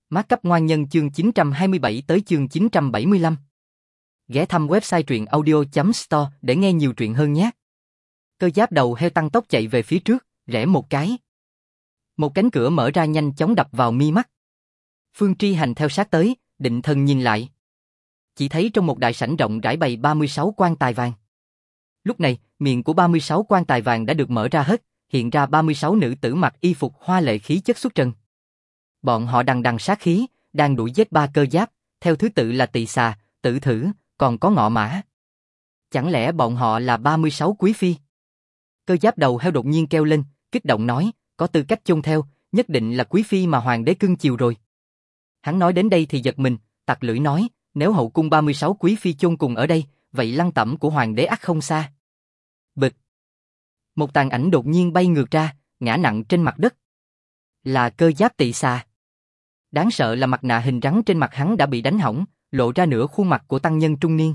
Mác cấp ngoan nhân chương 927 tới chương 975. Ghé thăm website truyện audio.store để nghe nhiều truyện hơn nhé. Cơ giáp đầu heo tăng tốc chạy về phía trước, rẽ một cái. Một cánh cửa mở ra nhanh chóng đập vào mi mắt. Phương Tri Hành theo sát tới, định thần nhìn lại. Chỉ thấy trong một đại sảnh rộng rãi bày 36 quan tài vàng. Lúc này, miệng của 36 quan tài vàng đã được mở ra hết, hiện ra 36 nữ tử mặc y phục hoa lệ khí chất xuất trần. Bọn họ đằng đằng sát khí, đang đuổi giết ba cơ giáp, theo thứ tự là Tỳ Xà, Tử Thử, còn có Ngọ Mã. Chẳng lẽ bọn họ là 36 quý phi? Cơ giáp đầu heo đột nhiên kêu lên, kích động nói, có tư cách chôn theo, nhất định là quý phi mà hoàng đế cưng chiều rồi. Hắn nói đến đây thì giật mình, tặc lưỡi nói, nếu hậu cung 36 quý phi chôn cùng ở đây, vậy lăng tẩm của hoàng đế ắt không xa. Bịch. Một tàn ảnh đột nhiên bay ngược ra, ngã nặng trên mặt đất. Là cơ giáp Tỳ Xà. Đáng sợ là mặt nạ hình rắn trên mặt hắn đã bị đánh hỏng, lộ ra nửa khuôn mặt của tăng nhân trung niên.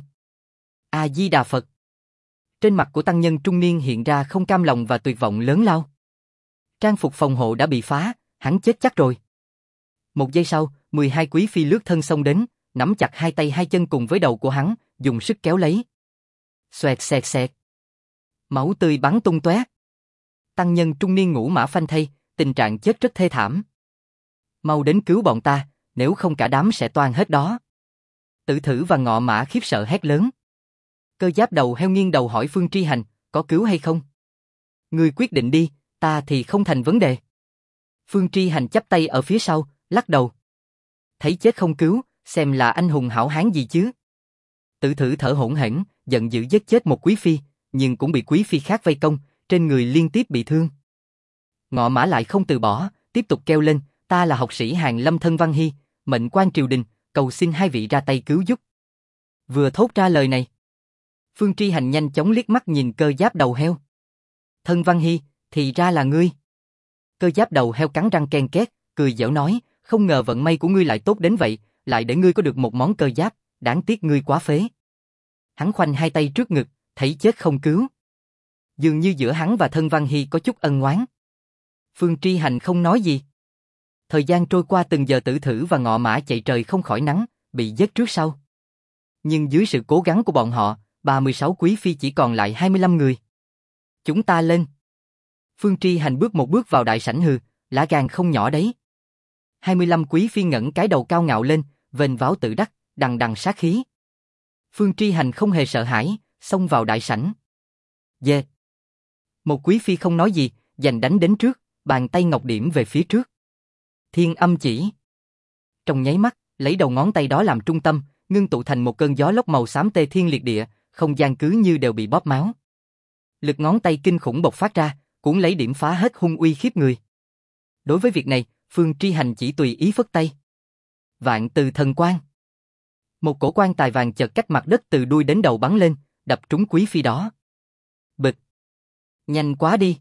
A Di Đà Phật. Trên mặt của tăng nhân trung niên hiện ra không cam lòng và tuyệt vọng lớn lao. Trang phục phòng hộ đã bị phá, hắn chết chắc rồi. Một giây sau, 12 quý phi lướt thân xông đến, nắm chặt hai tay hai chân cùng với đầu của hắn, dùng sức kéo lấy. Xoẹt xẹt xẹt. Máu tươi bắn tung tóe. Tăng nhân trung niên ngũ mã phanh thây, tình trạng chết rất thê thảm. Mau đến cứu bọn ta, nếu không cả đám sẽ toang hết đó. Tử Thử và Ngọ Mã khiếp sợ hét lớn. Cơ giáp đầu heo nghiêng đầu hỏi Phương Tri Hành, có cứu hay không? Ngươi quyết định đi, ta thì không thành vấn đề. Phương Tri Hành chắp tay ở phía sau, lắc đầu. Thấy chết không cứu, xem là anh hùng hảo hán gì chứ? Tử Thử thở hổn hển, giận dữ giết chết một quý phi, nhưng cũng bị quý phi khác vây công, trên người liên tiếp bị thương. Ngọ Mã lại không từ bỏ, tiếp tục kêu lên, ta là học sĩ Hàn Lâm Thân Văn Hy, mệnh quan triều đình, cầu xin hai vị ra tay cứu giúp. Vừa thốt ra lời này, Phương Tri Hành nhanh chóng liếc mắt nhìn cơ giáp đầu heo. Thân Văn Hy, thì ra là ngươi. Cơ giáp đầu heo cắn răng ken két, cười giễu nói, không ngờ vận may của ngươi lại tốt đến vậy, lại để ngươi có được một món cơ giáp, đáng tiếc ngươi quá phế. Hắn khoanh hai tay trước ngực, thấy chết không cứu. Dường như giữa hắn và Thân Văn Hy có chút ân oán. Phương Tri Hành không nói gì. Thời gian trôi qua từng giờ, Tử Thử và Ngọ Mã chạy trời không khỏi nắng, bị giết trước sau. Nhưng dưới sự cố gắng của bọn họ, 36 quý phi chỉ còn lại 25 người. Chúng ta lên. Phương Tri Hành bước một bước vào đại sảnh hừ, lá gan không nhỏ đấy. 25 quý phi ngẩng cái đầu cao ngạo lên, vênh váo tự đắc, đằng đằng sát khí. Phương Tri Hành không hề sợ hãi, xông vào đại sảnh. Dê. Một quý phi không nói gì, giành đánh đến trước, bàn tay ngọc điểm về phía trước. Thiên Âm Chỉ. Trong nháy mắt, lấy đầu ngón tay đó làm trung tâm, ngưng tụ thành một cơn gió lốc màu xám tê thiên liệt địa, không gian cứ như đều bị bóp máu. Lực ngón tay kinh khủng bộc phát ra, cuốn lấy điểm phá hết hung uy khiếp người. Đối với việc này, Phương Tri Hành chỉ tùy ý phất tay. Vạn Từ Thần Quang. Một cổ quan tài vàng chợt cách mặt đất từ đuôi đến đầu bắn lên, đập trúng quý phi đó. Bịch. Nhanh quá đi.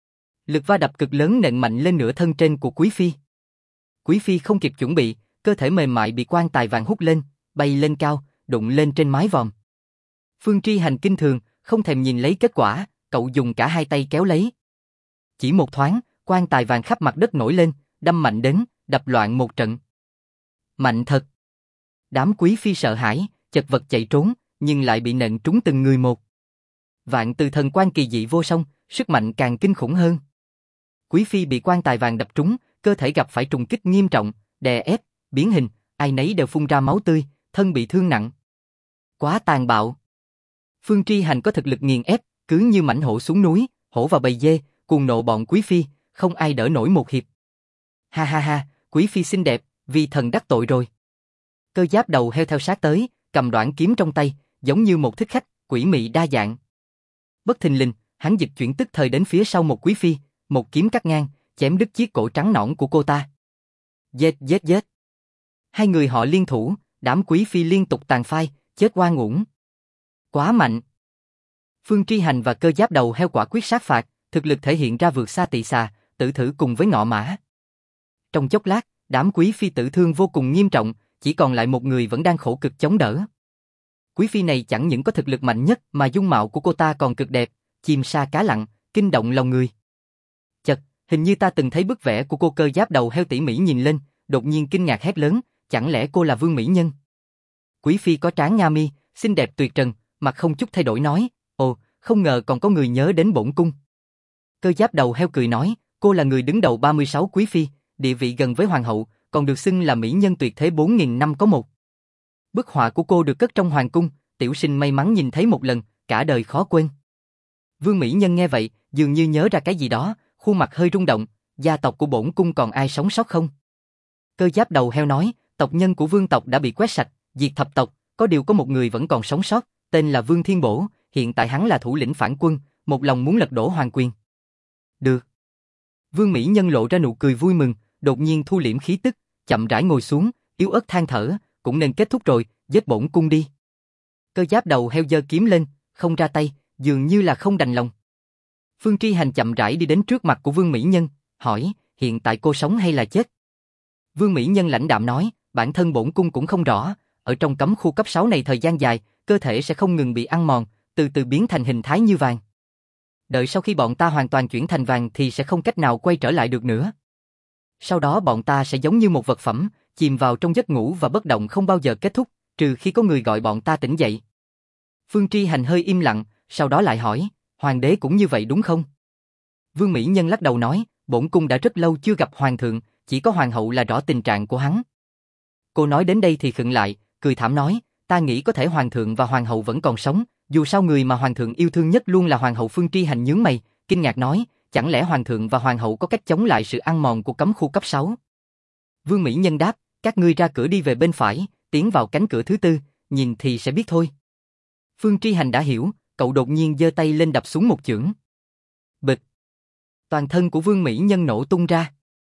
Lực va đập cực lớn nện mạnh lên nửa thân trên của quý phi. Quý phi không kịp chuẩn bị, cơ thể mềm mại bị quan tài vàng hút lên, bay lên cao, đụng lên trên mái vòm. Phương Tri Hành kinh thường, không thèm nhìn lấy kết quả, cậu dùng cả hai tay kéo lấy. Chỉ một thoáng, quan tài vàng khắp mặt đất nổi lên, đâm mạnh đến, đập loạn một trận. Mạnh thật. Đám quý phi sợ hãi, chật vật chạy trốn, nhưng lại bị nện trúng từng người một. Vạn Từ Thần Quang kỳ dị vô song, sức mạnh càng kinh khủng hơn. Quý phi bị quan tài vàng đập trúng, cơ thể gặp phải trùng kích nghiêm trọng, đè ép, biến hình, ai nấy đều phun ra máu tươi, thân bị thương nặng. Quá tàn bạo. Phương Tri Hành có thực lực nghiền ép, cứ như mãnh hổ xuống núi, hổ vào bầy dê, cuồng nộ bọn quý phi, không ai đỡ nổi một hiệp. Ha ha ha, quý phi xinh đẹp, vì thần đắc tội rồi. Cơ giáp đầu heo theo sát tới, cầm đoạn kiếm trong tay, giống như một thích khách, quỷ mị đa dạng. Bất thình lình, hắn dịch chuyển tức thời đến phía sau một quý phi, một kiếm cắt ngang, chém đứt chiếc cổ trắng nõn của cô ta. Giết giết giết. Hai người họ liên thủ, đám quý phi liên tục tàn phai, chết oan uổng. Quá mạnh. Phương Tri Hành và cơ giáp đầu heo quả quyết sát phạt, thực lực thể hiện ra vượt xa Tỳ Xà, Tử Thử cùng với Ngọ Mã. Trong chốc lát, đám quý phi tử thương vô cùng nghiêm trọng, chỉ còn lại một người vẫn đang khổ cực chống đỡ. Quý phi này chẳng những có thực lực mạnh nhất mà dung mạo của cô ta còn cực đẹp, chim sa cá lặn, kinh động lòng người. Chật, hình như ta từng thấy bức vẽ của cô cơ giáp đầu heo tỉ mỉ nhìn lên, đột nhiên kinh ngạc hét lớn, chẳng lẽ cô là Vương Mỹ Nhân? Quý phi có trán nga mi, xinh đẹp tuyệt trần, mặt không chút thay đổi nói, ồ, không ngờ còn có người nhớ đến bổn cung. Cơ giáp đầu heo cười nói, cô là người đứng đầu 36 quý phi, địa vị gần với hoàng hậu, còn được xưng là mỹ nhân tuyệt thế 4.000 năm có một. Bức họa của cô được cất trong hoàng cung, tiểu sinh may mắn nhìn thấy một lần, cả đời khó quên. Vương Mỹ Nhân nghe vậy, dường như nhớ ra cái gì đó, khuôn mặt hơi rung động, gia tộc của bổn cung còn ai sống sót không? Cơ giáp đầu heo nói, tộc nhân của vương tộc đã bị quét sạch, diệt thập tộc, có điều có một người vẫn còn sống sót, tên là Vương Thiên Bổ, hiện tại hắn là thủ lĩnh phản quân, một lòng muốn lật đổ hoàng quyền. Được. Vương Mỹ Nhân lộ ra nụ cười vui mừng, đột nhiên thu liễm khí tức, chậm rãi ngồi xuống, yếu ớt than thở, cũng nên kết thúc rồi, giết bổn cung đi. Cơ giáp đầu heo giơ kiếm lên, không ra tay, dường như là không đành lòng. Phương Tri Hành chậm rãi đi đến trước mặt của Vương Mỹ Nhân, hỏi, hiện tại cô sống hay là chết? Vương Mỹ Nhân lãnh đạm nói, bản thân bổn cung cũng không rõ, ở trong cấm khu cấp 6 này thời gian dài, cơ thể sẽ không ngừng bị ăn mòn, từ từ biến thành hình thái như vàng. Đợi sau khi bọn ta hoàn toàn chuyển thành vàng thì sẽ không cách nào quay trở lại được nữa. Sau đó bọn ta sẽ giống như một vật phẩm, chìm vào trong giấc ngủ và bất động không bao giờ kết thúc, trừ khi có người gọi bọn ta tỉnh dậy. Phương Tri Hành hơi im lặng, sau đó lại hỏi, hoàng đế cũng như vậy đúng không? Vương Mỹ Nhân lắc đầu nói, bổn cung đã rất lâu chưa gặp hoàng thượng, chỉ có hoàng hậu là rõ tình trạng của hắn. Cô nói đến đây thì khựng lại, cười thảm nói, ta nghĩ có thể hoàng thượng và hoàng hậu vẫn còn sống, dù sao người mà hoàng thượng yêu thương nhất luôn là hoàng hậu. Phương Tri Hành nhướng mày, kinh ngạc nói, chẳng lẽ hoàng thượng và hoàng hậu có cách chống lại sự ăn mòn của cấm khu cấp 6? Vương Mỹ Nhân đáp, các ngươi ra cửa đi về bên phải, tiến vào cánh cửa thứ tư, nhìn thì sẽ biết thôi. Phương Tri Hành đã hiểu, cậu đột nhiên giơ tay lên đập xuống một chưởng. Bịch! Toàn thân của Vương Mỹ Nhân nổ tung ra.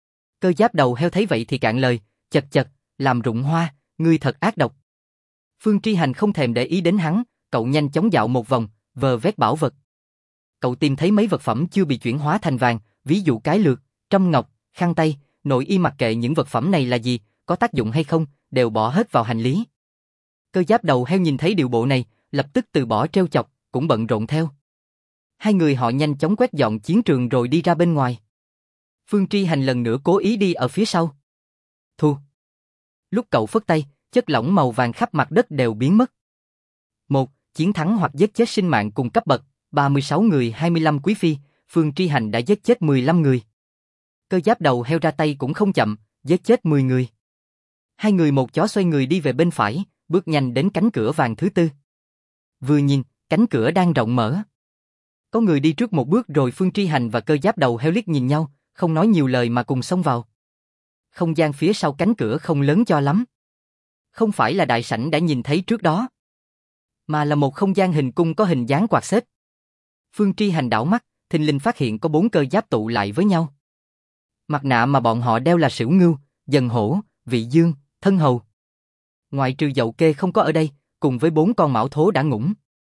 Cơ giáp đầu heo thấy vậy thì cạn lời, chật chật, làm rụng hoa, ngươi thật ác độc. Phương Tri Hành không thèm để ý đến hắn, cậu nhanh chóng dạo một vòng, vờ vét bảo vật. Cậu tìm thấy mấy vật phẩm chưa bị chuyển hóa thành vàng, ví dụ cái lược, trâm ngọc, khăn tay, nội y, mặc kệ những vật phẩm này là gì, có tác dụng hay không, đều bỏ hết vào hành lý. Cơ giáp đầu heo nhìn thấy điều bộ này, lập tức từ bỏ trêu chọc, cũng bận rộn theo. Hai người họ nhanh chóng quét dọn chiến trường rồi đi ra bên ngoài. Phương Tri Hành lần nữa cố ý đi ở phía sau. Thu. Lúc cậu phất tay, chất lỏng màu vàng khắp mặt đất đều biến mất. 1. Chiến thắng hoặc giết chết sinh mạng cùng cấp bậc, 36 người 25 quý phi, Phương Tri Hành đã giết chết 15 người. Cơ giáp đầu heo ra tay cũng không chậm, giết chết 10 người. Hai người một chó xoay người đi về bên phải, bước nhanh đến cánh cửa vàng thứ tư. Vừa nhìn, cánh cửa đang rộng mở. Có người đi trước một bước rồi. Phương Tri Hành và cơ giáp đầu heo liếc nhìn nhau, không nói nhiều lời mà cùng xông vào. Không gian phía sau cánh cửa không lớn cho lắm. Không phải là đại sảnh đã nhìn thấy trước đó, mà là một không gian hình cung có hình dáng quạt xếp. Phương Tri Hành đảo mắt, thình lình phát hiện có 4 cơ giáp tụ lại với nhau. Mặt nạ mà bọn họ đeo là Sửu Ngưu, Dần Hổ, Vị Dương, Thân Hầu. Ngoại trừ Dậu Kê không có ở đây, cùng với 4 con mão thố đã ngủm.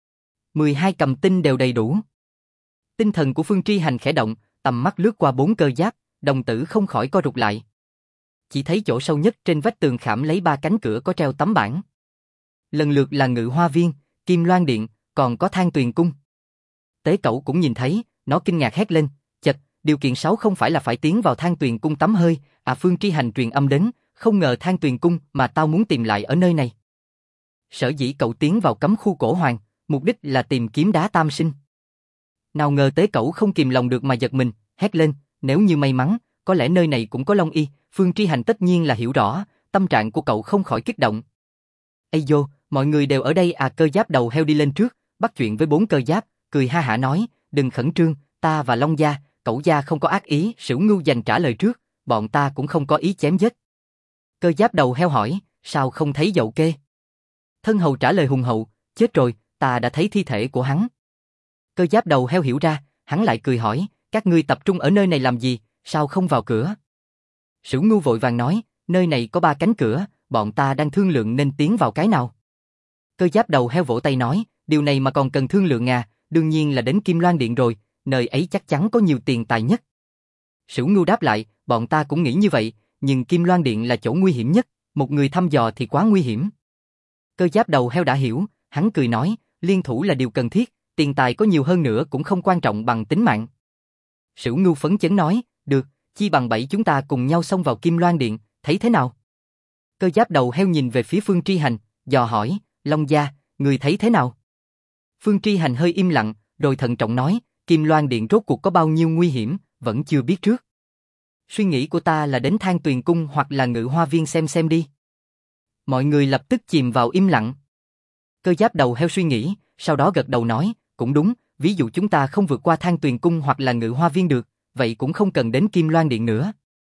12 cầm tinh đều đầy đủ. Tinh thần của Phương Tri Hành khẽ động, tầm mắt lướt qua 4 cơ giáp, đồng tử không khỏi co rụt lại. Chỉ thấy chỗ sâu nhất trên vách tường khảm lấy 3 cánh cửa có treo tấm bảng. Lần lượt là Ngự Hoa Viên, Kim Loan Điện, còn có Than Tuyền Cung. Tế Cẩu cũng nhìn thấy, nó kinh ngạc hét lên, chật, điều kiện 6 không phải là phải tiến vào Than Tuyền Cung tắm hơi, à? Phương Tri Hành truyền âm đến, không ngờ Than Tuyền Cung mà tao muốn tìm lại ở nơi này. Sở dĩ cậu tiến vào cấm khu cổ hoàng, mục đích là tìm kiếm đá tam sinh. Nào ngờ Tế Cẩu không kìm lòng được mà giật mình, hét lên, nếu như may mắn, có lẽ nơi này cũng có Long Y. Phương Tri Hành tất nhiên là hiểu rõ, tâm trạng của cậu không khỏi kích động. Ây dô, mọi người đều ở đây à? Cơ giáp đầu heo đi lên trước, bắt chuyện với 4 cơ giáp, cười ha hả nói, đừng khẩn trương, ta và Long gia, Cẩu gia không có ác ý. Sửu Ngưu giành trả lời trước, bọn ta cũng không có ý chém giết. Cơ giáp đầu heo hỏi, sao không thấy Dậu Kê? Thân Hầu trả lời hùng hậu, chết rồi, ta đã thấy thi thể của hắn. Cơ giáp đầu heo hiểu ra, hắn lại cười hỏi, các ngươi tập trung ở nơi này làm gì, sao không vào cửa? Sửu Ngưu vội vàng nói, nơi này có 3 cánh cửa, bọn ta đang thương lượng nên tiến vào cái nào. Cơ giáp đầu heo vỗ tay nói, điều này mà còn cần thương lượng à? Đương nhiên là đến Kim Loan Điện rồi, nơi ấy chắc chắn có nhiều tiền tài nhất. Sửu Ngưu đáp lại, bọn ta cũng nghĩ như vậy, nhưng Kim Loan Điện là chỗ nguy hiểm nhất, một người thăm dò thì quá nguy hiểm. Cơ giáp đầu heo đã hiểu, hắn cười nói, liên thủ là điều cần thiết, tiền tài có nhiều hơn nữa cũng không quan trọng bằng tính mạng. Sửu Ngưu phấn chấn nói, được, chi bằng 7 chúng ta cùng nhau xông vào Kim Loan Điện, thấy thế nào? Cơ giáp đầu heo nhìn về phía Phương Tri Hành, dò hỏi, Long Gia, người thấy thế nào? Phương Tri Hành hơi im lặng, rồi thận trọng nói, Kim Loan Điện rốt cuộc có bao nhiêu nguy hiểm, vẫn chưa biết trước. Suy nghĩ của ta là đến Than Tuyền Cung hoặc là Ngự Hoa Viên xem đi. Mọi người lập tức chìm vào im lặng. Cơ giáp đầu heo suy nghĩ, sau đó gật đầu nói, cũng đúng, ví dụ chúng ta không vượt qua Than Tuyền Cung hoặc là Ngự Hoa Viên được, vậy cũng không cần đến Kim Loan Điện nữa.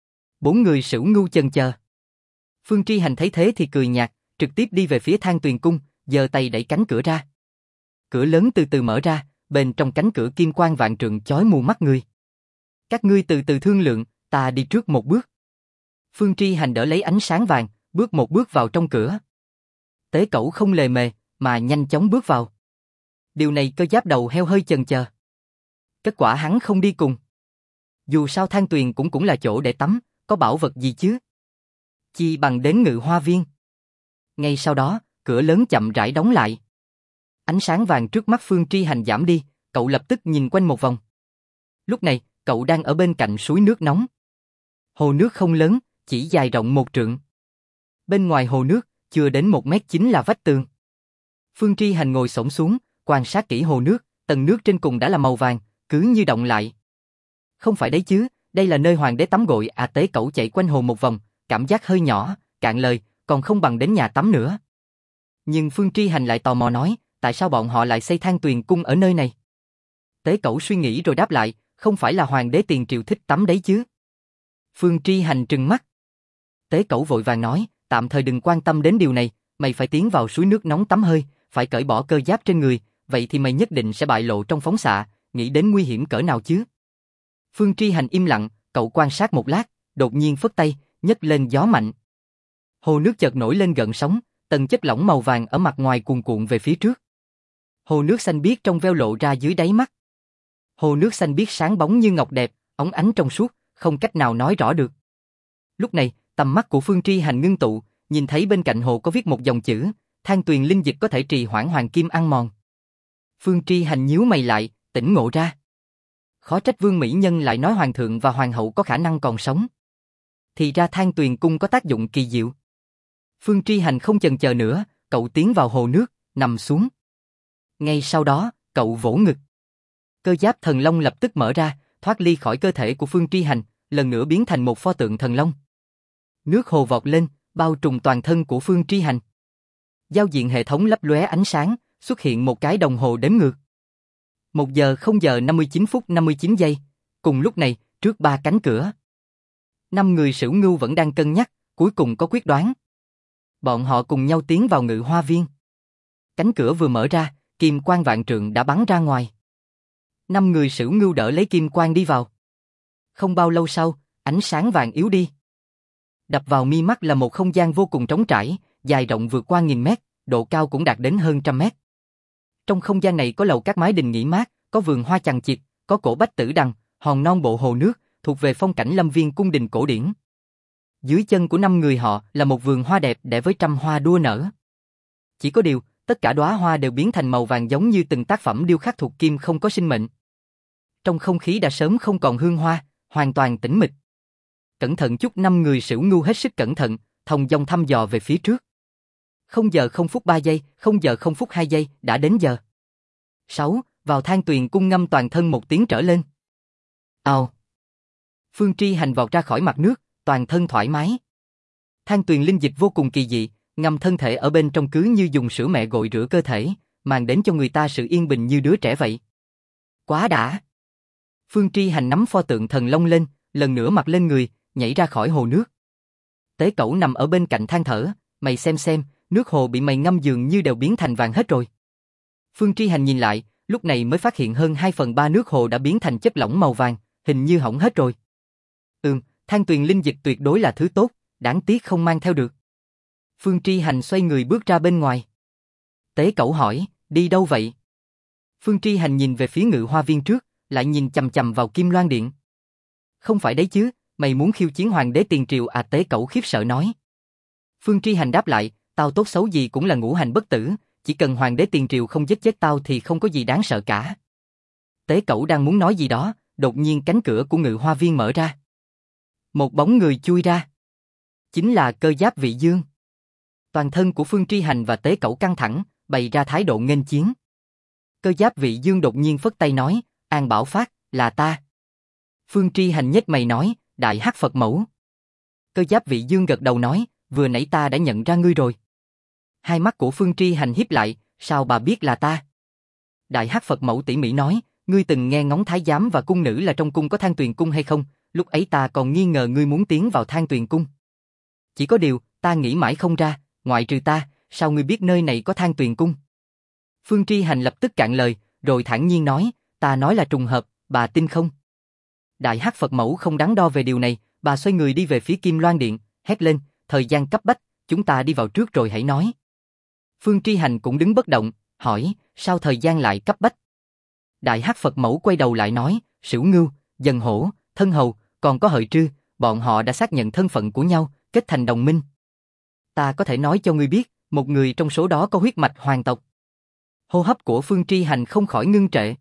Bốn người Sửu Ngưu chần chờ. Phương Tri Hành thấy thế thì cười nhạt, trực tiếp đi về phía Than Tuyền Cung, giơ tay đẩy cánh cửa ra. Cửa lớn từ từ mở ra, bên trong cánh cửa kim quang vạn trượng chói mù mắt người. Các ngươi từ từ thương lượng, ta đi trước một bước. Phương Tri Hành đỡ lấy ánh sáng vàng, bước một bước vào trong cửa. Tế Cẩu không lề mề, mà nhanh chóng bước vào. Điều này cơ giáp đầu heo hơi chần chờ. Kết quả hắn không đi cùng. Dù sao Than Tuyền cũng là chỗ để tắm, có bảo vật gì chứ? Chi bằng đến Ngự Hoa Viên. Ngay sau đó, cửa lớn chậm rãi đóng lại. Ánh sáng vàng trước mắt Phương Tri Hành giảm đi, cậu lập tức nhìn quanh một vòng. Lúc này, cậu đang ở bên cạnh suối nước nóng. Hồ nước không lớn, chỉ dài rộng 1 trượng. Bên ngoài hồ nước, chưa đến 1 mét chính là vách tường. Phương Tri Hành ngồi xổm xuống, quan sát kỹ hồ nước, tầng nước trên cùng đã là màu vàng, cứ như động lại. Không phải đấy chứ, đây là nơi hoàng đế tắm gội à? Tế Cẩu chạy quanh hồ một vòng, cảm giác hơi nhỏ, cạn lời, còn không bằng đến nhà tắm nữa. Nhưng Phương Tri Hành lại tò mò nói, tại sao bọn họ lại xây Than Tuyền Cung ở nơi này? Tế Cẩu suy nghĩ rồi đáp lại, không phải là hoàng đế tiền triều thích tắm đấy chứ? Phương Tri Hành trừng mắt. Tế Cẩu vội vàng nói, tạm thời đừng quan tâm đến điều này, mày phải tiến vào suối nước nóng tắm hơi, phải cởi bỏ cơ giáp trên người, vậy thì mày nhất định sẽ bại lộ trong phóng xạ, nghĩ đến nguy hiểm cỡ nào chứ? Phương Tri Hành im lặng, cậu quan sát một lát, đột nhiên phất tay, nhấc lên gió mạnh. Hồ nước chợt nổi lên gợn sóng, tầng chất lỏng màu vàng ở mặt ngoài cuồn cuộn về phía trước. Hồ nước xanh biếc trong veo lộ ra dưới đáy mắt. Hồ nước xanh biếc sáng bóng như ngọc đẹp, óng ánh trong suốt, không cách nào nói rõ được. Lúc này, tầm mắt của Phương Tri Hành ngưng tụ, nhìn thấy bên cạnh hồ có viết một dòng chữ, Than Tuyền linh dịch có thể trì hoãn hoàng kim ăn mòn. Phương Tri Hành nhíu mày lại, tỉnh ngộ ra. Khó trách Vương Mỹ Nhân lại nói hoàng thượng và hoàng hậu có khả năng còn sống. Thì ra Than Tuyền Cung có tác dụng kỳ diệu. Phương Tri Hành không chần chờ nữa, cậu tiến vào hồ nước, nằm xuống. Ngay sau đó, cậu vỗ ngực. Cơ giáp thần long lập tức mở ra, thoát ly khỏi cơ thể của Phương Tri Hành, lần nữa biến thành một pho tượng thần long. Nước hồ vọt lên, bao trùm toàn thân của Phương Tri Hành. Giao diện hệ thống lấp lóe ánh sáng, xuất hiện một cái đồng hồ đếm ngược. 1 giờ 0 giờ 59 phút 59 giây. Cùng lúc này, trước 3 cánh cửa. 5 người Sửu Ngưu vẫn đang cân nhắc, cuối cùng có quyết đoán. Bọn họ cùng nhau tiến vào Ngự Hoa Viên. Cánh cửa vừa mở ra, kim quang vạn trượng đã bắn ra ngoài. 5 người Sửu Ngưu đỡ lấy kim quang đi vào. Không bao lâu sau, ánh sáng vàng yếu đi. Đập vào mi mắt là một không gian vô cùng trống trải, dài rộng vượt qua 1000 mét, độ cao cũng đạt đến hơn 100 mét. Trong không gian này có lầu các mái đình nghỉ mát, có vườn hoa chằng chịt, có cổ bách tử đằng, hòn non bộ hồ nước, thuộc về phong cảnh lâm viên cung đình cổ điển. Dưới chân của 5 người họ là một vườn hoa đẹp đẽ với trăm hoa đua nở. Chỉ có điều, tất cả đóa hoa đều biến thành màu vàng giống như từng tác phẩm điêu khắc thuộc kim không có sinh mệnh. Trong không khí đã sớm không còn hương hoa, hoàn toàn tĩnh mịch. Cẩn thận chút, 5 người Sửu Ngưu hết sức cẩn thận, thong dong thăm dò về phía trước. 0 giờ 0 phút 3 giây, 0 giờ 0 phút 2 giây, đã đến giờ. 6. Vào Than Tuyền Cung ngâm toàn thân 1 tiếng trở lên. Ào. Phương Tri Hành vọt ra khỏi mặt nước, toàn thân thoải mái. Than Tuyền linh dịch vô cùng kỳ dị, ngâm thân thể ở bên trong cứ như dùng sữa mẹ gội rửa cơ thể, mang đến cho người ta sự yên bình như đứa trẻ vậy. Quá đã. Phương Tri Hành nắm pho tượng thần long lên, lần nữa mặc lên người, nhảy ra khỏi hồ nước. Tế Cẩu nằm ở bên cạnh than thở, mày xem, nước hồ bị mày ngâm dường như đều biến thành vàng hết rồi. Phương Tri Hành nhìn lại, lúc này mới phát hiện hơn 2/3 nước hồ đã biến thành chất lỏng màu vàng, hình như hỏng hết rồi. Than Tuyền linh dịch tuyệt đối là thứ tốt, đáng tiếc không mang theo được. Phương Tri Hành xoay người bước ra bên ngoài. Tế Cẩu hỏi, đi đâu vậy? Phương Tri Hành nhìn về phía Ngự Hoa Viên trước, lại nhìn chằm chằm vào Kim Loan Điện. Không phải đấy chứ, mày muốn khiêu chiến hoàng đế tiền triều à? Tế Cẩu khiếp sợ nói. Phương Tri Hành đáp lại, tao tốt xấu gì cũng là ngũ hành bất tử, chỉ cần hoàng đế tiền triều không giết chết tao thì không có gì đáng sợ cả. Tế Cẩu đang muốn nói gì đó, đột nhiên cánh cửa của Ngự Hoa Viên mở ra. Một bóng người chui ra. Chính là cơ giáp vị dương. Toàn thân của Phương Tri Hành và Tế Cẩu căng thẳng, bày ra thái độ nghênh chiến. Cơ giáp vị dương đột nhiên phất tay nói, An Bảo Phát, là ta. Phương Tri Hành nhếch mày nói, Đại Hắc Phật Mẫu. Cơ giáp vị dương gật đầu nói, vừa nãy ta đã nhận ra ngươi rồi. Hai mắt của Phương Tri Hành híp lại, sao bà biết là ta? Đại Hắc Phật Mẫu tỉ mỉ nói, ngươi từng nghe ngóng thái giám và cung nữ là trong cung có Than Tuyền Cung hay không? Lúc ấy ta còn nghi ngờ ngươi muốn tiến vào Than Tuyền Cung. Chỉ có điều, ta nghĩ mãi không ra, ngoại trừ ta, sao ngươi biết nơi này có Than Tuyền Cung? Phương Tri Hành lập tức cạn lời, rồi thản nhiên nói, ta nói là trùng hợp, bà tin không? Đại Hắc Phật Mẫu không đắn đo về điều này, bà xoay người đi về phía Kim Loan Điện, hét lên, thời gian cấp bách, chúng ta đi vào trước rồi hãy nói. Phương Tri Hành cũng đứng bất động, hỏi, sao thời gian lại cấp bách? Đại Hắc Phật Mẫu quay đầu lại nói, Sửu Ngưu, Dần Hổ, Thân Hầu, còn có Hợi Trư, bọn họ đã xác nhận thân phận của nhau, kết thành đồng minh. Ta có thể nói cho ngươi biết, một người trong số đó có huyết mạch hoàng tộc. Hô hấp của Phương Tri Hành không khỏi ngưng trệ.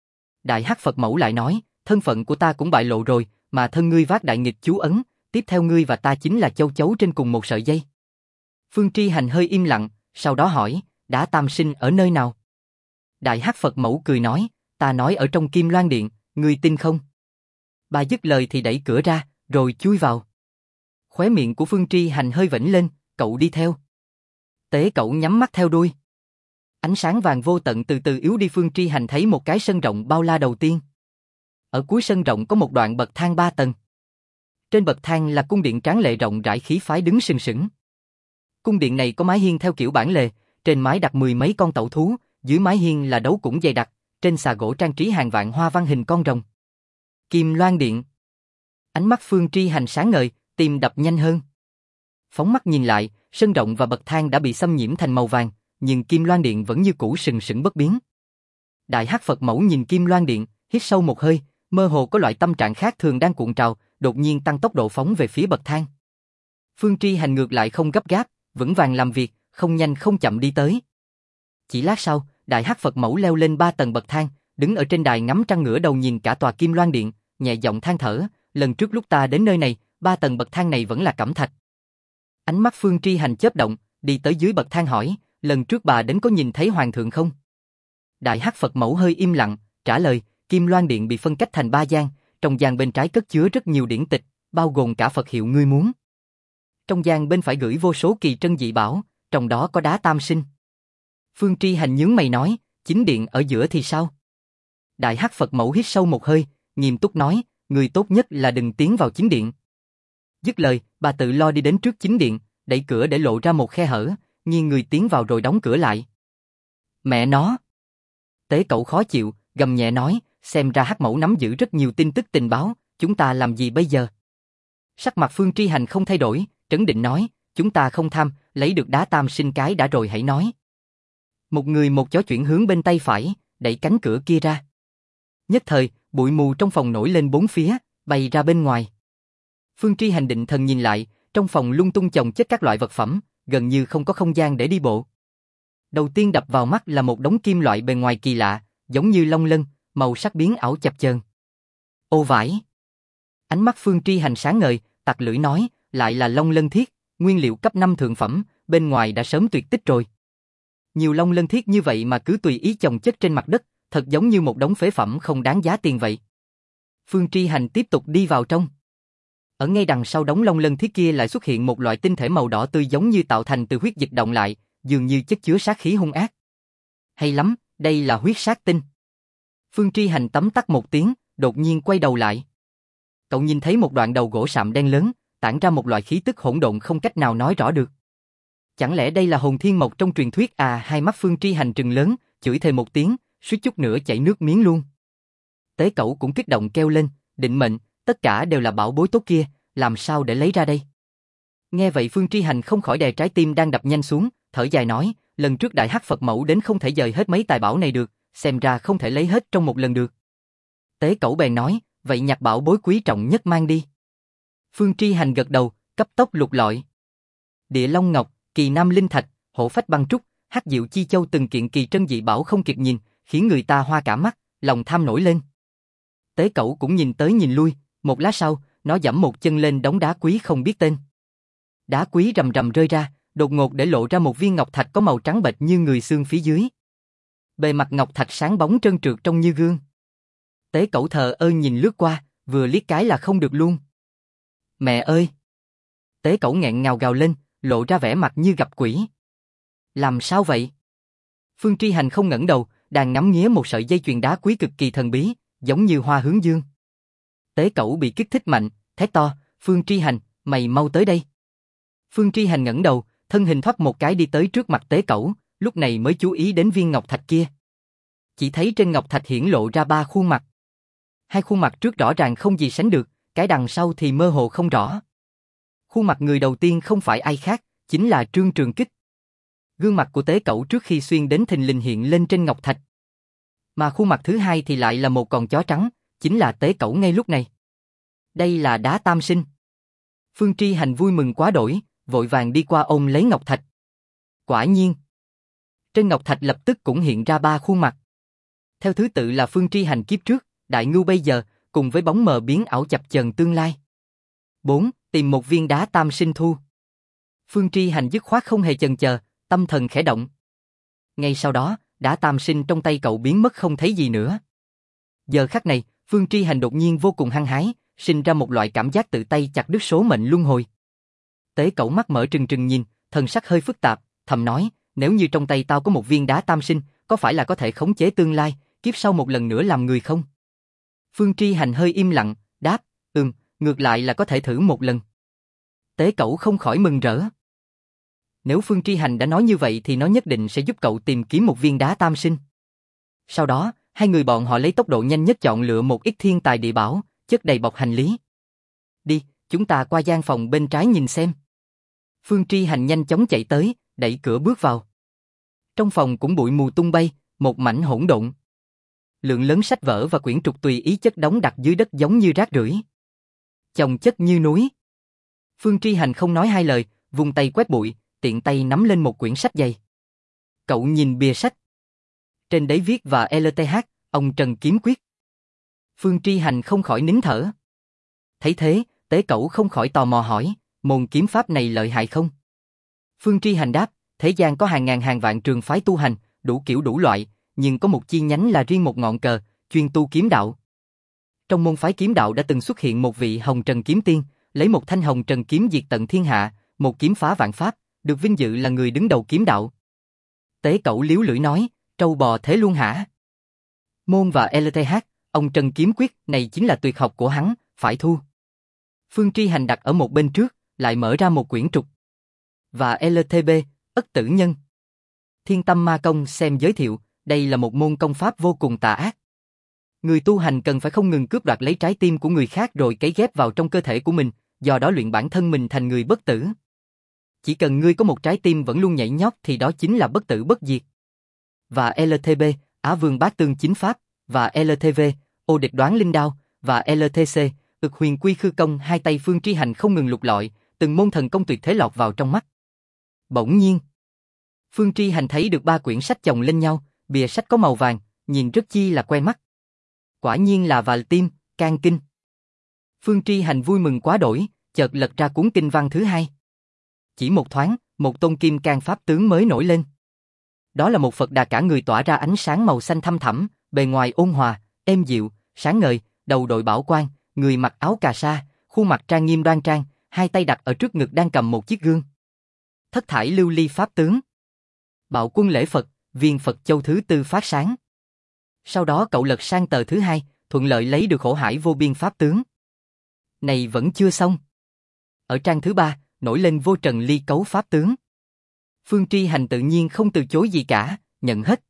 Đại Hắc Phật Mẫu lại nói, thân phận của ta cũng bại lộ rồi, mà thân ngươi vác đại nghịch chú ấn, tiếp theo ngươi và ta chính là châu chấu trên cùng một sợi dây. Phương Tri Hành hơi im lặng, sau đó hỏi, Đá Tam Sinh ở nơi nào? Đại Hắc Phật Mẫu cười nói, ta nói ở trong Kim Loan Điện, ngươi tin không? Bà dứt lời thì đẩy cửa ra, rồi chui vào. Khóe miệng của Phương Tri Hành hơi vểnh lên, cậu đi theo. Tế Cẩu nhắm mắt theo đuôi. Ánh sáng vàng vô tận từ từ yếu đi. Phương Tri Hành thấy một cái sân rộng bao la đầu tiên. Ở cuối sân rộng có một đoạn bậc thang 3 tầng. Trên bậc thang là cung điện tráng lệ rộng rãi khí phái đứng sừng sững. Cung điện này có mái hiên theo kiểu bản lề, trên mái đặt 10 mấy con tẩu thú, dưới mái hiên là đấu cũng dày đặc, trên xà gỗ trang trí hàng vạn hoa văn hình con rồng. Kim Loan Điện. Ánh mắt Phương Tri Hành sáng ngời, tim đập nhanh hơn. Phóng mắt nhìn lại, sân rộng và bậc thang đã bị xâm nhiễm thành màu vàng, nhưng Kim Loan Điện vẫn như cũ sừng sững bất biến. Đại Hắc Phật Mẫu nhìn Kim Loan Điện, hít sâu một hơi, mơ hồ có loại tâm trạng khác thường đang cuộn trào, đột nhiên tăng tốc độ phóng về phía bậc thang. Phương Tri Hành ngược lại không gấp gáp, vững vàng làm việc, không nhanh không chậm đi tới. Chỉ lát sau, Đại Hắc Phật Mẫu leo lên 3 tầng bậc thang, đứng ở trên đài ngắm trăng ngửa đầu nhìn cả tòa Kim Loan Điện, nhẹ giọng than thở, lần trước lúc ta đến nơi này, 3 tầng bậc thang này vẫn là cẩm thạch. Ánh mắt Phương Tri Hành chớp động, đi tới dưới bậc thang hỏi, lần trước bà đến có nhìn thấy hoàng thượng không? Đại Hắc Phật Mẫu hơi im lặng, trả lời, Kim Loan Điện bị phân cách thành 3 gian, trong gian bên trái cất chứa rất nhiều điển tịch, bao gồm cả Phật hiệu ngươi muốn. Trong gian bên phải gửi vô số kỳ trân dị bảo, trong đó có Đá Tam Sinh. Phương Tri Hành nhướng mày nói, chính điện ở giữa thì sao? Đại Hắc Phật Mẫu hít sâu một hơi, nghiêm túc nói, người tốt nhất là đừng tiến vào chính điện. Dứt lời, bà tự lo đi đến trước chính điện, đẩy cửa để lộ ra một khe hở, nghiêng người tiến vào rồi đóng cửa lại. Mẹ nó! Tế Cẩu khó chịu, gầm nhẹ nói, xem ra Hắc Mẫu nắm giữ rất nhiều tin tức tình báo, chúng ta làm gì bây giờ? Sắc mặt Phương Tri Hành không thay đổi, trấn định nói, chúng ta không tham, lấy được Đá Tam Sinh cái đã rồi hãy nói. Một người một chó chuyển hướng bên tay phải, đẩy cánh cửa kia ra. Nhất thời, bụi mù trong phòng nổi lên bốn phía, bay ra bên ngoài. Phương Tri Hành định thần nhìn lại, trong phòng lung tung chồng chất các loại vật phẩm, gần như không có không gian để đi bộ. Đầu tiên đập vào mắt là một đống kim loại bề ngoài kỳ lạ, giống như long lân, màu sắc biến ảo chập chờn. Ô vải! Ánh mắt Phương Tri Hành sáng ngời, tặc lưỡi nói, lại là long lân thiết, nguyên liệu cấp 5 thượng phẩm, bên ngoài đã sớm tuyệt tích rồi. Nhiều long lân thiết như vậy mà cứ tùy ý chồng chất trên mặt đất, thật giống như một đống phế phẩm không đáng giá tiền vậy. Phương Tri Hành tiếp tục đi vào trong. Ở ngay đằng sau đống long lân thiết kia lại xuất hiện một loại tinh thể màu đỏ tươi giống như tạo thành từ huyết dịch động lại, dường như chất chứa sát khí hung ác. Hay lắm, đây là huyết sát tinh. Phương Tri Hành tấm tắc một tiếng, đột nhiên quay đầu lại. Cậu nhìn thấy một đoạn đầu gỗ sạm đen lớn, tản ra một loại khí tức hỗn độn không cách nào nói rõ được. Chẳng lẽ đây là hồn thiên mộc trong truyền thuyết à? Hai mắt Phương Tri Hành trừng lớn, chửi thề một tiếng, suýt chút nữa chảy nước miếng luôn. Tế Cẩu cũng kích động kêu lên, định mệnh, tất cả đều là bảo bối tốt kia, làm sao để lấy ra đây? Nghe vậy Phương Tri Hành không khỏi đè trái tim đang đập nhanh xuống, thở dài nói, lần trước Đại Hắc Phật Mẫu đến không thể dời hết mấy tài bảo này được, xem ra không thể lấy hết trong một lần được. Tế Cẩu bèn nói, vậy nhặt bảo bối quý trọng nhất mang đi. Phương Tri Hành gật đầu, cấp tốc lục lọi. Địa Long Ngọc, Kỳ Nam Linh Thạch, Hổ Phách Băng Trúc, Hắc Diệu Chi Châu từng kiện kỳ trân dị bảo không kịp nhìn, khiến người ta hoa cả mắt, lòng tham nổi lên. Tế Cẩu cũng nhìn tới nhìn lui, một lát sau, nó giẫm một chân lên đống đá quý không biết tên. Đá quý rầm rầm rơi ra, đột ngột để lộ ra một viên ngọc thạch có màu trắng bệch như người xương phía dưới. Bề mặt ngọc thạch sáng bóng trơn trượt trông như gương. Tế Cẩu thờ ơ nhìn lướt qua, vừa liếc cái là không được luôn. Mẹ ơi! Tế Cẩu nghẹn ngào gào lên, lộ ra vẻ mặt như gặp quỷ. Làm sao vậy? Phương Tri Hành không ngẩng đầu, đang ngắm nghía một sợi dây chuyền đá quý cực kỳ thần bí, giống như hoa hướng dương. Tế Cẩu bị kích thích mạnh, thét to, Phương Tri Hành, mày mau tới đây. Phương Tri Hành ngẩng đầu, thân hình thoát một cái đi tới trước mặt Tế Cẩu, lúc này mới chú ý đến viên ngọc thạch kia. Chỉ thấy trên ngọc thạch hiển lộ ra 3 khuôn mặt. 2 khuôn mặt trước rõ ràng không gì sánh được, cái đằng sau thì mơ hồ không rõ. Khuôn mặt người đầu tiên không phải ai khác, chính là Trương Trường Kích. Gương mặt của Tế Cẩu trước khi xuyên đến thình lình hiện lên trên ngọc thạch. Mà khuôn mặt thứ hai thì lại là một con chó trắng, chính là Tế Cẩu ngay lúc này. Đây là đá tam sinh. Phương Tri Hành vui mừng quá đỗi, vội vàng đi qua ôm lấy ngọc thạch. Quả nhiên, trên ngọc thạch lập tức cũng hiện ra 3 khuôn mặt. Theo thứ tự là Phương Tri Hành kiếp trước, Đại Ngưu bây giờ, cùng với bóng mờ biến ảo chập chờn tương lai. 4. Tìm một viên đá tam sinh thu. Phương Tri Hành dứt khoát không hề chần chờ, tâm thần khẽ động. Ngay sau đó, đá tam sinh trong tay cậu biến mất không thấy gì nữa. Giờ khắc này, Phương Tri Hành đột nhiên vô cùng hăng hái, sinh ra một loại cảm giác tự tay chặt đứt số mệnh luân hồi. Tế Cẩu mắt mở trừng trừng nhìn, thần sắc hơi phức tạp, thầm nói, nếu như trong tay tao có một viên đá tam sinh, có phải là có thể khống chế tương lai, kiếp sau một lần nữa làm người không? Phương Tri Hành hơi im lặng, đáp, ngược lại là có thể thử một lần. Tế Cẩu không khỏi mừng rỡ. Nếu Phương Tri Hành đã nói như vậy thì nó nhất định sẽ giúp cậu tìm kiếm một viên đá tam sinh. Sau đó, hai người bọn họ lấy tốc độ nhanh nhất chọn lựa một ít thiên tài địa bảo, chất đầy bọc hành lý. Đi, chúng ta qua gian phòng bên trái nhìn xem. Phương Tri Hành nhanh chóng chạy tới, đẩy cửa bước vào. Trong phòng cũng bụi mù tung bay, một mảnh hỗn độn. Lượng lớn sách vở và quyển trục tùy ý chất đống đặt dưới đất giống như rác rưởi, chồng chất như núi. Phương Tri Hành không nói hai lời, vung tay quét bụi, tiện tay nắm lên một quyển sách dày. Cậu nhìn bìa sách. Trên đấy viết và LTH, ông Trần kiếm quyết. Phương Tri Hành không khỏi nín thở. Thấy thế, Tế Cẩu không khỏi tò mò hỏi, môn kiếm pháp này lợi hại không? Phương Tri Hành đáp, thế gian có hàng ngàn hàng vạn trường phái tu hành, đủ kiểu đủ loại, nhưng có một chi nhánh là riêng một ngọn cờ, chuyên tu kiếm đạo. Trong môn phái kiếm đạo đã từng xuất hiện một vị Hồng Trần kiếm tiên, lấy một thanh Hồng Trần kiếm diệt tận thiên hạ, một kiếm phá vạn pháp, được vinh dự là người đứng đầu kiếm đạo. Tế Cẩu liếu lưỡi nói, trâu bò thế luôn hả? Môn và LTH, ông Trần kiếm quyết này chính là tuyệt học của hắn, phải thu. Phương Tri Hành đặt ở một bên trước, lại mở ra một quyển trục. Và LTB, ất tử nhân. Thiên Tâm Ma Công xem giới thiệu, đây là một môn công pháp vô cùng tà ác. Người tu hành cần phải không ngừng cướp đoạt lấy trái tim của người khác rồi cấy ghép vào trong cơ thể của mình, do đó luyện bản thân mình thành người bất tử. Chỉ cần ngươi có một trái tim vẫn luôn nhảy nhót thì đó chính là bất tử bất diệt. Và LTB, Á Vương Bát Tương Chính Pháp, và LTV, Ô Địch Đoán Linh Đao, và LTC, Ực Huyền Quy Khư Công, hai tay Phương Tri Hành không ngừng lục lọi, từng môn thần công tuyệt thế lọt vào trong mắt. Bỗng nhiên, Phương Tri Hành thấy được 3 quyển sách chồng lên nhau, bìa sách có màu vàng, nhìn rất chi là quen mắt. Quả nhiên là Vài Tim, Can Kinh. Phương Tri Hành vui mừng quá đỗi, chợt lật ra cuốn kinh văn thứ 2. Chỉ một thoáng, một tôn kim can pháp tướng mới nổi lên. Đó là một Phật Đà cả người tỏa ra ánh sáng màu xanh thăm thẳm, bề ngoài ôn hòa, êm dịu, sáng ngời, đầu đội bảo quan, người mặc áo cà sa, khuôn mặt trang nghiêm đoan trang, hai tay đặt ở trước ngực đang cầm một chiếc gương. Thất thải lưu ly pháp tướng. Bạo quân lễ Phật, viên Phật châu thứ 4 phát sáng. Sau đó cậu lật sang tờ thứ 2, thuận lợi lấy được khổ hải vô biên pháp tướng. Này vẫn chưa xong. Ở trang thứ 3, nổi lên vô trần ly cấu pháp tướng. Phương Tri Hành tự nhiên không từ chối gì cả, nhận hết.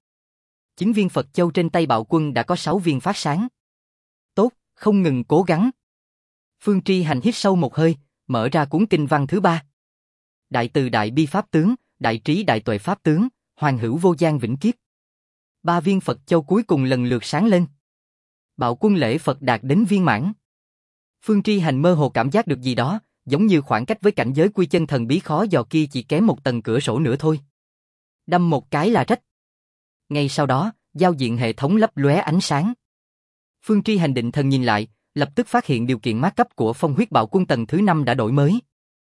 9 viên Phật châu trên tay bạo quân đã có 6 viên phát sáng. Tốt, không ngừng cố gắng. Phương Tri Hành hít sâu một hơi, mở ra cuốn kinh văn thứ 3. Đại từ đại bi pháp tướng, đại trí đại tuệ pháp tướng, hoàn hữu vô gian vĩnh kiếp. 3 viên Phật châu cuối cùng lần lượt sáng lên. Bạo quân lễ Phật đạt đến viên mãn. Phương Tri Hành mơ hồ cảm giác được gì đó, giống như khoảng cách với cảnh giới quy chân thần bí khó dò kia chỉ kém một tầng cửa sổ nữa thôi. Đâm một cái là rách. Ngay sau đó, giao diện hệ thống lấp lóe ánh sáng. Phương Tri Hành định thần nhìn lại, lập tức phát hiện điều kiện mát cấp của Phong Huyết Bạo Quân tầng thứ 5 đã đổi mới.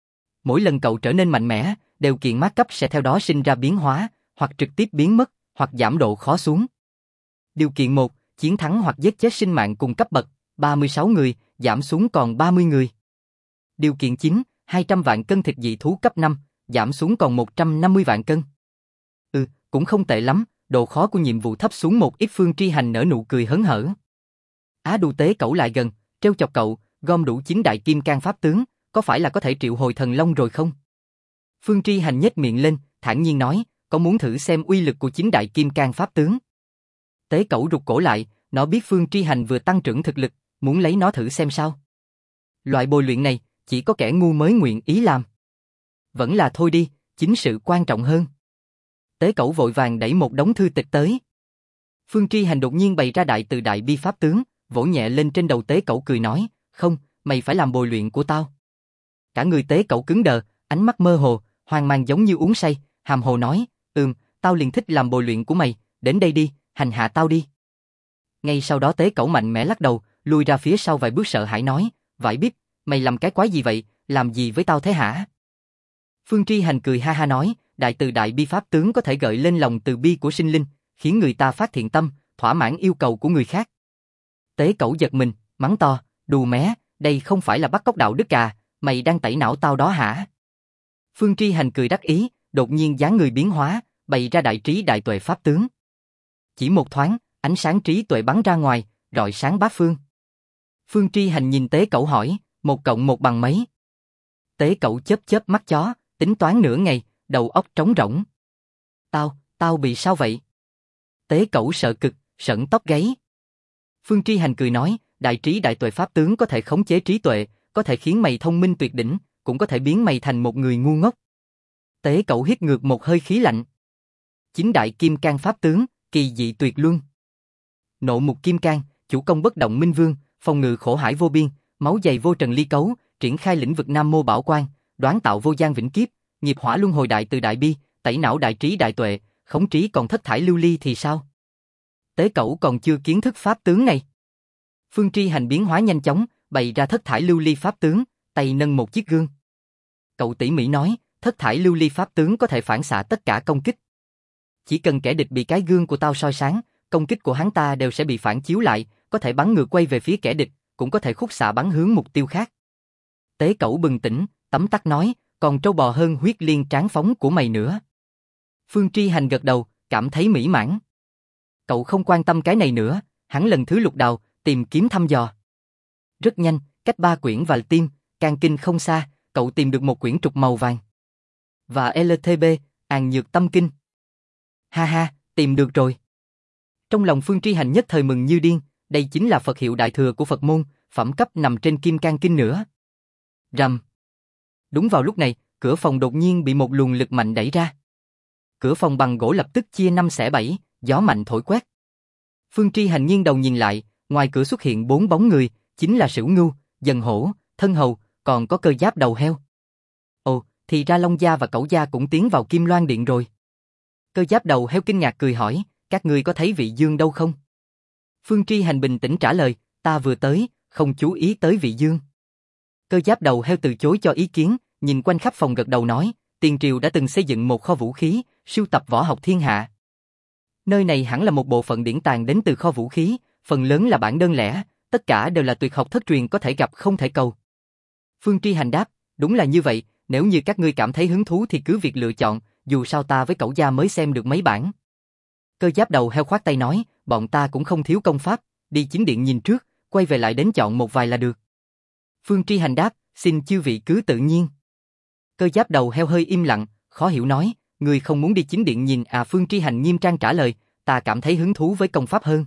Mỗi lần cậu trở nên mạnh mẽ, điều kiện mát cấp sẽ theo đó sinh ra biến hóa, hoặc trực tiếp biến mất, hoặc giảm độ khó xuống. Điều kiện 1, chiến thắng hoặc giết chết sinh mạng cùng cấp bậc, 36 người, giảm xuống còn 30 người. Điều kiện 9, 200 vạn cân thịt dị thú cấp 5, giảm xuống còn 150 vạn cân. Cũng không tệ lắm, độ khó của nhiệm vụ thấp xuống một ít. Phương Tri Hành nở nụ cười hớn hở. Á Đu Tế Cẩu lại gần, trêu chọc cậu, gom đủ 9 đại kim cang pháp tướng, có phải là có thể triệu hồi thần long rồi không? Phương Tri Hành nhếch miệng lên, thản nhiên nói, có muốn thử xem uy lực của 9 đại kim cang pháp tướng? Tế Cẩu rụt cổ lại, nó biết Phương Tri Hành vừa tăng trưởng thực lực, muốn lấy nó thử xem sao. Loại bồi luyện này, chỉ có kẻ ngu mới nguyện ý làm. Vẫn là thôi đi, chính sự quan trọng hơn. Tế Cẩu vội vàng đẩy một đống thư tịch tới. Phương Tri Hành đột nhiên bày ra đại từ đại bi pháp tướng, vỗ nhẹ lên trên đầu Tế Cẩu cười nói, không, mày phải làm bồi luyện của tao. Cả người Tế Cẩu cứng đờ, ánh mắt mơ hồ, hoang mang giống như uống say, hàm hồ nói, tao liền thích làm bồi luyện của mày, đến đây đi, hành hạ tao đi. Ngay sau đó Tế Cẩu mạnh mẽ lắc đầu, lùi ra phía sau vài bước sợ hãi nói, vải bíp, mày làm cái quái gì vậy, làm gì với tao thế hả? Phương Tri Hành cười ha ha nói, đại từ đại bi pháp tướng có thể gợi lên lòng từ bi của sinh linh, khiến người ta phát thiện tâm, thỏa mãn yêu cầu của người khác. Tế Cẩu giật mình, mắng to, đù mé, đây không phải là bắt cóc đạo đức à, mày đang tẩy não tao đó hả? Phương Tri Hành cười đắc ý, đột nhiên dáng người biến hóa, bày ra đại trí đại tuệ pháp tướng. Chỉ một thoáng, ánh sáng trí tuệ bắn ra ngoài, rọi sáng bát phương. Phương Tri Hành nhìn Tế Cẩu hỏi, 1 + 1 bằng mấy? Tế Cẩu chớp chớp mắt chó, tính toán nửa ngày, đầu óc trống rỗng. Tao bị sao vậy? Tế Cẩu sợ cực, sởn tóc gáy. Phương Tri Hành cười nói, đại trí đại tuệ pháp tướng có thể khống chế trí tuệ, có thể khiến mày thông minh tuyệt đỉnh, cũng có thể biến mày thành một người ngu ngốc. Tế Cẩu hít ngược một hơi khí lạnh. 9 đại kim cang pháp tướng, kỳ dị tuyệt luân. Nộ mục kim cang, chủ công bất động minh vương, phòng ngự khổ hải vô biên, máu dày vô trần ly cấu, triển khai lĩnh vực nam mô bảo quan, đoán tạo vô gian vĩnh kiếp, nghiệp hỏa luân hồi đại từ đại bi, tẩy não đại trí đại tuệ, khống trí còn thất thải lưu ly thì sao? Tế Cẩu còn chưa kiến thức pháp tướng này. Phương Tri Hành biến hóa nhanh chóng, bày ra thất thải lưu ly pháp tướng, tay nâng một chiếc gương. Cậu tỉ mỉ nói, thất thải lưu ly pháp tướng có thể phản xạ tất cả công kích. Chỉ cần kẻ địch bị cái gương của tao soi sáng, công kích của hắn ta đều sẽ bị phản chiếu lại, có thể bắn ngược quay về phía kẻ địch, cũng có thể khúc xạ bắn hướng mục tiêu khác. Tế Cẩu bừng tỉnh, tấm tắc nói, còn trâu bò hơn huyết liên tráng phóng của mày nữa. Phương Tri Hành gật đầu, cảm thấy mỹ mãn. Cậu không quan tâm cái này nữa, hắn lần thứ lục đào, tìm kiếm thăm dò. Rất nhanh, cách 3 quyển và tim, can kinh không xa, cậu tìm được một quyển trục màu vàng. Và LTB, An Nhược Tâm Kinh. Ha ha, tìm được rồi. Trong lòng Phương Tri Hành nhất thời mừng như điên, đây chính là Phật hiệu đại thừa của Phật môn, phẩm cấp nằm trên Kim Cang Kinh nữa. Rầm. Đúng vào lúc này, cửa phòng đột nhiên bị một luồng lực mạnh đẩy ra. Cửa phòng bằng gỗ lập tức chia 5 xẻ 7, gió mạnh thổi quét. Phương Tri Hành nghiêng đầu nhìn lại, ngoài cửa xuất hiện 4 bóng người, chính là Sửu Ngưu, Dần Hổ, Thân Hầu, còn có Cơ Giáp đầu heo. Ồ, thì ra Long Gia và Cẩu Gia cũng tiến vào Kim Loan Điện rồi. Cơ Giáp đầu heo kinh ngạc cười hỏi, các ngươi có thấy Vị Dương đâu không? Phương Tri Hành bình tĩnh trả lời, ta vừa tới, không chú ý tới Vị Dương. Cơ Giáp đầu heo từ chối cho ý kiến, nhìn quanh khắp phòng gật đầu nói, tiền triều đã từng xây dựng một kho vũ khí, sưu tập võ học thiên hạ. Nơi này hẳn là một bộ phận điển tàng đến từ kho vũ khí, phần lớn là bản đơn lẻ, tất cả đều là tuyệt học thất truyền có thể gặp không thể cầu. Phương Tri Hành đáp, đúng là như vậy, nếu như các ngươi cảm thấy hứng thú thì cứ việc lựa chọn, dù sao ta với Cẩu Gia mới xem được mấy bản. Cơ Giáp đầu heo khoát tay nói, bọn ta cũng không thiếu công pháp, đi chính điện nhìn trước, quay về lại đến chọn một vài là được. Phương Tri Hành đáp, xin chư vị cứ tự nhiên. Cơ Giáp đầu heo hơi im lặng, khó hiểu nói, ngươi không muốn đi chính điện nhìn à? Phương Tri Hành nghiêm trang trả lời, ta cảm thấy hứng thú với công pháp hơn.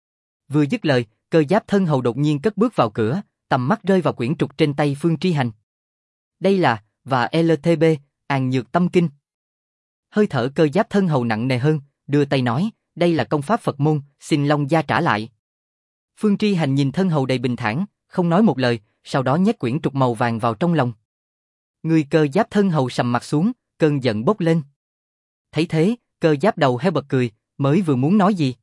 Vừa dứt lời, Cơ Giáp thân hầu đột nhiên cất bước vào cửa, tầm mắt rơi vào quyển trục trên tay Phương Tri Hành. Đây là, và LTB, An Nhược Tâm Kinh. Hơi thở Cơ Giáp thân hầu nặng nề hơn, đưa tay nói, đây là công pháp Phật môn, xin Long Gia trả lại. Phương Tri Hành nhìn thân hầu đầy bình thản, không nói một lời, sau đó nhét quyển trục màu vàng vào trong lòng. Người Cơ Giáp thân hầu sầm mặt xuống, cơn giận bốc lên. Thấy thế, Cơ Giáp đầu heo bật cười, mới vừa muốn nói gì.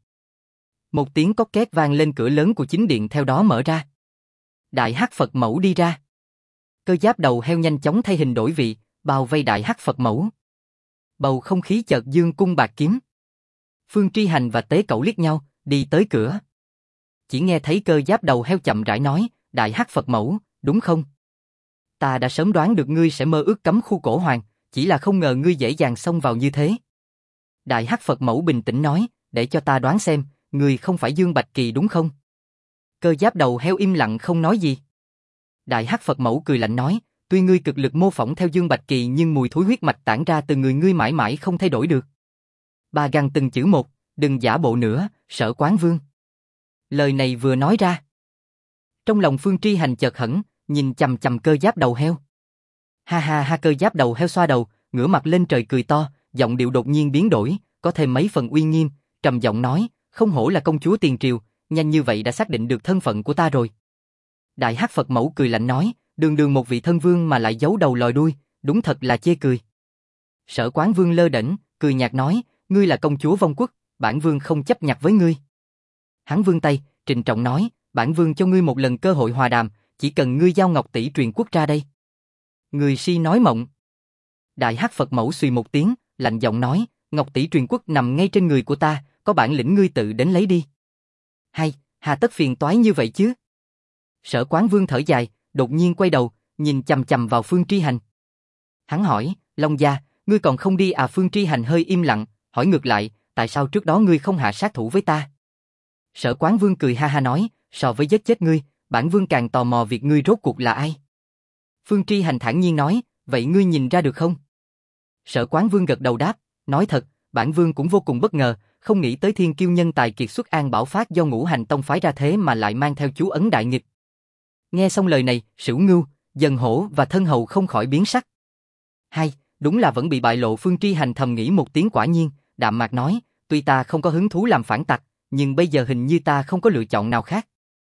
Một tiếng cót két vang lên, cửa lớn của chính điện theo đó mở ra. Đại Hắc Phật mẫu đi ra. Cơ Giáp đầu heo nhanh chóng thay hình đổi vị, bao vây Đại Hắc Phật mẫu. Bầu không khí chợt dương cung bạc kiếm. Phương Tri Hành và Tế Cẩu liếc nhau, đi tới cửa. Chỉ nghe thấy Cơ Giáp đầu heo chậm rãi nói, Đại Hắc Phật mẫu, đúng không? Ta đã sớm đoán được ngươi sẽ mơ ước cấm khu cổ hoàng, chỉ là không ngờ ngươi dễ dàng xông vào như thế. Đại Hắc Phật mẫu bình tĩnh nói, để cho ta đoán xem, ngươi không phải Dương Bạch Kỳ đúng không? Cơ Giáp đầu heo im lặng không nói gì. Đại Hắc Phật mẫu cười lạnh nói, tuy ngươi cực lực mô phỏng theo Dương Bạch Kỳ nhưng mùi thối huyết mạch tản ra từ người ngươi mãi mãi không thay đổi được. Ba gằn từng chữ một, đừng giả bộ nữa, Sở Quán Vương. Lời này vừa nói ra. Trong lòng Phương Tri Hành chợt hững, nhìn chằm chằm Cơ Giáp đầu heo. Ha ha ha, Cơ Giáp đầu heo xoa đầu, ngửa mặt lên trời cười to, giọng điệu đột nhiên biến đổi, có thêm mấy phần uy nghiêm, trầm giọng nói, không hổ là công chúa tiền triều, nhanh như vậy đã xác định được thân phận của ta rồi. Đại Hắc Phật mẫu cười lạnh nói, đường đường một vị thân vương mà lại giấu đầu lòi đuôi, đúng thật là chê cười. Sở Quán Vương lơ đễnh, cười nhạt nói, ngươi là công chúa vong quốc, bản vương không chấp nhặt với ngươi. Hắn vươn tay, trịnh trọng nói, bản vương cho ngươi một lần cơ hội hòa đàm, chỉ cần ngươi giao ngọc tỷ truyền quốc ra đây. Người si nói mộng. Đại Hắc Phật mẫu suy một tiếng, lạnh giọng nói, ngọc tỷ truyền quốc nằm ngay trên người của ta, có bản lĩnh ngươi tự đến lấy đi. Hay, hà tất phiền toái như vậy chứ? Sở Quán Vương thở dài, đột nhiên quay đầu, nhìn chằm chằm vào Phương Tri Hành. Hắn hỏi, Long gia, ngươi còn không đi à? Phương Tri Hành hơi im lặng, hỏi ngược lại, tại sao trước đó ngươi không hạ sát thủ với ta? Sở Quán Vương cười ha ha nói, so với giết chết ngươi, bản vương càng tò mò việc ngươi rốt cuộc là ai. Phương Tri Hành thản nhiên nói, vậy ngươi nhìn ra được không? Sở Quán Vương gật đầu đáp, nói thật, bản vương cũng vô cùng bất ngờ, không nghĩ tới thiên kiêu nhân tài kiệt xuất An Bảo Phát do Ngũ Hành Tông phái ra thế mà lại mang theo chú ấn đại nghịch. Nghe xong lời này, Sửu Ngưu, Dần Hổ và Thân Hầu không khỏi biến sắc. Hay, đúng là vẫn bị bại lộ. Phương Tri Hành thầm nghĩ một tiếng quả nhiên, đạm mạc nói, tuy ta không có hứng thú làm phản tặc, nhưng bây giờ hình như ta không có lựa chọn nào khác.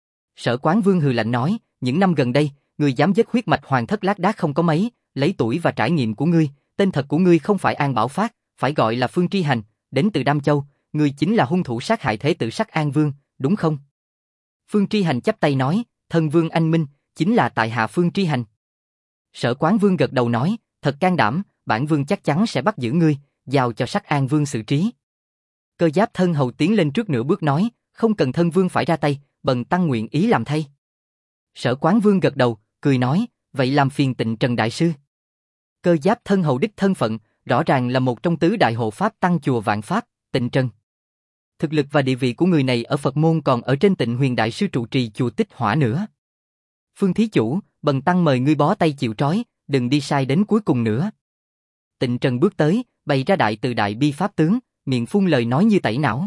Sở Quán Vương hừ lạnh nói, những năm gần đây, người dám giết huyết mạch hoàng thất lác đác không có mấy, lấy tuổi và trải nghiệm của ngươi, tên thật của ngươi không phải An Bảo Phát, phải gọi là Phương Tri Hành, đến từ Đam Châu, ngươi chính là hung thủ sát hại thế tử Sắc An Vương, đúng không? Phương Tri Hành chắp tay nói, thân vương anh minh, chính là tại hạ Phương Tri Hành. Sở Quán Vương gật đầu nói, thật can đảm, bản vương chắc chắn sẽ bắt giữ ngươi, giao cho Sắc An Vương xử trí. Cơ Giáp Thân Hầu tiến lên trước nửa bước nói, không cần thân vương phải ra tay, bần tăng nguyện ý làm thay. Sở Quán Vương gật đầu, cười nói, vậy làm phiền Tịnh Trần đại sư. Cơ Giáp Thân Hầu đích thân phận, rõ ràng là một trong tứ đại hộ pháp tăng chùa Vạn Pháp, Tịnh Trần. Thực lực và địa vị của người này ở Phật môn còn ở trên Tịnh Huyền đại sư trụ trì chùa Tích Hỏa nữa. Phương thí chủ, bần tăng mời ngươi bó tay chịu trói, đừng đi sai đến cuối cùng nữa. Tịnh Trần bước tới, bày ra đại từ đại bi pháp tướng, miệng phun lời nói như tẩy não.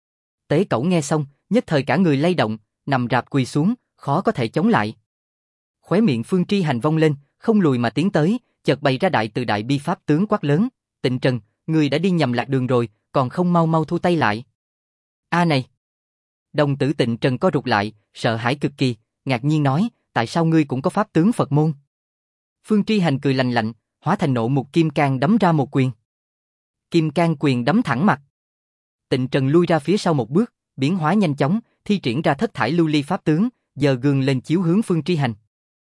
Tế Cẩu nghe xong, nhất thời cả người lay động, nằm rạp quỳ xuống, khó có thể chống lại. Khóe miệng Phương Tri Hành vong lên, không lùi mà tiến tới, chợt bày ra đại từ đại bi pháp tướng quát lớn, Tịnh Trần, ngươi đã đi nhầm lạc đường rồi, còn không mau mau thu tay lại. A này! Đồng tử Tịnh Trần co rụt lại, sợ hãi cực kỳ, ngạc nhiên nói, tại sao ngươi cũng có pháp tướng Phật môn? Phương Tri Hành cười lạnh lạnh, hóa thành nộ mục kim cang đấm ra một quyền. Kim cang quyền đấm thẳng mặt. Tịnh Trần lui ra phía sau một bước, biến hóa nhanh chóng, thi triển ra thất thải lưu ly pháp tướng, giơ gương lên chiếu hướng Phương Tri Hành.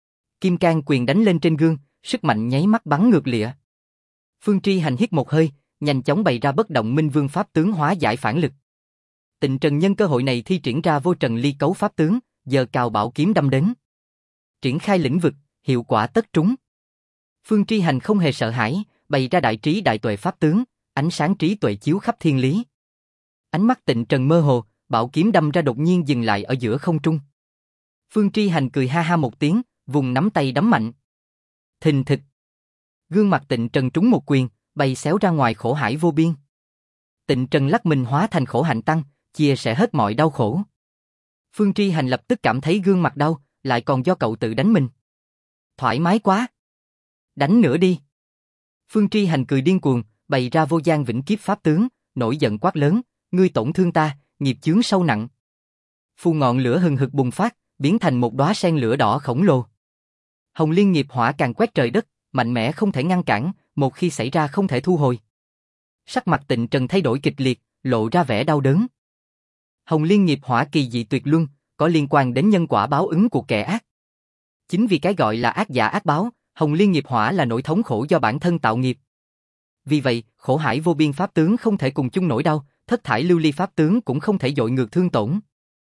Kim cang quyền đánh lên trên gương, sức mạnh nháy mắt bắn ngược lịa. Phương Tri Hành hít một hơi, nhanh chóng bày ra bất động minh vương pháp tướng hóa giải phản lực. Tịnh Trần nhân cơ hội này thi triển ra vô trần ly cấu pháp tướng, giơ cào bảo kiếm đâm đến. Triển khai lĩnh vực, hiệu quả tất trúng. Phương Tri Hành không hề sợ hãi, bày ra đại trí đại tuệ pháp tướng, ánh sáng trí tuệ chiếu khắp thiên lý. Ánh mắt Tịnh Trần mơ hồ, bảo kiếm đâm ra đột nhiên dừng lại ở giữa không trung. Phương Tri Hành cười ha ha một tiếng, vùng nắm tay đấm mạnh. Thình thịch. Gương mặt Tịnh Trần trúng một quyền, bay xéo ra ngoài khổ hải vô biên. Tịnh Trần lắc mình hóa thành khổ hạnh tăng, chia sẻ hết mọi đau khổ. Phương Tri Hành lập tức cảm thấy gương mặt đau, lại còn do cậu tự đánh mình. Thoải mái quá. Đánh nữa đi. Phương Tri Hành cười điên cuồng, bày ra vô gian vĩnh kiếp pháp tướng, nổi giận quát lớn, ngươi tổn thương ta, nghiệp chướng sâu nặng. Phù ngọn lửa hừng hực bùng phát, biến thành một đóa sen lửa đỏ khổng lồ. Hồng liên nghiệp hỏa càng quét trời đất, mạnh mẽ không thể ngăn cản, một khi xảy ra không thể thu hồi. Sắc mặt Tịnh Trần thay đổi kịch liệt, lộ ra vẻ đau đớn. Hồng liên nghiệp hỏa kỳ dị tuyệt luân, có liên quan đến nhân quả báo ứng của kẻ ác. Chính vì cái gọi là ác giả ác báo, Hồng Liên nghiệp hỏa là nỗi thống khổ do bản thân tạo nghiệp. Vì vậy, Khổ Hải Vô Biên pháp tướng không thể cùng chung nỗi đau, Thất Thải Lưu Ly pháp tướng cũng không thể dội ngược thương tổn.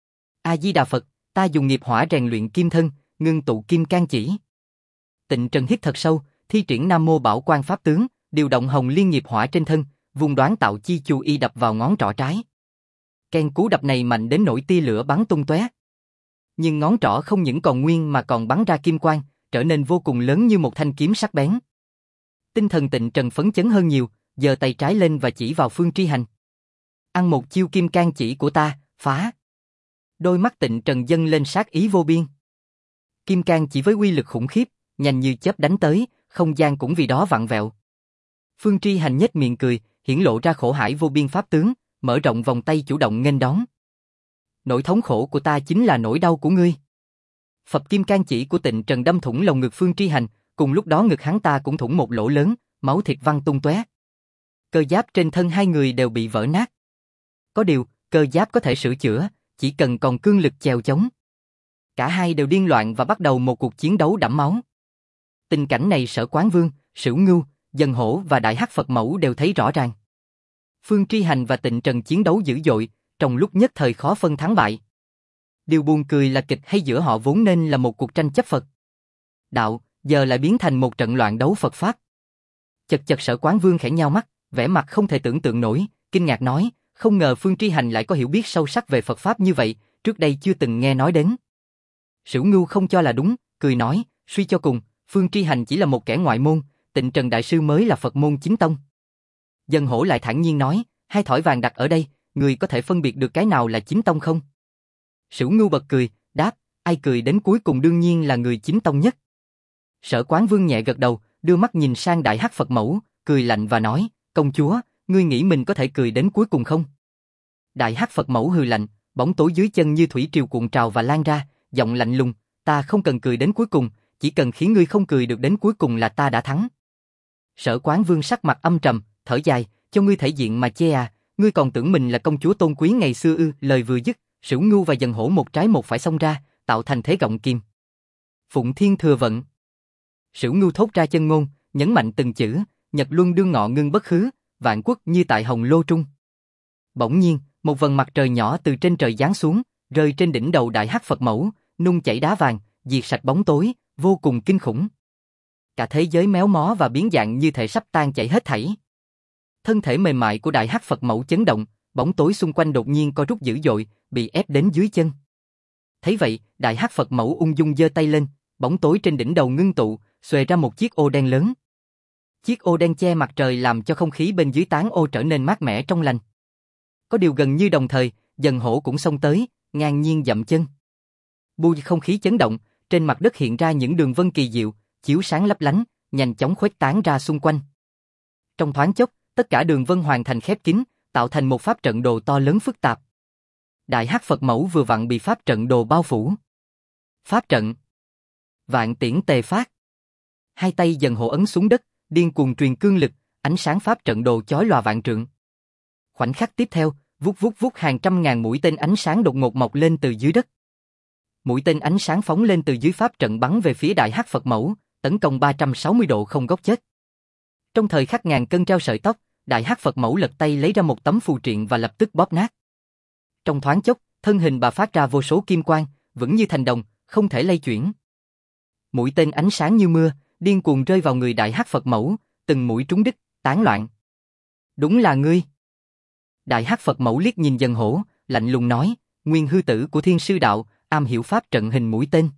A Di Đà Phật, ta dùng nghiệp hỏa rèn luyện kim thân, ngưng tụ kim can chỉ. Tịnh Trần hít thật sâu, thi triển Nam Mô Bảo Quan pháp tướng, điều động Hồng Liên nghiệp hỏa trên thân, vùng đoán tạo chi chu y đập vào ngón trỏ trái. Ken cú đập này mạnh đến nỗi tia lửa bắn tung tóe. Nhưng ngón trỏ không những còn nguyên mà còn bắn ra kim quang, trở nên vô cùng lớn như một thanh kiếm sắc bén. Tinh thần Tịnh Trần phấn chấn hơn nhiều, giơ tay trái lên và chỉ vào Phương Tri Hành. Ăn một chiêu kim can chỉ của ta, phá. Đôi mắt Tịnh Trần dâng lên sát ý vô biên. Kim can chỉ với uy lực khủng khiếp, nhanh như chớp đánh tới, không gian cũng vì đó vặn vẹo. Phương Tri Hành nhếch miệng cười, hiển lộ ra Khổ Hải Vô Biên pháp tướng, mở rộng vòng tay chủ động nghênh đón. Nỗi thống khổ của ta chính là nỗi đau của ngươi. Phập kim can chỉ của Tịnh Trần đâm thủng lồng ngực Phương Tri Hành, cùng lúc đó ngực hắn ta cũng thủng một lỗ lớn, máu thịt văng tung tóe. Cơ giáp trên thân hai người đều bị vỡ nát. Có điều, cơ giáp có thể sửa chữa, chỉ cần còn cương lực chèo chống. Cả hai đều điên loạn và bắt đầu một cuộc chiến đấu đẫm máu. Tình cảnh này Sở Quán Vương, Sửu Ngưu, Dần Hổ và Đại Hắc Phật Mẫu đều thấy rõ ràng. Phương Tri Hành và Tịnh Trần chiến đấu dữ dội, trong lúc nhất thời khó phân thắng bại. Điều buồn cười là kịch hay giữa họ vốn nên là một cuộc tranh chấp Phật đạo, giờ lại biến thành một trận loạn đấu Phật Pháp. Chật chật Sở Quán Vương khẽ nhao mắt, vẻ mặt không thể tưởng tượng nổi, kinh ngạc nói, không ngờ Phương Tri Hành lại có hiểu biết sâu sắc về Phật Pháp như vậy, trước đây chưa từng nghe nói đến. Sửu Ngưu không cho là đúng, cười nói, suy cho cùng, Phương Tri Hành chỉ là một kẻ ngoại môn, Tịnh Trần Đại Sư mới là Phật môn chính tông. Dần Hổ lại thản nhiên nói, hai thỏi vàng đặt ở đây, người có thể phân biệt được cái nào là chính tông không? Sửu Ngưu bật cười, đáp, ai cười đến cuối cùng đương nhiên là người chính tông nhất. Sở Quán Vương nhẹ gật đầu, đưa mắt nhìn sang Đại Hắc Phật Mẫu, cười lạnh và nói, công chúa, ngươi nghĩ mình có thể cười đến cuối cùng không? Đại Hắc Phật Mẫu hừ lạnh, bóng tối dưới chân như thủy triều cuộn trào và lan ra, giọng lạnh lùng, ta không cần cười đến cuối cùng, chỉ cần khiến ngươi không cười được đến cuối cùng là ta đã thắng. Sở Quán Vương sắc mặt âm trầm, thở dài, cho ngươi thể diện mà chê à, ngươi còn tưởng mình là công chúa tôn quý ngày xưa ư? Lời vừa dứt, Sửu Ngưu và Dần Hổ một trái một phải xông ra, tạo thành thế gọng kìm. Phụng Thiên Thừa Vận. Sửu Ngưu thốt ra chân ngôn, nhấn mạnh từng chữ, Nhật Luân đương ngọ ngưng bất khứ, vạn quốc như tại hồng lô trung. Bỗng nhiên, một vầng mặt trời nhỏ từ trên trời giáng xuống, rơi trên đỉnh đầu Đại Hắc Phật Mẫu, nung chảy đá vàng, diệt sạch bóng tối, vô cùng kinh khủng. Cả thế giới méo mó và biến dạng như thể sắp tan chảy hết thảy. Thân thể mềm mại của Đại Hắc Phật Mẫu chấn động, bóng tối xung quanh đột nhiên co rút dữ dội, bị ép đến dưới chân. Thấy vậy, Đại Hắc Phật Mẫu ung dung giơ tay lên, bóng tối trên đỉnh đầu ngưng tụ, xuề ra một chiếc ô đen lớn. Chiếc ô đen che mặt trời làm cho không khí bên dưới tán ô trở nên mát mẻ trong lành. Có điều gần như đồng thời, Dần Hổ cũng xông tới, ngang nhiên dậm chân. Bùi không khí chấn động, trên mặt đất hiện ra những đường vân kỳ diệu, chiếu sáng lấp lánh, nhanh chóng khuếch tán ra xung quanh. Trong thoáng chốc, tất cả đường vân hoàn thành khép kín, tạo thành một pháp trận đồ to lớn phức tạp. Đại Hắc Phật Mẫu vừa vặn bị pháp trận đồ bao phủ. Pháp trận. Vạn Tiễn Tề Phát. Hai tay Dần Hổ ấn xuống đất, điên cuồng truyền cương lực, ánh sáng pháp trận đồ chói lòa vạn trượng. Khoảnh khắc tiếp theo, vút vút vút hàng trăm ngàn mũi tên ánh sáng đột ngột mọc lên từ dưới đất. Mũi tên ánh sáng phóng lên từ dưới pháp trận bắn về phía Đại Hắc Phật Mẫu, tấn công 360 độ không góc chết. Trong thời khắc ngàn cân treo sợi tóc, Đại Hắc Phật Mẫu lật tay lấy ra một tấm phù triện và lập tức bóp nát. Trong thoáng chốc, thân hình bà phát ra vô số kim quang, vững như thành đồng, không thể lay chuyển. Mũi tên ánh sáng như mưa, điên cuồng rơi vào người Đại Hắc Phật Mẫu, từng mũi trúng đích, tán loạn. Đúng là ngươi. Đại Hắc Phật Mẫu liếc nhìn Dần Hổ, lạnh lùng nói, nguyên hư tử của Thiên Sư Đạo, am hiểu pháp trận hình mũi tên.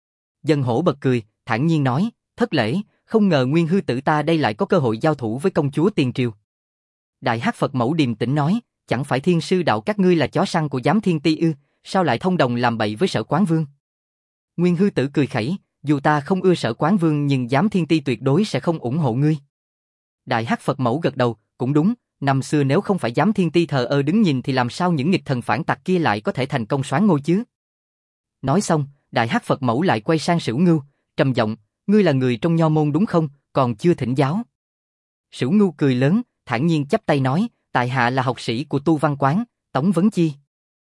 Dần Hổ bật cười, thản nhiên nói, thất lễ, không ngờ nguyên hư tử ta đây lại có cơ hội giao thủ với công chúa tiền triều. Đại Hắc Phật Mẫu điềm tĩnh nói, chẳng phải Thiên Sư Đạo các ngươi là chó săn của Giám Thiên Ti ư, sao lại thông đồng làm bậy với Sở Quán Vương? Nguyên hư tử cười khẩy, dù ta không ưa Sở Quán Vương nhưng Giám Thiên Ti tuyệt đối sẽ không ủng hộ ngươi. Đại Hắc Phật Mẫu gật đầu, cũng đúng, năm xưa nếu không phải Giám Thiên Ti thờ ơ đứng nhìn thì làm sao những nghịch thần phản tặc kia lại có thể thành công soán ngôi chứ? Nói xong, Đại Hắc Phật Mẫu lại quay sang Sửu Ngưu, trầm giọng, ngươi là người trong nho môn đúng không, còn chưa thỉnh giáo. Sửu Ngưu cười lớn, thản nhiên chắp tay nói, tại hạ là học sĩ của Tu Văn Quán, Tống Vấn Chi.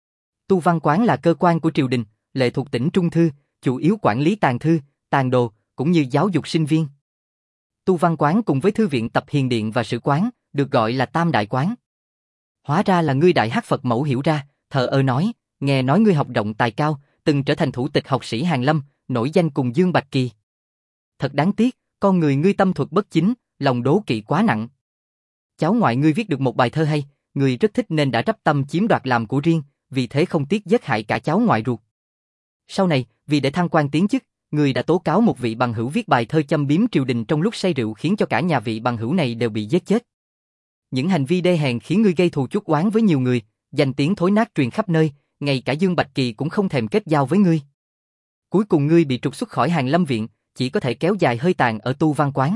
Tu Văn Quán là cơ quan của triều đình, lệ thuộc tỉnh Trung Thư, chủ yếu quản lý tàng thư, tàng đồ, cũng như giáo dục sinh viên. tu văn quán cùng với thư viện tập hiền điện và sử quán, được gọi là Tam Đại Quán. Hóa ra là ngươi Đại Hắc Phật Mẫu hiểu ra, thờ ơ nói, nghe nói ngươi học rộng tài cao, từng trở thành thủ tịch học sĩ Hàn Lâm, nổi danh cùng Dương Bạch Kỳ. Thật đáng tiếc, con người ngươi tâm thuật bất chính, lòng đố kỵ quá nặng. Cháu ngoại ngươi viết được một bài thơ hay, ngươi rất thích nên đã rắp tâm chiếm đoạt làm của riêng, vì thế không tiếc giết hại cả cháu ngoại ruột. Sau này, vì để thăng quan tiến chức, ngươi đã tố cáo một vị bằng hữu viết bài thơ châm biếm triều đình trong lúc say rượu khiến cho cả nhà vị bằng hữu này đều bị giết chết. Những hành vi đê hèn khiến ngươi gây thù chuốc oán với nhiều người, danh tiếng thối nát truyền khắp nơi, ngay cả Dương Bạch Kỳ cũng không thèm kết giao với ngươi. Cuối cùng ngươi bị trục xuất khỏi Hàn Lâm viện, chỉ có thể kéo dài hơi tàn ở tu văn quán.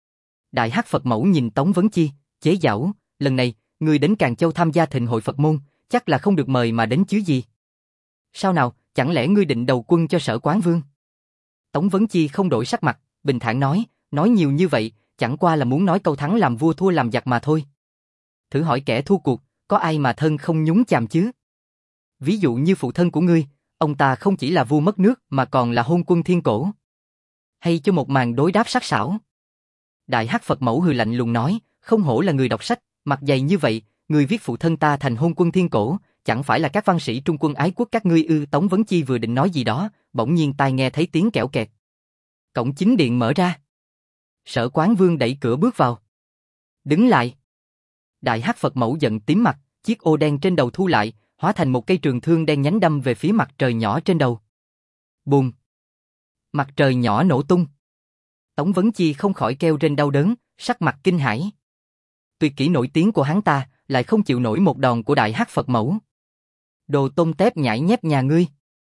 Đại Hắc Phật Mẫu nhìn Tống Vấn Chi, chế giễu, lần này, ngươi đến Càn Châu tham gia thịnh hội Phật môn, chắc là không được mời mà đến chứ gì. Sao nào, chẳng lẽ ngươi định đầu quân cho Sở Quán Vương? Tống Vấn Chi không đổi sắc mặt, bình thản nói nhiều như vậy, chẳng qua là muốn nói câu thắng làm vua thua làm giặc mà thôi. Thử hỏi kẻ thua cuộc, có ai mà thân không nhúng chàm chứ? Ví dụ như phụ thân của ngươi, ông ta không chỉ là vua mất nước mà còn là hôn quân thiên cổ. Hay cho một màn đối đáp sắc sảo. Đại Hắc Phật Mẫu hừ lạnh lùng nói, không hổ là người đọc sách, mặt dày như vậy, người viết phụ thân ta thành hôn quân thiên cổ, chẳng phải là các văn sĩ trung quân ái quốc các ngươi ư? Tống Vấn Chi vừa định nói gì đó, bỗng nhiên tai nghe thấy tiếng kẽo kẹt. Cổng chính điện mở ra. Sở Quán Vương đẩy cửa bước vào. Đứng lại. Đại Hắc Phật Mẫu giận tím mặt, chiếc ô đen trên đầu thu lại, hóa thành một cây trường thương đen nhánh đâm về phía mặt trời nhỏ trên đầu. Bùm! Mặt trời nhỏ nổ tung. Tống Vấn Chi không khỏi kêu rên đau đớn, sắc mặt kinh hãi. Tuyệt kỹ nổi tiếng của hắn ta lại không chịu nổi một đòn của Đại Hắc Phật Mẫu. Đồ tôm tép nhãi nhép nhà ngươi.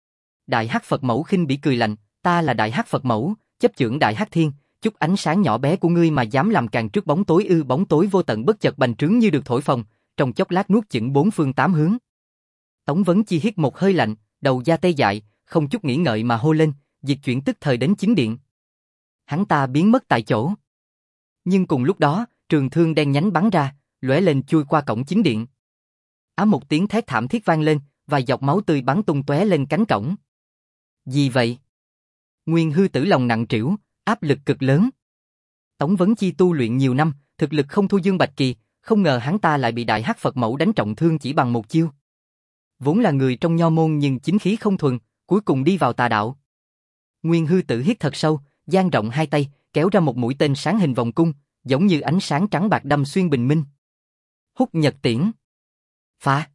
Đại Hắc Phật Mẫu khinh bỉ cười lạnh, ta là Đại Hắc Phật Mẫu, chấp chưởng Đại Hắc Thiên, chút ánh sáng nhỏ bé của ngươi mà dám làm càn trước bóng tối ư? Bóng tối vô tận bất chợt bành trướng như được thổi phồng, trong chốc lát nuốt chửng bốn phương tám hướng. Tống Vấn Chi hít một hơi lạnh, đầu da tê dại, không chút nghĩ ngợi mà hô lên, dịch chuyển tức thời đến chính điện. Hắn ta biến mất tại chỗ. Nhưng cùng lúc đó, trường thương đen nhánh bắn ra, lóe lên chui qua cổng chính điện. Một tiếng thét thảm thiết vang lên, vài giọt máu tươi bắn tung tóe lên cánh cổng. Gì vậy? Nguyên Hư Tử lòng nặng trĩu, áp lực cực lớn. Tống Vấn Chi tu luyện nhiều năm, thực lực không thua Dương Bạch Kỳ, không ngờ hắn ta lại bị Đại Hắc Phật Mẫu đánh trọng thương chỉ bằng một chiêu. Vốn là người trong nho môn nhưng chính khí không thuần, cuối cùng đi vào tà đạo. Nguyên Hư Tử hít thật sâu, dang rộng hai tay, kéo ra một mũi tên sáng hình vòng cung, giống như ánh sáng trắng bạc đâm xuyên bình minh. Húc Nhật Tiễn. Phá.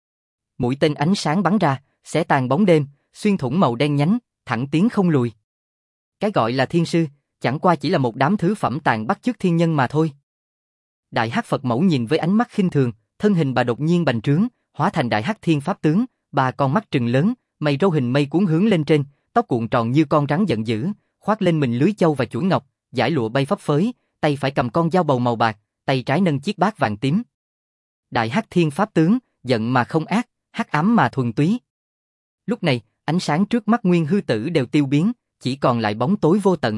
Mũi tên ánh sáng bắn ra, xé tan bóng đêm, xuyên thủng màu đen nhánh, thẳng tiến không lùi. Cái gọi là thiên sư, chẳng qua chỉ là một đám thứ phẩm tàn bắt chước thiên nhân mà thôi. Đại Hắc Phật Mẫu nhìn với ánh mắt khinh thường, thân hình bà đột nhiên bành trướng, hóa thành Đại Hắc Thiên Pháp tướng, bà con mắt trừng lớn, mây râu hình mây cuốn hướng lên trên, tóc cuộn tròn như con rắn giận dữ, khoác lên mình lưới châu và chuỗi ngọc, dải lụa bay phấp phới, tay phải cầm con dao bầu màu bạc, tay trái nâng chiếc bát vàng tím. Đại Hắc Thiên Pháp tướng, giận mà không ác, hắc ám mà thuần túy. Lúc này, ánh sáng trước mắt Nguyên Hư Tử đều tiêu biến, chỉ còn lại bóng tối vô tận.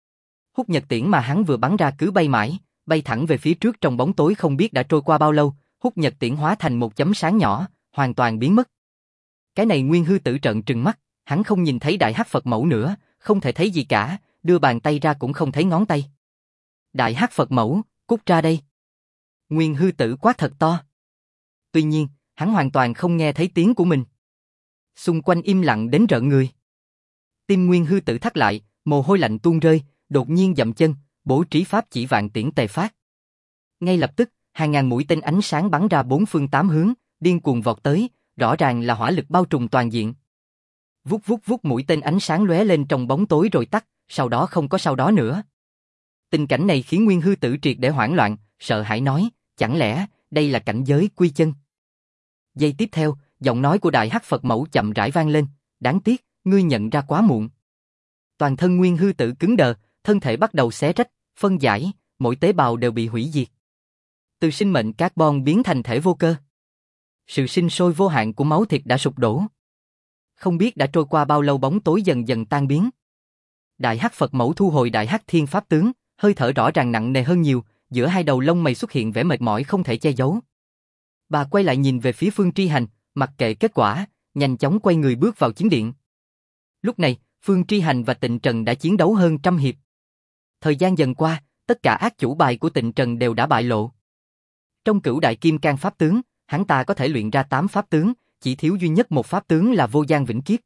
Húc Nhật Tiễn mà hắn vừa bắn ra cứ bay mãi, bay thẳng về phía trước trong bóng tối không biết đã trôi qua bao lâu, Húc Nhật Tiễn hóa thành một chấm sáng nhỏ, hoàn toàn biến mất. Cái này Nguyên Hư Tử trợn trừng mắt, hắn không nhìn thấy Đại Hắc Phật Mẫu nữa, không thể thấy gì cả, đưa bàn tay ra cũng không thấy ngón tay. Đại Hắc Phật Mẫu, cút ra đây. Nguyên Hư Tử quát thật to. Tuy nhiên, hắn hoàn toàn không nghe thấy tiếng của mình. Xung quanh im lặng đến rợn người. Tim Nguyên Hư Tử thắt lại, mồ hôi lạnh tuôn rơi, đột nhiên dậm chân, bố trí pháp chỉ vạn tiễn tề phát. Ngay lập tức, hàng ngàn mũi tên ánh sáng bắn ra bốn phương tám hướng, điên cuồng vọt tới, rõ ràng là hỏa lực bao trùm toàn diện. Vút vút vút mũi tên ánh sáng lóe lên trong bóng tối rồi tắt, sau đó không có sau đó nữa. Tình cảnh này khiến Nguyên Hư Tử triệt để hoảng loạn, sợ hãi nói, chẳng lẽ đây là cảnh giới quy chân? Giây tiếp theo, giọng nói của Đại Hắc Phật Mẫu chậm rãi vang lên, đáng tiếc, ngươi nhận ra quá muộn. Toàn thân Nguyên Hư Tử cứng đờ, thân thể bắt đầu xé rách, phân giải, mỗi tế bào đều bị hủy diệt. Từ sinh mệnh carbon biến thành thể vô cơ. Sự sinh sôi vô hạn của máu thịt đã sụp đổ. Không biết đã trôi qua bao lâu bóng tối dần dần tan biến. Đại Hắc Phật Mẫu thu hồi Đại Hắc Thiên Pháp tướng, hơi thở rõ ràng nặng nề hơn nhiều, giữa hai đầu lông mày xuất hiện vẻ mệt mỏi không thể che giấu. Bà quay lại nhìn về phía Phương Tri Hành, mặc kệ kết quả, nhanh chóng quay người bước vào chính điện. Lúc này, Phương Tri Hành và Tịnh Trần đã chiến đấu hơn trăm hiệp. Thời gian dần qua, tất cả ác chủ bài của Tịnh Trần đều đã bại lộ. Trong Cửu Đại Kim Cang pháp tướng, hắn ta có thể luyện ra 8 pháp tướng, chỉ thiếu duy nhất một pháp tướng là Vô Gian Vĩnh Kiếp.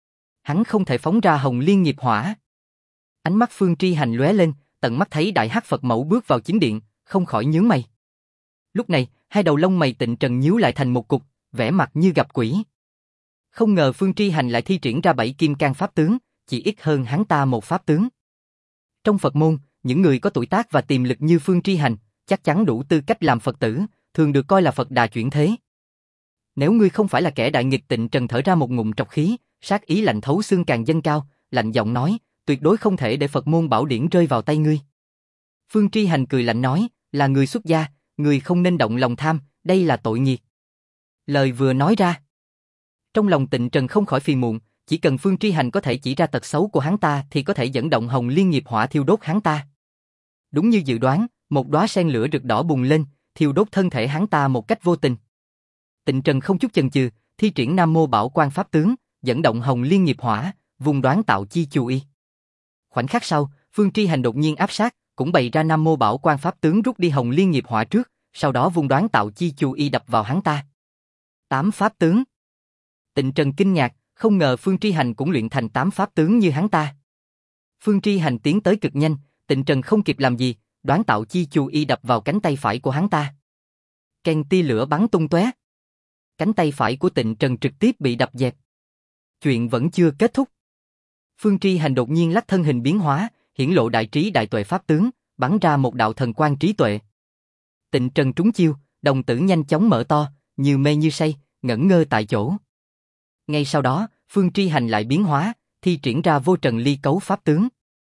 Hắn không thể phóng ra Hồng Liên Nghiệp Hỏa. Ánh mắt Phương Tri Hành lóe lên, tận mắt thấy Đại Hắc Phật Mẫu bước vào chính điện, không khỏi nhướng mày. Lúc này, hai đầu lông mày Tịnh Trần nhíu lại thành một cục, vẻ mặt như gặp quỷ. Không ngờ Phương Tri Hành lại thi triển ra 7 Kim Cang pháp tướng, chỉ ít hơn hắn ta một pháp tướng. Trong Phật môn, những người có tuổi tác và tiềm lực như Phương Tri Hành, chắc chắn đủ tư cách làm Phật tử, thường được coi là Phật Đà chuyển thế. Nếu ngươi không phải là kẻ đại nghịch, Tịnh Trần thở ra một ngụm trọc khí, sát ý lạnh thấu xương càng dâng cao, lạnh giọng nói, tuyệt đối không thể để Phật môn bảo điển rơi vào tay ngươi. Phương Tri Hành cười lạnh nói, là người xuất gia, người không nên động lòng tham, đây là tội nghiệt. Lời vừa nói ra, trong lòng Tịnh Trần không khỏi phiền muộn, chỉ cần Phương Tri Hành có thể chỉ ra tật xấu của hắn ta thì có thể dẫn động Hồng Liên Nghiệp Hỏa thiêu đốt hắn ta. Đúng như dự đoán, một đóa sen lửa rực đỏ bùng lên, thiêu đốt thân thể hắn ta một cách vô tình. Tịnh Trần không chút chần chừ, thi triển Nam Mô Bảo Quan pháp tướng, dẫn động Hồng Liên Nghiệp Hỏa, vùng đoán tạo chi chu y. Khoảnh khắc sau, Phương Tri Hành đột nhiên áp sát, cũng bày ra Nam Mô Bảo Quan pháp tướng rút đi Hồng Liên Nghiệp Hỏa trước, sau đó vùng đoán tạo chi chu y đập vào hắn ta. 8 pháp tướng. Tịnh Trần kinh ngạc, không ngờ Phương Tri Hành cũng luyện thành 8 pháp tướng như hắn ta. Phương Tri Hành tiến tới cực nhanh, Tịnh Trần không kịp làm gì, đoán tạo chi chu y đập vào cánh tay phải của hắn ta. Kèn tia lửa bắn tung tóe. Cánh tay phải của Tịnh Trần trực tiếp bị đập dẹp. Chuyện vẫn chưa kết thúc. Phương Tri Hành đột nhiên lắc thân hình biến hóa, hiển lộ đại trí đại tuệ pháp tướng, bắn ra một đạo thần quang trí tuệ. Tịnh Trần trúng chiêu, đồng tử nhanh chóng mở to, như mê như say, ngẩn ngơ tại chỗ. Ngay sau đó, Phương Tri Hành lại biến hóa, thi triển ra Vô Trần Ly Cấu pháp tướng.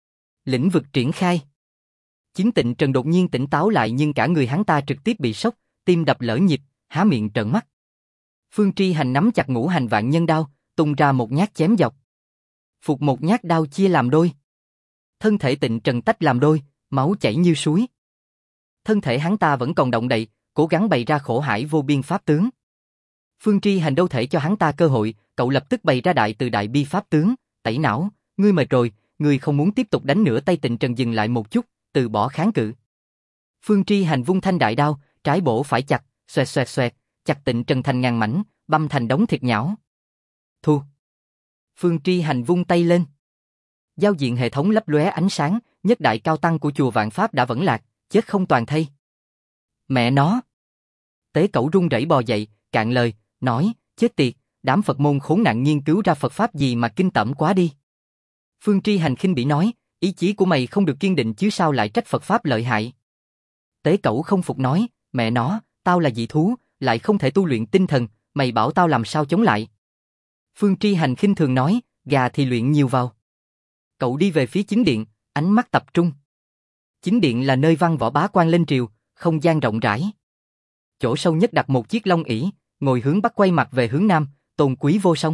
Lĩnh vực triển khai. Chính Tịnh Trần đột nhiên tỉnh táo lại, nhưng cả người hắn ta trực tiếp bị sốc, tim đập lỡ nhịp, há miệng trợn mắt. Phương Tri Hành nắm chặt Ngũ Hành Vạn Nhân Đao, tung ra một nhát chém dọc. Phục một nhát đao chia làm đôi. Thân thể Tịnh Trần tách làm đôi, máu chảy như suối. Thân thể hắn ta vẫn còn động đậy, cố gắng bày ra Khổ Hải Vô Biên pháp tướng. Phương Tri Hành đâu thể cho hắn ta cơ hội, cậu lập tức bày ra Đại Từ Đại Bi pháp tướng, tẩy não, ngươi mệt rồi, ngươi không muốn tiếp tục đánh nữa. Tay Tịnh Trần dừng lại một chút, từ bỏ kháng cự. Phương Tri Hành vung thanh đại đao, trái bổ phải chặt, xoẹt xoẹt xoẹt, chặt Tịnh Trần thành ngàn mảnh, băm thành đống thịt nhão. Thu. Phương Tri Hành vung tay lên. Giao diện hệ thống lấp lóe ánh sáng, nhất đại cao tăng của chùa Vạn Pháp đã vẫn lạc, chết không toàn thây. Mẹ nó. Tế Cẩu run rẩy bò dậy, cạn lời, nói, chết tiệt, đám Phật môn khốn nạn nghiên cứu ra Phật Pháp gì mà kinh tởm quá đi. Phương Tri Hành khinh bỉ nói, ý chí của mày không được kiên định chứ sao lại trách Phật Pháp lợi hại. Tế Cẩu không phục nói, mẹ nó, tao là dị thú, lại không thể tu luyện tinh thần, mày bảo tao làm sao chống lại. Phương Tri Hành khinh thường nói, gà thì luyện nhiều vào. Cậu đi về phía chính điện, ánh mắt tập trung. Chính điện là nơi văn võ bá quan lên triều, không gian rộng rãi. Chỗ sâu nhất đặt một chiếc long ỷ, ngồi hướng bắc quay mặt về hướng nam, tôn quý vô song.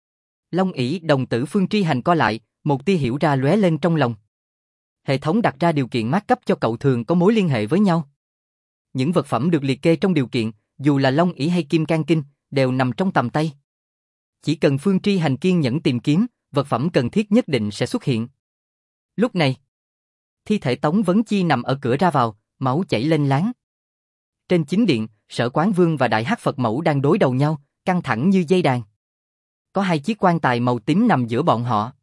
Long ỷ đồng tử Phương Tri Hành co lại, một tia hiểu ra lóe lên trong lòng. Hệ thống đặt ra điều kiện mát cấp cho cậu thường có mối liên hệ với nhau. Những vật phẩm được liệt kê trong điều kiện, dù là long ỷ hay kim cang kinh, đều nằm trong tầm tay. Chỉ cần Phương Tri Hành kiên nhẫn tìm kiếm, vật phẩm cần thiết nhất định sẽ xuất hiện. Lúc này, thi thể Tống Vấn Chi nằm ở cửa ra vào, máu chảy lên láng. Trên chính điện, Sở Quán Vương và Đại Hắc Phật Mẫu đang đối đầu nhau, căng thẳng như dây đàn. Có 2 chiếc quan tài màu tím nằm giữa bọn họ.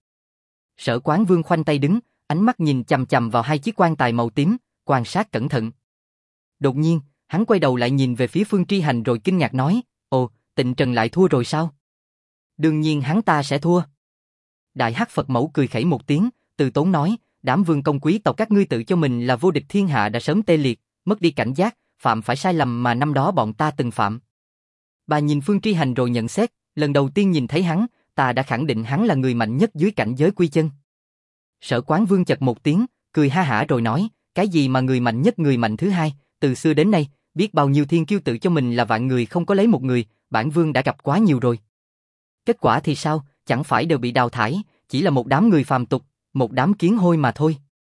Sở Quán Vương khoanh tay đứng, ánh mắt nhìn chằm chằm vào 2 chiếc quan tài màu tím, quan sát cẩn thận. Đột nhiên, hắn quay đầu lại nhìn về phía Phương Tri Hành rồi kinh ngạc nói, ồ, Tịnh Trần lại thua rồi sao? Đương nhiên hắn ta sẽ thua. Đại Hắc Phật Mẫu cười khẩy một tiếng, từ tốn nói, đám vương công quý tộc các ngươi tự cho mình là vô địch thiên hạ đã sớm tê liệt, mất đi cảnh giác, phạm phải sai lầm mà năm đó bọn ta từng phạm. Bà nhìn Phương Tri Hành rồi nhận xét, lần đầu tiên nhìn thấy hắn, ta đã khẳng định hắn là người mạnh nhất dưới cảnh giới quy chân. Sở Quán Vương chật một tiếng, cười ha hả rồi nói, cái gì mà người mạnh nhất người mạnh thứ hai, từ xưa đến nay, biết bao nhiêu thiên kiêu tự cho mình là vạn người không có lấy một người, bản vương đã gặp quá nhiều rồi. Kết quả thì sao, chẳng phải đều bị đào thải, chỉ là một đám người phàm tục, một đám kiến hôi mà thôi.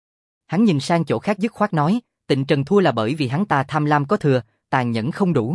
Hắn nhìn sang chỗ khác dứt khoát nói, Tịnh Trần thua là bởi vì hắn ta tham lam có thừa, tàn nhẫn không đủ.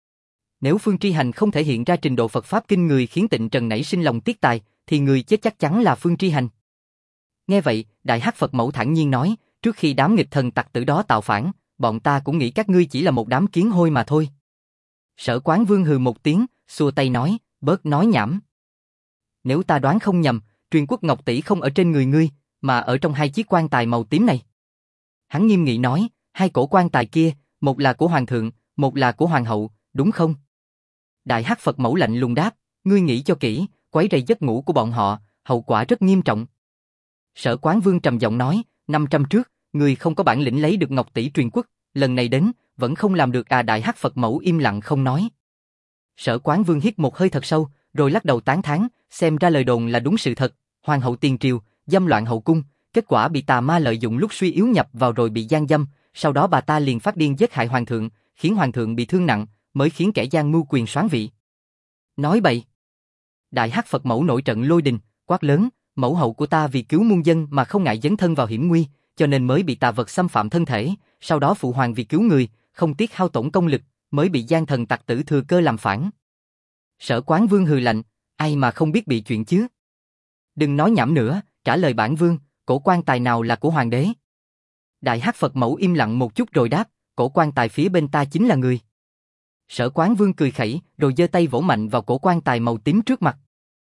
Nếu Phương Tri Hành không thể hiện ra trình độ Phật Pháp kinh người khiến Tịnh Trần nảy sinh lòng tiếc tài, thì người chết chắc chắn là Phương Tri Hành. Nghe vậy, Đại Hắc Phật Mẫu thản nhiên nói, trước khi đám nghịch thần tặc tử đó tạo phản, bọn ta cũng nghĩ các ngươi chỉ là một đám kiến hôi mà thôi. Sở Quán Vương hừ một tiếng, xua tay nói, bớt nói nhảm. Nếu ta đoán không nhầm, truyền quốc ngọc tỷ không ở trên người ngươi, mà ở trong hai chiếc quan tài màu tím này. Hắn nghiêm nghị nói, hai cổ quan tài kia, một là của hoàng thượng, một là của hoàng hậu, đúng không? Đại Hắc Phật Mẫu lạnh lùng đáp, ngươi nghĩ cho kỹ, quấy rầy giấc ngủ của bọn họ, hậu quả rất nghiêm trọng. Sở Quán Vương trầm giọng nói, 500 trước, ngươi không có bản lĩnh lấy được ngọc tỷ truyền quốc, lần này đến, vẫn không làm được à? Đại Hắc Phật Mẫu im lặng không nói. Sở Quán Vương hít một hơi thật sâu, rồi lắc đầu tán thán, xem ra lời đồn là đúng sự thật, hoàng hậu tiền triều, dâm loạn hậu cung, kết quả bị tà ma lợi dụng lúc suy yếu nhập vào rồi bị gian dâm, sau đó bà ta liền phát điên giết hại hoàng thượng, khiến hoàng thượng bị thương nặng, mới khiến kẻ gian mưu quyền soán vị. Nói bậy. Đại Hắc Phật Mẫu nổi trận lôi đình, quát lớn, mẫu hậu của ta vì cứu muôn dân mà không ngại dấn thân vào hiểm nguy, cho nên mới bị tà vật xâm phạm thân thể, sau đó phụ hoàng vì cứu người, không tiếc hao tổn công lực, mới bị gian thần tặc tử thừa cơ làm phản. Sở Quán Vương hừ lạnh, ai mà không biết bị chuyện chứ? Đừng nói nhảm nữa, trả lời bản vương, cổ quan tài nào là của hoàng đế? Đại Hắc Phật Mẫu im lặng một chút rồi đáp, cổ quan tài phía bên ta chính là người. Sở Quán Vương cười khẩy, rồi giơ tay vỗ mạnh vào cổ quan tài màu tím trước mặt.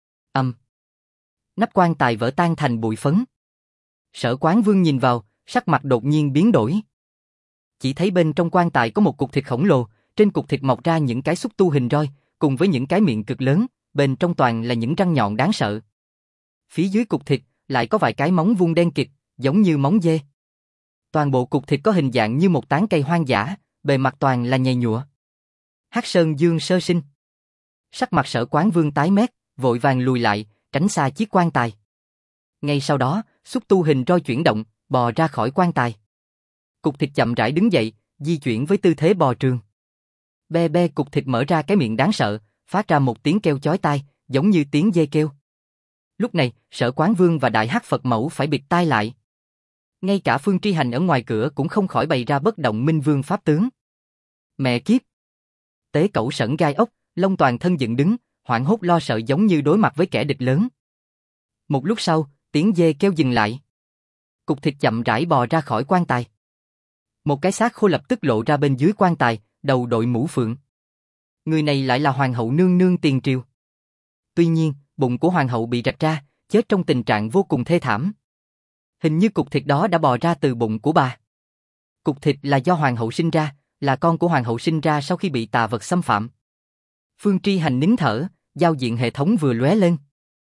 Nắp quan tài vỡ tan thành bụi phấn. Sở Quán Vương nhìn vào, sắc mặt đột nhiên biến đổi. Chỉ thấy bên trong quan tài có một cục thịt khổng lồ, trên cục thịt mọc ra những cái xúc tu hình roi, cùng với những cái miệng cực lớn, bên trong toàn là những răng nhọn đáng sợ. Phía dưới cục thịt lại có vài cái móng vuông đen kịt, giống như móng dê. Toàn bộ cục thịt có hình dạng như một tán cây hoang dã, bề mặt toàn là nhầy nhụa. Hắc Sơn Dương sơ sinh. Sắc mặt Sở Quán Vương tái mét, vội vàng lùi lại, tránh xa chiếc quan tài. Ngay sau đó, xúc tu hình roi chuyển động, bò ra khỏi quan tài. Cục thịt chậm rãi đứng dậy, di chuyển với tư thế bò trường. Be be, cục thịt mở ra cái miệng đáng sợ, phát ra một tiếng kêu chói tai, giống như tiếng dê kêu. Lúc này, Sở Quán Vương và Đại Hắc Phật Mẫu phải bịt tai lại. Ngay cả Phương Tri Hành ở ngoài cửa cũng không khỏi bày ra bất động minh vương pháp tướng. Mẹ kiếp! Tế Cẩu sởn gai ốc, lông toàn thân dựng đứng, hoảng hốt lo sợ giống như đối mặt với kẻ địch lớn. Một lúc sau, tiếng dê kêu dừng lại. Cục thịt chậm rãi bò ra khỏi quan tài. Một cái xác khô lập tức lộ ra bên dưới quan tài, đầu đội mũ phượng. Người này lại là Hoàng hậu nương nương tiền triều. Tuy nhiên, bụng của Hoàng hậu bị rạch ra, chết trong tình trạng vô cùng thê thảm. Hình như cục thịt đó đã bò ra từ bụng của bà. Cục thịt là do Hoàng hậu sinh ra, là con của Hoàng hậu sinh ra sau khi bị tà vật xâm phạm. Phương Tri Hành nín thở, giao diện hệ thống vừa lóe lên.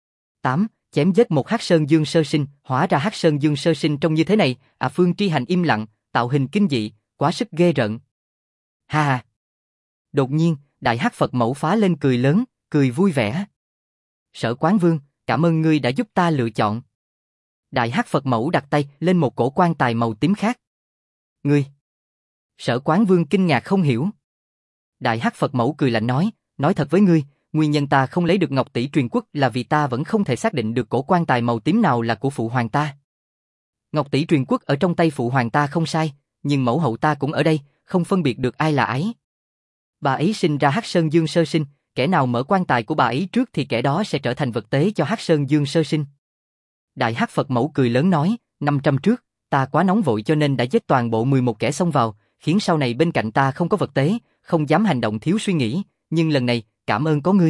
8. Chém giết một Hắc Sơn Dương sơ sinh, hóa ra Hắc Sơn Dương sơ sinh trông như thế này, à? Phương Tri Hành im lặng, tạo hình kinh dị, quá sức ghê rợn. Ha ha. Đột nhiên, Đại Hắc Phật Mẫu phá lên cười lớn, cười vui vẻ. Sở Quán Vương, cảm ơn ngươi đã giúp ta lựa chọn. Đại Hắc Phật Mẫu đặt tay lên một cổ quan tài màu tím khác. Ngươi? Sở Quán Vương kinh ngạc không hiểu. Đại Hắc Phật Mẫu cười lạnh nói thật với ngươi, nguyên nhân ta không lấy được ngọc tỷ truyền quốc là vì ta vẫn không thể xác định được cổ quan tài màu tím nào là của phụ hoàng ta. Ngọc tỷ truyền quốc ở trong tay phụ hoàng ta không sai, nhưng mẫu hậu ta cũng ở đây, không phân biệt được ai là ấy. Bà ấy sinh ra Hắc Sơn Dương sơ sinh, kẻ nào mở quan tài của bà ấy trước thì kẻ đó sẽ trở thành vật tế cho Hắc Sơn Dương sơ sinh. Đại Hắc Phật Mẫu cười lớn nói, 500 trước, ta quá nóng vội cho nên đã giết toàn bộ 11 kẻ xông vào, khiến sau này bên cạnh ta không có vật tế, không dám hành động thiếu suy nghĩ, nhưng lần này, cảm ơn có ngươi.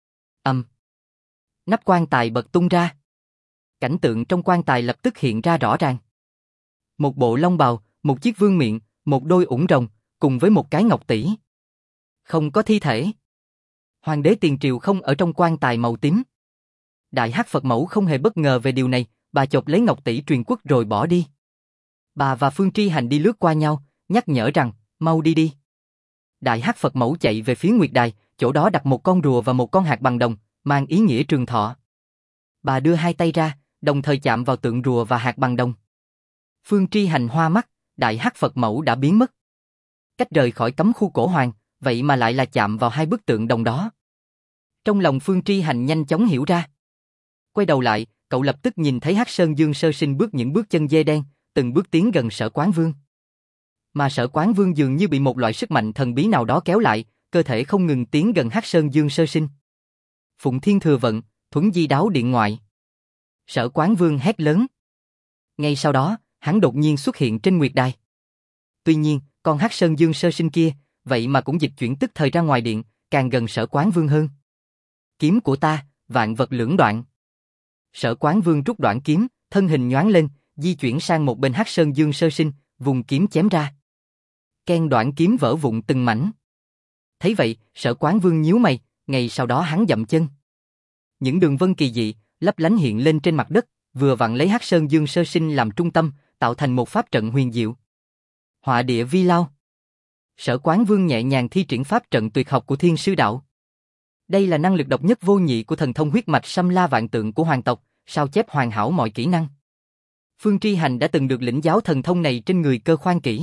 Nắp quan tài bật tung ra. Cảnh tượng trong quan tài lập tức hiện ra rõ ràng. Một bộ long bào, một chiếc vương miện, một đôi ủng rồng, cùng với một cái ngọc tỷ. Không có thi thể. Hoàng đế tiền triều không ở trong quan tài màu tím. Đại Hắc Phật Mẫu không hề bất ngờ về điều này, bà chộp lấy ngọc tỷ truyền quốc rồi bỏ đi. Bà và Phương Tri Hành đi lướt qua nhau, nhắc nhở rằng, mau đi đi. Đại Hắc Phật Mẫu chạy về phía Nguyệt Đài, chỗ đó đặt một con rùa và một con hạt bằng đồng, mang ý nghĩa trường thọ. Bà đưa hai tay ra, đồng thời chạm vào tượng rùa và hạt bằng đồng. Phương Tri Hành hoa mắt, Đại Hắc Phật Mẫu đã biến mất. Cách rời khỏi cấm khu cổ hoàng, vậy mà lại là chạm vào hai bức tượng đồng đó. Trong lòng Phương Tri Hành nhanh chóng hiểu ra. Quay đầu lại, cậu lập tức nhìn thấy Hắc Sơn Dương sơ sinh bước những bước chân dê đen, từng bước tiến gần Sở Quán Vương. Mà Sở Quán Vương dường như bị một loại sức mạnh thần bí nào đó kéo lại, cơ thể không ngừng tiến gần Hắc Sơn Dương sơ sinh. Phụng Thiên Thừa Vận, Thuấn Di Đáo Điện Ngoại. Sở Quán Vương hét lớn. Ngay sau đó, hắn đột nhiên xuất hiện trên nguyệt đài. Tuy nhiên, con Hắc Sơn Dương sơ sinh kia, vậy mà cũng dịch chuyển tức thời ra ngoài điện, càng gần Sở Quán Vương hơn. Kiếm của ta, vạn vật lưỡng đoạn. Sở Quán Vương rút đoạn kiếm, thân hình nhoáng lên, di chuyển sang một bên Hắc Sơn Dương sơ sinh, vùng kiếm chém ra. Ken, đoạn kiếm vỡ vụn từng mảnh. Thấy vậy, Sở Quán Vương nhíu mày, ngay sau đó hắn dậm chân. Những đường vân kỳ dị, lấp lánh hiện lên trên mặt đất, vừa vặn lấy Hắc Sơn Dương sơ sinh làm trung tâm, tạo thành một pháp trận huyền diệu. Họa địa vi lao. Sở Quán Vương nhẹ nhàng thi triển pháp trận tuyệt học của Thiên Sư Đạo. Đây là năng lực độc nhất vô nhị của thần thông huyết mạch Xâm La Vạn Tượng của hoàng tộc, sao chép hoàn hảo mọi kỹ năng. Phương Tri Hành đã từng được lĩnh giáo thần thông này trên người Cơ Khoan Kỷ.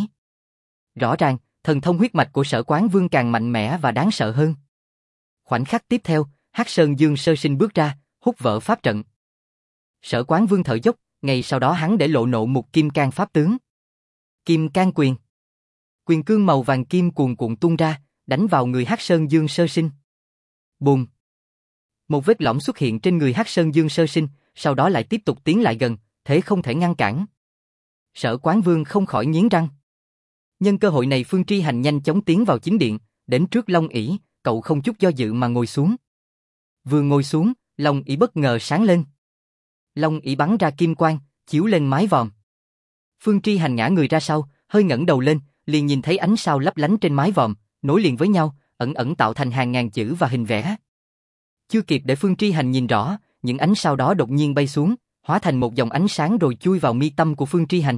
Rõ ràng, thần thông huyết mạch của Sở Quán Vương càng mạnh mẽ và đáng sợ hơn. Khoảnh khắc tiếp theo, Hắc Sơn Dương sơ sinh bước ra, hút vỡ pháp trận. Sở Quán Vương thở dốc, ngay sau đó hắn để lộ nộ một kim cang pháp tướng. Kim Cang Quyền. Quyền cương màu vàng kim cuồn cuộn tung ra, đánh vào người Hắc Sơn Dương sơ sinh. Bùm. Một vết lõm xuất hiện trên người Hắc Sơn Dương sơ sinh, sau đó lại tiếp tục tiến lại gần, thế không thể ngăn cản. Sở Quán Vương không khỏi nghiến răng. Nhân cơ hội này Phương Tri Hành nhanh chóng tiến vào chính điện, đến trước Long ỷ, cậu không chút do dự mà ngồi xuống. Vừa ngồi xuống, Long ỷ bất ngờ sáng lên. Long ỷ bắn ra kim quang, chiếu lên mái vòm. Phương Tri Hành ngã người ra sau, hơi ngẩng đầu lên, liền nhìn thấy ánh sao lấp lánh trên mái vòm, nối liền với nhau, ẩn ẩn tạo thành hàng ngàn chữ và hình vẽ. Chưa kịp để Phương Tri Hành nhìn rõ, những ánh sao đó đột nhiên bay xuống, hóa thành một dòng ánh sáng rồi chui vào mi tâm của Phương Tri Hành.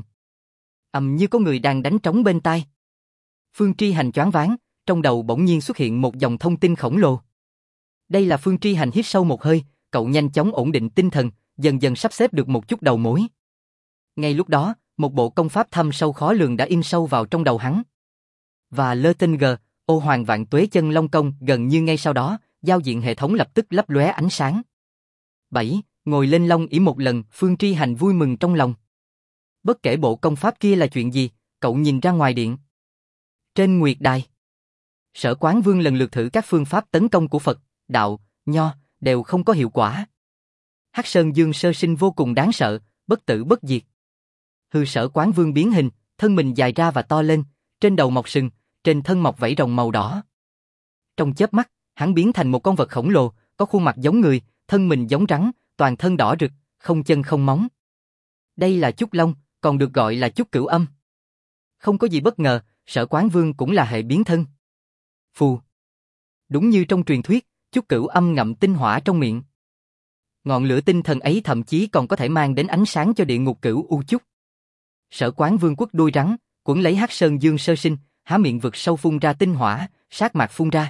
Như có người đang đánh trống bên tai. Phương Tri Hành choáng váng, trong đầu bỗng nhiên xuất hiện một dòng thông tin khổng lồ. Đây là Phương Tri Hành hít sâu một hơi, cậu nhanh chóng ổn định tinh thần, dần dần sắp xếp được một chút đầu mối. Ngay lúc đó, một bộ công pháp thâm sâu khó lường đã in sâu vào trong đầu hắn. Và lơ tên G, Ô Hoàng Vạn Tuế Chân Long Công, gần như ngay sau đó, giao diện hệ thống lập tức lấp lóe ánh sáng. 7. Ngồi lên Long ỷ một lần, Phương Tri Hành vui mừng trong lòng. Bất kể bộ công pháp kia là chuyện gì, cậu nhìn ra ngoài điện. Trên nguyệt đài, Sở Quán Vương lần lượt thử các phương pháp tấn công của Phật, Đạo, Nho, đều không có hiệu quả. Hắc Sơn Dương sơ sinh vô cùng đáng sợ, bất tử bất diệt. Sở Quán Vương biến hình, thân mình dài ra và to lên, trên đầu mọc sừng, trên thân mọc vảy rồng màu đỏ. Trong chớp mắt, hắn biến thành một con vật khổng lồ, có khuôn mặt giống người, thân mình giống rắn, toàn thân đỏ rực, không chân không móng. Đây là Chúc Long, còn được gọi là Chúc Cửu Âm. Không có gì bất ngờ, Sở Quán Vương cũng là hệ biến thân. Phù. Đúng như trong truyền thuyết, Chúc Cửu Âm ngậm tinh hỏa trong miệng. Ngọn lửa tinh thần ấy thậm chí còn có thể mang đến ánh sáng cho địa ngục Cửu U Chúc. Sở Quán Vương quất đuôi rắn, quấn lấy Hắc Sơn Dương sơ sinh, há miệng vực sâu phun ra tinh hỏa, sát mạc phun ra.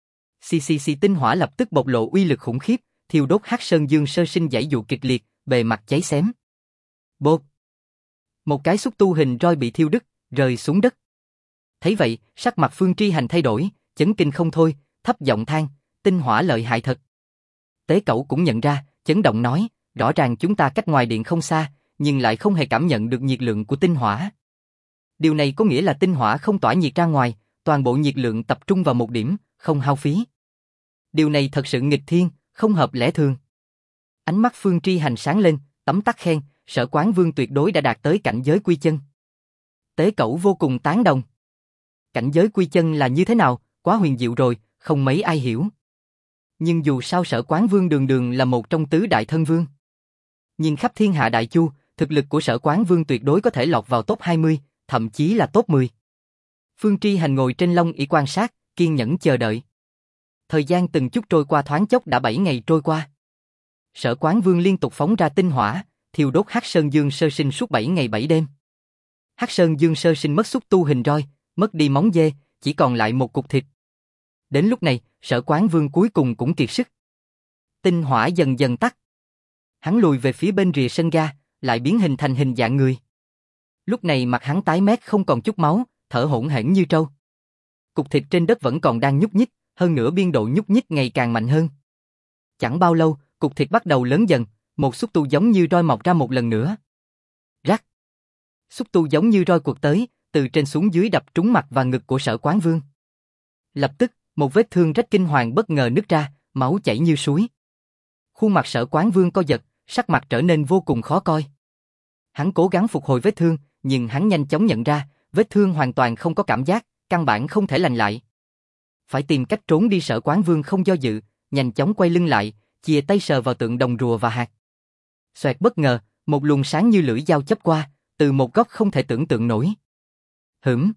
Xì tinh hỏa lập tức bộc lộ uy lực khủng khiếp, thiêu đốt Hắc Sơn Dương sơ sinh giãy giụa kịch liệt, bề mặt cháy xém. Bột. Một cái xúc tu hình roi bị thiêu đứt, rơi xuống đất. Thấy vậy, sắc mặt Phương Tri Hành thay đổi, chấn kinh không thôi, thấp giọng than, tinh hỏa lợi hại thật. Tế Cẩu cũng nhận ra, chấn động nói, rõ ràng chúng ta cách ngoài điện không xa, nhưng lại không hề cảm nhận được nhiệt lượng của tinh hỏa. Điều này có nghĩa là tinh hỏa không tỏa nhiệt ra ngoài, toàn bộ nhiệt lượng tập trung vào một điểm, không hao phí. Điều này thật sự nghịch thiên, không hợp lẽ thường. Ánh mắt Phương Tri Hành sáng lên, tấm tắc khen, Sở Quán Vương tuyệt đối đã đạt tới cảnh giới quy chân. Tế Cẩu vô cùng tán đồng. Cảnh giới quy chân là như thế nào, quá huyền diệu rồi, không mấy ai hiểu. Nhưng dù sao Sở Quán Vương đường đường là một trong tứ đại thân vương. Nhìn khắp thiên hạ đại chu, thực lực của Sở Quán Vương tuyệt đối có thể lọt vào top 20, thậm chí là top 10. Phương Tri Hành ngồi trên Long ỷ quan sát, kiên nhẫn chờ đợi. Thời gian từng chút trôi qua thoáng chốc đã 7 ngày trôi qua. Sở Quán Vương liên tục phóng ra tinh hỏa, thiêu đốt Hắc Sơn Dương sơ sinh suốt 7 ngày 7 đêm. Hắc Sơn Dương sơ sinh mất xúc tu hình roi, mất đi móng dê, chỉ còn lại một cục thịt. Đến lúc này, Sở Quán Vương cuối cùng cũng kiệt sức. Tinh hỏa dần dần tắt. Hắn lùi về phía bên rìa sân ga, lại biến hình thành hình dạng người. Lúc này mặt hắn tái mét không còn chút máu, thở hổn hển như trâu. Cục thịt trên đất vẫn còn đang nhúc nhích, hơn nữa biên độ nhúc nhích ngày càng mạnh hơn. Chẳng bao lâu, cục thịt bắt đầu lớn dần, một xúc tu giống như roi mọc ra một lần nữa. Rắc. Xúc tu giống như roi quật tới, từ trên xuống dưới đập trúng mặt và ngực của Sở Quán Vương. Lập tức, một vết thương rách kinh hoàng bất ngờ nứt ra, máu chảy như suối. Khuôn mặt Sở Quán Vương co giật, sắc mặt trở nên vô cùng khó coi. Hắn cố gắng phục hồi vết thương, nhưng hắn nhanh chóng nhận ra, vết thương hoàn toàn không có cảm giác, căn bản không thể lành lại. Phải tìm cách trốn đi. Sở Quán Vương không do dự, nhanh chóng quay lưng lại, chìa tay sờ vào tượng đồng rùa và hạt. Xoẹt, bất ngờ, một luồng sáng như lưỡi dao chớp qua, từ một góc không thể tưởng tượng nổi. Hửm.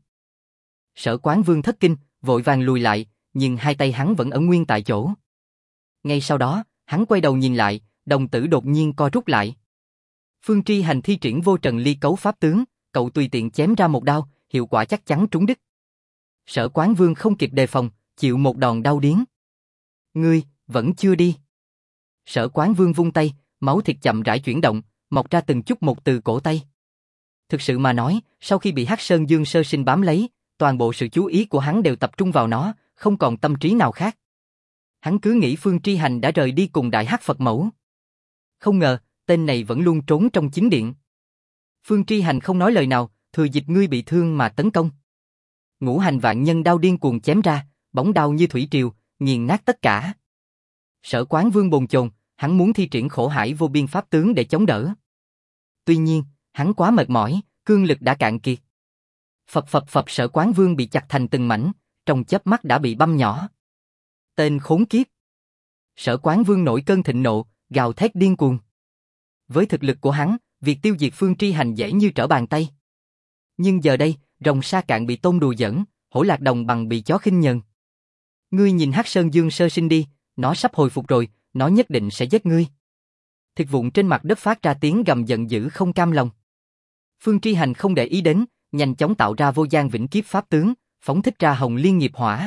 Sở Quán Vương thất kinh, vội vàng lùi lại, nhưng hai tay hắn vẫn ở nguyên tại chỗ. Ngay sau đó, hắn quay đầu nhìn lại, đồng tử đột nhiên co rút lại. Phương Tri Hành thi triển vô trần ly cấu pháp tướng, cậu tùy tiện chém ra một đao, hiệu quả chắc chắn trúng đích. Sở Quán Vương không kịp đề phòng, chịu một đòn đau điếng. Ngươi, vẫn chưa đi. Sở Quán Vương vung tay, máu thịt chậm rãi chuyển động, mọc ra từng chút một từ cổ tay. Thực sự mà nói, sau khi bị Hắc Sơn Dương Sơ Sinh bám lấy, toàn bộ sự chú ý của hắn đều tập trung vào nó, không còn tâm trí nào khác. Hắn cứ nghĩ Phương Tri Hành đã rời đi cùng Đại Hắc Phật Mẫu. Không ngờ, tên này vẫn luôn trốn trong chính điện. Phương Tri Hành không nói lời nào, thừa dịp ngươi bị thương mà tấn công. Ngũ Hành Vạn Nhân đao điên cuồng chém ra, bóng đao như thủy triều, nghiền nát tất cả. Sở Quán Vương bồn chồn, hắn muốn thi triển khổ hải vô biên pháp tướng để chống đỡ. Tuy nhiên, hắn quá mệt mỏi, cương lực đã cạn kiệt. Phập phập phập, Sở Quán Vương bị chặt thành từng mảnh, trong chớp mắt đã bị băm nhỏ. Tên khốn kiếp! Sở Quán Vương nổi cơn thịnh nộ, gào thét điên cuồng. Với thực lực của hắn, việc tiêu diệt Phương Tri Hành dễ như trở bàn tay. Nhưng giờ đây, rồng sa cạn bị tôm đùa giỡn, hổ lạc đồng bằng bị chó khinh nhờn. Ngươi nhìn Hắc Sơn Dương Sơ Sinh đi, nó sắp hồi phục rồi, nó nhất định sẽ giết ngươi. Thịt vụn trên mặt đất phát ra tiếng gầm giận dữ không cam lòng. Phương Tri Hành không để ý đến, nhanh chóng tạo ra vô gian vĩnh kiếp pháp tướng, phóng thích ra Hồng Liên Nghiệp Hỏa.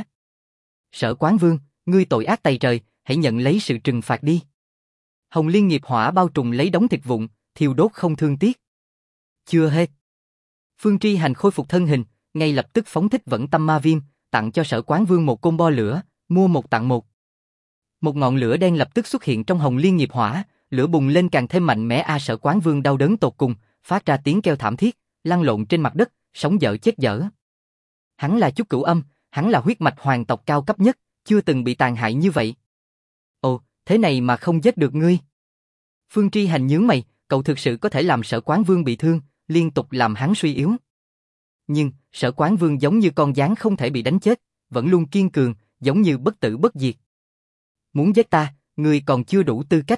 Sở Quán Vương, ngươi tội ác tày trời, hãy nhận lấy sự trừng phạt đi. Hồng Liên Nghiệp Hỏa bao trùm lấy đống thịt vụn, thiêu đốt không thương tiếc. Chưa hết. Phương Tri Hành khôi phục thân hình, ngay lập tức phóng thích Vẫn Tâm Ma Viêm, tặng cho Sở Quán Vương một combo lửa, mua một tặng một. Một ngọn lửa đen lập tức xuất hiện trong Hồng Liên Nghiệp Hỏa, lửa bùng lên càng thêm mạnh mẽ. Sở Quán Vương đau đớn tột cùng, phát ra tiếng kêu thảm thiết, lăn lộn trên mặt đất, sống dở chết dở. Hắn là Chúc Cửu Âm, hắn là huyết mạch hoàng tộc cao cấp nhất, chưa từng bị tàn hại như vậy. Ồ, thế này mà không giết được ngươi. Phương Tri Hành nhướng mày, cậu thực sự có thể làm Sở Quán Vương bị thương, liên tục làm hắn suy yếu. Nhưng, Sở Quán Vương giống như con gián không thể bị đánh chết, vẫn luôn kiên cường, giống như bất tử bất diệt. Muốn giết ta, ngươi còn chưa đủ tư cách.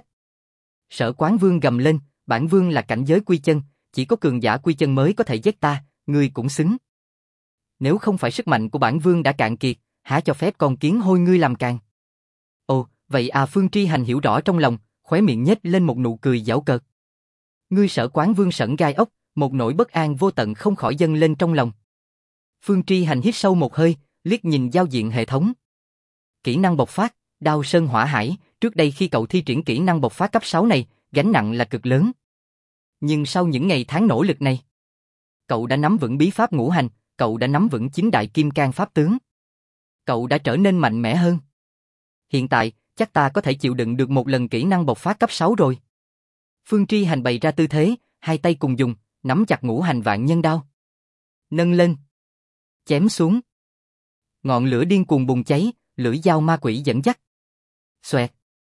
Sở Quán Vương gầm lên, bản vương là cảnh giới quy chân, chỉ có cường giả quy chân mới có thể giết ta, ngươi cũng xứng. Nếu không phải sức mạnh của bản vương đã cạn kiệt, há cho phép con kiến hôi ngươi làm càng. Ồ, vậy à? Phương Tri Hành hiểu rõ trong lòng, khóe miệng nhếch lên một nụ cười giảo cợt. Ngươi Sở Quán Vương sởn gai ốc, một nỗi bất an vô tận không khỏi dâng lên trong lòng. Phương Tri Hành hít sâu một hơi, liếc nhìn giao diện hệ thống. Kỹ năng bộc phát, Đao Sơn Hỏa Hải. Trước đây khi cậu thi triển kỹ năng bộc phát cấp 6 này, gánh nặng là cực lớn. Nhưng sau những ngày tháng nỗ lực này, cậu đã nắm vững bí pháp ngũ hành, cậu đã nắm vững chính đại kim cang pháp tướng. Cậu đã trở nên mạnh mẽ hơn. Hiện tại, chắc ta có thể chịu đựng được một lần kỹ năng bộc phát cấp 6 rồi. Phương Tri Hành bày ra tư thế, hai tay cùng dùng, nắm chặt Ngũ Hành Vạn Nhân đao. Nâng lên. Chém xuống. Ngọn lửa điên cuồng bùng cháy, lưỡi dao ma quỷ dẫn dắt. Xoẹt.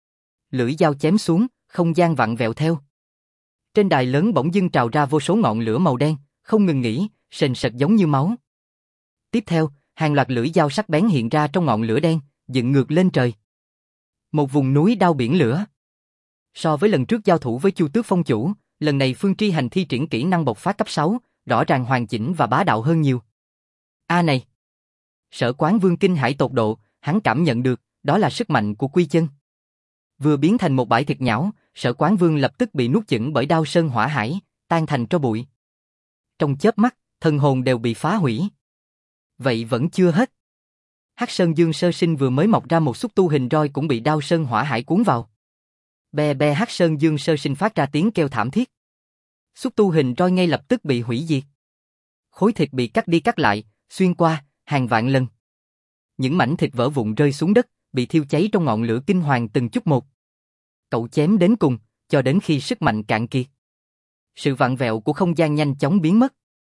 Lưỡi dao chém xuống, không gian vặn vẹo theo. Trên đài lớn bỗng dưng trào ra vô số ngọn lửa màu đen, không ngừng nghỉ, sền sệt giống như máu. Tiếp theo, hàng loạt lưỡi dao sắc bén hiện ra trong ngọn lửa đen, dựng ngược lên trời. Một vùng núi đao biển lửa. So với lần trước giao thủ với Chu Tước Phong Chủ, lần này Phương Tri Hành thi triển kỹ năng bộc phát cấp 6, rõ ràng hoàn chỉnh và bá đạo hơn nhiều. Này! Sở Quán Vương kinh hãi tột độ, hắn cảm nhận được, đó là sức mạnh của quy chân. Vừa biến thành một bãi thịt nhão, Sở Quán Vương lập tức bị nuốt chửng bởi Đao Sơn Hỏa Hải, tan thành tro bụi. Trong chớp mắt, thần hồn đều bị phá hủy. Vậy vẫn chưa hết. Hắc Sơn Dương Sơ Sinh vừa mới mọc ra một xúc tu hình roi cũng bị Đao Sơn Hỏa Hải cuốn vào. Bè bè, Hắc Sơn Dương Sơ Sinh phát ra tiếng kêu thảm thiết. Xúc tu hình roi ngay lập tức bị hủy diệt. Khối thịt bị cắt đi cắt lại, xuyên qua, hàng vạn lần. Những mảnh thịt vỡ vụn rơi xuống đất, bị thiêu cháy trong ngọn lửa kinh hoàng từng chút một. Cậu chém đến cùng, cho đến khi sức mạnh cạn kiệt. Sự vặn vẹo của không gian nhanh chóng biến mất.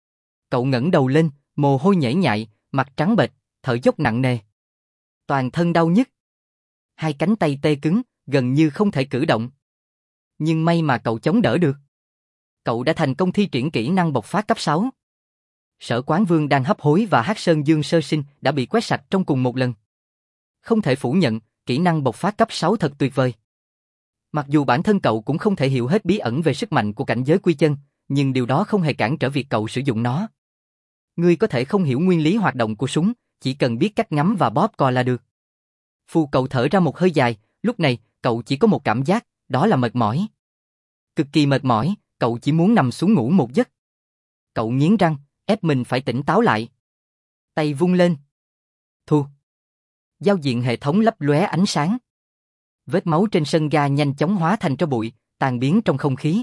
Cậu ngẩng đầu lên, mồ hôi nhễ nhại, mặt trắng bệch, thở dốc nặng nề. Toàn thân đau nhức. Hai cánh tay tê cứng, gần như không thể cử động. Nhưng may mà cậu chống đỡ được. cậu đã thành công thi triển kỹ năng bộc phát cấp 6. Sở Quán Vương đang hấp hối và Hắc Sơn Dương sơ sinh đã bị quét sạch trong cùng một lần. Không thể phủ nhận, kỹ năng bộc phát cấp 6 thật tuyệt vời. Mặc dù bản thân cậu cũng không thể hiểu hết bí ẩn về sức mạnh của cảnh giới quy chân, nhưng điều đó không hề cản trở việc cậu sử dụng nó. Ngươi có thể không hiểu nguyên lý hoạt động của súng, chỉ cần biết cách ngắm và bóp cò là được. Phù cậu thở ra một hơi dài, lúc này, cậu chỉ có một cảm giác, đó là mệt mỏi. Cực kỳ mệt mỏi, cậu chỉ muốn nằm xuống ngủ một giấc. Cậu nghiến răng, ép mình phải tỉnh táo lại. Tay vung lên. Thu. Giao diện hệ thống lấp lóe ánh sáng. Vết máu trên sân ga nhanh chóng hóa thành tro bụi, tan biến trong không khí.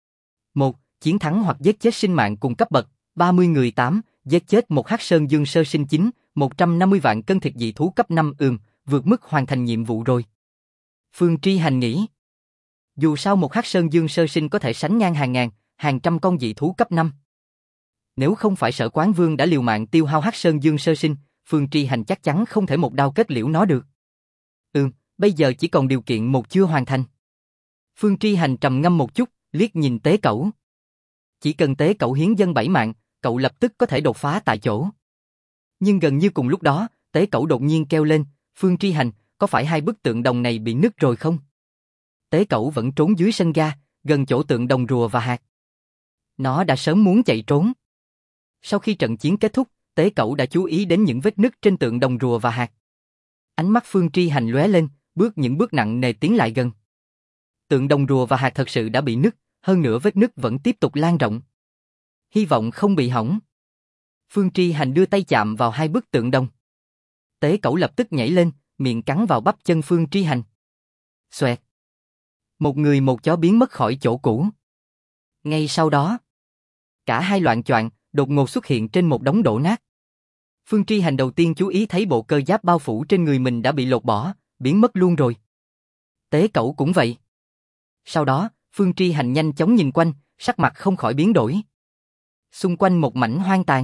1. Chiến thắng hoặc giết chết sinh mạng cùng cấp bậc, 30 người 8, giết chết một Hắc Sơn Dương sơ sinh 9, 150 vạn cân thịt dị thú cấp 5 vượt mức hoàn thành nhiệm vụ rồi. Phương Tri Hành nghĩ. Dù sao một Hắc Sơn Dương sơ sinh có thể sánh ngang hàng ngàn, hàng trăm con dị thú cấp 5. Nếu không phải Sở Quán Vương đã liều mạng tiêu hao Hắc Sơn Dương sơ sinh, Phương Tri Hành chắc chắn không thể một đao kết liễu nó được. Bây giờ chỉ còn điều kiện một chưa hoàn thành. Phương Tri Hành trầm ngâm một chút, liếc nhìn Tế Cẩu. Chỉ cần Tế Cẩu hiến dâng 7 mạng, cậu lập tức có thể đột phá tại chỗ. Nhưng gần như cùng lúc đó, Tế Cẩu đột nhiên kêu lên, Phương Tri Hành, có phải hai bức tượng đồng này bị nứt rồi không? Tế Cẩu vẫn trốn dưới sân ga, gần chỗ tượng đồng rùa và hạt. Nó đã sớm muốn chạy trốn. Sau khi trận chiến kết thúc, Tế Cẩu đã chú ý đến những vết nứt trên tượng đồng rùa và hạt. Ánh mắt Phương Tri Hành lóe lên, những bước nặng nề tiến lại gần. Tượng đồng rùa và hạt thật sự đã bị nứt, hơn nữa vết nứt vẫn tiếp tục lan rộng. Hy vọng không bị hỏng. Phương Tri Hành đưa tay chạm vào hai bức tượng đồng. Tế Cẩu lập tức nhảy lên, miệng cắn vào bắp chân Phương Tri Hành. Xoẹt. Một người một chó biến mất khỏi chỗ cũ. Ngay sau đó, cả hai loạng choạng đột ngột xuất hiện trên một đống đổ nát. Phương Tri Hành đầu tiên chú ý thấy bộ cơ giáp bao phủ trên người mình đã bị lột bỏ, biến mất luôn rồi. Tế Cẩu cũng vậy. Sau đó, Phương Tri Hành nhanh chóng nhìn quanh, sắc mặt không khỏi biến đổi. Xung quanh một mảnh hoang tàn.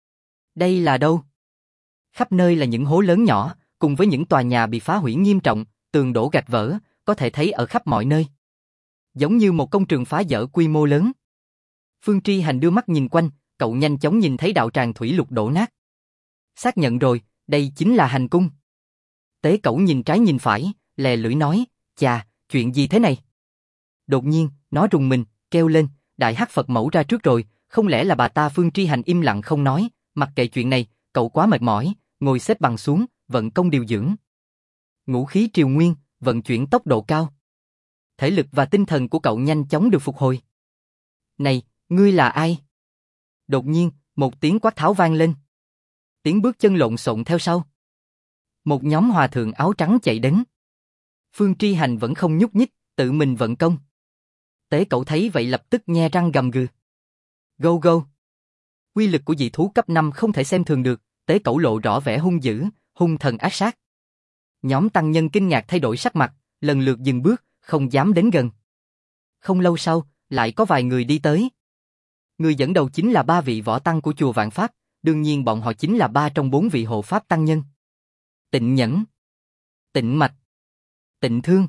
Đây là đâu? Khắp nơi là những hố lớn nhỏ, cùng với những tòa nhà bị phá hủy nghiêm trọng, tường đổ gạch vỡ, có thể thấy ở khắp mọi nơi. Giống như một công trường phá dỡ quy mô lớn. Phương Tri Hành đưa mắt nhìn quanh, cậu nhanh chóng nhìn thấy đạo tràng thủy lục đổ nát. Xác nhận rồi, đây chính là hành cung. Tế Cẩu nhìn trái nhìn phải, lè lưỡi nói, chà, chuyện gì thế này? Đột nhiên, nó rùng mình, kêu lên, Đại Hắc Phật Mẫu ra trước rồi, không lẽ là bà ta? Phương Tri Hành im lặng không nói, mặc kệ chuyện này, cậu quá mệt mỏi, ngồi xếp bằng xuống, vận công điều dưỡng. Ngũ khí triều nguyên, vận chuyển tốc độ cao. Thể lực và tinh thần của cậu nhanh chóng được phục hồi. Này, ngươi là ai? Đột nhiên, một tiếng quát tháo vang lên. Tiếng bước chân lộn xộn theo sau. Một nhóm hòa thượng áo trắng chạy đến. Phương Tri Hành vẫn không nhúc nhích, tự mình vận công. Tế Cẩu thấy vậy lập tức nhe răng gầm gừ. Go go. Quy lực của dị thú cấp 5 không thể xem thường được, Tế Cẩu lộ rõ vẻ hung dữ, hung thần ác sát. Nhóm tăng nhân kinh ngạc thay đổi sắc mặt, lần lượt dừng bước, không dám đến gần. Không lâu sau, lại có vài người đi tới. Người dẫn đầu chính là 3 vị võ tăng của chùa Vạn Pháp, đương nhiên bọn họ chính là 3 trong 4 vị hộ pháp tăng nhân. Tịnh Nhẫn, Tịnh Mạch, Tịnh Thương.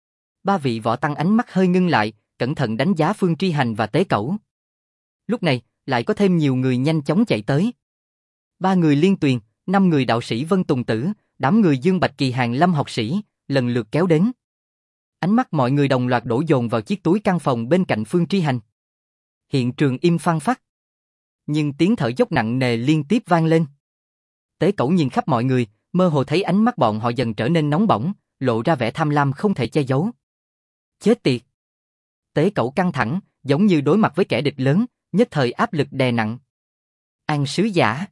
3 vị võ tăng ánh mắt hơi ngưng lại, cẩn thận đánh giá Phương Tri Hành và Tế Cẩu. Lúc này, lại có thêm nhiều người nhanh chóng chạy tới. 3 người Liên Tuyền, 5 người đạo sĩ Vân Tùng Tử, đám người Dương Bạch Kỳ Hàng Lâm học sĩ, lần lượt kéo đến. Ánh mắt mọi người đồng loạt đổ dồn vào chiếc túi căn phòng bên cạnh Phương Tri Hành. Hiện trường im phăng phắc. Nhưng tiếng thở dốc nặng nề liên tiếp vang lên. Tế Cẩu nhìn khắp mọi người, mơ hồ thấy ánh mắt bọn họ dần trở nên nóng bỏng, lộ ra vẻ tham lam không thể che giấu. Chết tiệt! Tế Cẩu căng thẳng, giống như đối mặt với kẻ địch lớn, nhất thời áp lực đè nặng. An sứ giả!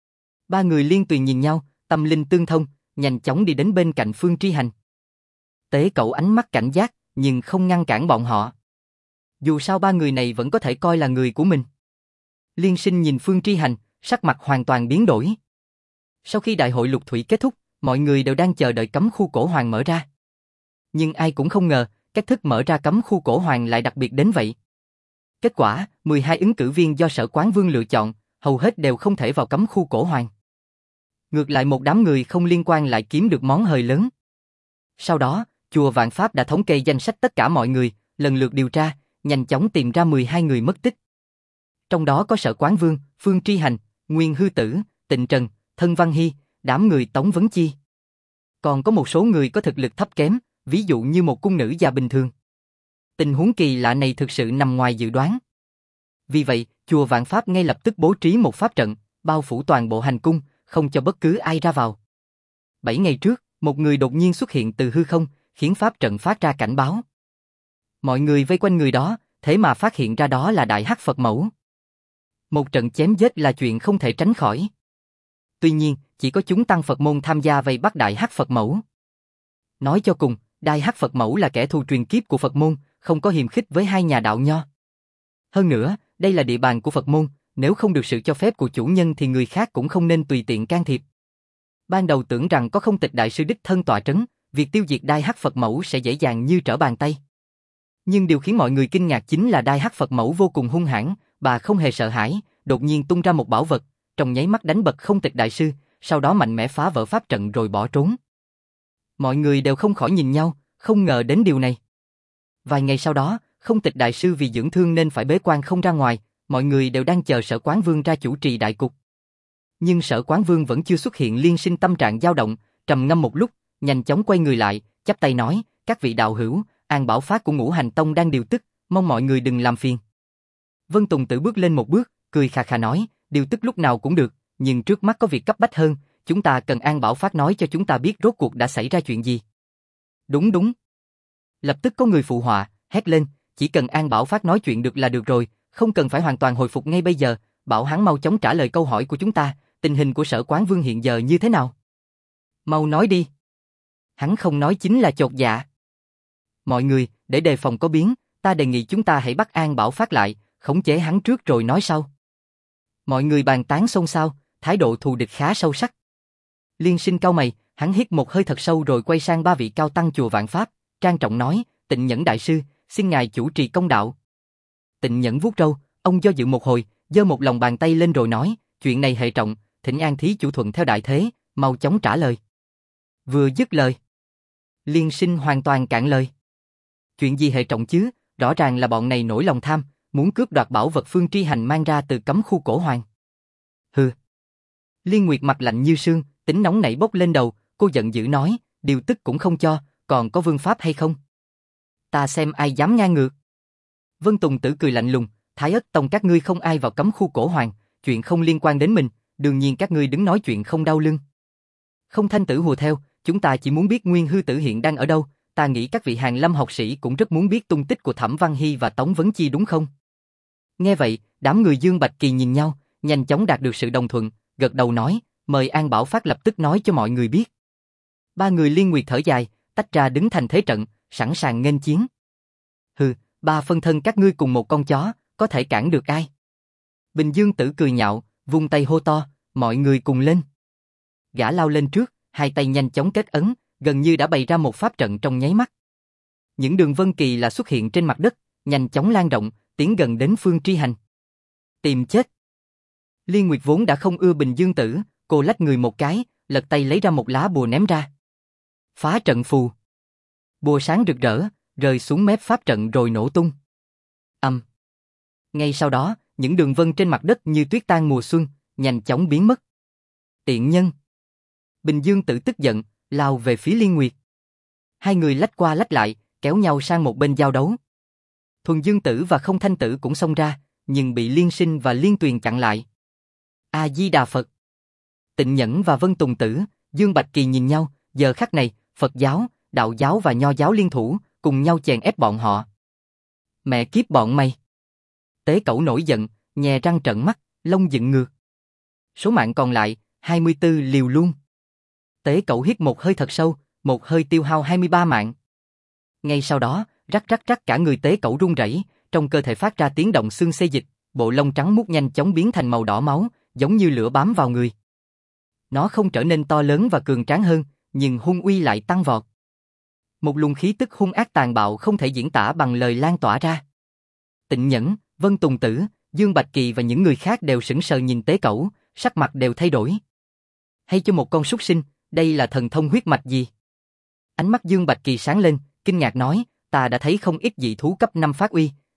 3 người Liên Tuyền nhìn nhau, tâm linh tương thông, nhanh chóng đi đến bên cạnh Phương Tri Hành. Tế Cẩu ánh mắt cảnh giác, nhưng không ngăn cản bọn họ. Dù sao 3 người này vẫn có thể coi là người của mình. Liên Sinh nhìn Phương Tri Hành, sắc mặt hoàn toàn biến đổi. Sau khi đại hội lục thủy kết thúc, mọi người đều đang chờ đợi cấm khu cổ hoàng mở ra. Nhưng ai cũng không ngờ, cách thức mở ra cấm khu cổ hoàng lại đặc biệt đến vậy. Kết quả, 12 ứng cử viên do Sở Quán Vương lựa chọn, hầu hết đều không thể vào cấm khu cổ hoàng. Ngược lại một đám người không liên quan lại kiếm được món hời lớn. Sau đó, chùa Vạn Pháp đã thống kê danh sách tất cả mọi người, lần lượt điều tra, nhanh chóng tìm ra 12 người mất tích. Trong đó có Sở Quán Vương, Phương Tri Hành, Nguyên Hư Tử, Tịnh Trần, Thân Văn Hy, đám người Tống Vấn Chi. Còn có một số người có thực lực thấp kém, ví dụ như một cung nữ già bình thường. Tình huống kỳ lạ này thực sự nằm ngoài dự đoán. Vì vậy, chùa Vạn Pháp ngay lập tức bố trí một pháp trận, bao phủ toàn bộ hành cung, không cho bất cứ ai ra vào. 7 ngày trước, một người đột nhiên xuất hiện từ hư không, khiến pháp trận phát ra cảnh báo. Mọi người vây quanh người đó, thế mà phát hiện ra đó là Đại Hắc Phật Mẫu. Một trận chém giết là chuyện không thể tránh khỏi. Tuy nhiên, chỉ có chúng tăng Phật môn tham gia vây bắt Đại Hắc Phật Mẫu. Nói cho cùng, Đại Hắc Phật Mẫu là kẻ thù truyền kiếp của Phật môn, không có hiềm khích với hai nhà đạo nho. Hơn nữa, đây là địa bàn của Phật môn, nếu không được sự cho phép của chủ nhân thì người khác cũng không nên tùy tiện can thiệp. Ban đầu tưởng rằng có Không Tịch đại sư đích thân tọa trấn, việc tiêu diệt Đại Hắc Phật Mẫu sẽ dễ dàng như trở bàn tay. Nhưng điều khiến mọi người kinh ngạc chính là Đại Hắc Phật Mẫu vô cùng hung hãn, bà không hề sợ hãi, đột nhiên tung ra một bảo vật, trong nháy mắt đánh bật Không Tịch đại sư, sau đó mạnh mẽ phá vỡ pháp trận rồi bỏ trốn. Mọi người đều không khỏi nhìn nhau, không ngờ đến điều này. Vài ngày sau đó, Không Tịch đại sư vì dưỡng thương nên phải bế quan không ra ngoài, mọi người đều đang chờ Sở Quán Vương ra chủ trì đại cục. Nhưng Sở Quán Vương vẫn chưa xuất hiện. Liên Sinh tâm trạng dao động, trầm ngâm một lúc, nhanh chóng quay người lại, chắp tay nói, các vị đạo hữu, An Bảo Phát của Ngũ Hành Tông đang điều tức, mong mọi người đừng làm phiền. Vân Tùng Tử bước lên một bước, cười khà khà nói, điều tức lúc nào cũng được, nhưng trước mắt có việc cấp bách hơn, chúng ta cần An Bảo Phát nói cho chúng ta biết rốt cuộc đã xảy ra chuyện gì. Đúng đúng. Lập tức có người phụ họa, hét lên, chỉ cần An Bảo Phát nói chuyện được là được rồi, không cần phải hoàn toàn hồi phục ngay bây giờ, bảo hắn mau chóng trả lời câu hỏi của chúng ta, tình hình của Sở Quán Vương hiện giờ như thế nào? Mau nói đi. Hắn không nói chính là chột dạ. Mọi người, để đề phòng có biến, ta đề nghị chúng ta hãy bắt An Bảo Phát lại, khống chế hắn trước rồi nói sau. Mọi người bàn tán xôn xao, thái độ thù địch khá sâu sắc. Liên Sinh cau mày, hắn hít một hơi thật sâu rồi quay sang ba vị cao tăng chùa Vạn Pháp, trang trọng nói, Tịnh Nhẫn đại sư, xin ngài chủ trì công đạo. Tịnh Nhẫn vuốt râu, ông do dự một hồi, giơ một lòng bàn tay lên rồi nói, chuyện này hệ trọng, thỉnh An thí chủ thuận theo đại thế, mau chóng trả lời. Vừa dứt lời, Liên Sinh hoàn toàn cạn lời. Chuyện gì hệ trọng chứ, rõ ràng là bọn này nổi lòng tham, muốn cướp đoạt bảo vật Phương Tri Hành mang ra từ cấm khu cổ hoàng. Hừ. Liên Nguyệt mặt lạnh như sương, tính nóng nảy bốc lên đầu, cô giận dữ nói, điều tức cũng không cho, còn có vương pháp hay không? Ta xem ai dám ngang ngược. Vân Tùng Tử cười lạnh lùng, Thái Ất Tông các ngươi không ai vào cấm khu cổ hoàng, chuyện không liên quan đến mình, đương nhiên các ngươi đứng nói chuyện không đau lưng. Không Thanh Tử hùa theo, chúng ta chỉ muốn biết Nguyên Hư Tử hiện đang ở đâu, ta nghĩ các vị Hàn Lâm học sĩ cũng rất muốn biết tung tích của Thẩm Văn Hy và Tống Vấn Chi đúng không? Nghe vậy, đám người Dương Bạch Kỳ nhìn nhau, nhanh chóng đạt được sự đồng thuận, gật đầu nói, mời An Bảo Phát lập tức nói cho mọi người biết. Ba người Liên Nguyệt thở dài, tách ra đứng thành thế trận, sẵn sàng nghênh chiến. Hừ, ba phân thân các ngươi cùng một con chó, có thể cản được ai? Bình Dương Tử cười nhạo, vung tay hô to, mọi người cùng lên. Gã lao lên trước, hai tay nhanh chóng kết ấn, gần như đã bày ra một pháp trận trong nháy mắt. Những đường vân kỳ là xuất hiện trên mặt đất, nhanh chóng lan rộng, tiến gần đến Phương Tri Hành. Tìm chết. Liên Nguyệt vốn đã không ưa Bình Dương Tử, cô lách người một cái, lật tay lấy ra một lá bùa ném ra. Phá trận phù. Bùa sáng rực rỡ, rơi xuống mép pháp trận rồi nổ tung. Ngay sau đó, những đường vân trên mặt đất như tuyết tan mùa xuân, nhanh chóng biến mất. Tiện nhân. Bình Dương Tử tức giận, lao về phía Liên Nguyệt. Hai người lách qua lách lại, kéo nhau sang một bên giao đấu. Thuần Dương Tử và Không Thanh Tử cũng xông ra, nhưng bị Liên Sinh và Liên Tuyền chặn lại. A Di Đà Phật. Tịnh Nhẫn và Vân Tùng Tử, Dương Bạch Kỳ nhìn nhau, giờ khắc này, Phật giáo, Đạo giáo và Nho giáo liên thủ, cùng nhau chèn ép bọn họ. Mẹ kiếp bọn mày. Tế Cẩu nổi giận, nhè răng trợn mắt, lông dựng ngược. Số mạng còn lại, 24 liều luôn. Tế Cẩu hít một hơi thật sâu, một hơi tiêu hao 23 mạng. Ngay sau đó, rắc rắc rắc cả người Tế Cẩu run rẩy, trong cơ thể phát ra tiếng động xương xê dịch, bộ lông trắng muốt nhanh chóng biến thành màu đỏ máu, giống như lửa bám vào người. Nó không trở nên to lớn và cường tráng hơn, nhưng hung uy lại tăng vọt. Một luồng khí tức hung ác tàn bạo không thể diễn tả bằng lời lan tỏa ra. Tịnh Nhẫn, Vân Tùng Tử, Dương Bạch Kỳ và những người khác đều sững sờ nhìn Tế Cẩu, sắc mặt đều thay đổi. Hay cho một con súc sinh, đây là thần thông huyết mạch gì? Ánh mắt Dương Bạch Kỳ sáng lên, kinh ngạc nói, ta đã thấy không ít dị thú cấp 5 phát uy,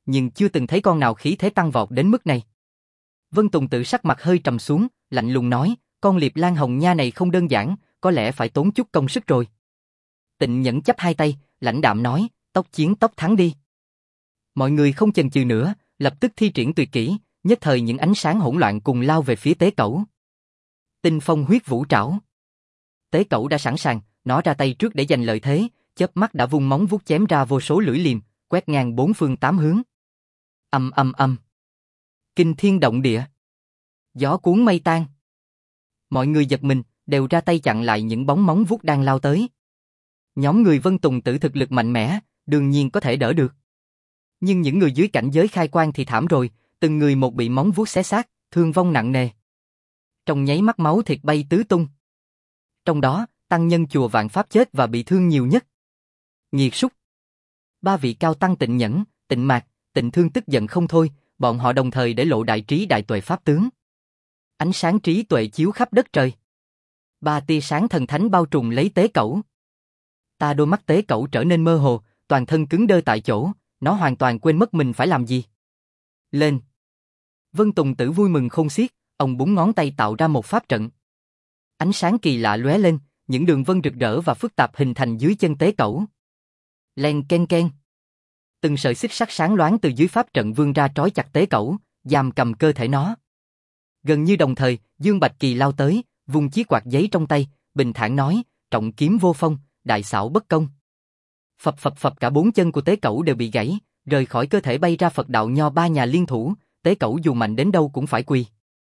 nhưng chưa từng thấy con nào khí thế tăng vọt đến mức này. Vân Tùng Tử sắc mặt hơi trầm xuống, lạnh lùng nói, con Liệp Lan Hồng Nha này không đơn giản, có lẽ phải tốn chút công sức rồi. Tịnh Nhẫn chắp hai tay, lãnh đạm nói, tốc chiến tốc thắng đi. Mọi người không chần chừ nữa, lập tức thi triển tuyệt kỹ, nhất thời những ánh sáng hỗn loạn cùng lao về phía Tế Cẩu. Tinh Phong Huyết Vũ Trảo. Tế Cẩu đã sẵn sàng, nó ra tay trước để giành lợi thế, chớp mắt đã vung móng vuốt chém ra vô số lưỡi liềm, quét ngang bốn phương tám hướng. Ầm ầm ầm. Kinh thiên động địa. Gió cuốn mây tan. Mọi người giật mình, đều ra tay chặn lại những bóng móng vuốt đang lao tới. Nhóm người Vân Tùng Tử thực lực mạnh mẽ, đương nhiên có thể đỡ được. Nhưng những người dưới cảnh giới khai quang thì thảm rồi, từng người một bị móng vuốt xé xác, thương vong nặng nề. Trong nháy mắt máu thịt bay tứ tung. Trong đó, tăng nhân chùa Vạn Pháp chết và bị thương nhiều nhất. Nghiệt súc. Ba vị cao tăng Tịnh Nhẫn, Tịnh Mạc, Tịnh Thương tức giận không thôi, bọn họ đồng thời để lộ đại trí đại tuệ pháp tướng. Ánh sáng trí tuệ chiếu khắp đất trời. Ba tia sáng thần thánh bao trùm lấy Tế Cẩu. Đôi mắt Tế Cẩu trở nên mơ hồ, toàn thân cứng đơ tại chỗ, nó hoàn toàn quên mất mình phải làm gì. Lên. Vân Tùng Tử vui mừng khôn xiết, ông búng ngón tay tạo ra một pháp trận. Ánh sáng kỳ lạ lóe lên, những đường vân rực rỡ và phức tạp hình thành dưới chân Tế Cẩu. Len ken ken. Từng sợi xích sắt sáng loáng từ dưới pháp trận vươn ra trói chặt Tế Cẩu, giam cầm cơ thể nó. Gần như đồng thời, Dương Bạch Kỳ lao tới, vung chiếc quạt giấy trong tay, bình thản nói, trọng kiếm vô phong, đại xảo bất công. Phập phập phập, cả bốn chân của Tế Cẩu đều bị gãy, rời khỏi cơ thể bay ra Phật đạo nho ba nhà liên thủ, Tế Cẩu dù mạnh đến đâu cũng phải quỳ.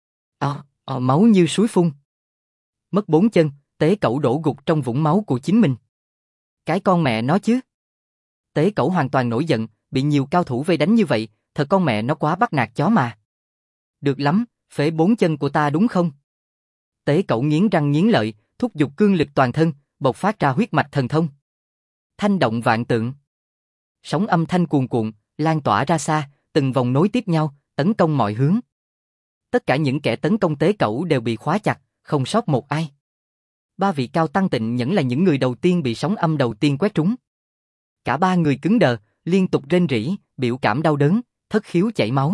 Máu như suối phun. Mất bốn chân, Tế Cẩu đổ gục trong vũng máu của chính mình. Cái con mẹ nó chứ. Tế Cẩu hoàn toàn nổi giận, bị nhiều cao thủ vây đánh như vậy, thật con mẹ nó quá bắt nạt chó mà. Được lắm, phế bốn chân của ta đúng không? Tế Cẩu nghiến răng nghiến lợi, thúc giục cương lực toàn thân, bộc phát ra huyết mạch thần thông. Thanh động vạn tượng. Sóng âm thanh cuồn cuộn, lan tỏa ra xa, từng vòng nối tiếp nhau, tấn công mọi hướng. Tất cả những kẻ tấn công Tế Cẩu đều bị khóa chặt, không sót một ai. Ba vị cao tăng Tịnh Nhẫn là những người đầu tiên bị sóng âm đầu tiên quét trúng. Cả ba người cứng đờ, liên tục rên rỉ, biểu cảm đau đớn, thất khiếu chảy máu.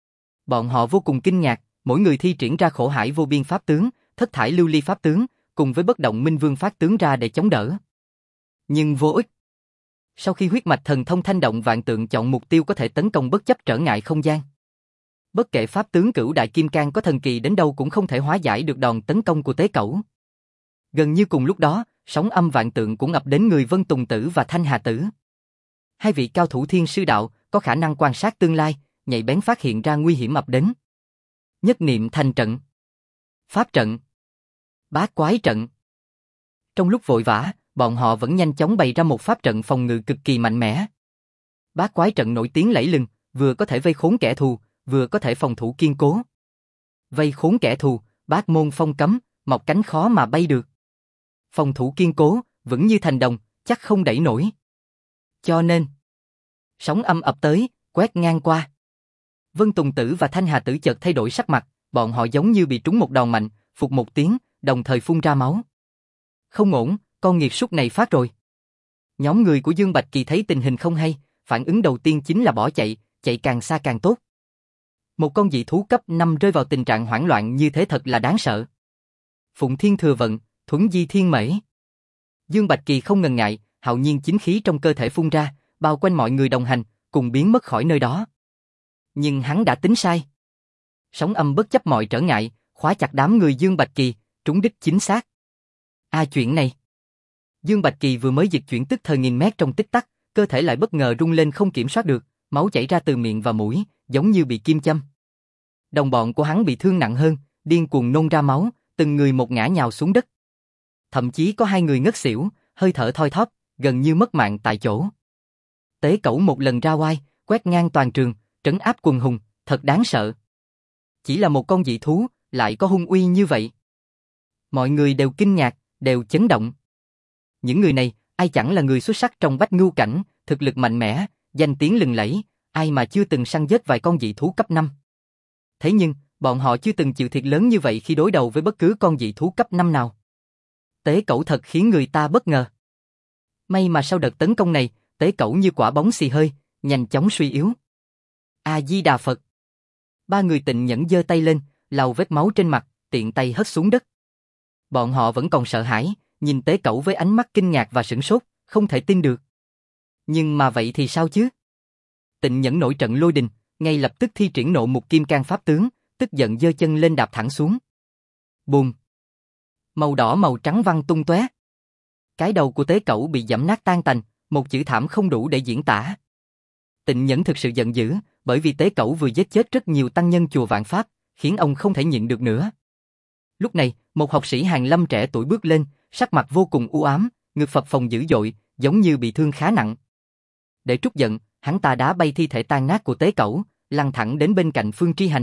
Bọn họ vô cùng kinh ngạc, mỗi người thi triển ra khổ hải vô biên pháp tướng, thất thải lưu ly pháp tướng, cùng với bất động minh vương phát tướng ra để chống đỡ. Nhưng vô ích. Sau khi huyết mạch thần thông thanh động vạn tượng chọn mục tiêu có thể tấn công bất chấp trở ngại không gian. Bất kể pháp tướng cửu đại kim cang có thần kỳ đến đâu cũng không thể hóa giải được đòn tấn công của Tế Cẩu. Gần như cùng lúc đó, sóng âm vạn tượng cũng ập đến người Vân Tùng Tử và Thanh Hà Tử. Hai vị cao thủ thiên sư đạo, có khả năng quan sát tương lai, nhạy bén phát hiện ra nguy hiểm ập đến. Nhất niệm thành trận. Pháp trận. Bát quái trận. Trong lúc vội vã, bọn họ vẫn nhanh chóng bày ra một pháp trận phòng ngự cực kỳ mạnh mẽ. Bát quái trận nổi tiếng lẫy lừng, vừa có thể vây khốn kẻ thù, vừa có thể phòng thủ kiên cố. Vây khốn kẻ thù, bát môn phong cấm, mọc cánh khó mà bay được. Phòng thủ kiên cố, vững như thành đồng, chắc không đẩy nổi. Cho nên, sóng âm ập tới, quét ngang qua. Vân Tùng Tử và Thanh Hà Tử chợt thay đổi sắc mặt, bọn họ giống như bị trúng một đòn mạnh, phụt một tiếng, đồng thời phun ra máu. Không ổn, con nghiệt súc này phát rồi. Nhóm người của Dương Bạch Kỳ thấy tình hình không hay, phản ứng đầu tiên chính là bỏ chạy, chạy càng xa càng tốt. Một con dị thú cấp 5 rơi vào tình trạng hoảng loạn như thế thật là đáng sợ. Phụng Thiên Thừa Vận, Thuấn Di Thiên Mễ. Dương Bạch Kỳ không ngần ngại, hạo nhiên chính khí trong cơ thể phun ra, bao quanh mọi người đồng hành, cùng biến mất khỏi nơi đó. Nhưng hắn đã tính sai. Sóng âm bất chấp mọi trở ngại, khóa chặt đám người Dương Bạch Kỳ, trúng đích chính xác. Chuyện này. Dương Bạch Kỳ vừa mới dịch chuyển tức thời nghìn mét trong tích tắc, cơ thể lại bất ngờ rung lên không kiểm soát được, máu chảy ra từ miệng và mũi, giống như bị kim châm. Đồng bọn của hắn bị thương nặng hơn, điên cuồng nôn ra máu, từng người một ngã nhào xuống đất. Thậm chí có hai người ngất xỉu, hơi thở thoi thóp, gần như mất mạng tại chỗ. Tế Cẩu một lần ra oai, quét ngang toàn trường, trấn áp quần hùng, thật đáng sợ. Chỉ là một con dị thú, lại có hung uy như vậy. Mọi người đều kinh ngạc, đều chấn động. Những người này, ai chẳng là người xuất sắc trong bách ngưu cảnh, thực lực mạnh mẽ, danh tiếng lừng lẫy, ai mà chưa từng săn giết vài con dị thú cấp 5. Thế nhưng, bọn họ chưa từng chịu thiệt lớn như vậy khi đối đầu với bất cứ con dị thú cấp 5 nào. Tế Cẩu thật khiến người ta bất ngờ. May mà sau đợt tấn công này, Tế Cẩu như quả bóng xì hơi, nhanh chóng suy yếu. A-di-đà Phật. Ba người Tịnh Nhẫn giơ tay lên, lau vết máu trên mặt, tiện tay hất xuống đất. Bọn họ vẫn còn sợ hãi, nhìn Tế Cẩu với ánh mắt kinh ngạc và sửng sốt, không thể tin được. Nhưng mà vậy thì sao chứ? Tịnh Nhẫn nổi trận lôi đình, ngay lập tức thi triển Nộ Mục Kim Cang pháp tướng, tức giận giơ chân lên đạp thẳng xuống. Bùm! Màu đỏ màu trắng văng tung tóe. Cái đầu của Tế Cẩu bị giẫm nát tan tành, một chữ thảm không đủ để diễn tả. Tịnh Nhẫn thực sự giận dữ, bởi vì Tế Cẩu vừa giết chết rất nhiều tăng nhân chùa Vạn Pháp, khiến ông không thể nhịn được nữa. Lúc này, một học sĩ Hàn Lâm trẻ tuổi bước lên, sắc mặt vô cùng u ám, ngực phập phồng dữ dội, giống như bị thương khá nặng. Để trút giận, hắn ta đá bay thi thể tan nát của Tế Cẩu, lăn thẳng đến bên cạnh Phương Tri Hành.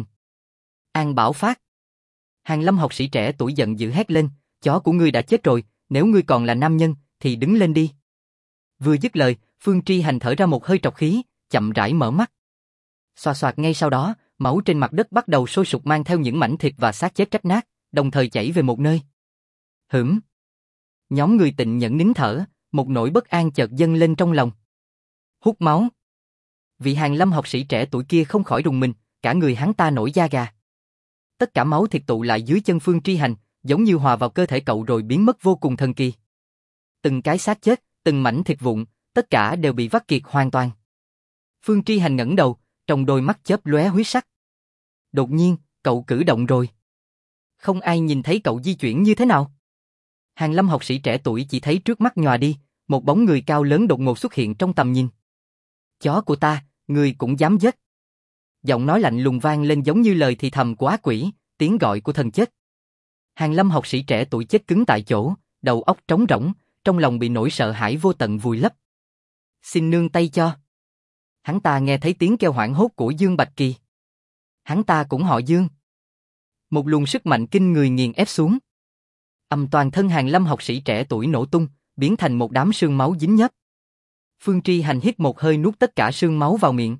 An Bảo Phát. Hàn Lâm học sĩ trẻ tuổi giận dữ hét lên, chó của ngươi đã chết rồi, nếu ngươi còn là nam nhân, thì đứng lên đi. Vừa dứt lời, Phương Tri Hành thở ra một hơi trọc khí, chậm rãi mở mắt. Xoa xoạc ngay sau đó, máu trên mặt đất bắt đầu sôi sục mang theo những mảnh thịt và xác chết rách nát, đồng thời chảy về một nơi. Hửm. Nhóm người Tịnh Nhẫn nín thở, một nỗi bất an chợt dâng lên trong lòng. Hút máu. Vị Hàn Lâm học sĩ trẻ tuổi kia không khỏi rùng mình, cả người hắn ta nổi da gà. Tất cả máu thịt tụ lại dưới chân Phương Tri Hành, giống như hòa vào cơ thể cậu rồi biến mất vô cùng thần kỳ. Từng cái xác chết, từng mảnh thịt vụn, tất cả đều bị vắt kiệt hoàn toàn. Phương Tri Hành ngẩng đầu, trong đôi mắt chớp lóe huyết sắc. Đột nhiên, cậu cử động rồi. Không ai nhìn thấy cậu di chuyển như thế nào. Hàn Lâm học sĩ trẻ tuổi chỉ thấy trước mắt nhòa đi, một bóng người cao lớn đột ngột xuất hiện trong tầm nhìn. Chó của ta, ngươi cũng dám giết. Giọng nói lạnh lùng vang lên giống như lời thì thầm của ác quỷ, tiếng gọi của thần chết. Hàn Lâm học sĩ trẻ tuổi chết cứng tại chỗ, đầu óc trống rỗng, trong lòng bị nỗi sợ hãi vô tận vùi lấp. Xin nương tay cho. Hắn ta nghe thấy tiếng kêu hoảng hốt của Dương Bạch Kỳ. Hắn ta cũng họ Dương. Một luồng sức mạnh kinh người nghiền ép xuống. Toàn thân Hàn Lâm học sĩ trẻ tuổi nổ tung, biến thành một đám sương máu dính nhớp. Phương Tri Hành hít một hơi nuốt tất cả sương máu vào miệng.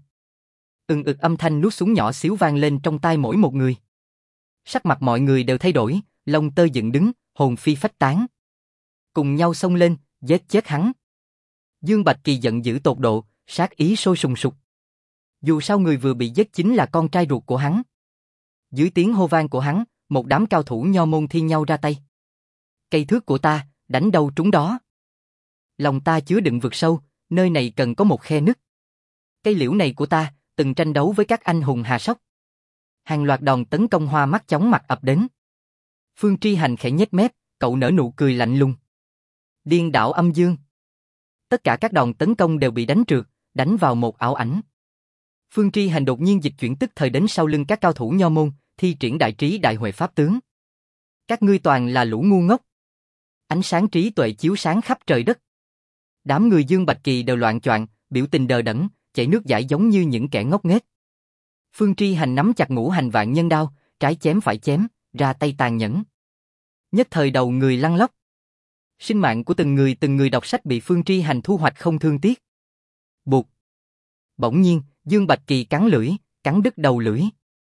Ực âm thanh nuốt xuống nhỏ xíu vang lên trong tai mỗi một người. Sắc mặt mọi người đều thay đổi, lông tơ dựng đứng, hồn phi phách tán. Cùng nhau xông lên, giết chết hắn. Dương Bạch Kỳ giận dữ tột độ, sát ý sôi sùng sục. Dù sao người vừa bị giết chính là con trai ruột của hắn. Dưới tiếng hô vang của hắn, một đám cao thủ nho môn thi nhau ra tay. Cây thước của ta, đánh đâu trúng đó. Lòng ta chứa đựng vực sâu, nơi này cần có một khe nứt. Cây liễu này của ta, từng tranh đấu với các anh hùng Hà Sóc. Hàng loạt đòn tấn công hoa mắt chóng mặt ập đến. Phương Tri Hành khẽ nhếch mép, cậu nở nụ cười lạnh lùng. Điên đảo âm dương. Tất cả các đòn tấn công đều bị đánh trượt, đánh vào một ảo ảnh. Phương Tri Hành đột nhiên dịch chuyển tức thời đến sau lưng các cao thủ nho môn, thi triển đại trí đại huệ pháp tướng. Các ngươi toàn là lũ ngu ngốc. Ánh sáng trí tuệ chiếu sáng khắp trời đất. Đám người Dương Bạch Kỳ đều loạn choạng, biểu tình đờ đẫn, chảy nước dãi giống như những kẻ ngốc nghếch. Phương Tri Hành nắm chặt ngũ hành vạn nhân đao, trái chém phải chém, ra tay tàn nhẫn. Nhất thời đầu người lăn lóc. Sinh mạng của từng người đọc sách bị Phương Tri Hành thu hoạch không thương tiếc. Buộc. Bỗng nhiên, Dương Bạch Kỳ cắn lưỡi, cắn đứt đầu lưỡi.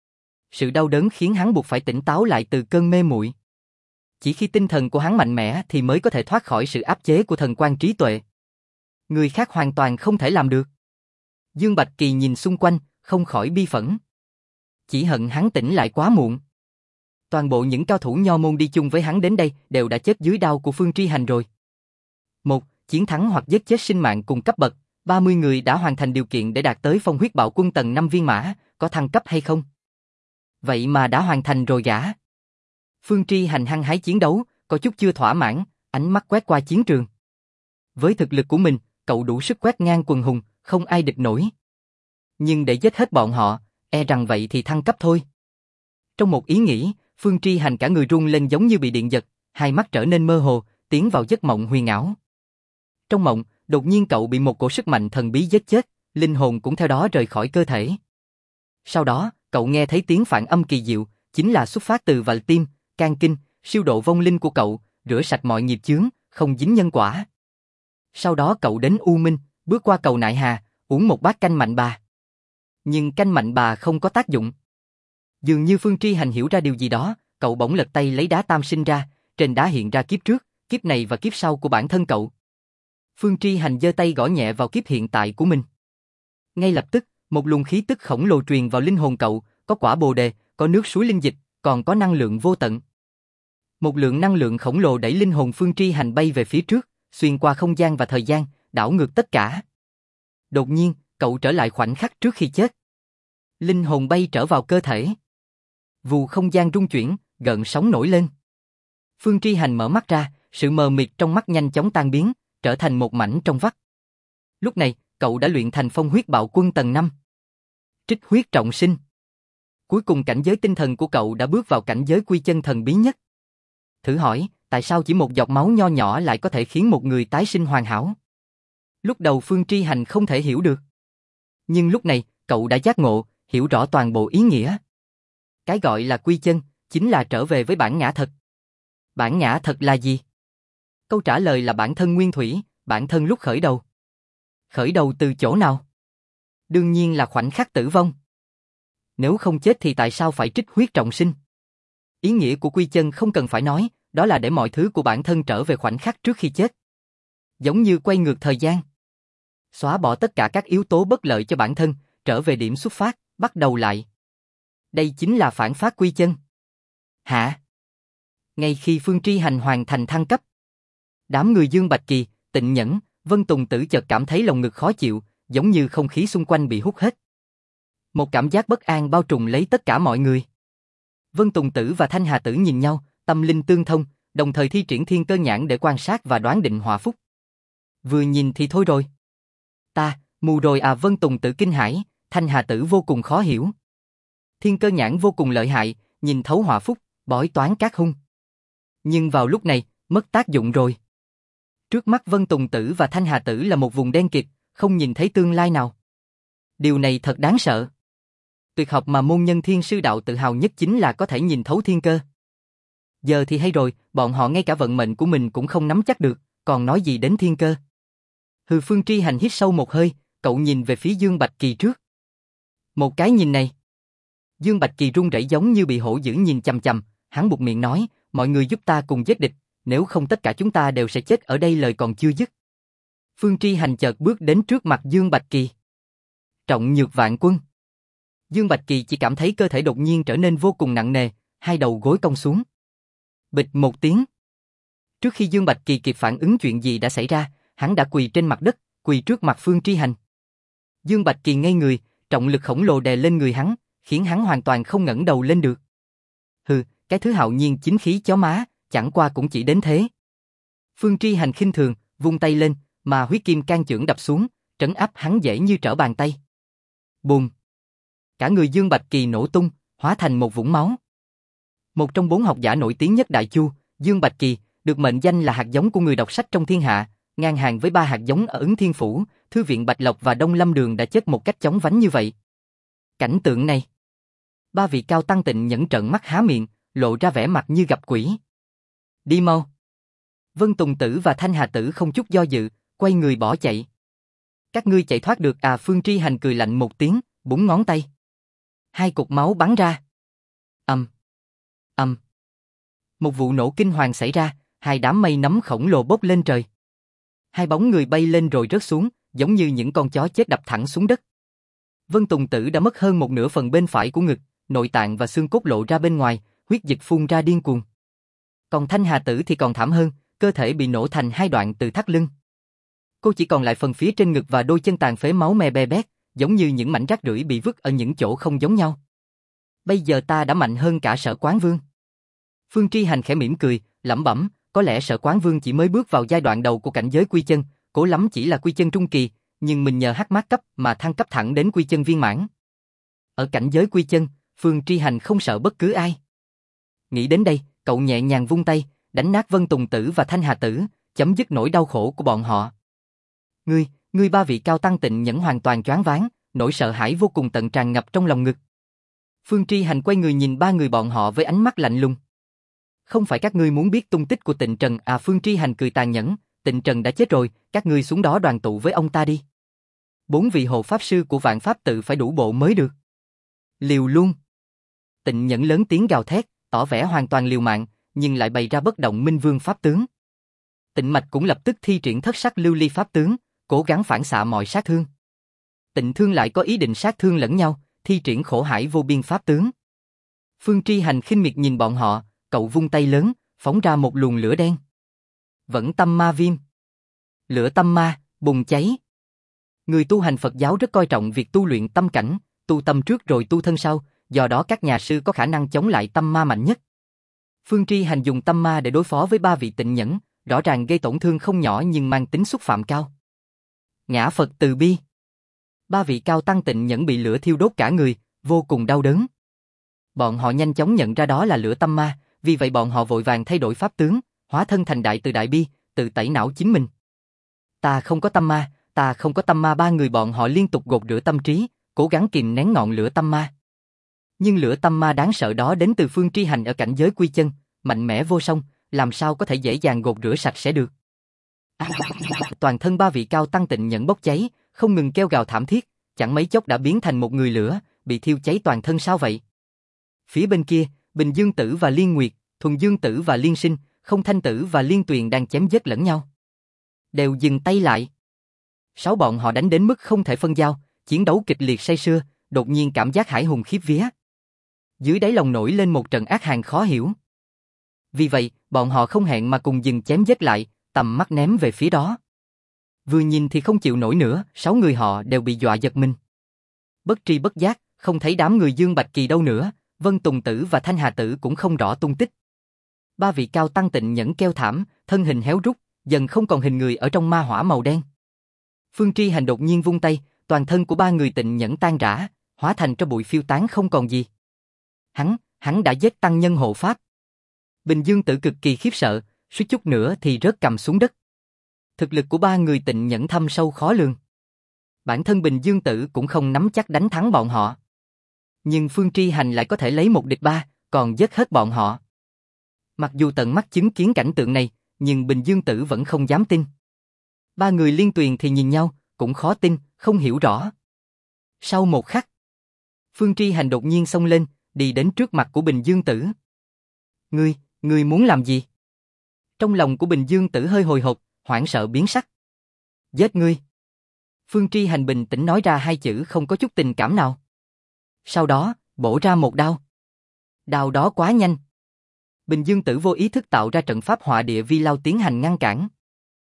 Sự đau đớn khiến hắn buộc phải tỉnh táo lại từ cơn mê muội. Chỉ khi tinh thần của hắn mạnh mẽ thì mới có thể thoát khỏi sự áp chế của thần quan trí tuệ. Người khác hoàn toàn không thể làm được. Dương Bạch Kỳ nhìn xung quanh, không khỏi bi phẫn. Chỉ hận hắn tỉnh lại quá muộn. Toàn bộ những cao thủ nho môn đi chung với hắn đến đây đều đã chết dưới đao của Phương Tri Hành rồi. Một, chiến thắng hoặc giết chết sinh mạng cùng cấp bậc, 30 người đã hoàn thành điều kiện để đạt tới phong huyết bạo quân tầng 5 viên mã, có thăng cấp hay không? Vậy mà đã hoàn thành rồi gã. Phương Tri Hành hăng hái chiến đấu, có chút chưa thỏa mãn, ánh mắt quét qua chiến trường. Với thực lực của mình, cậu đủ sức quét ngang quần hùng, không ai địch nổi. Nhưng để giết hết bọn họ, e rằng vậy thì thăng cấp thôi. Trong một ý nghĩ, Phương Tri Hành cả người run lên giống như bị điện giật, hai mắt trở nên mơ hồ, tiến vào giấc mộng huyền ảo. Trong mộng, đột nhiên cậu bị một cổ sức mạnh thần bí giết chết, linh hồn cũng theo đó rời khỏi cơ thể. Sau đó, cậu nghe thấy tiếng phản âm kỳ diệu, chính là xuất phát từ vành tim, can kinh, siêu độ vong linh của cậu, rửa sạch mọi nghiệp chướng, không dính nhân quả. Sau đó cậu đến U Minh, bước qua cầu Nại Hà, uống một bát canh mạnh bà. Nhưng canh mạnh bà không có tác dụng. Dường như Phương Tri Hành hiểu ra điều gì đó, cậu bỗng lật tay lấy đá tam sinh ra, trên đá hiện ra kiếp trước, kiếp này và kiếp sau của bản thân cậu. Phương Tri Hành giơ tay gõ nhẹ vào kiếp hiện tại của mình. Ngay lập tức, Một luồng khí tức khổng lồ truyền vào linh hồn cậu, có quả bồ đề, có nước suối linh dịch, còn có năng lượng vô tận. Một lượng năng lượng khổng lồ đẩy linh hồn Phương Tri Hành bay về phía trước, xuyên qua không gian và thời gian, đảo ngược tất cả. Đột nhiên, cậu trở lại khoảnh khắc trước khi chết. Linh hồn bay trở vào cơ thể. Vù không gian rung chuyển, gợn sóng nổi lên. Phương Tri Hành mở mắt ra, sự mờ mịt trong mắt nhanh chóng tan biến, trở thành một mảnh trong vắt. Lúc này, cậu đã luyện thành Phong Huyết Bạo Quân tầng 5. Trích huyết trọng sinh. Cuối cùng cảnh giới tinh thần của cậu đã bước vào cảnh giới quy chân thần bí nhất. Thử hỏi, tại sao chỉ một giọt máu nho nhỏ lại có thể khiến một người tái sinh hoàn hảo? Lúc đầu Phương Tri Hành không thể hiểu được. Nhưng lúc này, cậu đã giác ngộ, hiểu rõ toàn bộ ý nghĩa. Cái gọi là quy chân, chính là trở về với bản ngã thật. Bản ngã thật là gì? Câu trả lời là bản thân nguyên thủy, bản thân lúc khởi đầu. Khởi đầu từ chỗ nào? Đương nhiên là khoảnh khắc tử vong. Nếu không chết thì tại sao phải trích huyết trọng sinh? Ý nghĩa của quy chân không cần phải nói, đó là để mọi thứ của bản thân trở về khoảnh khắc trước khi chết. Giống như quay ngược thời gian. Xóa bỏ tất cả các yếu tố bất lợi cho bản thân, trở về điểm xuất phát, bắt đầu lại. Đây chính là phản phát quy chân. Hả? Ngay khi Phương Tri Hành hoàn thành thăng cấp, đám người Dương Bạch Kỳ, Tịnh Nhẫn, Vân Tùng Tử chợt cảm thấy lồng ngực khó chịu, giống như không khí xung quanh bị hút hết. Một cảm giác bất an bao trùm lấy tất cả mọi người. Vân Tùng Tử và Thanh Hà Tử nhìn nhau, tâm linh tương thông, đồng thời thi triển thiên cơ nhãn để quan sát và đoán định họa phúc. Vừa nhìn thì thôi rồi. Ta, mù rồi à? Vân Tùng Tử kinh hãi, Thanh Hà Tử vô cùng khó hiểu. Thiên cơ nhãn vô cùng lợi hại, nhìn thấu họa phúc, bói toán các hung. Nhưng vào lúc này, mất tác dụng rồi. Trước mắt Vân Tùng Tử và Thanh Hà Tử là một vùng đen kịt, không nhìn thấy tương lai nào. Điều này thật đáng sợ. Tuyệt học mà môn nhân thiên sư đạo tự hào nhất chính là có thể nhìn thấu thiên cơ. Giờ thì hay rồi, bọn họ ngay cả vận mệnh của mình cũng không nắm chắc được, còn nói gì đến thiên cơ. Hừ. Phương Tri Hành hít sâu một hơi, cậu nhìn về phía Dương Bạch Kỳ trước. Một cái nhìn này. Dương Bạch Kỳ run rẩy giống như bị hổ dữ nhìn chằm chằm, hắn buột miệng nói, mọi người giúp ta cùng giết địch, nếu không tất cả chúng ta đều sẽ chết ở đây. Lời còn chưa dứt. Phương Tri Hành chợt bước đến trước mặt Dương Bạch Kỳ. Trọng nhược vạn quân. Dương Bạch Kỳ chỉ cảm thấy cơ thể đột nhiên trở nên vô cùng nặng nề, hai đầu gối cong xuống. Bịch một tiếng. Trước khi Dương Bạch Kỳ kịp phản ứng chuyện gì đã xảy ra, hắn đã quỳ trên mặt đất, quỳ trước mặt Phương Tri Hành. Dương Bạch Kỳ ngây người, trọng lực khổng lồ đè lên người hắn, khiến hắn hoàn toàn không ngẩng đầu lên được. Hừ, cái thứ hạo nhiên chính khí chó má, chẳng qua cũng chỉ đến thế. Phương Tri Hành khinh thường, vung tay lên, mà huyết kim can chưởng đập xuống, trấn áp hắn dễ như trở bàn tay. Bùm! Cả người Dương Bạch Kỳ nổ tung, hóa thành một vũng máu. Một trong 4 học giả nổi tiếng nhất Đại Chu, Dương Bạch Kỳ, được mệnh danh là hạt giống của người đọc sách trong thiên hạ, ngang hàng với 3 hạt giống ở Ứng Thiên Phủ, Thư viện Bạch Lộc và Đông Lâm Đường đã chết một cách chóng vánh như vậy. Cảnh tượng này, 3 vị cao tăng Tịnh Nhẫn trợn mắt há miệng, lộ ra vẻ mặt như gặp quỷ. Đi mau! Vân Tùng Tử và Thanh Hà Tử không chút do dự, quay người bỏ chạy. Các ngươi chạy thoát được à? Phương Tri Hành cười lạnh một tiếng, búng ngón tay. 2 cục máu bắn ra. Ầm. Một vụ nổ kinh hoàng xảy ra, 2 đám mây nấm khổng lồ bốc lên trời. 2 bóng người bay lên rồi rớt xuống, giống như những con chó chết đập thẳng xuống đất. Vân Tùng Tử đã mất hơn một nửa phần bên phải của ngực, nội tạng và xương cốt lộ ra bên ngoài, huyết dịch phun ra điên cuồng. Còn Thanh Hà Tử thì còn thảm hơn, cơ thể bị nổ thành 2 đoạn từ thắt lưng. Cô chỉ còn lại phần phía trên ngực và đôi chân tàn phế máu me be bét, giống như những mảnh rác rưởi bị vứt ở những chỗ không giống nhau. Bây giờ ta đã mạnh hơn cả Sở Quán Vương. Phương Tri Hành khẽ mỉm cười, lẩm bẩm, có lẽ Sở Quán Vương chỉ mới bước vào giai đoạn đầu của cảnh giới quy chân, cố lắm chỉ là quy chân trung kỳ, nhưng mình nhờ hắc mát cấp mà thăng cấp thẳng đến quy chân viên mãn. Ở cảnh giới quy chân, Phương Tri Hành không sợ bất cứ ai. Nghĩ đến đây, cậu nhẹ nhàng vung tay, đánh nát Vân Tùng Tử và Thanh Hà Tử, chấm dứt nỗi đau khổ của bọn họ. Ngươi 3 vị cao tăng Tịnh Nhẫn hoàn toàn choáng váng, nỗi sợ hãi vô cùng tận tràn ngập trong lòng ngực. Phương Tri Hành quay người nhìn 3 người bọn họ với ánh mắt lạnh lùng. Không phải các ngươi muốn biết tung tích của Tịnh Trần à? Phương Tri Hành cười tàn nhẫn, Tịnh Trần đã chết rồi, các ngươi xuống đó đoàn tụ với ông ta đi. 4 vị hộ pháp sư của Vạn Pháp tự phải đủ bộ mới được. Liều luôn. Tịnh Nhẫn lớn tiếng gào thét, tỏ vẻ hoàn toàn liều mạng, nhưng lại bày ra bất động minh vương pháp tướng. Tịnh Mạch cũng lập tức thi triển thất sắc lưu ly pháp tướng, cố gắng phản xạ mọi sát thương. Tịnh Thương lại có ý định sát thương lẫn nhau, thi triển khổ hải vô biên pháp tướng. Phương Tri Hành khinh miệt nhìn bọn họ, cậu vung tay lớn, phóng ra một luồng lửa đen. Vẫn tâm ma viêm. Lửa tâm ma, bùng cháy. Người tu hành Phật giáo rất coi trọng việc tu luyện tâm cảnh, tu tâm trước rồi tu thân sau, do đó các nhà sư có khả năng chống lại tâm ma mạnh nhất. Phương Tri Hành dùng tâm ma để đối phó với 3 vị tịnh nhẫn, rõ ràng gây tổn thương không nhỏ nhưng mang tính xúc phạm cao. Ngã Phật từ bi. 3 vị cao tăng tịnh nhẫn bị lửa thiêu đốt cả người, vô cùng đau đớn. Bọn họ nhanh chóng nhận ra đó là lửa tâm ma, vì vậy bọn họ vội vàng thay đổi pháp tướng, hóa thân thành đại từ đại bi, tự tẩy não chính mình. Ta không có tâm ma, ta không có tâm ma. 3 người bọn họ liên tục gột rửa tâm trí, cố gắng kìm nén ngọn lửa tâm ma. Nhưng lửa tâm ma đáng sợ đó đến từ Phương Tri Hành ở cảnh giới quy chân, mạnh mẽ vô song, làm sao có thể dễ dàng gột rửa sạch sẽ được. Toàn thân 3 vị cao tăng tịnh nhẫn bốc cháy, không ngừng kêu gào thảm thiết, chẳng mấy chốc đã biến thành một người lửa, bị thiêu cháy toàn thân. Sao vậy? Phía bên kia, Bình Dương Tử và Liên Nguyệt, Thuần Dương Tử và Liên Sinh, Không Thanh Tử và Liên Tuyền đang chém giết lẫn nhau. Đều dừng tay lại. 6 bọn họ đánh đến mức không thể phân giao, chiến đấu kịch liệt say sưa, đột nhiên cảm giác hải hùng khiếp vía. Dưới đáy lòng nổi lên một trận ác hàn khó hiểu. Vì vậy, bọn họ không hẹn mà cùng dừng chém giết lại, tầm mắt ném về phía đó. Vừa nhìn thì không chịu nổi nữa, 6 người họ đều bị dọa giật mình. Bất tri bất giác, không thấy đám người Dương Bạch Kỳ đâu nữa, Vân Tùng Tử và Thanh Hà Tử cũng không rõ tung tích. 3 vị cao tăng tịnh nhẫn kêu thảm, thân hình héo rút, dần không còn hình người ở trong ma hỏa màu đen. Phương Tri Hành đột nhiên vung tay, toàn thân của 3 người tịnh nhẫn tan rã, hóa thành tro bụi phiêu tán không còn gì. Hắn đã giết tăng nhân hộ pháp. Bình Dương Tử cực kỳ khiếp sợ, suýt chút nữa thì rớt cầm xuống đất. Thực lực của 3 người tịnh nhẫn thâm sâu khó lường. Bản thân Bình Dương Tử cũng không nắm chắc đánh thắng bọn họ. Nhưng Phương Tri Hành lại có thể lấy 1 địch 3, còn giết hết bọn họ. Mặc dù tận mắt chứng kiến cảnh tượng này, nhưng Bình Dương Tử vẫn không dám tin. 3 người Liên Tuyền thì nhìn nhau, cũng khó tin, không hiểu rõ. Sau một khắc, Phương Tri Hành đột nhiên xông lên, đi đến trước mặt của Bình Dương Tử. Ngươi muốn làm gì? Trong lòng của Bình Dương Tử hơi hồi hộp, hoảng sợ biến sắc. Giết ngươi. Phương Tri Hành bình tĩnh nói ra 2 chữ không có chút tình cảm nào. Sau đó, bổ ra một đao. Đao đó quá nhanh. Bình Dương Tử vô ý thức tạo ra trận pháp họa địa vi lao tiến hành ngăn cản.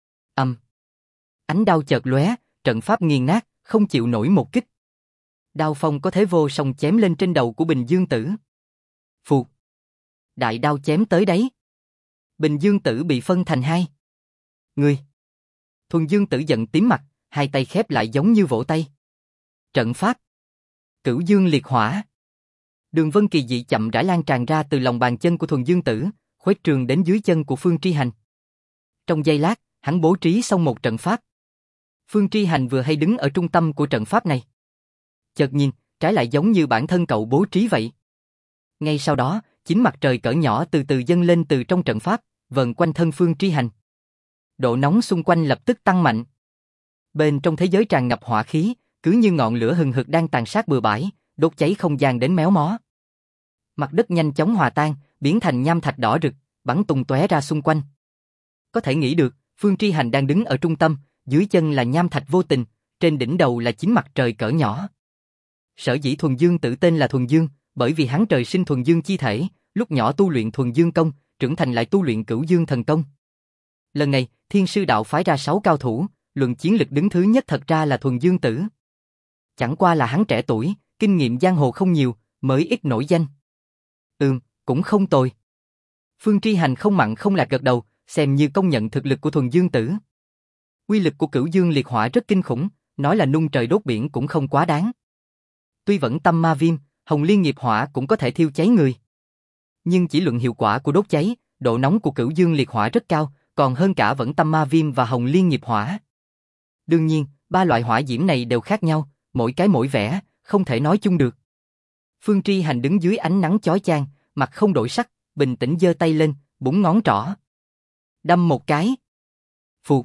Ánh đao chợt lóe, trận pháp nghiền nát, không chịu nổi một kích. Đao phong có thế vô song chém lên trên đầu của Bình Dương Tử. Phụt. Đại đao chém tới đấy. Bình Dương Tử bị phân thành 2. Ngươi. Thuần Dương Tử giận tím mặt, 2 tay khép lại giống như vỗ tay. Trận pháp. Cửu Dương liệt hỏa. Đường vân kỳ dị chậm rãi lan tràn ra từ lòng bàn chân của Thuần Dương Tử, khuếch trường đến dưới chân của Phương Tri Hành. Trong giây lát, hắn bố trí xong một trận pháp. Phương Tri Hành vừa hay đứng ở trung tâm của trận pháp này. Chợt nhìn, trái lại giống như bản thân cậu bố trí vậy. Ngay sau đó, chính mặt trời cỡ nhỏ từ từ dâng lên từ trong trận pháp, vần quanh thân Phương Tri Hành. Độ nóng xung quanh lập tức tăng mạnh. Bên trong thế giới tràn ngập hỏa khí, cứ như ngọn lửa hừng hực đang tàn sát bừa bãi, đốt cháy không gian đến méo mó. Mặt đất nhanh chóng hòa tan, biến thành nham thạch đỏ rực, bắn tung tóe ra xung quanh. Có thể nghĩ được, Phương Tri Hành đang đứng ở trung tâm, dưới chân là nham thạch vô tình, trên đỉnh đầu là chính mặt trời cỡ nhỏ. Sở dĩ Thuần Dương Tử tên là Thuần Dương, bởi vì hắn trời sinh thuần dương chi thể, lúc nhỏ tu luyện thuần dương công, trưởng thành lại tu luyện cửu dương thần công. Lần này, Thiên Sư Đạo phái ra 6 cao thủ, luận chiến lực đứng thứ nhất thật ra là Thuần Dương Tử. Chẳng qua là hắn trẻ tuổi, kinh nghiệm giang hồ không nhiều, mới ít nổi danh. Cũng không tồi. Phương Tri Hành không mặn không lạt gật đầu, xem như công nhận thực lực của Thuần Dương Tử. Uy lực của Cửu Dương liệt hỏa rất kinh khủng, nói là nung trời đốt biển cũng không quá đáng. Tuy vẫn tâm ma viêm, Hồng Liên nghiệp hỏa cũng có thể thiêu cháy người. Nhưng chỉ luận hiệu quả của đốt cháy, độ nóng của Cửu Dương liệt hỏa rất cao, còn hơn cả vẫn tâm ma viêm và Hồng Liên nghiệp hỏa. Đương nhiên, 3 loại hỏa diễm này đều khác nhau, mỗi cái mỗi vẻ, không thể nói chung được. Phương Tri Hành đứng dưới ánh nắng chói chang, mặt không đổi sắc, bình tĩnh giơ tay lên, búng ngón trỏ. Đâm một cái. Phụt.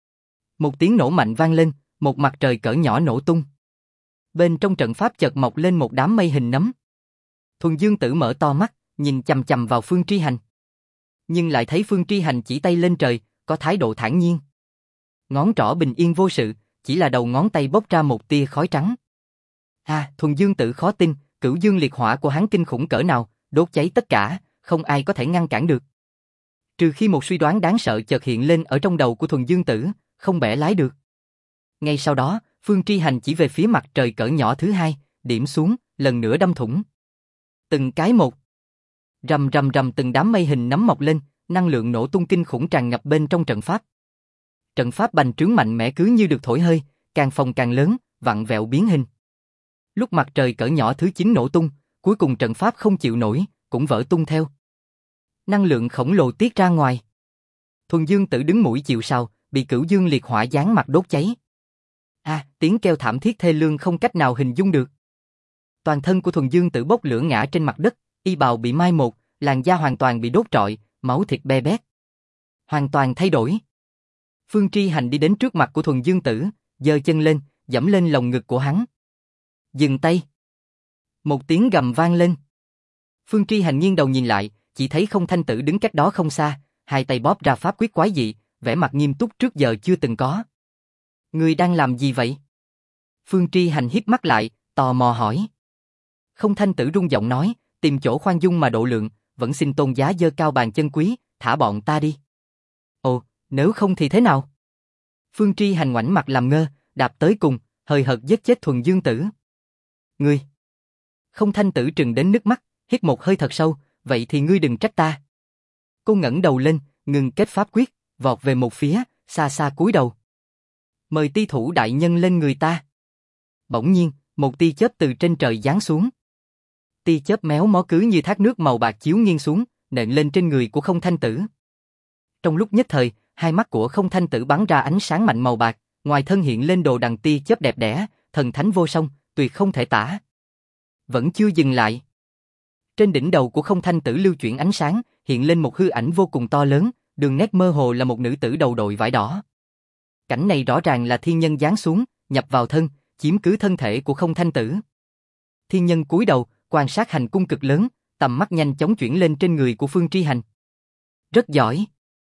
Một tiếng nổ mạnh vang lên, một mặt trời cỡ nhỏ nổ tung. Bên trong trận pháp chợt mọc lên một đám mây hình nấm. Thuần Dương Tử mở to mắt, nhìn chằm chằm vào Phương Tri Hành. Nhưng lại thấy Phương Tri Hành chỉ tay lên trời, có thái độ thản nhiên. Ngón trỏ bình yên vô sự, chỉ là đầu ngón tay bốc ra một tia khói trắng. Thuần Dương Tử khó tin, Cửu Dương liệt hỏa của hắn kinh khủng cỡ nào, đốt cháy tất cả, không ai có thể ngăn cản được. Trừ khi một suy đoán đáng sợ chợt hiện lên ở trong đầu của Thuần Dương Tử, không bẻ lái được. Ngay sau đó, Phương Tri Hành chỉ về phía mặt trời cỡ nhỏ thứ hai, điểm xuống, lần nữa đâm thủng. Từng cái một. Rầm rầm rầm, từng đám mây hình nấm mọc lên, năng lượng nổ tung kinh khủng tràn ngập bên trong trận pháp. Trận pháp bành trướng mạnh mẽ cứ như được thổi hơi, càng phồng càng lớn, vặn vẹo biến hình. Lúc mặt trời cỡ nhỏ thứ 9 nổ tung, cuối cùng trận pháp không chịu nổi, cũng vỡ tung theo. Năng lượng khổng lồ tiết ra ngoài. Thuần Dương Tử đứng mũi chịu sào, bị Cửu Dương liệt hỏa giáng mặt đốt cháy. Tiếng kêu thảm thiết thê lương không cách nào hình dung được. Toàn thân của Thuần Dương Tử bốc lửa ngã trên mặt đất, y bào bị mai một, làn da hoàn toàn bị đốt trọi, máu thịt be bét. Hoàn toàn thay đổi. Phương Tri Hành đi đến trước mặt của Thuần Dương Tử, giơ chân lên, giẫm lên lồng ngực của hắn. Dừng tay. Một tiếng gầm vang lên. Phương Tri Hành nghiêng đầu nhìn lại, chỉ thấy Không Thanh Tử đứng cách đó không xa, hai tay bóp ra pháp quyết quái dị, vẻ mặt nghiêm túc trước giờ chưa từng có. Ngươi đang làm gì vậy? Phương Tri Hành híp mắt lại, tò mò hỏi. Không Thanh Tử rung giọng nói, tìm chỗ khoan dung mà độ lượng, vẫn xin tôn giá giơ cao bàn chân quý, thả bọn ta đi. Ồ, nếu không thì thế nào? Phương Tri Hành ngoảnh mặt làm ngơ, đạp tới cùng, hời hợt giết chết Thuần Dương Tử. Ngươi! Không Thanh Tử trừng đến nước mắt, hít một hơi thật sâu, vậy thì ngươi đừng trách ta. Cô ngẩng đầu lên, ngừng kết pháp quyết, vọt về một phía, xa xa cúi đầu. Mời ti thủ đại nhân lên người ta. Bỗng nhiên, một tia chớp từ trên trời giáng xuống. Tia chớp méo mó cứ như thác nước màu bạc chiếu nghiêng xuống, nện lên trên người của Không Thanh Tử. Trong lúc nhất thời, hai mắt của Không Thanh Tử bắn ra ánh sáng mạnh màu bạc, ngoài thân hiện lên đồ đằng tia chớp đẹp đẽ, thần thánh vô song, tuyệt không thể tả. Vẫn chưa dừng lại. Trên đỉnh đầu của Không Thanh Tử lưu chuyển ánh sáng, hiện lên một hư ảnh vô cùng to lớn, đường nét mơ hồ là một nữ tử đầu đội vải đỏ. Cảnh này rõ ràng là thiên nhân giáng xuống, nhập vào thân, chiếm cứ thân thể của Không Thanh Tử. Thiên nhân cúi đầu, quan sát hành cung cực lớn, tầm mắt nhanh chóng chuyển lên trên người của Phương Tri Hành. Rất giỏi.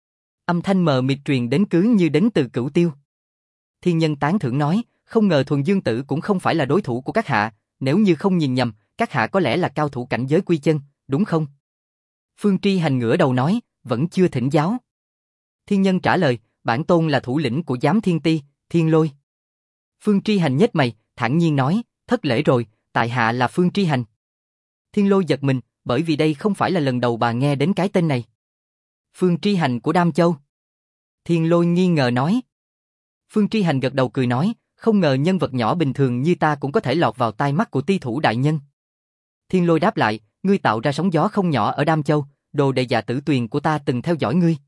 Âm thanh mờ mịt truyền đến cứ như đến từ Cửu Tiêu. Thiên nhân tán thưởng nói, không ngờ Thuần Dương Tử cũng không phải là đối thủ của các hạ, nếu như không nhìn nhầm, các hạ có lẽ là cao thủ cảnh giới quy chân, đúng không? Phương Tri Hành ngửa đầu nói, vẫn chưa thỉnh giáo. Thiên nhân trả lời, bản tôn là thủ lĩnh của Giám Thiên Ti, Thiên Lôi. Phương Tri Hành nhếch mày, thản nhiên nói, thất lễ rồi, tại hạ là Phương Tri Hành. Thiên Lôi giật mình, bởi vì đây không phải là lần đầu bà nghe đến cái tên này. Phương Tri Hành của Đam Châu. Thiên Lôi nghi ngờ nói. Phương Tri Hành gật đầu cười nói, không ngờ nhân vật nhỏ bình thường như ta cũng có thể lọt vào tai mắt của ti thủ đại nhân. Thiên Lôi đáp lại, ngươi tạo ra sóng gió không nhỏ ở Đam Châu, đồ đệ Dạ Tử Tuyền của ta từng theo dõi ngươi.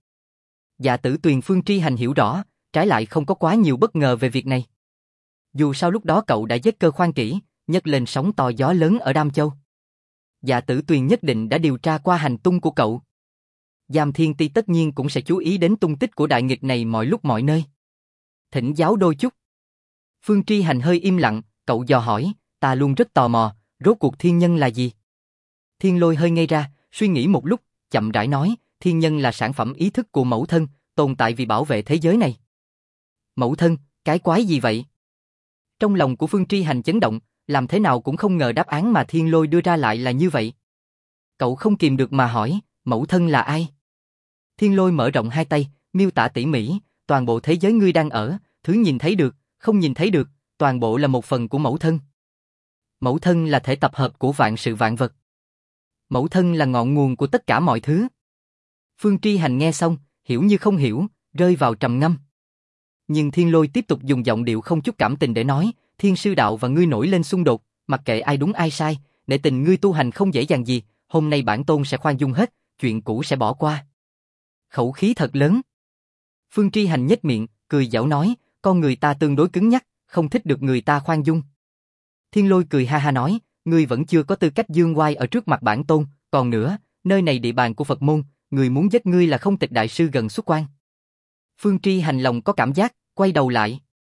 Dạ Tử Tuyền Phương Tri Hành hiểu rõ, trái lại không có quá nhiều bất ngờ về việc này. Dù sao lúc đó cậu đã giết Cơ Khoan Kỷ, nhấc lên sóng to gió lớn ở Đam Châu. Dạ Tử Tuyền nhất định đã điều tra qua hành tung của cậu. Giám Thiên Ti tất nhiên cũng sẽ chú ý đến tung tích của đại nghịch này mọi lúc mọi nơi. Thỉnh giáo đôi chút. Phương Tri Hành hơi im lặng, cậu dò hỏi, ta luôn rất tò mò, rốt cuộc thiên nhân là gì? Thiên Lôi hơi ngây ra, suy nghĩ một lúc, chậm rãi nói, thiên nhân là sản phẩm ý thức của mẫu thân, tồn tại vì bảo vệ thế giới này. Mẫu thân, cái quái gì vậy? Trong lòng của Phương Tri Hành chấn động, làm thế nào cũng không ngờ đáp án mà Thiên Lôi đưa ra lại là như vậy. Cậu không kìm được mà hỏi, mẫu thân là ai? Thiên Lôi mở rộng hai tay, miêu tả tỉ mỉ, toàn bộ thế giới ngươi đang ở, thứ nhìn thấy được, không nhìn thấy được, toàn bộ là một phần của mẫu thân. Mẫu thân là thể tập hợp của vạn sự vạn vật. Mẫu thân là ngọn nguồn của tất cả mọi thứ. Phương Tri Hành nghe xong, hiểu như không hiểu, rơi vào trầm ngâm. Nhưng Thiên Lôi tiếp tục dùng giọng điệu không chút cảm tình để nói, Thiên Sư Đạo và ngươi nổi lên xung đột, mặc kệ ai đúng ai sai, để tình ngươi tu hành không dễ dàng gì, hôm nay bản tôn sẽ khoan dung hết, chuyện cũ sẽ bỏ qua. Khẩu khí thật lớn. Phương Tri Hành nhếch miệng, cười giảo nói, con người ta tương đối cứng nhắc, không thích được người ta khoan dung. Thiên Lôi cười ha ha nói, ngươi vẫn chưa có tư cách dương oai ở trước mặt bản tôn, còn nữa, nơi này địa bàn của Phật môn, người muốn giết ngươi là Không Tịch đại sư gần xuất quan. Phương Tri Hành lòng có cảm giác, quay đầu lại.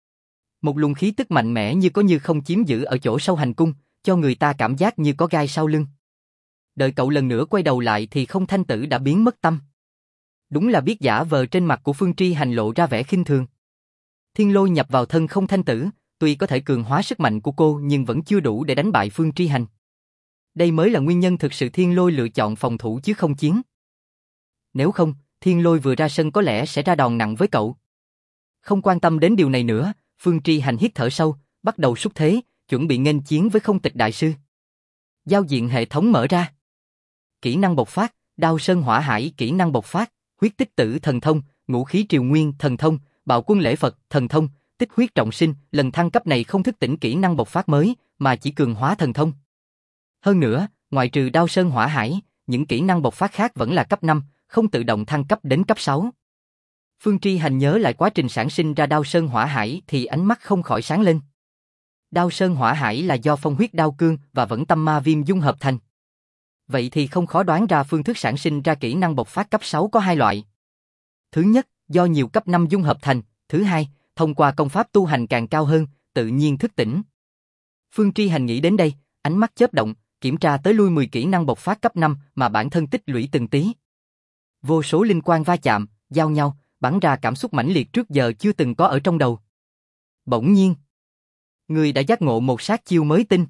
Một luồng khí tức mạnh mẽ như có như không chiếm giữ ở chỗ sâu hành cung, cho người ta cảm giác như có gai sau lưng. Đợi cậu lần nữa quay đầu lại thì Không Thanh Tử đã biến mất tâm. Đúng là biết giả vờ, trên mặt của Phương Tri Hành lộ ra vẻ khinh thường. Thiên lôi nhập vào thân không thanh tử, tuy có thể cường hóa sức mạnh của cô nhưng vẫn chưa đủ để đánh bại Phương Tri Hành. Đây mới là nguyên nhân thực sự thiên lôi lựa chọn phòng thủ chứ không chiến. Nếu không, thiên lôi vừa ra sân có lẽ sẽ ra đòn nặng với cậu. Không quan tâm đến điều này nữa, Phương Tri Hành hít thở sâu, bắt đầu xúc thế, chuẩn bị nghênh chiến với Không Tịch Đại Sư. Giao diện hệ thống mở ra. Kỹ năng bộc phát, Đao Sơn Hỏa Hải kỹ năng bộc phát, Huyết Tích Tử thần thông, Ngũ Khí Triều Nguyên thần thông, Bạo Quân Lễ Phật thần thông, Tích Huyết Trọng Sinh, lần thăng cấp này không thức tỉnh kỹ năng bộc phát mới, mà chỉ cường hóa thần thông. Hơn nữa, ngoại trừ Đao Sơn Hỏa Hải, những kỹ năng bộc phát khác vẫn là cấp 5, không tự động thăng cấp đến cấp 6. Phương Tri Hành nhớ lại quá trình sản sinh ra Đao Sơn Hỏa Hải thì ánh mắt không khỏi sáng lên. Đao Sơn Hỏa Hải là do phong huyết đao cương và vẫn tâm ma viêm dung hợp thành. Vậy thì không khó đoán ra phương thức sản sinh ra kỹ năng bộc phát cấp 6 có hai loại. Thứ nhất, do nhiều cấp 5 dung hợp thành, thứ hai, thông qua công pháp tu hành càng cao hơn, tự nhiên thức tỉnh. Phương Tri Hành nghĩ đến đây, ánh mắt chớp động, kiểm tra tới lui 10 kỹ năng bộc phát cấp 5 mà bản thân tích lũy từng tí. Vô số linh quang va chạm, giao nhau, bắn ra cảm xúc mãnh liệt trước giờ chưa từng có ở trong đầu. Bỗng nhiên, người đã giác ngộ một sát chiêu mới tinh.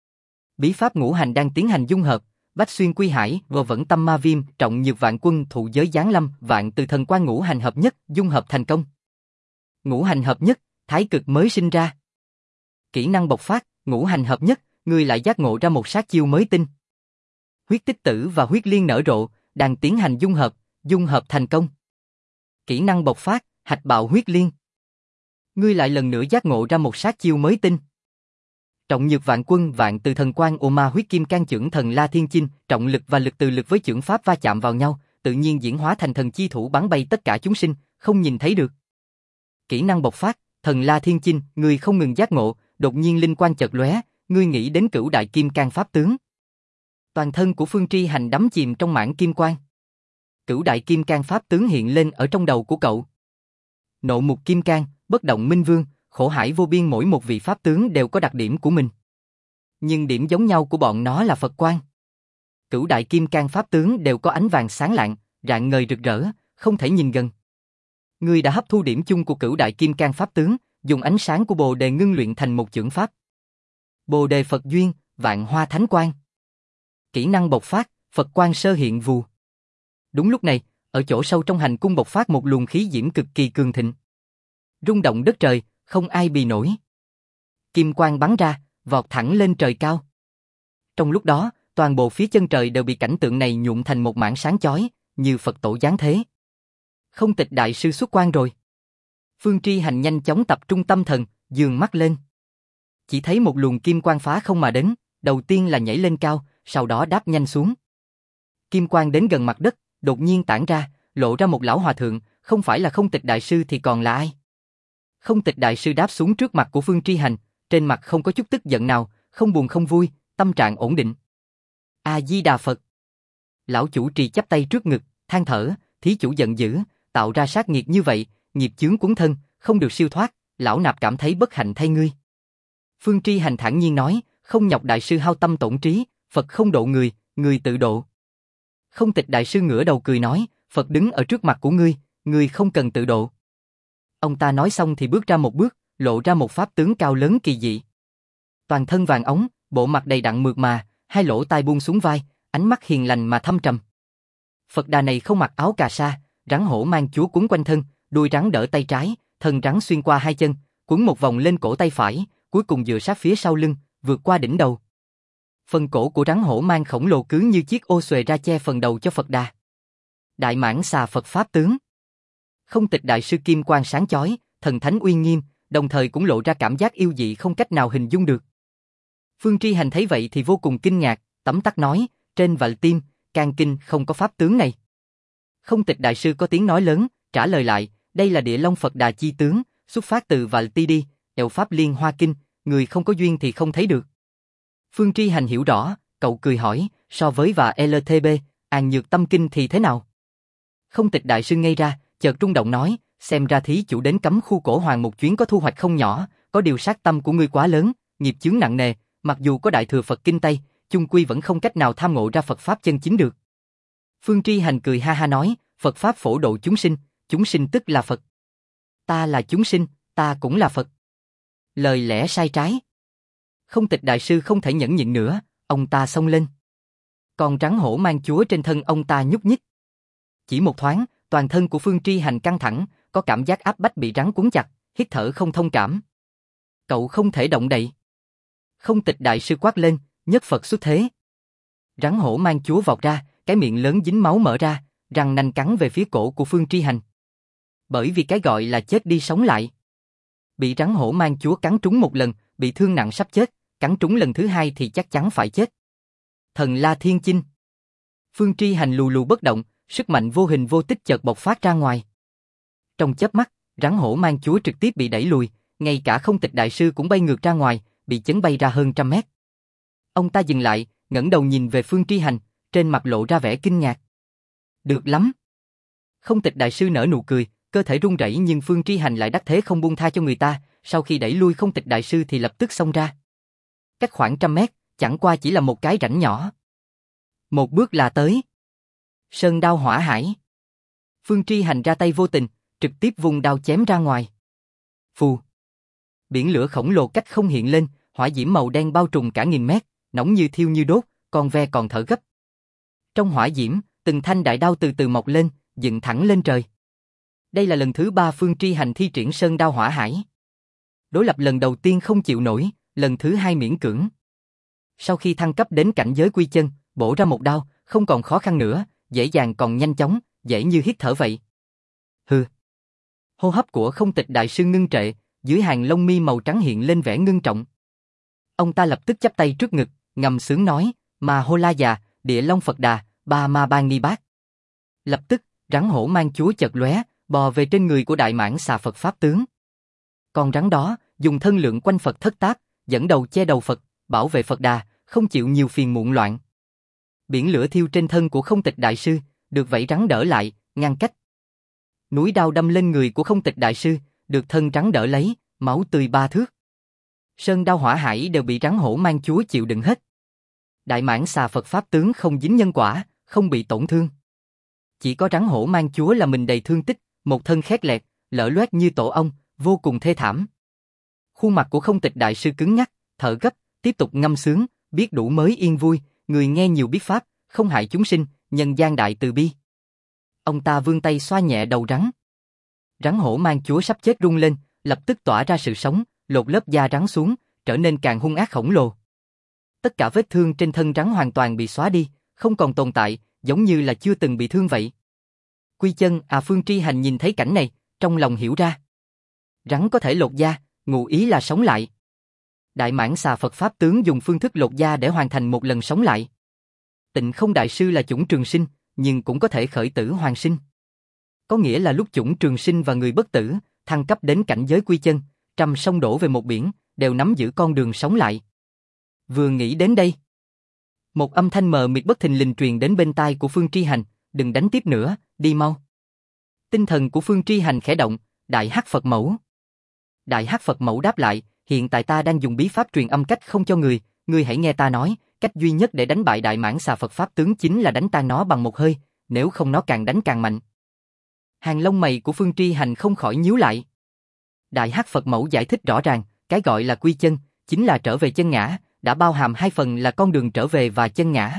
Bí pháp ngũ hành đang tiến hành dung hợp, Bách Xuyên Quy Hải, Vô Vẫn Tâm Ma Viêm, Trọng Nhược Vạn Quân, Thụ Giới Giáng Lâm, Vạn Từ Thần Quan ngũ hành hợp nhất, dung hợp thành công. Ngũ hành hợp nhất, thái cực mới sinh ra. Kỹ năng bộc phát, ngũ hành hợp nhất, người lại giác ngộ ra một sát chiêu mới tinh. Huyết Tích Tử và Huyết Liên nở rộ, đang tiến hành dung hợp thành công. Kỹ năng bộc phát, Hạch Bạo Huyết Liên. Ngươi lại lần nữa giác ngộ ra một sát chiêu mới tinh. Trọng Nhược Vạn Quân, Vạn Từ Thần Quan, Ô Ma Huyết Kim Can Chưởng Thần La Thiên Chinh, trọng lực và lực từ lực với chưởng pháp va chạm vào nhau, tự nhiên diễn hóa thành thần chi thủ bắn bay tất cả chúng sinh, không nhìn thấy được. Kỹ năng bộc phát, Thần La Thiên Chinh, ngươi không ngừng giác ngộ, đột nhiên linh quang chợt lóe, ngươi nghĩ đến Cửu Đại Kim Cang pháp tướng. Toàn thân của Phương Tri Hành đắm chìm trong mảng kim quang. Cửu Đại Kim Cang pháp tướng hiện lên ở trong đầu của cậu. Nộ Mục Kim Cang, Bất Động Minh Vương, Khổ Hải Vô Biên, mỗi một vị pháp tướng đều có đặc điểm của mình. Nhưng điểm giống nhau của bọn nó là Phật quang. Cửu Đại Kim Cang pháp tướng đều có ánh vàng sáng lạng, rạng ngời rực rỡ, không thể nhìn gần. Ngươi đã hấp thu điểm chung của Cửu Đại Kim Cang pháp tướng, dùng ánh sáng của Bồ Đề ngưng luyện thành một chưởng pháp. Bồ Đề Phật duyên, Vạn Hoa Thánh Quang. Kỹ năng bộc phát, Phật quang sơ hiện vù. Đúng lúc này, ở chỗ sâu trong hành cung bộc phát một luồng khí diễm cực kỳ cường thịnh. Rung động đất trời, không ai bì nổi. Kim quang bắn ra, vọt thẳng lên trời cao. Trong lúc đó, toàn bộ phía chân trời đều bị cảnh tượng này nhuộm thành một mảng sáng chói, như Phật tổ giáng thế. Không Tịch Đại Sư xuất quan rồi. Phương Tri Hành nhanh chóng tập trung tâm thần, dường mắt lên. Chỉ thấy một luồng kim quang phá không mà đến, đầu tiên là nhảy lên cao, sau đó đáp nhanh xuống. Kim quang đến gần mặt đất, đột nhiên tản ra, lộ ra một lão hòa thượng, không phải là Không Tịch Đại Sư thì còn là ai? Không Tịch Đại Sư đáp xuống trước mặt của Phương Tri Hành, trên mặt không có chút tức giận nào, không buồn không vui, tâm trạng ổn định. A Di Đà Phật. Lão chủ trì chắp tay trước ngực, than thở, thí chủ giận dữ, tạo ra sát nghiệt như vậy, nghiệp chướng cuốn thân, không được siêu thoát, lão nạp cảm thấy bất hạnh thay ngươi. Phương Tri Hành thản nhiên nói, không nhọc đại sư hao tâm tổn trí, Phật không độ người, người tự độ. Không Tịch Đại Sư ngửa đầu cười nói, Phật đứng ở trước mặt của ngươi không cần tự độ. Ông ta nói xong thì bước ra một bước, lộ ra một pháp tướng cao lớn kỳ dị. Toàn thân vàng óng, bộ mặt đầy đặn mượt mà, hai lỗ tai buông xuống vai, ánh mắt hiền lành mà thâm trầm. Phật Đà này không mặc áo cà sa, rắn hổ mang chúa quấn quanh thân, đuôi rắn đỡ tay trái, thân rắn xuyên qua hai chân, quấn một vòng lên cổ tay phải, cuối cùng dựa sát phía sau lưng, vượt qua đỉnh đầu. Phần cổ của rắn hổ mang khổng lồ cứ như chiếc ô xuề ra che phần đầu cho Phật Đà. Đại Mãng Xà Phật pháp tướng. Không Tịch Đại Sư kim quang sáng chói, thần thánh uy nghiêm, đồng thời cũng lộ ra cảm giác yêu dị không cách nào hình dung được. Phương Tri Hành thấy vậy thì vô cùng kinh ngạc, tấm tắc nói, trên Vạn Tim, Can Kinh không có pháp tướng này. Không Tịch Đại Sư có tiếng nói lớn, trả lời lại, đây là Địa Long Phật Đà chi tướng, xuất phát từ Vạn Ti đi, Eo Pháp Liên Hoa Kinh, người không có duyên thì không thấy được. Phương Tri Hành hiểu rõ, cậu cười hỏi, so với và LTB, An Nhược Tâm Kinh thì thế nào? Không Tịch Đại Sư ngây ra, chợt rung động nói, xem ra thí chủ đến cấm khu cổ hoàng một chuyến có thu hoạch không nhỏ, có điều sát tâm của ngươi quá lớn, nghiệp chướng nặng nề, mặc dù có Đại Thừa Phật Kinh Tây, chung quy vẫn không cách nào tham ngộ ra Phật Pháp chân chính được. Phương Tri Hành cười ha ha nói, Phật Pháp phổ độ chúng sinh tức là Phật. Ta là chúng sinh, ta cũng là Phật. Lời lẽ sai trái. Không Tịch đại sư không thể nhẫn nhịn nữa, ông ta xông lên. Con rắn hổ mang chúa trên thân ông ta nhúc nhích. Chỉ một thoáng, toàn thân của Phương Tri Hành căng thẳng, có cảm giác áp bách bị rắn cuốn chặt, hít thở không thông cảm. Cậu không thể động đậy. Không Tịch đại sư quát lên, nhất Phật xuất thế. Rắn hổ mang chúa vọt ra, cái miệng lớn dính máu mở ra, răng nanh cắn về phía cổ của Phương Tri Hành. Bởi vì cái gọi là chết đi sống lại. Bị rắn hổ mang chúa cắn trúng một lần, bị thương nặng sắp chết, cắn trúng lần thứ hai thì chắc chắn phải chết. Thần La Thiên Chinh. Phương Tri Hành lù lù bất động, sức mạnh vô hình vô tích chợt bộc phát ra ngoài. Trong chớp mắt, rắn hổ mang chúa trực tiếp bị đẩy lùi, ngay cả Không Tịch đại sư cũng bay ngược ra ngoài, bị chấn bay ra hơn 100 mét. Ông ta dừng lại, ngẩng đầu nhìn về Phương Tri Hành, trên mặt lộ ra vẻ kinh ngạc. Được lắm. Không Tịch đại sư nở nụ cười, cơ thể run rẩy nhưng Phương Tri Hành lại đắc thế không buông tha cho người ta, sau khi đẩy lui Không Tịch đại sư thì lập tức xông ra. Cách khoảng 100 mét, chẳng qua chỉ là một cái rãnh nhỏ. Một bước là tới. Sơn đao hỏa hải. Phương Tri Hành ra tay vô tình, trực tiếp vung đao chém ra ngoài. Phù. Biển lửa khổng lồ cách không hiện lên, hỏa diễm màu đen bao trùm cả nghìn mét, nóng như thiêu như đốt, còn ve còn thở gấp. Trong hỏa diễm, từng thanh đại đao từ từ mọc lên, dựng thẳng lên trời. Đây là lần thứ 3 Phương Tri Hành thi triển sơn đao hỏa hải. Đối lập lần đầu tiên không chịu nổi, lần thứ 2 miễn cưỡng. Sau khi thăng cấp đến cảnh giới quy chân, bổ ra một đao, không còn khó khăn nữa, dễ dàng còn nhanh chóng, dễ như hít thở vậy. Hừ. Hô hấp của Không Tịch đại sư ngưng trệ, dưới hàng lông mi màu trắng hiện lên vẻ ngưng trọng. Ông ta lập tức chắp tay trước ngực, ngầm sướng nói, Ma Hô La Già, Địa Long Phật Đà, Ba Ma Ba Ni Bát. Lập tức, rắn hổ mang chúa chợt lóe, bò về trên người của Đại Mãng Xà Phật Pháp Tướng. Con rắn đó, dùng thân lượng quanh Phật thất tác, dẫn đầu che đầu Phật, bảo vệ Phật Đà, không chịu nhiều phiền muộn loạn. Biển lửa thiêu trên thân của Không Tịch đại sư, được vảy rắn đỡ lại, ngăn cách. Núi đao đâm lên người của Không Tịch đại sư, được thân rắn đỡ lấy, máu tươi 3 thước. Sơn đao hỏa hải đều bị rắn hổ mang chúa chịu đựng hết. Đại Mãng Xà Phật Pháp Tướng không dính nhân quả, không bị tổn thương. Chỉ có rắn hổ mang chúa là mình đầy thương tích, một thân khét lẹt, lở loét như tổ ong, vô cùng thê thảm. Khuôn mặt của Không Tịch đại sư cứng nhắc, thở gấp, tiếp tục ngâm sướng, biết đủ mới yên vui, người nghe nhiều biết pháp, không hại chúng sinh, nhân gian đại từ bi. Ông ta vươn tay xoa nhẹ đầu rắn. Rắn hổ mang chúa sắp chết rung lên, lập tức tỏa ra sự sống, lột lớp da rắn xuống, trở nên càng hung ác khổng lồ. Tất cả vết thương trên thân rắn hoàn toàn bị xóa đi, không còn tồn tại, giống như là chưa từng bị thương vậy. Quy chân Phương Tri Hành nhìn thấy cảnh này, trong lòng hiểu ra. Rắn có thể lột da, ngụ ý là sống lại. Đại Mãng Xà Phật Pháp Tướng dùng phương thức lột da để hoàn thành một lần sống lại. Tịnh Không đại sư là chủng trường sinh, nhưng cũng có thể khởi tử hoàn sinh. Có nghĩa là lúc chủng trường sinh và người bất tử, thăng cấp đến cảnh giới quy chân, trăm sông đổ về một biển, đều nắm giữ con đường sống lại. Vừa nghĩ đến đây, một âm thanh mờ mịt bất thình lình truyền đến bên tai của Phương Tri Hành, đừng đánh tiếp nữa, đi mau. Tinh thần của Phương Tri Hành khẽ động, Đại Hắc Phật Mẫu. Đại Hắc Phật Mẫu đáp lại, hiện tại ta đang dùng bí pháp truyền âm cách không cho người hãy nghe ta nói, cách duy nhất để đánh bại Đại Mãng Xà Phật Pháp Tướng chính là đánh tan nó bằng một hơi, nếu không nó càng đánh càng mạnh. Hàng lông mày của Phương Tri Hành không khỏi nhíu lại. Đại Hắc Phật Mẫu giải thích rõ ràng, cái gọi là quy chân, chính là trở về chân ngã, đã bao hàm hai phần là con đường trở về và chân ngã.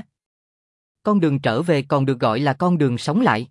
Con đường trở về còn được gọi là con đường sống lại.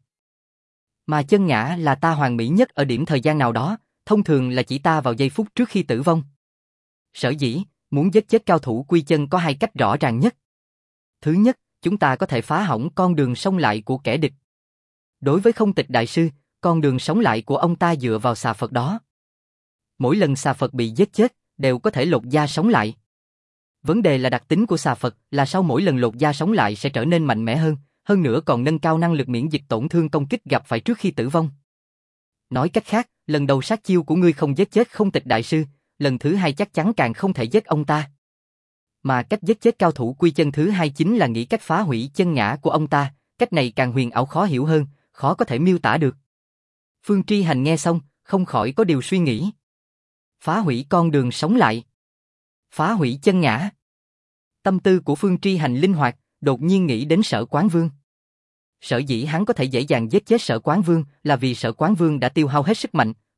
Mà chân ngã là ta hoàn mỹ nhất ở điểm thời gian nào đó, thông thường là chỉ ta vào giây phút trước khi tử vong. Sở dĩ, muốn giết chết cao thủ quy chân có hai cách rõ ràng nhất. Thứ nhất, chúng ta có thể phá hỏng con đường sống lại của kẻ địch. Đối với Không Tịch đại sư, con đường sống lại của ông ta dựa vào xà Phật đó. Mỗi lần xà Phật bị giết chết, đều có thể lột da sống lại. Vấn đề là đặc tính của xà Phật là sau mỗi lần lột da sống lại sẽ trở nên mạnh mẽ hơn nữa còn nâng cao năng lực miễn dịch tổn thương công kích gặp phải trước khi tử vong. Nói cách khác, lần đầu sát chiêu của ngươi không giết chết Không Tịch đại sư, lần thứ hai chắc chắn càng không thể giết ông ta. Mà cách giết chết cao thủ quy chân thứ hai chính là nghĩ cách phá hủy chân ngã của ông ta, cách này càng huyền ảo khó hiểu hơn, khó có thể miêu tả được. Phương Tri Hành nghe xong, không khỏi có điều suy nghĩ. Phá hủy con đường sống lại. Phá hủy chân ngã. Tâm tư của Phương Tri Hành linh hoạt, đột nhiên nghĩ đến Sở Quán Vương. Sở dĩ hắn có thể dễ dàng giết chết Sở Quán Vương là vì Sở Quán Vương đã tiêu hao hết sức mạnh,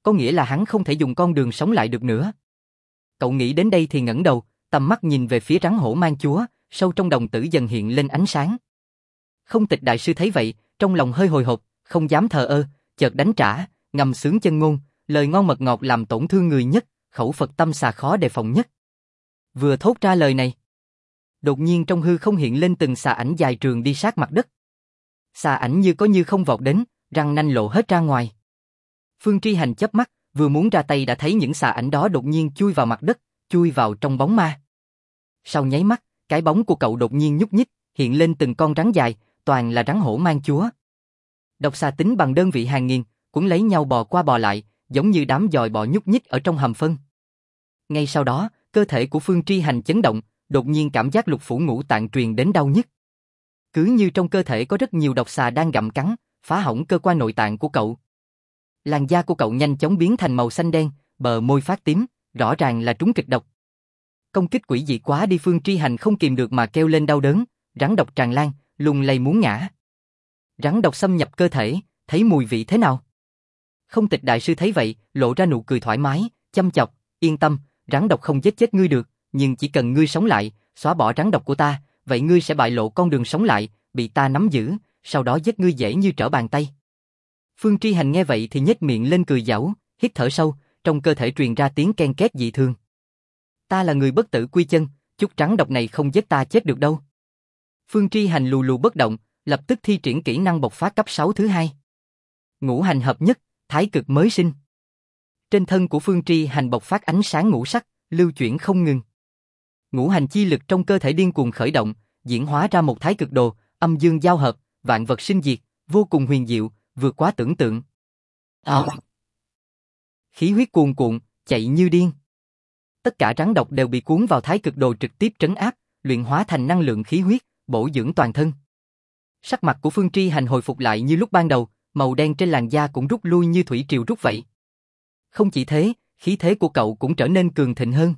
có nghĩa là hắn không thể dùng con đường sống lại được nữa. Cậu nghĩ đến đây thì ngẩng đầu, tầm mắt nhìn về phía rắn hổ mang chúa, sâu trong đồng tử dần hiện lên ánh sáng. Không Tịch đại sư thấy vậy, trong lòng hơi hồi hộp, không dám thờ ơ, chợt đánh trả, ngầm sướng chân ngôn, lời ngon mật ngọt làm tổn thương người nhất, khẩu Phật tâm xà khó đề phòng nhất. Vừa thốt ra lời này, đột nhiên trong hư không hiện lên từng xà ảnh dài trường đi sát mặt đất. Xà ảnh như có như không vọt đến, răng nanh lộ hết ra ngoài. Phương Tri Hành chớp mắt, vừa muốn ra tay đã thấy những xà ảnh đó đột nhiên chui vào mặt đất, chui vào trong bóng ma. Sau nháy mắt, cái bóng của cậu đột nhiên nhúc nhích, hiện lên từng con rắn dài, toàn là rắn hổ mang chúa. Độc xà tính bằng đơn vị hàng nghìn, cũng lấy nhau bò qua bò lại, giống như đám dòi bò nhúc nhích ở trong hầm phân. Ngay sau đó, cơ thể của Phương Tri Hành chấn động, đột nhiên cảm giác lục phủ ngũ tạng truyền đến đau nhức. Cứ như trong cơ thể có rất nhiều độc xà đang gặm cắn, phá hỏng cơ quan nội tạng của cậu. Làn da của cậu nhanh chóng biến thành màu xanh đen, bờ môi phát tím, rõ ràng là trúng kịch độc. Công kích quỷ dị quá đi, Phương Tri Hành không kìm được mà kêu lên đau đớn, rắn độc tràn lan, lung lay muốn ngã. Rắn độc xâm nhập cơ thể, thấy mùi vị thế nào? Không Tịch đại sư thấy vậy, lộ ra nụ cười thoải mái, chăm chọc, yên tâm, rắn độc không giết chết ngươi được, nhưng chỉ cần ngươi sống lại, xóa bỏ rắn độc của ta, vậy ngươi sẽ bại lộ con đường sống lại, bị ta nắm giữ, sau đó giết ngươi dễ như trở bàn tay. Phương Tri Hành nghe vậy thì nhếch miệng lên cười giảo, hít thở sâu, trong cơ thể truyền ra tiếng ken két dị thường. Ta là người bất tử quy chân, chút rắn độc này không giết ta chết được đâu. Phương Tri Hành lù lù bất động, lập tức thi triển kỹ năng bộc phát cấp 6 thứ hai. Ngũ hành hợp nhất, thái cực mới sinh. Trên thân của Phương Tri Hành bộc phát ánh sáng ngũ sắc, lưu chuyển không ngừng. Ngũ hành chi lực trong cơ thể điên cuồng khởi động, diễn hóa ra một thái cực đồ, âm dương giao hợp, vạn vật sinh diệt, vô cùng huyền diệu, vượt quá tưởng tượng. Khí huyết cuồn cuộn, chạy như điên. Tất cả rắn độc đều bị cuốn vào thái cực đồ trực tiếp trấn áp, luyện hóa thành năng lượng khí huyết, bổ dưỡng toàn thân. Sắc mặt của Phương Tri Hành hồi phục lại như lúc ban đầu, màu đen trên làn da cũng rút lui như thủy triều rút vậy. Không chỉ thế, khí thế của cậu cũng trở nên cường thịnh hơn.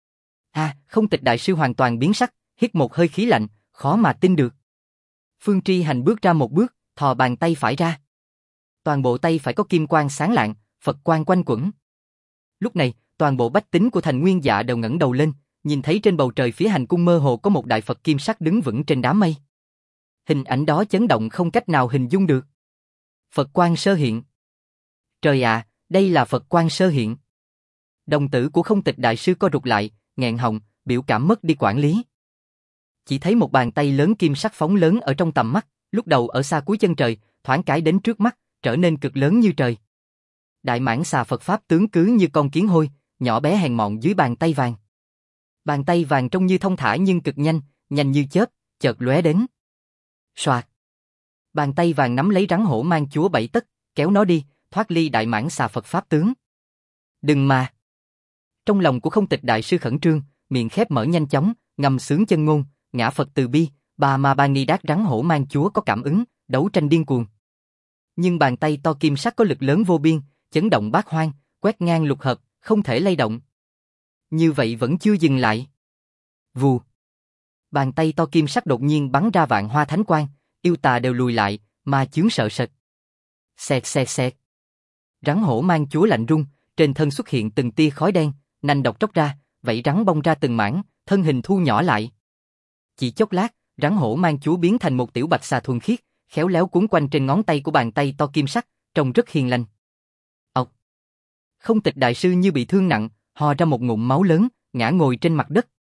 Không Tịch đại sư hoàn toàn biến sắc, hít một hơi khí lạnh, khó mà tin được. Phương Tri Hành bước ra một bước, thò bàn tay phải ra. Toàn bộ tay phải có kim quang sáng lạng, Phật quang quanh quẩn. Lúc này, toàn bộ bách tính của Thành Nguyên Dạ đều ngẩng đầu lên, nhìn thấy trên bầu trời phía hành cung mơ hồ có một đại Phật kim sắc đứng vững trên đám mây. Hình ảnh đó chấn động không cách nào hình dung được. Phật quang sơ hiện. Trời ạ, đây là Phật quang sơ hiện. Đồng tử của Không Tịch đại sư co rụt lại, nghẹn họng, biểu cảm mất đi quản lý. Chỉ thấy một bàn tay lớn kim sắc phóng lớn ở trong tầm mắt, lúc đầu ở xa cuối chân trời, thoáng cái đến trước mắt, trở nên cực lớn như trời. Đại mãng xà Phật pháp tướng cứ như con kiến hôi, nhỏ bé hèn mọn dưới bàn tay vàng. Bàn tay vàng trông như thông thả nhưng cực nhanh, nhanh như chớp, chợt lóe đến. Soạt. Bàn tay vàng nắm lấy rắn hổ mang chúa 7 tấc, kéo nó đi, thoát ly đại mãng xà Phật pháp tướng. Đừng mà. Trong lòng của Không Tịch đại sư khẩn trương, miệng khép mở nhanh chóng, ngầm sướng chân ngôn, ngã Phật từ bi, Bà Ma Ba Ni Đát rắn hổ mang chúa có cảm ứng, đấu tranh điên cuồng. Nhưng bàn tay to kim sắc có lực lớn vô biên, chấn động bát hoang, quét ngang lục hợp, không thể lay động. Như vậy vẫn chưa dừng lại. Vù. Bàn tay to kim sắc đột nhiên bắn ra vạn hoa thánh quang, yêu tà đều lùi lại, ma chướng sợ sệt. Xẹt xẹt xẹt. Rắn hổ mang chúa lạnh rung, trên thân xuất hiện từng tia khói đen, nanh độc tróc ra, vảy rắn bong ra từng mảng, thân hình thu nhỏ lại. Chỉ chốc lát, rắn hổ mang chúa biến thành một tiểu bạch xà thuần khiết, khéo léo cuốn quanh trên ngón tay của bàn tay to kim sắc, trông rất hiền lành. Ộc. Không Tịch đại sư như bị thương nặng, ho ra một ngụm máu lớn, ngã ngồi trên mặt đất.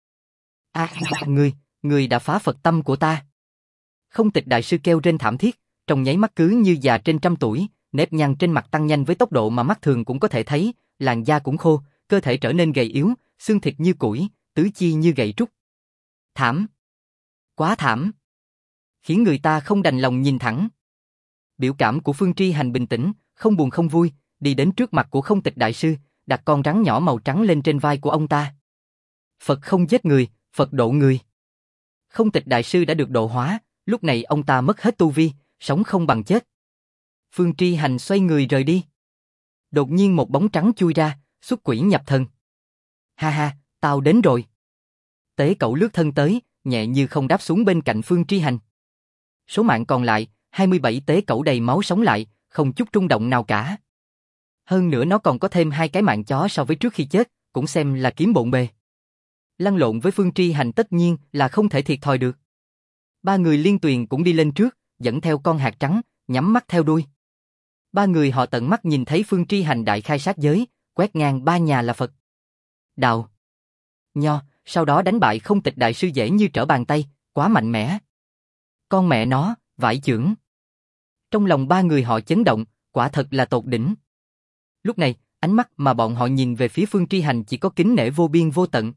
Ngươi đã phá Phật tâm của ta. Không Tịch đại sư kêu rên thảm thiết, trong nháy mắt cứ như già trên 100 tuổi, nếp nhăn trên mặt tăng nhanh với tốc độ mà mắt thường cũng có thể thấy, làn da cũng khô, cơ thể trở nên gầy yếu, xương thịt như củi, tứ chi như gậy trúc. Thảm. Quá thảm. Khiến người ta không đành lòng nhìn thẳng. Biểu cảm của Phương Tri Hành bình tĩnh, không buồn không vui, đi đến trước mặt của Không Tịch đại sư, đặt con rắn nhỏ màu trắng lên trên vai của ông ta. Phật không giết người, Phật độ người. Không Tịch đại sư đã được độ hóa, lúc này ông ta mất hết tu vi, sống không bằng chết. Phương Tri Hành xoay người rời đi. Đột nhiên một bóng trắng chui ra, xuất quỷ nhập thần. Ha ha, tao đến rồi. Tế Cẩu lướt thân tới, nhẹ như không đáp xuống bên cạnh Phương Tri Hành. Số mạng còn lại, 27 Tế Cẩu đầy máu sống lại, không chút rung động nào cả. Hơn nữa nó còn có thêm 2 cái mạng chó so với trước khi chết, cũng xem là kiếm bộn bề. Lăn lộn với Phương Tri Hành tất nhiên là không thể thiệt thòi được. 3 người Liên Tuyền cũng đi lên trước, dẫn theo con hạt trắng, nhắm mắt theo đuôi. 3 người họ tận mắt nhìn thấy Phương Tri Hành đại khai sát giới, quét ngang 3 nhà là Phật, Đạo, Nho, sau đó đánh bại Không Tịch đại sư dễ như trở bàn tay, quá mạnh mẽ. Con mẹ nó, vãi chưởng. Trong lòng 3 người họ chấn động, quả thật là tột đỉnh. Lúc này, ánh mắt mà bọn họ nhìn về phía Phương Tri Hành chỉ có kính nể vô biên vô tận.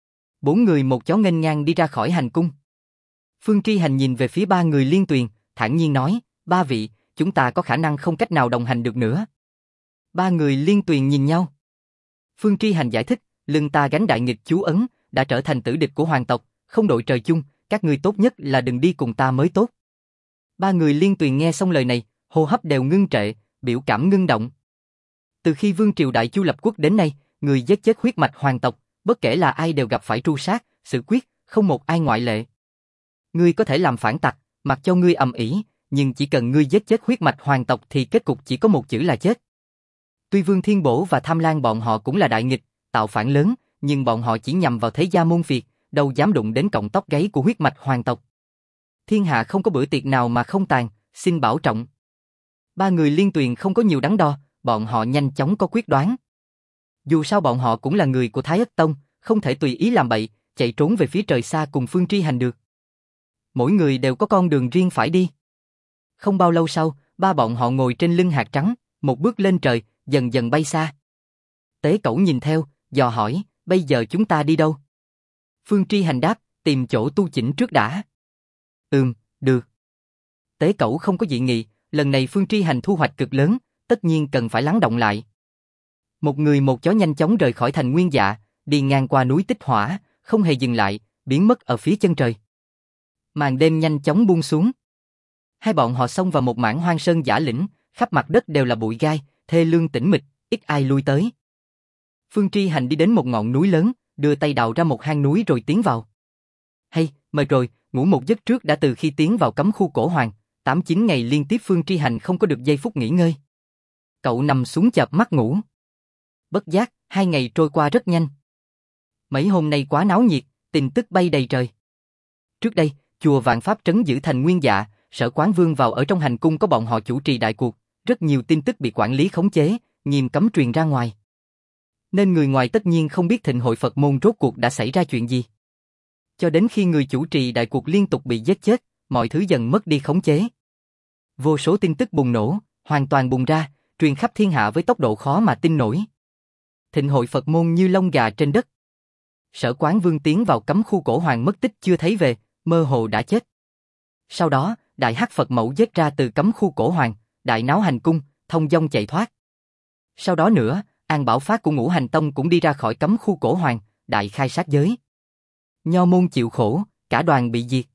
4 người một chó nghênh ngang đi ra khỏi hành cung. Phương Tri Hành nhìn về phía 3 người Liên Tuyền, thản nhiên nói, 3 vị, chúng ta có khả năng không cách nào đồng hành được nữa. 3 người Liên Tuyền nhìn nhau. Phương Tri Hành giải thích, lưng ta gánh đại nghịch chú ấn, đã trở thành tử địch của hoàng tộc, không đội trời chung, các ngươi tốt nhất là đừng đi cùng ta mới tốt. 3 người Liên Tuyền nghe xong lời này, hô hấp đều ngưng trệ, biểu cảm ngưng động. Từ khi Vương triều Đại Chu lập quốc đến nay, người giết chết huyết mạch hoàng tộc, bất kể là ai đều gặp phải tru sát, xử quyết, không một ai ngoại lệ. Ngươi có thể làm phản tặc, mặc cho ngươi ầm ĩ, nhưng chỉ cần ngươi giết chết huyết mạch hoàng tộc thì kết cục chỉ có một chữ là chết. Tuy Vương Thiên Bổ và Tham Lang bọn họ cũng là đại nghịch, tạo phản lớn, nhưng bọn họ chỉ nhằm vào thế gia môn phiệt, đâu dám đụng đến cọng tóc gáy của huyết mạch hoàng tộc. Thiên hạ không có bữa tiệc nào mà không tàn, xin bảo trọng. 3 người Liên Tuyền không có nhiều đắn đo, bọn họ nhanh chóng có quyết đoán. Dù sao bọn họ cũng là người của Thái Ất Tông, không thể tùy ý làm bậy, chạy trốn về phía trời xa cùng Phương Tri Hành được. Mỗi người đều có con đường riêng phải đi. Không bao lâu sau, 3 bọn họ ngồi trên lưng hạt trắng, một bước lên trời, dần dần bay xa. Tế Cẩu nhìn theo, dò hỏi, bây giờ chúng ta đi đâu? Phương Tri Hành đáp, tìm chỗ tu chỉnh trước đã. Được. Tế Cẩu không có dị nghị, lần này Phương Tri Hành thu hoạch cực lớn, tất nhiên cần phải lắng động lại. Một người một chó nhanh chóng rời khỏi thành Nguyên Dạ, đi ngang qua núi Tích Hỏa, không hề dừng lại, biến mất ở phía chân trời. Màn đêm nhanh chóng buông xuống. Hai bọn họ xông vào một mảng hoang sơn dã lĩnh, khắp mặt đất đều là bụi gai, thê lương tĩnh mịch, ít ai lui tới. Phương Tri Hành đi đến một ngọn núi lớn, đưa tay đào ra một hang núi rồi tiến vào. Hay, mệt rồi, ngủ một giấc trước đã. Từ khi tiến vào cấm khu Cổ Hoàng, 8-9 ngày liên tiếp Phương Tri Hành không có được giây phút nghỉ ngơi. Cậu nằm xuống chợp mắt ngủ. Bất giác, 2 ngày trôi qua rất nhanh. Mấy hôm nay quá náo nhiệt, tin tức bay đầy trời. Trước đây, chùa Vạn Pháp trấn giữ thành Nguyên Dạ, Sở Quán Vương vào ở trong hành cung có bọn họ chủ trì đại cuộc, rất nhiều tin tức bị quản lý khống chế, nghiêm cấm truyền ra ngoài. Nên người ngoài tất nhiên không biết thịnh hội Phật môn rốt cuộc đã xảy ra chuyện gì. Cho đến khi người chủ trì đại cuộc liên tục bị giết chết, mọi thứ dần mất đi khống chế. Vô số tin tức bùng nổ, hoàn toàn bùng ra, truyền khắp thiên hạ với tốc độ khó mà tin nổi. Thịnh hội Phật môn như lông gà trên đất. Sở Quán Vương tiến vào cấm khu Cổ Hoàng mất tích chưa thấy về, mơ hồ đã chết. Sau đó, Đại Hắc Phật Mẫu giết ra từ cấm khu Cổ Hoàng, đại náo hành cung, thông dong chạy thoát. Sau đó nữa, An Bảo Phát của Ngũ Hành Tông cũng đi ra khỏi cấm khu Cổ Hoàng, đại khai sát giới. Nho môn chịu khổ, cả đoàn bị diệt.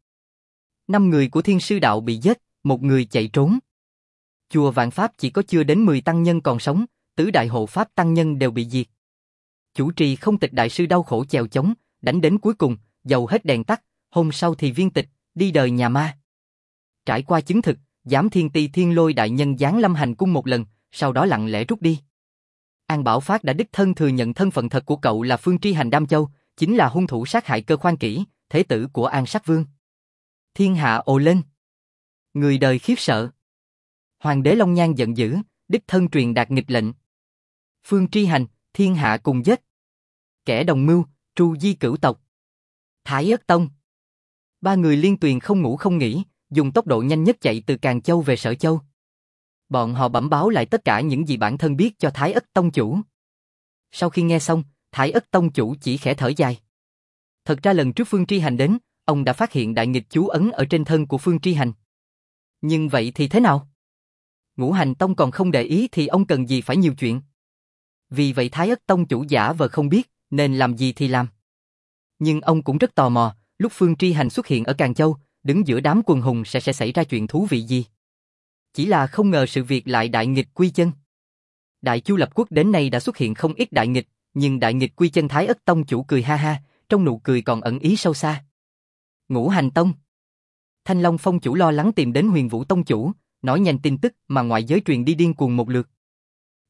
5 người của Thiên Sư Đạo bị giết, 1 người chạy trốn. Chùa Vạn Pháp chỉ có chưa đến 10 tăng nhân còn sống, tứ đại hộ pháp tăng nhân đều bị diệt. Chủ trì Không Tịch đại sư đau khổ chèo chống, đánh đến cuối cùng, dầu hết đèn tắt, hôm sau thì viên tịch, đi đời nhà ma. Trải qua chứng thực, Giám Thiên Ti Thiên Lôi đại nhân giáng lâm hành cung một lần, sau đó lặng lẽ rút đi. An Bảo Phát đã đích thân thừa nhận thân phận thật của cậu là Phương Tri Hành Đam Châu, chính là hung thủ sát hại Cơ Khoan Kỷ, thế tử của An Sát Vương. Thiên hạ ồ lên. Người đời khiếp sợ. Hoàng đế Long Nhan giận dữ, đích thân truyền đạt nghịch lệnh. Phương Tri Hành, thiên hạ cùng giết. Kẻ đồng mưu, tru di cửu tộc. Thái Ất Tông. 3 người Liên Tuyền không ngủ không nghỉ, dùng tốc độ nhanh nhất chạy từ Càn Châu về Sở Châu. Bọn họ bẩm báo lại tất cả những gì bản thân biết cho Thái Ất Tông chủ. Sau khi nghe xong, Thái Ất Tông chủ chỉ khẽ thở dài. Thật ra lần trước Phương Tri Hành đến, ông đã phát hiện đại nghịch chú ấn ở trên thân của Phương Tri Hành. Nhưng vậy thì thế nào? Ngũ Hành Tông còn không để ý thì ông cần gì phải nhiều chuyện. Vì vậy Thái Ất Tông chủ giả vờ không biết, nên làm gì thì làm. Nhưng ông cũng rất tò mò, lúc Phương Tri Hành xuất hiện ở Càn Châu, đứng giữa đám quần hùng sẽ xảy ra chuyện thú vị gì. Chỉ là không ngờ sự việc lại đại nghịch quy chân. Đại Chu lập quốc đến nay đã xuất hiện không ít đại nghịch, nhưng đại nghịch quy chân Thái Ất Tông chủ cười ha ha, trong nụ cười còn ẩn ý sâu xa. Ngũ Hành Tông. Thanh Long Phong chủ lo lắng tìm đến Huyền Vũ Tông chủ, nói nhanh tin tức mà ngoại giới truyền đi điên cuồng một lượt.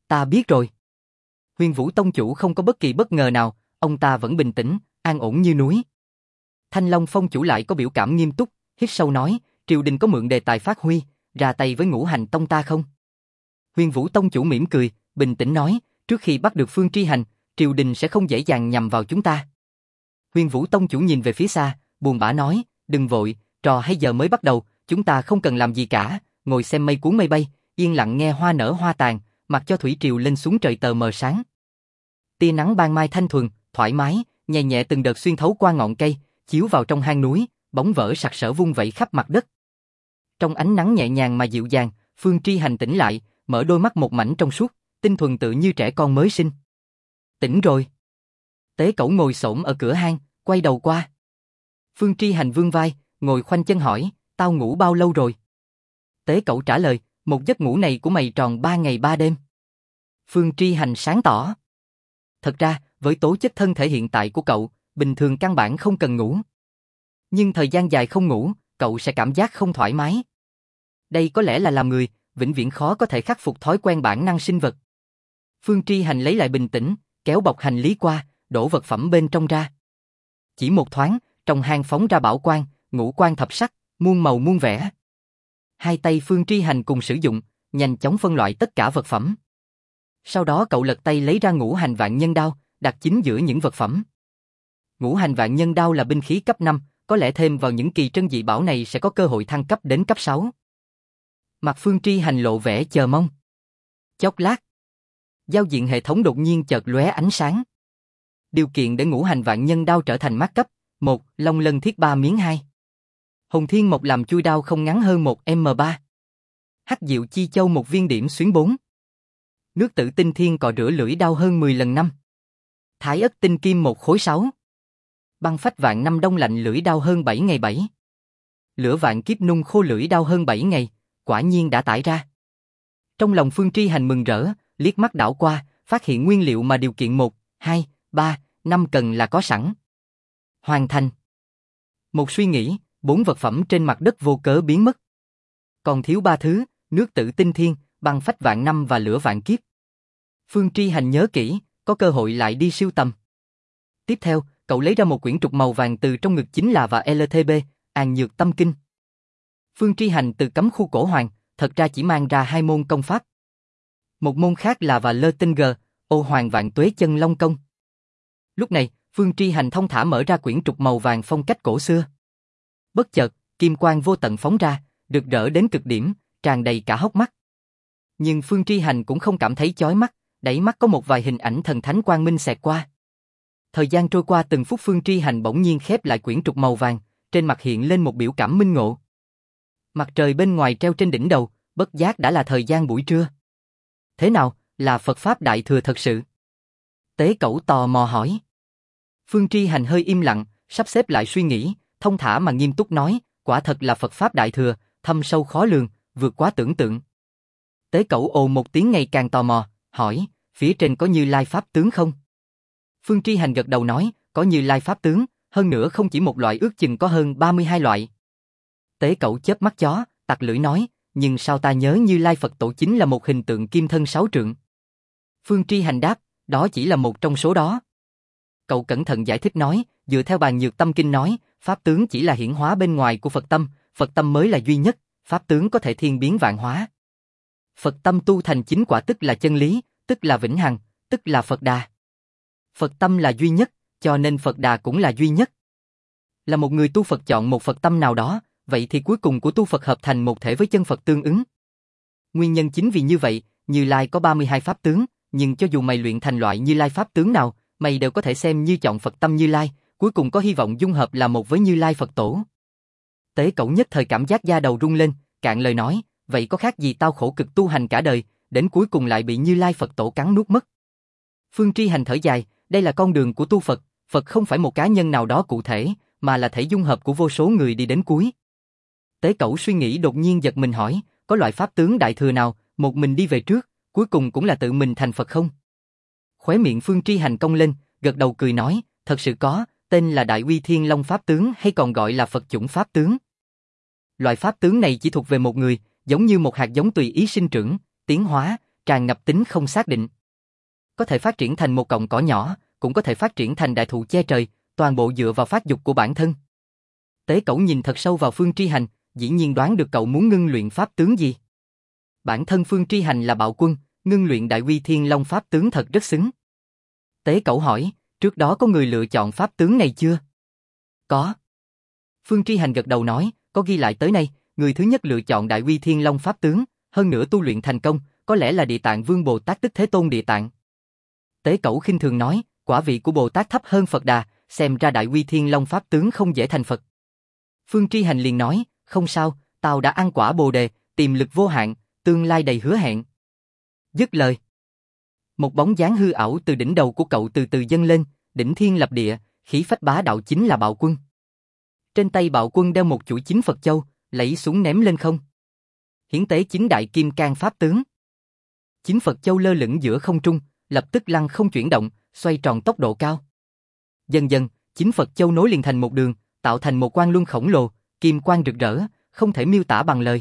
Ta biết rồi. Huyền Vũ Tông chủ không có bất kỳ bất ngờ nào, ông ta vẫn bình tĩnh, an ổn như núi. Thanh Long Phong chủ lại có biểu cảm nghiêm túc, hít sâu nói, triều đình có mượn đề tài phát huy, ra tay với Ngũ Hành Tông ta không? Huyền Vũ Tông chủ mỉm cười, bình tĩnh nói, trước khi bắt được Phương Tri Hành, triều đình sẽ không dễ dàng nhằm vào chúng ta. Huyền Vũ Tông chủ nhìn về phía xa, buồn bã nói, đừng vội, trò hay giờ mới bắt đầu, chúng ta không cần làm gì cả, ngồi xem mây cuốn mây bay, yên lặng nghe hoa nở hoa tàn, mặc cho thủy triều lên xuống trời tờ mờ sáng. Tia nắng ban mai thanh thuần, thoải mái, nhẹ nhẹ từng đợt xuyên thấu qua ngọn cây, chiếu vào trong hang núi, bóng vỡ sặc sỡ vung vẩy khắp mặt đất. Trong ánh nắng nhẹ nhàng mà dịu dàng, Phương Tri Hành tỉnh lại, mở đôi mắt một mảnh trong suốt, tinh thuần tự như trẻ con mới sinh. Tỉnh rồi. Tế Cẩu ngồi xổm ở cửa hang, quay đầu qua. Phương Tri Hành vươn vai, ngồi khoanh chân hỏi, tao ngủ bao lâu rồi? Tế Cẩu trả lời, một giấc ngủ này của mày tròn 3 ngày 3 đêm. Phương Tri Hành sáng tỏ. Thật ra, với tố chất thân thể hiện tại của cậu, bình thường căn bản không cần ngủ. Nhưng thời gian dài không ngủ, cậu sẽ cảm giác không thoải mái. Đây có lẽ là làm người, vĩnh viễn khó có thể khắc phục thói quen bản năng sinh vật. Phương Tri Hành lấy lại bình tĩnh, kéo bọc hành lý qua, đổ vật phẩm bên trong ra. Chỉ một thoáng, trong hang phóng ra bảo quang, ngũ quang thập sắc, muôn màu muôn vẻ. Hai tay Phương Tri Hành cùng sử dụng, nhanh chóng phân loại tất cả vật phẩm. Sau đó cậu lật tay lấy ra Ngũ Hành Vạn Nhân Đao, đặt chính giữa những vật phẩm. Ngũ Hành Vạn Nhân Đao là binh khí cấp 5, có lẽ thêm vào những kỳ trân dị bảo này sẽ có cơ hội thăng cấp đến cấp 6. Mặt Phương Tri Hành lộ vẻ chờ mong. Chốc lát, giao diện hệ thống đột nhiên chợt lóe ánh sáng. Điều kiện để Ngũ Hành Vạn Nhân Đao trở thành mát cấp: 1. Long lân thiết 3 miếng 2. Hồng Thiên Mộc làm chui đao không ngắn hơn 1m3. Hắc Diệu Chi Châu một viên điểm xuyến 4. Nước Tử Tinh Thiên cọ rửa lưỡi đao hơn 10 lần 5. Thái Ất Tinh Kim 1 khối 6. Băng Phách Vạn Năm đông lạnh lưỡi đao hơn 7 ngày 7. Lửa Vạn Kiếp nung khô lưỡi đao hơn 7 ngày, quả nhiên đã tải ra. Trong lòng Phương Tri Hành mừng rỡ, liếc mắt đảo qua, phát hiện nguyên liệu mà điều kiện 1, 2, 3, 5 cần là có sẵn. Hoàn thành. Một suy nghĩ, 4 vật phẩm trên mặt đất vô cớ biến mất. Còn thiếu 3 thứ, nước Tử Tinh Thiên, băng phách vạn năm và lửa vạn kiếp. Phương Tri Hành nhớ kỹ, có cơ hội lại đi sưu tầm. Tiếp theo, cậu lấy ra một quyển trục màu vàng từ trong ngực chính là và LTB, An Nhược Tâm Kinh. Phương Tri Hành từ cấm khu cổ hoàng, thật ra chỉ mang ra 2 môn công pháp. Một môn khác là và Lơ Tinh G, Ô Hoàng Vạn Tuế Chân Long Công. Lúc này, Phương Tri Hành thông thả mở ra quyển trục màu vàng phong cách cổ xưa. Bất chợt, kim quang vô tận phóng ra, rực rỡ đến cực điểm, tràn đầy cả hốc mắt. Nhưng Phương Tri Hành cũng không cảm thấy chói mắt, đáy mắt có một vài hình ảnh thần thánh quang minh xẹt qua. Thời gian trôi qua từng phút, Phương Tri Hành bỗng nhiên khép lại quyển trục màu vàng, trên mặt hiện lên một biểu cảm minh ngộ. Mặt trời bên ngoài treo trên đỉnh đầu, bất giác đã là thời gian buổi trưa. Thế nào, là Phật Pháp Đại Thừa thật sự? Tế Cẩu tò mò hỏi. Phương Tri Hành hơi im lặng, sắp xếp lại suy nghĩ, thông thả mà nghiêm túc nói, quả thật là Phật Pháp Đại Thừa, thâm sâu khó lường, vượt quá tưởng tượng. Tế Cẩu ồ một tiếng ngày càng tò mò, hỏi, phía trên có Như Lai Pháp tướng không? Phương Tri Hành gật đầu nói, có Như Lai Pháp tướng, hơn nữa không chỉ một loại, ước chừng có hơn 32 loại. Tế Cẩu chớp mắt chó, tặc lưỡi nói, nhưng sao ta nhớ Như Lai Phật Tổ chính là một hình tượng kim thân 6 trượng. Phương Tri Hành đáp, đó chỉ là một trong số đó. Cậu cẩn thận giải thích nói, dựa theo Bàn Nhược Tâm Kinh nói, Pháp tướng chỉ là hiển hóa bên ngoài của Phật tâm mới là duy nhất, Pháp tướng có thể thiên biến vạn hóa. Phật tâm tu thành chính quả tức là chân lý, tức là vĩnh hằng, tức là Phật Đà. Phật tâm là duy nhất, cho nên Phật Đà cũng là duy nhất. Là một người tu Phật chọn một Phật tâm nào đó, vậy thì cuối cùng của tu Phật hợp thành một thể với chân Phật tương ứng. Nguyên nhân chính vì như vậy, Như Lai có 32 Pháp tướng, nhưng cho dù mày luyện thành loại Như Lai Pháp tướng nào, mày đều có thể xem như chọn Phật tâm Như Lai, cuối cùng có hy vọng dung hợp là một với Như Lai Phật Tổ. Tế Cẩu nhất thời cảm giác da đầu rung lên, cạn lời nói, vậy có khác gì tao khổ cực tu hành cả đời, đến cuối cùng lại bị Như Lai Phật Tổ cắn nuốt mất. Phương Tri Hành thở dài, đây là con đường của tu Phật, Phật không phải một cá nhân nào đó cụ thể, mà là thể dung hợp của vô số người đi đến cuối. Tế Cẩu suy nghĩ đột nhiên giật mình hỏi, có loại Pháp tướng Đại Thừa nào, một mình đi về trước, cuối cùng cũng là tự mình thành Phật không? Khóe miệng Phương Tri Hành cong lên, gật đầu cười nói, thật sự có, tên là Đại Uy Thiên Long Pháp tướng hay còn gọi là Phật chủng Pháp tướng. Loại Pháp tướng này chỉ thuộc về một người, giống như một hạt giống tùy ý sinh trưởng, tiến hóa, tràn ngập tính không xác định. Có thể phát triển thành một cọng cỏ nhỏ, cũng có thể phát triển thành đại thụ che trời, toàn bộ dựa vào phát dục của bản thân. Tế Cẩu nhìn thật sâu vào Phương Tri Hành, dĩ nhiên đoán được cậu muốn ngưng luyện pháp tướng gì. Bản thân Phương Tri Hành là bạo quân, ngưng luyện Đại Uy Thiên Long pháp tướng thật rất xứng. Tế Cẩu hỏi, trước đó có người lựa chọn pháp tướng này chưa? Có. Phương Tri Hành gật đầu nói, có ghi lại tới nay, người thứ nhất lựa chọn Đại Uy Thiên Long pháp tướng, hơn nữa tu luyện thành công, có lẽ là Địa Tạng Vương Bồ Tát tức Thế Tôn Địa Tạng. Tế Cẩu khinh thường nói, quả vị của Bồ Tát thấp hơn Phật Đà, xem ra Đại Uy Thiên Long pháp tướng không dễ thành Phật. Phương Tri Hành liền nói, không sao, tao đã ăn quả Bồ Đề, tiềm lực vô hạn, tương lai đầy hứa hẹn. Dứt lời, một bóng dáng hư ảo từ đỉnh đầu của cậu từ từ dâng lên, đỉnh thiên lập địa, khí phách bá đạo chính là Bạo Quân. Trên tay Bạo Quân đeo một chuỗi chính Phật châu, lấy xuống ném lên không. Hiến tế chính Đại Kim Cang pháp tướng. Chính Phật châu lơ lửng giữa không trung, lập tức lăng không chuyển động, xoay tròn tốc độ cao. Dần dần, chính Phật châu nối liền thành một đường, tạo thành một quang luân khổng lồ, kim quang rực rỡ, không thể miêu tả bằng lời.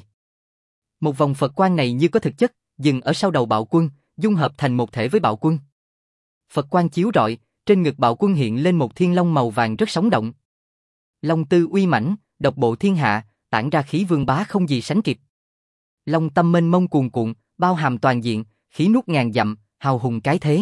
Một vòng Phật quang này như có thực chất, dừng ở sau đầu Bạo Quân, dung hợp thành một thể với Bạo Quân. Phật quang chiếu rọi, trên ngực Bạo Quân hiện lên một thiên long màu vàng rất sống động. Long tư uy mãnh, độc bộ thiên hạ, tản ra khí vương bá không gì sánh kịp. Long tâm mênh mông cuồn cuộn, bao hàm toàn diện, khí nuốt ngàn dặm, hào hùng cái thế.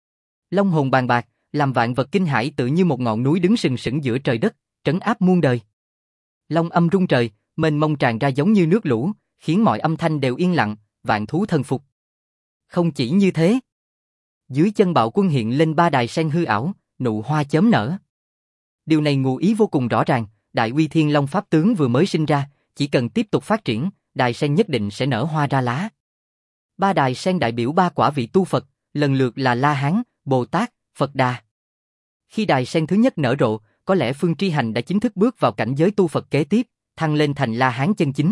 Long hồn bàn bạc, làm vạn vật kinh hãi tự như một ngọn núi đứng sừng sững giữa trời đất, trấn áp muôn đời. Long âm rung trời, mênh mông tràn ra giống như nước lũ, khiến mọi âm thanh đều yên lặng, vạn thú thần phục. Không chỉ như thế, dưới chân Bạo Quân hiện lên 3 đài sen hư ảo, nụ hoa chớm nở. Điều này ngụ ý vô cùng rõ ràng, Đại Uy Thiên Long pháp tướng vừa mới sinh ra, chỉ cần tiếp tục phát triển, đài sen nhất định sẽ nở hoa ra lá. 3 đài sen đại biểu 3 quả vị tu Phật, lần lượt là La Hán, Bồ Tát, Phật Đà. Khi đài sen thứ nhất nở rộ, có lẽ Phương Tri Hành đã chính thức bước vào cảnh giới tu Phật kế tiếp, thăng lên thành La Hán chân chính.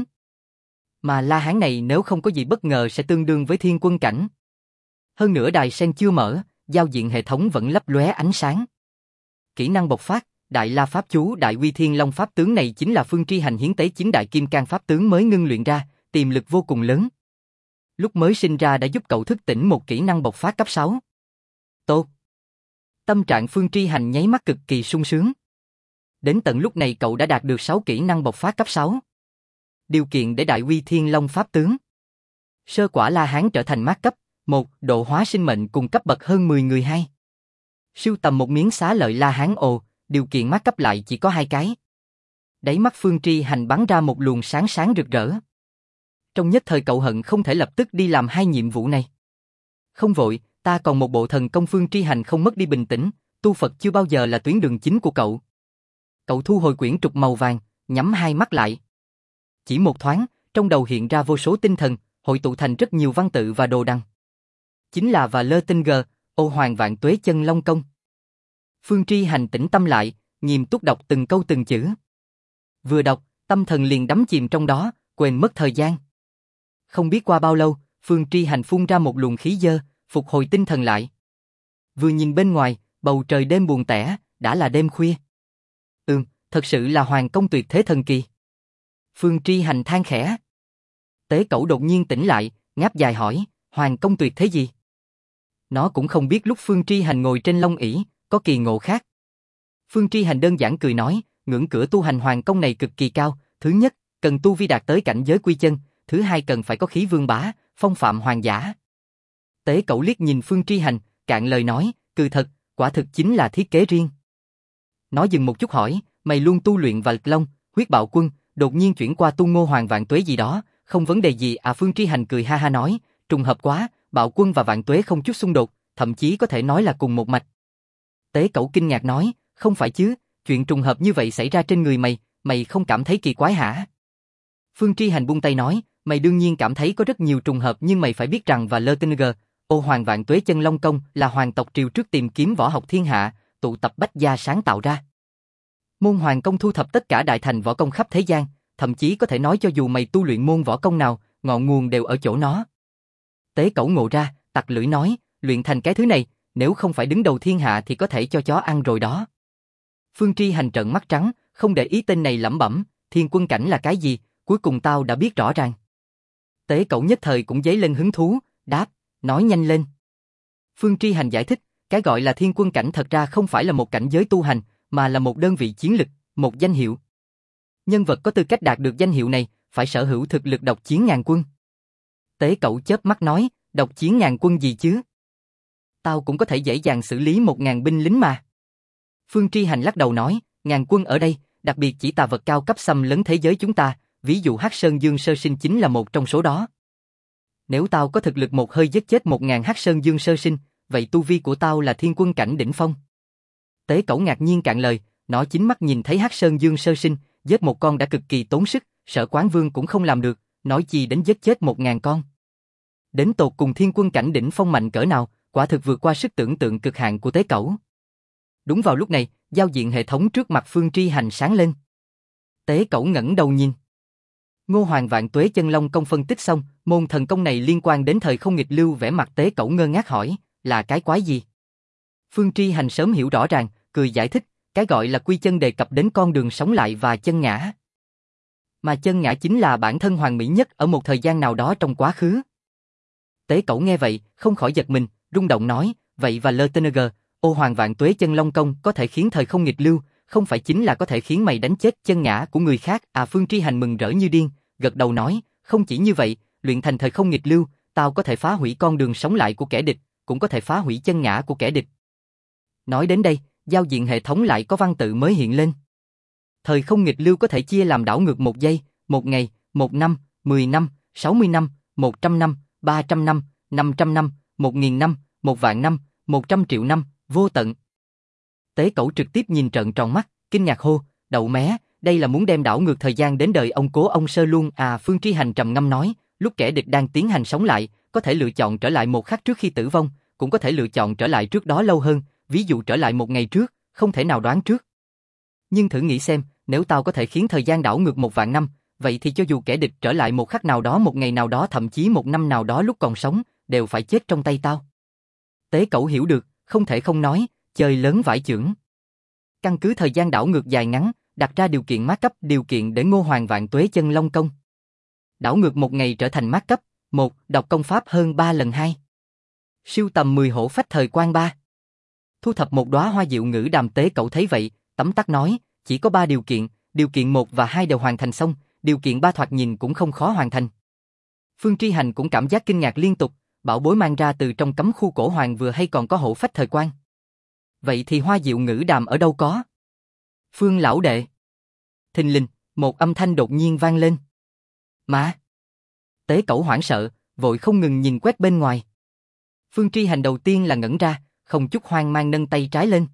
Mà La Hán này nếu không có gì bất ngờ sẽ tương đương với Thiên Quân cảnh. Hơn nữa đài sen chưa mở, giao diện hệ thống vẫn lấp lóe ánh sáng. Kỹ năng bộc phát, Đại La Pháp Chú Đại Uy Thiên Long pháp tướng này chính là Phương Tri Hành hiến tế chính Đại Kim Cang pháp tướng mới ngưng luyện ra, tiềm lực vô cùng lớn. Lúc mới sinh ra đã giúp cậu thức tỉnh một kỹ năng bộc phát cấp 6. Tốt. Tâm trạng Phương Tri Hành nháy mắt cực kỳ sung sướng. Đến tận lúc này cậu đã đạt được 6 kỹ năng bộc phát cấp 6. Điều kiện để Đại Uy Thiên Long pháp tướng. Sơ quả La Hán trở thành mát cấp, 1, độ hóa sinh mệnh cùng cấp bậc hơn 10 người 2. Sưu tầm một miếng xá lợi La Hán ồ, điều kiện mát cấp lại chỉ có 2 cái. Đáy mắt Phương Tri Hành bắn ra một luồng sáng sáng rực rỡ. Trong nhất thời cậu hận không thể lập tức đi làm 2 nhiệm vụ này. Không vội, ta còn một bộ thần công. Phương Tri Hành không mất đi bình tĩnh, tu Phật chưa bao giờ là tuyến đường chính của cậu. Cậu thu hồi quyển trục màu vàng, nhắm 2 mắt lại. Chỉ một thoáng, trong đầu hiện ra vô số tinh thần, hội tụ thành rất nhiều văn tự và đồ đằng. Chính là và lơ tinh gờ, ô hoàng vạn tuế chân long công. Phương Tri Hành tĩnh tâm lại, nghiêm túc đọc từng câu từng chữ. Vừa đọc, tâm thần liền đắm chìm trong đó, quên mất thời gian. Không biết qua bao lâu, Phương Tri Hành phun ra một luồng khí dơ, phục hồi tinh thần lại. Vừa nhìn bên ngoài, bầu trời đêm buồn tẻ, đã là đêm khuya. Thật sự là hoàng công tuyệt thế thần kỳ. Phương Tri Hành than khẽ. Tế Cẩu đột nhiên tỉnh lại, ngáp dài hỏi, hoàng công tuyệt thế gì? Nó cũng không biết lúc Phương Tri Hành ngồi trên long ỷ có kỳ ngộ khác. Phương Tri Hành đơn giản cười nói, ngưỡng cửa tu hành hoàng công này cực kỳ cao. Thứ nhất, cần tu vi đạt tới cảnh giới quy chân. Thứ hai, cần phải có khí vương bá, phong phạm hoàng giả. Tế Cẩu liếc nhìn Phương Tri Hành, cạn lời nói, cừ thật, quả thực chính là thiết kế riêng. Nó dừng một chút hỏi, mày luôn tu luyện Vạch Long, Huyết Bạo Quân, đột nhiên chuyển qua tu Ngô Hoàng Vạn Tuế gì đó, không vấn đề gì à? Phương Tri Hành cười ha ha nói, trùng hợp quá, Bạo Quân và Vạn Tuế không chút xung đột, thậm chí có thể nói là cùng một mạch. Tế Cẩu kinh ngạc nói, không phải chứ, chuyện trùng hợp như vậy xảy ra trên người mày, mày không cảm thấy kỳ quái hả? Phương Tri Hành buông tay nói, mày đương nhiên cảm thấy có rất nhiều trùng hợp, nhưng mày phải biết rằng và lơ tinh gờ, ô Hoàng Vạn Tuế chân long công là hoàng tộc triều trước tìm kiếm võ học thiên hạ, tụ tập bách gia sáng tạo ra. Môn hoàng công thu thập tất cả đại thành võ công khắp thế gian, thậm chí có thể nói cho dù mày tu luyện môn võ công nào, ngọn nguồn đều ở chỗ nó. Tế Cẩu ngộ ra, tặc lưỡi nói, luyện thành cái thứ này, nếu không phải đứng đầu thiên hạ thì có thể cho chó ăn rồi đó. Phương Tri Hành trợn mắt trắng, không để ý tên này lẩm bẩm, Thiên Quân cảnh là cái gì, cuối cùng tao đã biết rõ ràng. Tế Cẩu nhất thời cũng dấy lên hứng thú, đáp, nói nhanh lên. Phương Tri Hành giải thích, cái gọi là thiên quân cảnh thật ra không phải là một cảnh giới tu hành, mà là một đơn vị chiến lực, một danh hiệu. Nhân vật có tư cách đạt được danh hiệu này, phải sở hữu thực lực độc chiến ngàn quân. Tế Cẩu chớp mắt nói, độc chiến ngàn quân gì chứ? Tao cũng có thể dễ dàng xử lý 1000 binh lính mà. Phương Tri Hành lắc đầu nói, ngàn quân ở đây, đặc biệt chỉ tà vật cao cấp xâm lấn thế giới chúng ta, ví dụ Hắc Sơn Dương Sơ Sinh chính là một trong số đó. Nếu tao có thực lực một hơi giết chết 1000 Hắc Sơn Dương Sơ Sinh, vậy tu vi của tao là thiên quân cảnh đỉnh phong. Tế Cẩu ngạc nhiên cạn lời, nó chính mắt nhìn thấy Hắc Sơn Dương Sơ Sinh, giết một con đã cực kỳ tốn sức, Sở Quán Vương cũng không làm được, nói chi đến giết chết 1000 con. Đến tột cùng thiên quân cảnh đỉnh phong mạnh cỡ nào, quả thực vượt qua sức tưởng tượng cực hạn của Tế Cẩu. Đúng vào lúc này, giao diện hệ thống trước mặt Phương Tri Hành sáng lên. Tế Cẩu ngẩng đầu nhìn. Ngô Hoàng Vạn Tuế Chân Long công phân tích xong, môn thần công này liên quan đến thời không nghịch lưu, vẻ mặt Tế Cẩu ngơ ngác hỏi, là cái quái gì? Phương Tri Hành sớm hiểu rõ ràng, cười giải thích, cái gọi là quy chân đề cập đến con đường sống lại và chân ngã. Mà chân ngã chính là bản thân hoàn mỹ nhất ở một thời gian nào đó trong quá khứ. Tế Cẩu nghe vậy, không khỏi giật mình, rung động nói, vậy và LTNG, ô Hoàng Vạn Tuế Chân Long công có thể khiến thời không nghịch lưu, không phải chính là có thể khiến mày đánh chết chân ngã của người khác à? Phương Tri Hành mừng rỡ như điên, gật đầu nói, không chỉ như vậy, luyện thành thời không nghịch lưu, tao có thể phá hủy con đường sống lại của kẻ địch, cũng có thể phá hủy chân ngã của kẻ địch. Nói đến đây, giao diện hệ thống lại có văn tự mới hiện lên. Thời không nghịch lưu có thể chia làm đảo ngược 1 giây, 1 ngày, 1 năm, 10 năm, 60 năm, 100 năm, 300 năm, 500 năm, 1000 năm, 1.000.000 năm, 100 triệu năm, vô tận. Tế Cẩu trực tiếp nhìn trợn tròn mắt, kinh ngạc hô, đậu mé, đây là muốn đem đảo ngược thời gian đến đời ông cố ông Sơ luôn à? Phương Tri Hành trầm ngâm nói, lúc kẻ địch đang tiến hành sống lại, có thể lựa chọn trở lại một khắc trước khi tử vong, cũng có thể lựa chọn trở lại trước đó lâu hơn, ví dụ trở lại 1 ngày trước, không thể nào đoán trước. Nhưng thử nghĩ xem, nếu tao có thể khiến thời gian đảo ngược 1.000.000 năm, vậy thì cho dù kẻ địch trở lại một khắc nào đó, một ngày nào đó, thậm chí một năm nào đó lúc còn sống, đều phải chết trong tay tao. Tế Cẩu hiểu được, không thể không nói, chơi lớn vãi chưởng. Căn cứ thời gian đảo ngược dài ngắn, đặt ra điều kiện mát cấp, điều kiện để Ngô Hoàng Vạn Tuế Chân Long công. Đảo ngược 1 ngày trở thành mát cấp, 1. Đọc công pháp hơn 3 lần 2. Siêu tầm 10 hổ phách thời quan 3. Thu thập một đóa hoa diệu ngữ đàm. Tế Cẩu thấy vậy, tấm tắc nói, chỉ có 3 điều kiện 1 và 2 đều hoàn thành xong, điều kiện 3 thoạt nhìn cũng không khó hoàn thành. Phương Tri Hành cũng cảm giác kinh ngạc liên tục, bảo bối mang ra từ trong cấm khu cổ hoàng vừa hay còn có hổ phách thời quan. Vậy thì hoa diệu ngữ đàm ở đâu có? Phương lão đệ. Thình lình, một âm thanh đột nhiên vang lên. Mà. Tế Cẩu hoảng sợ, vội không ngừng nhìn quét bên ngoài. Phương Tri Hành đầu tiên là ngẩn ra, không chút hoang mang nâng tay trái lên.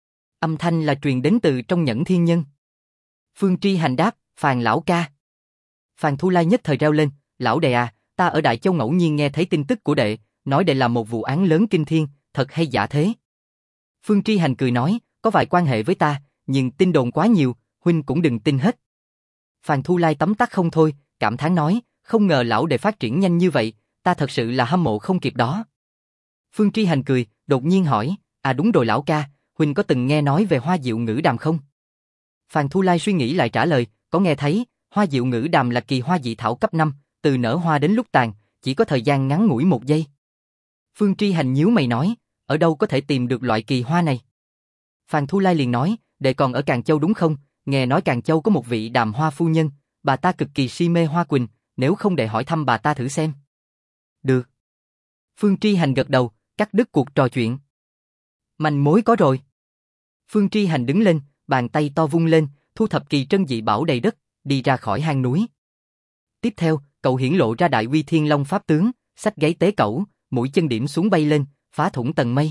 Âm thanh là truyền đến từ trong Nhẫn Thiên Nhân. Phương Tri Hành đáp, Phàn lão ca. Phàn Thu Lai nhất thời reo lên, lão đệ à, ta ở Đại Châu ngẫu nhiên nghe thấy tin tức của đệ, nói đệ làm một vụ án lớn kinh thiên, thật hay giả thế? Phương Tri Hành cười nói, có vài quan hệ với ta, nhưng tin đồn quá nhiều, huynh cũng đừng tin hết. Phàn Thu Lai tấm tắc không thôi, cảm thán nói, không ngờ lão đệ phát triển nhanh như vậy, ta thật sự là hâm mộ không kịp đó. Phương Tri Hành cười, đột nhiên hỏi, à đúng rồi lão ca, huynh có từng nghe nói về hoa diệu ngữ đàm không? Phàn Thu Lai suy nghĩ lại trả lời, có nghe thấy, hoa diệu ngữ đàm là kỳ hoa dị thảo cấp 5, từ nở hoa đến lúc tàn, chỉ có thời gian ngắn ngủi 1 giây. Phương Tri Hành nhíu mày nói, ở đâu có thể tìm được loại kỳ hoa này? Phàn Thu Lai liền nói, đệ còn ở Càn Châu đúng không? Nghe nói Càn Châu có một vị Đàm Hoa phu nhân, bà ta cực kỳ si mê hoa quỳnh, nếu không đệ hỏi thăm bà ta thử xem. Được. Phương Tri Hành gật đầu, cắt đứt cuộc trò chuyện. Manh mối có rồi. Phương Tri Hành đứng lên, bàn tay to vung lên, thu thập kỳ trân dị bảo đầy đất, đi ra khỏi hang núi. Tiếp theo, cậu hiển lộ ra Đại Uy Thiên Long pháp tướng, xách gáy Tế Cẩu, mũi chân điểm xuống bay lên, phá thủng tầng mây.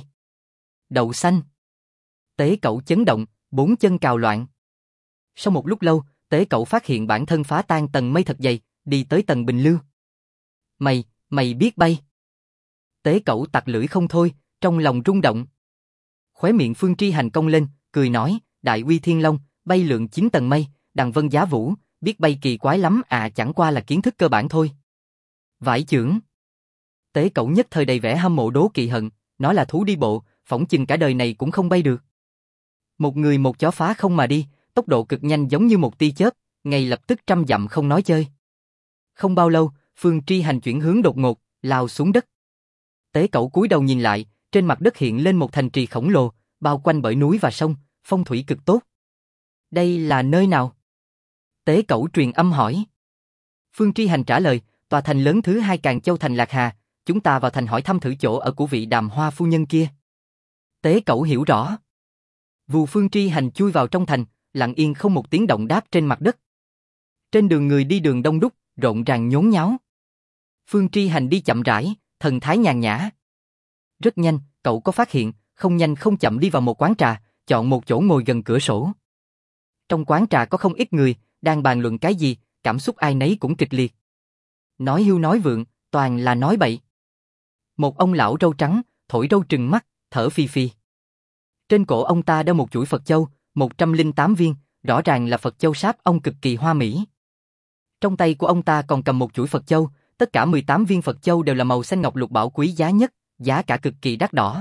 Đậu xanh. Tế Cẩu chấn động, 4 chân cào loạn. Sau một lúc lâu, Tế Cẩu phát hiện bản thân phá tan tầng mây thật dày, đi tới tầng bình lưu. Mày biết bay. Tế Cẩu tặc lưỡi không thôi, trong lòng rung động. Khóe miệng Phương Tri Hành cong lên, cười nói, Đại Uy Thiên Long, bay lượn 9 tầng mây, đằng vân giá vũ, biết bay kỳ quái lắm à, chẳng qua là kiến thức cơ bản thôi. Vãi chưởng. Tế Cẩu nhất thời đầy vẻ hâm mộ đố kỵ hận, nó là thú đi bộ, phỏng chừng cả đời này cũng không bay được. Một người một chó phá không mà đi, tốc độ cực nhanh giống như một tia chớp, ngay lập tức 100 dặm không nói chơi. Không bao lâu, Phương Tri Hành chuyển hướng đột ngột, lao xuống đất. Tế Cẩu cúi đầu nhìn lại, trên mặt đất hiện lên một thành trì khổng lồ, bao quanh bởi núi và sông, phong thủy cực tốt. Đây là nơi nào? Tế Cẩu truyền âm hỏi. Phương Tri Hành trả lời, tòa thành lớn thứ 2 Càn Châu thành Lạc Hà, chúng ta vào thành hỏi thăm thử chỗ ở của vị Đàm Hoa phu nhân kia. Tế Cẩu hiểu rõ. Vù Phương Tri Hành chui vào trong thành, lặng yên không một tiếng động đáp trên mặt đất. Trên đường người đi đường đông đúc, rộn ràng nhốn nháo. Phương Tri Hành đi chậm rãi, thần thái nhàn nhã. Rất nhanh, cậu có phát hiện, không nhanh không chậm đi vào một quán trà, chọn một chỗ ngồi gần cửa sổ. Trong quán trà có không ít người, đang bàn luận cái gì, cảm xúc ai nấy cũng kịch liệt. Nói hưu nói vượng, toàn là nói bậy. Một ông lão râu trắng, thổi râu trừng mắt, thở phì phì. Trên cổ ông ta đeo một chuỗi Phật châu, 108 viên, rõ ràng là Phật châu sáp ông cực kỳ hoa mỹ. Trong tay của ông ta còn cầm một chuỗi Phật châu, tất cả 18 viên Phật châu đều là màu xanh ngọc lục bảo quý giá nhất, giá cả cực kỳ đắt đỏ.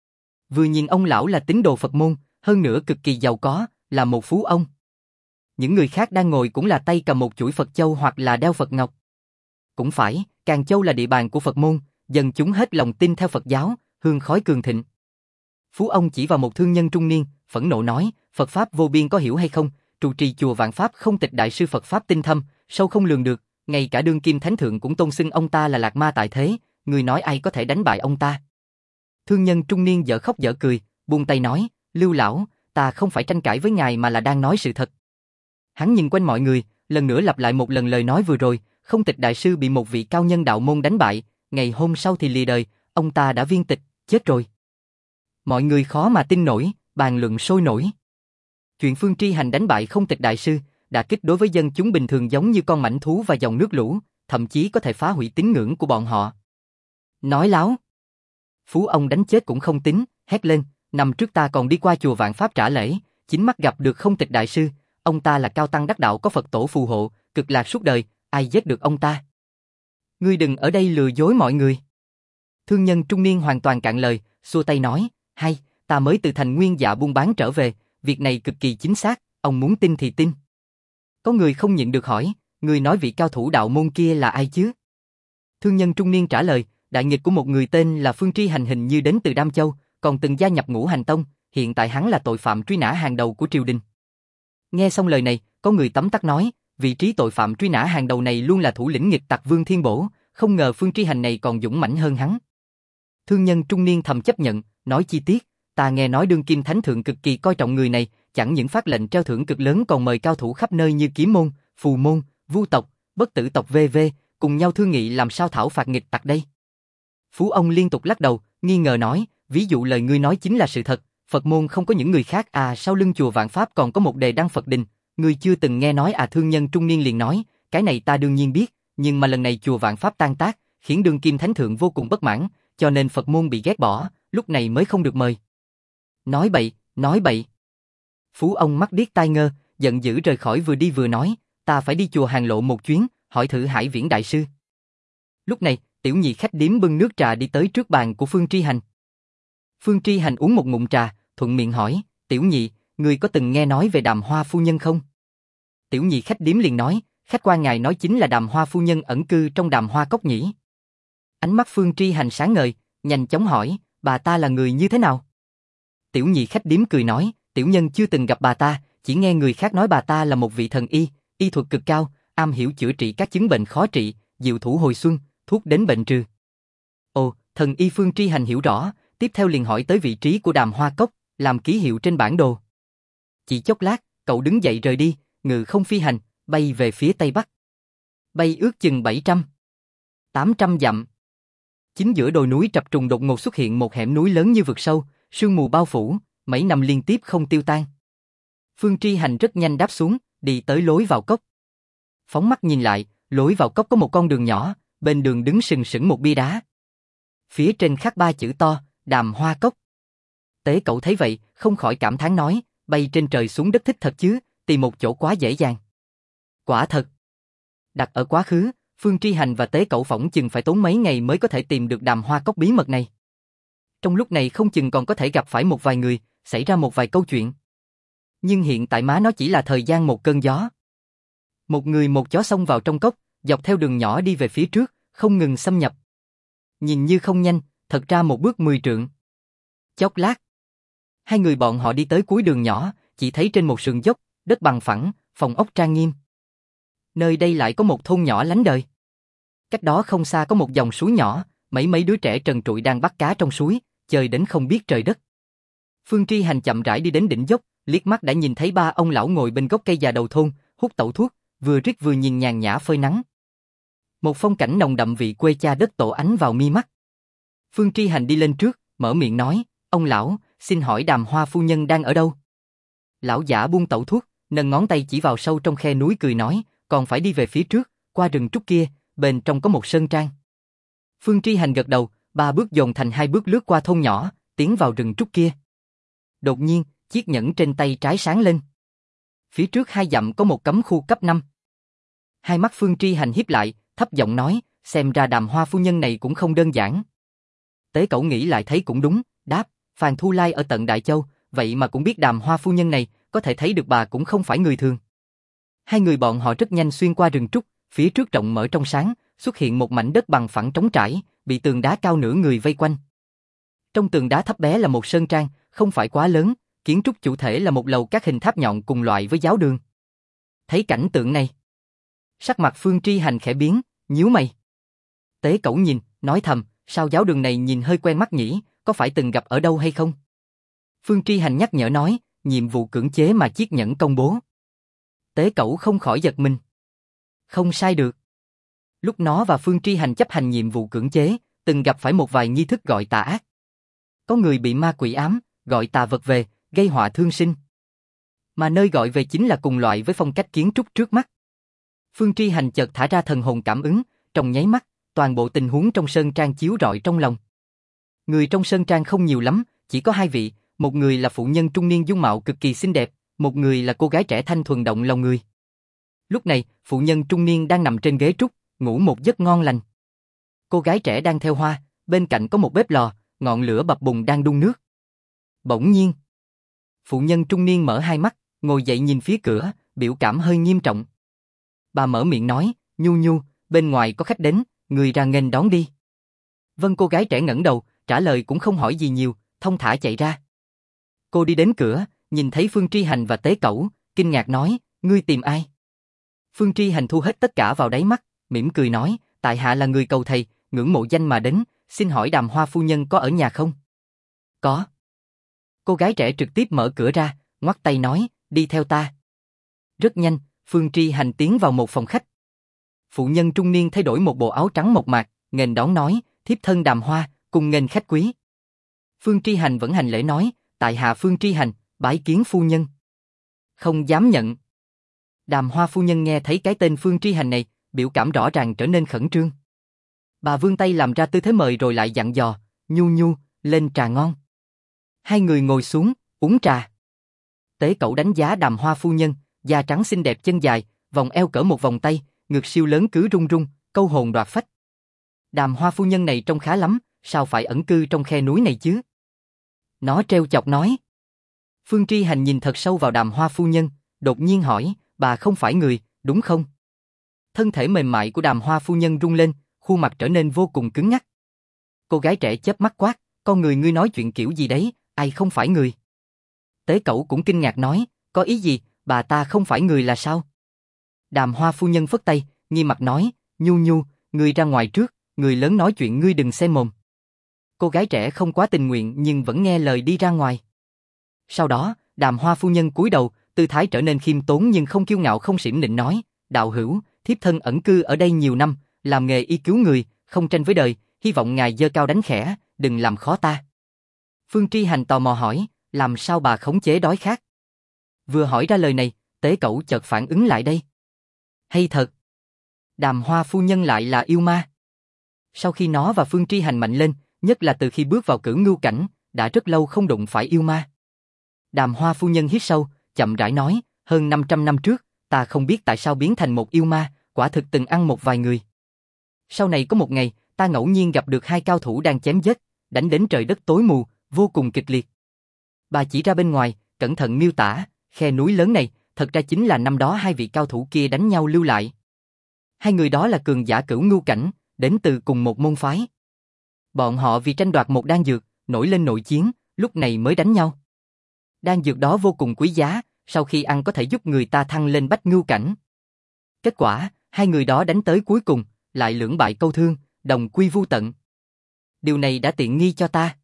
Vừa nhìn ông lão là tín đồ Phật môn, hơn nữa cực kỳ giàu có, là một phú ông. Những người khác đang ngồi cũng là tay cầm một chuỗi Phật châu hoặc là đeo Phật ngọc. Cũng phải, Càn Châu là địa bàn của Phật môn, dân chúng hết lòng tin theo Phật giáo, hương khói cường thịnh. Phú ông chỉ vào một thương nhân trung niên, phẫn nộ nói, Phật Pháp vô biên có hiểu hay không, trụ trì chùa Vạn Pháp không tịch đại sư Phật Pháp tinh thâm, sâu không lường được, ngay cả đương kim thánh thượng cũng tôn xưng ông ta là lạc ma tại thế, người nói ai có thể đánh bại ông ta. Thương nhân trung niên dở khóc dở cười, buông tay nói, Lưu lão, ta không phải tranh cãi với ngài mà là đang nói sự thật. Hắn nhìn quanh mọi người, lần nữa lặp lại một lần lời nói vừa rồi, không tịch đại sư bị một vị cao nhân đạo môn đánh bại, ngày hôm sau thì lìa đời, ông ta đã viên tịch, chết rồi. Mọi người khó mà tin nổi, bàn luận sôi nổi. Chuyện Phương Tri Hành đánh bại không tịch đại sư, đả kích đối với dân chúng bình thường giống như con mãnh thú và dòng nước lũ, thậm chí có thể phá hủy tín ngưỡng của bọn họ. Nói láo. Phú ông đánh chết cũng không tính, hét lên, năm trước ta còn đi qua chùa Vạn Pháp trả lễ, chính mắt gặp được không tịch đại sư, ông ta là cao tăng đắc đạo có Phật tổ phù hộ, cực lạc suốt đời, ai giết được ông ta. Ngươi đừng ở đây lừa dối mọi người. Thương nhân trung niên hoàn toàn cạn lời, xua tay nói, hay, ta mới từ thành Nguyên Dạ buôn bán trở về, việc này cực kỳ chính xác, ông muốn tin thì tin. Có người không nhịn được hỏi, người nói vị cao thủ đạo môn kia là ai chứ? Thương nhân trung niên trả lời, đại nghịch của một người tên là Phương Tri Hành hình như đến từ Đam Châu, còn từng gia nhập Ngũ Hành Tông, hiện tại hắn là tội phạm truy nã hàng đầu của triều đình. Nghe xong lời này, có người tấm tắc nói, vị trí tội phạm truy nã hàng đầu này luôn là thủ lĩnh nghịch tặc Vương Thiên Bổ, không ngờ Phương Tri Hành này còn dũng mãnh hơn hắn. Thương nhân trung niên thầm chấp nhận, nói chi tiết, ta nghe nói đương kim thánh thượng cực kỳ coi trọng người này, chẳng những phát lệnh treo thưởng cực lớn còn mời cao thủ khắp nơi như Kiếm môn, Phù môn, Vu tộc, Bất Tử tộc v.v. cùng nhau thương nghị làm sao thảo phạt nghịch tặc đây. Phú ông liên tục lắc đầu, nghi ngờ nói, ví dụ lời ngươi nói chính là sự thật, Phật môn không có những người khác à, sau lưng chùa Vạn Pháp còn có một đề đăng Phật đình, ngươi chưa từng nghe nói à? Thương nhân trung niên liền nói, cái này ta đương nhiên biết, nhưng mà lần này chùa Vạn Pháp tan tác, khiến đương kim thánh thượng vô cùng bất mãn, cho nên Phật môn bị ghét bỏ, lúc này mới không được mời. Nói bậy, nói bậy. Phú ông mắt điếc tai ngơ, giận dữ rời khỏi vừa đi vừa nói, ta phải đi chùa Hàng Lộ một chuyến, hỏi thử Hải Viễn đại sư. Lúc này, tiểu nhị khách điếm bưng nước trà đi tới trước bàn của Phương Tri Hành. Phương Tri Hành uống một ngụm trà, thuận miệng hỏi, tiểu nhị, ngươi có từng nghe nói về Đàm Hoa phu nhân không? Tiểu nhị khách điếm liền nói, khách quan ngài nói chính là Đàm Hoa phu nhân ẩn cư trong Đàm Hoa cốc nhỉ? Ánh mắt Phương Tri Hành sáng ngời, nhanh chóng hỏi, bà ta là người như thế nào? Tiểu nhị khách điếm cười nói, tiểu nhân chưa từng gặp bà ta, chỉ nghe người khác nói bà ta là một vị thần y, y thuật cực cao, am hiểu chữa trị các chứng bệnh khó trị, diệu thủ hồi xuân, thuốc đến bệnh trừ. Ồ, thần y. Phương Tri Hành hiểu rõ, tiếp theo liền hỏi tới vị trí của Đàm Hoa cốc, làm ký hiệu trên bản đồ. Chỉ chốc lát, cậu đứng dậy rời đi, ngự không phi hành, bay về phía tây bắc. Bay ước chừng 800 dặm. Chính giữa đồi núi trập trùng đột ngột xuất hiện một hẻm núi lớn như vực sâu, sương mù bao phủ, mấy năm liên tiếp không tiêu tan. Phương Tri Hành rất nhanh đáp xuống, đi tới lối vào cốc. Phóng mắt nhìn lại, lối vào cốc có một con đường nhỏ, bên đường đứng sừng sững một bia đá. Phía trên khắc 3 chữ to, Đàm Hoa cốc. Tế Cẩu thấy vậy, không khỏi cảm thán nói, bay trên trời xuống đất thích thật chứ, tìm một chỗ quá dễ dàng. Quả thật. Đặt ở quá khứ, Phương Tri Hành và Tế Cẩu phỏng chừng phải tốn mấy ngày mới có thể tìm được Đàm Hoa cốc bí mật này. Trong lúc này không chừng còn có thể gặp phải một vài người, xảy ra một vài câu chuyện. Nhưng hiện tại má nó chỉ là thời gian một cơn gió. Một người một chó xông vào trong cốc, dọc theo đường nhỏ đi về phía trước, không ngừng xâm nhập. Nhìn như không nhanh, thật ra một bước 10 trượng. Chốc lát, hai người bọn họ đi tới cuối đường nhỏ, chỉ thấy trên một sườn dốc, đất bằng phẳng, phòng ốc trang nghiêm. Nơi đây lại có một thôn nhỏ lánh đời. Cách đó không xa có một dòng suối nhỏ, mấy đứa trẻ trần trụi đang bắt cá trong suối, chơi đến không biết trời đất. Phương Tri Hành chậm rãi đi đến đỉnh dốc, liếc mắt đã nhìn thấy ba ông lão ngồi bên gốc cây già đầu thôn, hút tẩu thuốc, vừa rít vừa nhìn nhàn nhã phơi nắng. Một phong cảnh nồng đậm vị quê cha đất tổ ánh vào mi mắt. Phương Tri Hành đi lên trước, mở miệng nói, ông lão, xin hỏi Đàm Hoa phu nhân đang ở đâu? Lão giả buông tẩu thuốc, nâng ngón tay chỉ vào sâu trong khe núi cười nói, còn phải đi về phía trước, qua rừng trúc kia, bên trong có một sơn trang. Phương Tri Hành gật đầu, 3 bước dồn thành 2 bước lướt qua thôn nhỏ, tiến vào rừng trúc kia. Đột nhiên, chiếc nhẫn trên tay trái sáng lên. Phía trước 2 dặm có một cấm khu cấp 5. Hai mắt Phương Tri Hành híp lại, thấp giọng nói, xem ra Đàm Hoa phu nhân này cũng không đơn giản. Tế Cẩu nghĩ lại thấy cũng đúng, đáp, Phàn Thu Lai ở tận Đại Châu, vậy mà cũng biết Đàm Hoa phu nhân này, có thể thấy được bà cũng không phải người thường. Hai người bọn họ rất nhanh xuyên qua rừng trúc, phía trước rộng mở trong sáng, xuất hiện một mảnh đất bằng phẳng trống trải, bị tường đá cao nửa người vây quanh. Trong tường đá thấp bé là một sơn trang, không phải quá lớn, kiến trúc chủ thể là một lầu các hình tháp nhọn cùng loại với giáo đường. Thấy cảnh tượng này, sắc mặt Phương Tri Hành khẽ biến, nhíu mày. Tế Cẩu nhìn, nói thầm, sao giáo đường này nhìn hơi quen mắt nhỉ, có phải từng gặp ở đâu hay không? Phương Tri Hành nhắc nhở nói, nhiệm vụ cưỡng chế mà chiếc nhẫn công bố. Tế Cẩu không khỏi giật mình. Không sai được. Lúc nó và Phương Tri Hành chấp hành nhiệm vụ cưỡng chế, từng gặp phải một vài nghi thức gọi tà ác. Có người bị ma quỷ ám, gọi tà vật về, gây họa thương sinh. Mà nơi gọi về chính là cùng loại với phong cách kiến trúc trước mắt. Phương Tri Hành chợt thả ra thần hồn cảm ứng, trong nháy mắt, toàn bộ tình huống trong sơn trang chiếu rọi trong lòng. Người trong sơn trang không nhiều lắm, chỉ có 2 vị, một người là phụ nhân trung niên dung mạo cực kỳ xinh đẹp, một người là cô gái trẻ thanh thuần động lòng người. Lúc này, phụ nhân trung niên đang nằm trên ghế trúc, ngủ một giấc ngon lành. Cô gái trẻ đang theo hoa, bên cạnh có một bếp lò, ngọn lửa bập bùng đang đun nước. Bỗng nhiên, phụ nhân trung niên mở hai mắt, ngồi dậy nhìn phía cửa, biểu cảm hơi nghiêm trọng. Bà mở miệng nói, Nhu Nhu, bên ngoài có khách đến, người ra nghênh đón đi. Vâng, cô gái trẻ ngẩng đầu, trả lời cũng không hỏi gì nhiều, thong thả chạy ra. Cô đi đến cửa, nhìn thấy Phương Tri Hành và Tế Cẩu, kinh ngạc nói, ngươi tìm ai? Phương Tri Hành thu hết tất cả vào đáy mắt, mỉm cười nói, tại hạ là người cầu thầy, ngưỡng mộ danh mà đến, xin hỏi Đàm Hoa phu nhân có ở nhà không? Có. Cô gái trẻ trực tiếp mở cửa ra, ngoắc tay nói, đi theo ta. Rất nhanh, Phương Tri Hành tiến vào một phòng khách. Phụ nhân trung niên thay đổi một bộ áo trắng mộc mạc, nghênh đón nói, thiếp thân Đàm Hoa, cùng nghênh khách quý. Phương Tri Hành vẫn hành lễ nói, tại hạ Phương Tri Hành, bái kiến phu nhân. Không dám nhận. Đàm Hoa phu nhân nghe thấy cái tên Phương Tri Hành này, biểu cảm rõ ràng trở nên khẩn trương. Bà vươn tay làm ra tư thế mời rồi lại dặn dò, Nhu Nhu, lên trà ngon. Hai người ngồi xuống, uống trà. Tế Cẩu đánh giá Đàm Hoa phu nhân, da trắng xinh đẹp chân dài, vòng eo cỡ một vòng tay, ngực siêu lớn cứ rung rung, câu hồn đoạt phách. Đàm Hoa phu nhân này trông khá lắm, sao phải ẩn cư trong khe núi này chứ? Nó trêu chọc nói. Phương Tri Hành nhìn thật sâu vào Đàm Hoa phu nhân, đột nhiên hỏi, bà không phải người, đúng không? Thân thể mềm mại của Đàm Hoa phu nhân rung lên, khuôn mặt trở nên vô cùng cứng ngắc. Cô gái trẻ chớp mắt quát, con người ngươi nói chuyện kiểu gì đấy, ai không phải người? Tế Cẩu cũng kinh ngạc nói, có ý gì, bà ta không phải người là sao? Đàm Hoa phu nhân phất tay, nghiêm mặt nói, Nhu Nhu, ngươi ra ngoài trước, người lớn nói chuyện ngươi đừng xen mồm. Cô gái trẻ không quá tình nguyện nhưng vẫn nghe lời đi ra ngoài. Sau đó, Đàm Hoa phu nhân cúi đầu, tư thái trở nên khiêm tốn nhưng không kiêu ngạo không xiểm nịnh nói, đạo hữu, thiếp thân ẩn cư ở đây nhiều năm, làm nghề y cứu người, không tranh với đời, hy vọng ngài giơ cao đánh khẽ, đừng làm khó ta. Phương Tri Hành tò mò hỏi, làm sao bà khống chế đói khát? Vừa hỏi ra lời này, Tế Cẩu chợt phản ứng lại đây. Hay thật, Đàm Hoa phu nhân lại là yêu ma. Sau khi nó và Phương Tri Hành mạnh lên, nhất là từ khi bước vào cửu ngưu cảnh, đã rất lâu không đụng phải yêu ma. Đàm Hoa phu nhân hít sâu, chậm rãi nói, hơn 500 năm trước, ta không biết tại sao biến thành một yêu ma, quả thực từng ăn một vài người. Sau này có một ngày, ta ngẫu nhiên gặp được 2 cao thủ đang chém giết, đánh đến trời đất tối mù, vô cùng kịch liệt. Bà chỉ ra bên ngoài, cẩn thận miêu tả, khe núi lớn này, thật ra chính là năm đó 2 vị cao thủ kia đánh nhau lưu lại. 2 người đó là cường giả cửu ngưu cảnh, đến từ cùng một môn phái. Bọn họ vì tranh đoạt một đan dược, nổi lên nội chiến, lúc này mới đánh nhau. Đan dược đó vô cùng quý giá, sau khi ăn có thể giúp người ta thăng lên bách ngưu cảnh. Kết quả, hai người đó đánh tới cuối cùng, lại lưỡng bại câu thương, đồng quy vu tận. Điều này đã tiện nghi cho ta.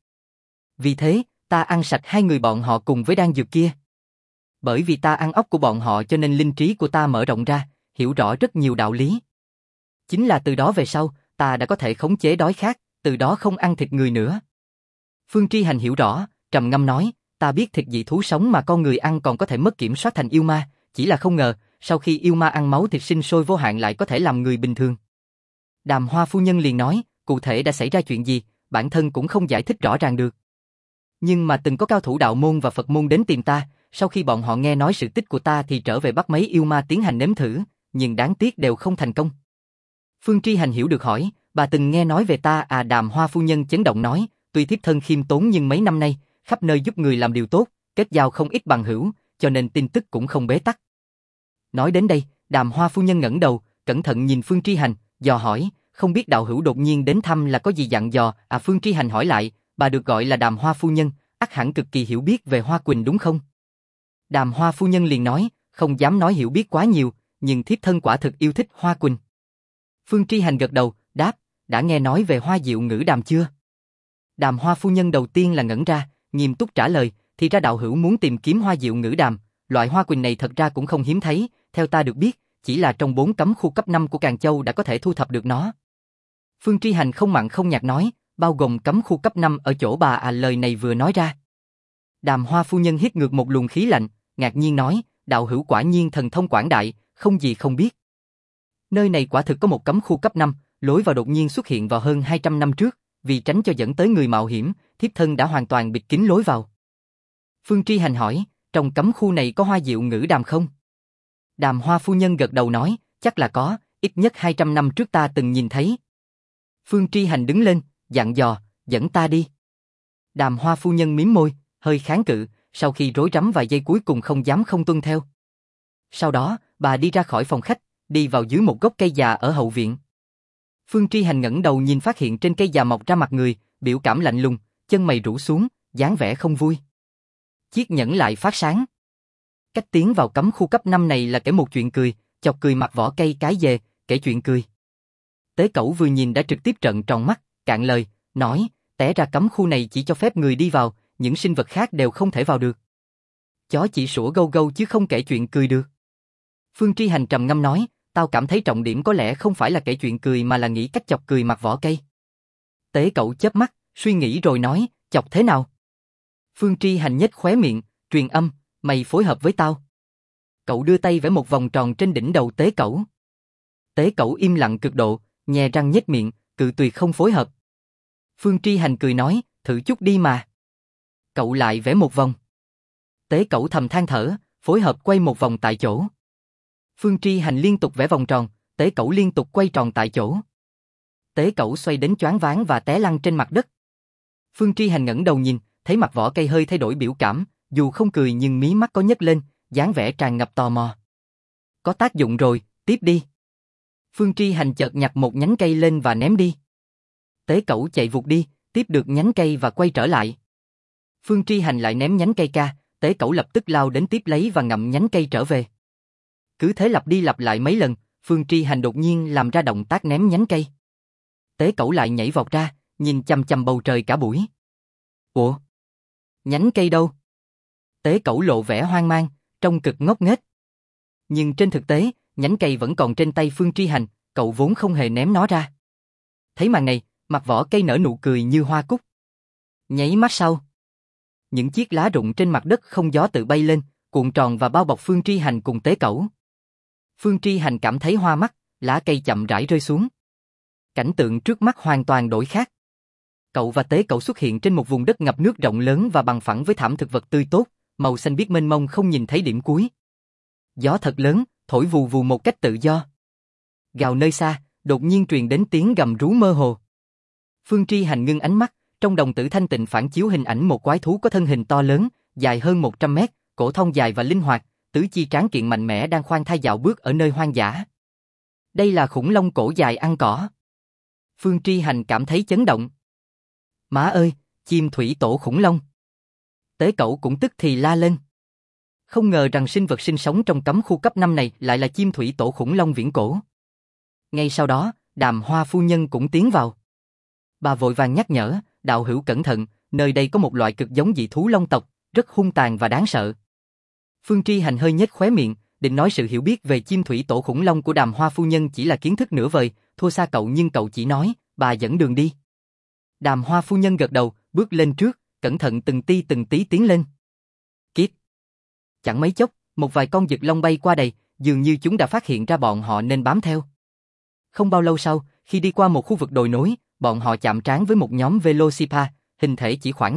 Vì thế, ta ăn sạch hai người bọn họ cùng với đan dược kia. Bởi vì ta ăn óc của bọn họ cho nên linh trí của ta mở rộng ra, hiểu rõ rất nhiều đạo lý. Chính là từ đó về sau, ta đã có thể khống chế đói khát, từ đó không ăn thịt người nữa. Phương Tri Hành hiểu rõ, trầm ngâm nói, ta biết thịt dị thú sống mà con người ăn còn có thể mất kiểm soát thành yêu ma, chỉ là không ngờ, sau khi yêu ma ăn máu thịt sinh sôi vô hạn lại có thể làm người bình thường. Đàm Hoa phu nhân liền nói, cụ thể đã xảy ra chuyện gì, bản thân cũng không giải thích rõ ràng được. Nhưng mà từng có cao thủ đạo môn và Phật môn đến tìm ta, sau khi bọn họ nghe nói sự tích của ta thì trở về bắt mấy yêu ma tiến hành nếm thử, nhưng đáng tiếc đều không thành công. Phương Tri Hành hiểu được hỏi, bà từng nghe nói về ta à? Đàm Hoa phu nhân chấn động nói, tuy thiếp thân khiêm tốn nhưng mấy năm nay, khắp nơi giúp người làm điều tốt, kết giao không ít bằng hữu, cho nên tin tức cũng không bế tắc. Nói đến đây, Đàm Hoa phu nhân ngẩng đầu, cẩn thận nhìn Phương Tri Hành, dò hỏi, không biết đạo hữu đột nhiên đến thăm là có gì dặn dò? À, Phương Tri Hành hỏi lại, bà được gọi là Đàm Hoa phu nhân, ắt hẳn cực kỳ hiểu biết về Hoa Quỳnh đúng không? Đàm Hoa phu nhân liền nói, không dám nói hiểu biết quá nhiều, nhưng thiếp thân quả thực yêu thích Hoa Quỳnh. Phương Tri Hành gật đầu, đáp, đã nghe nói về Hoa Diệu Ngữ Đàm chưa? Đàm Hoa phu nhân đầu tiên là ngẩn ra, nghiêm túc trả lời, thì ra đạo hữu muốn tìm kiếm Hoa Diệu Ngữ Đàm, loại hoa quỳnh này thật ra cũng không hiếm thấy, theo ta được biết, chỉ là trong 4 cấm khu cấp 5 của Càn Châu đã có thể thu thập được nó. Phương Tri Hành không mặn không nhạt nói, bao gồm cấm khu cấp 5 ở chỗ bà à? Lời này vừa nói ra. Đàm Hoa phu nhân hít ngược một luồng khí lạnh, ngạc nhiên nói, đạo hữu quả nhiên thần thông quảng đại, không gì không biết. Nơi này quả thực có một cấm khu cấp 5, lối vào đột nhiên xuất hiện vào hơn 200 năm trước, vì tránh cho dẫn tới người mạo hiểm, thiếp thân đã hoàn toàn bịt kín lối vào. Phương Tri Hành hỏi, trong cấm khu này có Hoa Diệu Ngữ Đàm không? Đàm Hoa phu nhân gật đầu nói, chắc là có, ít nhất 200 năm trước ta từng nhìn thấy. Phương Tri Hành đứng lên, dặn dò, dẫn ta đi. Đàm Hoa phu nhân mím môi, hơi kháng cự, sau khi rối rắm vài giây cuối cùng không dám không tuân theo. Sau đó, bà đi ra khỏi phòng khách, đi vào dưới một gốc cây già ở hậu viện. Phương Tri Hành ngẩng đầu nhìn phát hiện trên cây già mọc ra mặt người, biểu cảm lạnh lùng, chân mày rũ xuống, dáng vẻ không vui. Chiếc nhẫn lại phát sáng. Cách tiến vào cấm khu cấp 5 này là kể một chuyện cười, chọc cười mặt vỏ cây cái về, kể chuyện cười. Tế Cẩu vừa nhìn đã trực tiếp trợn tròn mắt, cạn lời, nói, té ra cấm khu này chỉ cho phép người đi vào, những sinh vật khác đều không thể vào được. Chó chỉ sủa gâu gâu chứ không kể chuyện cười được. Phương Tri Hành trầm ngâm nói, tao cảm thấy trọng điểm có lẽ không phải là kể chuyện cười mà là nghĩ cách chọc cười mặt vỏ cây. Tế Cẩu chớp mắt, suy nghĩ rồi nói, chọc thế nào? Phương Tri Hành nhếch khóe miệng, truyền âm, mày phối hợp với tao. Cậu đưa tay vẽ một vòng tròn trên đỉnh đầu Tế Cẩu. Tế Cẩu im lặng cực độ, nhè răng nhếch miệng, cự tuyệt không phối hợp. Phương Tri Hành cười nói, thử chút đi mà. Cậu lại vẽ một vòng. Tế Cẩu thầm than thở, phối hợp quay một vòng tại chỗ. Phương Tri Hành liên tục vẽ vòng tròn, Tế Cẩu liên tục quay tròn tại chỗ. Tế Cẩu xoay đến choáng váng và té lăn trên mặt đất. Phương Tri Hành ngẩng đầu nhìn, thấy mặt vỏ cây hơi thay đổi biểu cảm, dù không cười nhưng mí mắt có nhấc lên, dáng vẻ tràn ngập tò mò. Có tác dụng rồi, tiếp đi. Phương Tri Hành chợt nhặt một nhánh cây lên và ném đi. Tế Cẩu chạy vụt đi, tiếp được nhánh cây và quay trở lại. Phương Tri Hành lại ném nhánh cây ca, Tế Cẩu lập tức lao đến tiếp lấy và ngậm nhánh cây trở về. Cứ thế lặp đi lặp lại mấy lần, Phương Tri Hành đột nhiên làm ra động tác ném nhánh cây. Tế Cẩu lại nhảy vọt ra, nhìn chằm chằm bầu trời cả buổi. Ủa? Nhánh cây đâu? Tế Cẩu lộ vẻ hoang mang, trông cực ngốc nghếch. Nhưng trên thực tế, nhánh cây vẫn còn trên tay Phương Tri Hành, cậu vốn không hề ném nó ra. Thấy màn này, mặt vỏ cây nở nụ cười như hoa cúc. Nháy mắt sau, những chiếc lá rụng trên mặt đất không gió tự bay lên, cuộn tròn và bao bọc Phương Tri Hành cùng Tế Cẩu. Phương Tri Hành cảm thấy hoa mắt, lá cây chậm rãi rơi xuống. Cảnh tượng trước mắt hoàn toàn đổi khác. Cậu và Tế Cẩu xuất hiện trên một vùng đất ngập nước rộng lớn và bằng phẳng với thảm thực vật tươi tốt, màu xanh biếc mênh mông không nhìn thấy điểm cuối. Gió thật lớn, thổi vù vù một cách tự do. Gào nơi xa, đột nhiên truyền đến tiếng gầm rú mơ hồ. Phương Tri Hành ngưng ánh mắt, trong đồng tử thanh tịnh phản chiếu hình ảnh một quái thú có thân hình to lớn, dài hơn 100 mét, cổ thon dài và linh hoạt, tứ chi tráng kiện mạnh mẽ đang khoan thai dạo bước ở nơi hoang dã. Đây là khủng long cổ dài ăn cỏ. Phương Tri Hành cảm thấy chấn động. Má ơi, chim thủy tổ khủng long. Tế Cẩu cũng tức thì la lên. Không ngờ rằng sinh vật sinh sống trong cấm khu cấp 5 này lại là chim thủy tổ khủng long viễn cổ. Ngay sau đó, Đàm Hoa phu nhân cũng tiến vào. Bà vội vàng nhắc nhở, đạo hữu cẩn thận, nơi đây có một loại cực giống dị thú long tộc, rất hung tàn và đáng sợ. Phương Tri Hành hơi nhếch khóe miệng, định nói sự hiểu biết về chim thủy tổ khủng long của Đàm Hoa phu nhân chỉ là kiến thức nửa vời, thua xa cậu, nhưng cậu chỉ nói, bà dẫn đường đi. Đàm Hoa phu nhân gật đầu, bước lên trước, cẩn thận từng tí tiến lên. Kiếp. Chẳng mấy chốc, một vài con dực long bay qua đây, dường như chúng đã phát hiện ra bọn họ nên bám theo. Không bao lâu sau, khi đi qua một khu vực đồi núi, bọn họ chạm trán với một nhóm Velociraptor, hình thể chỉ khoảng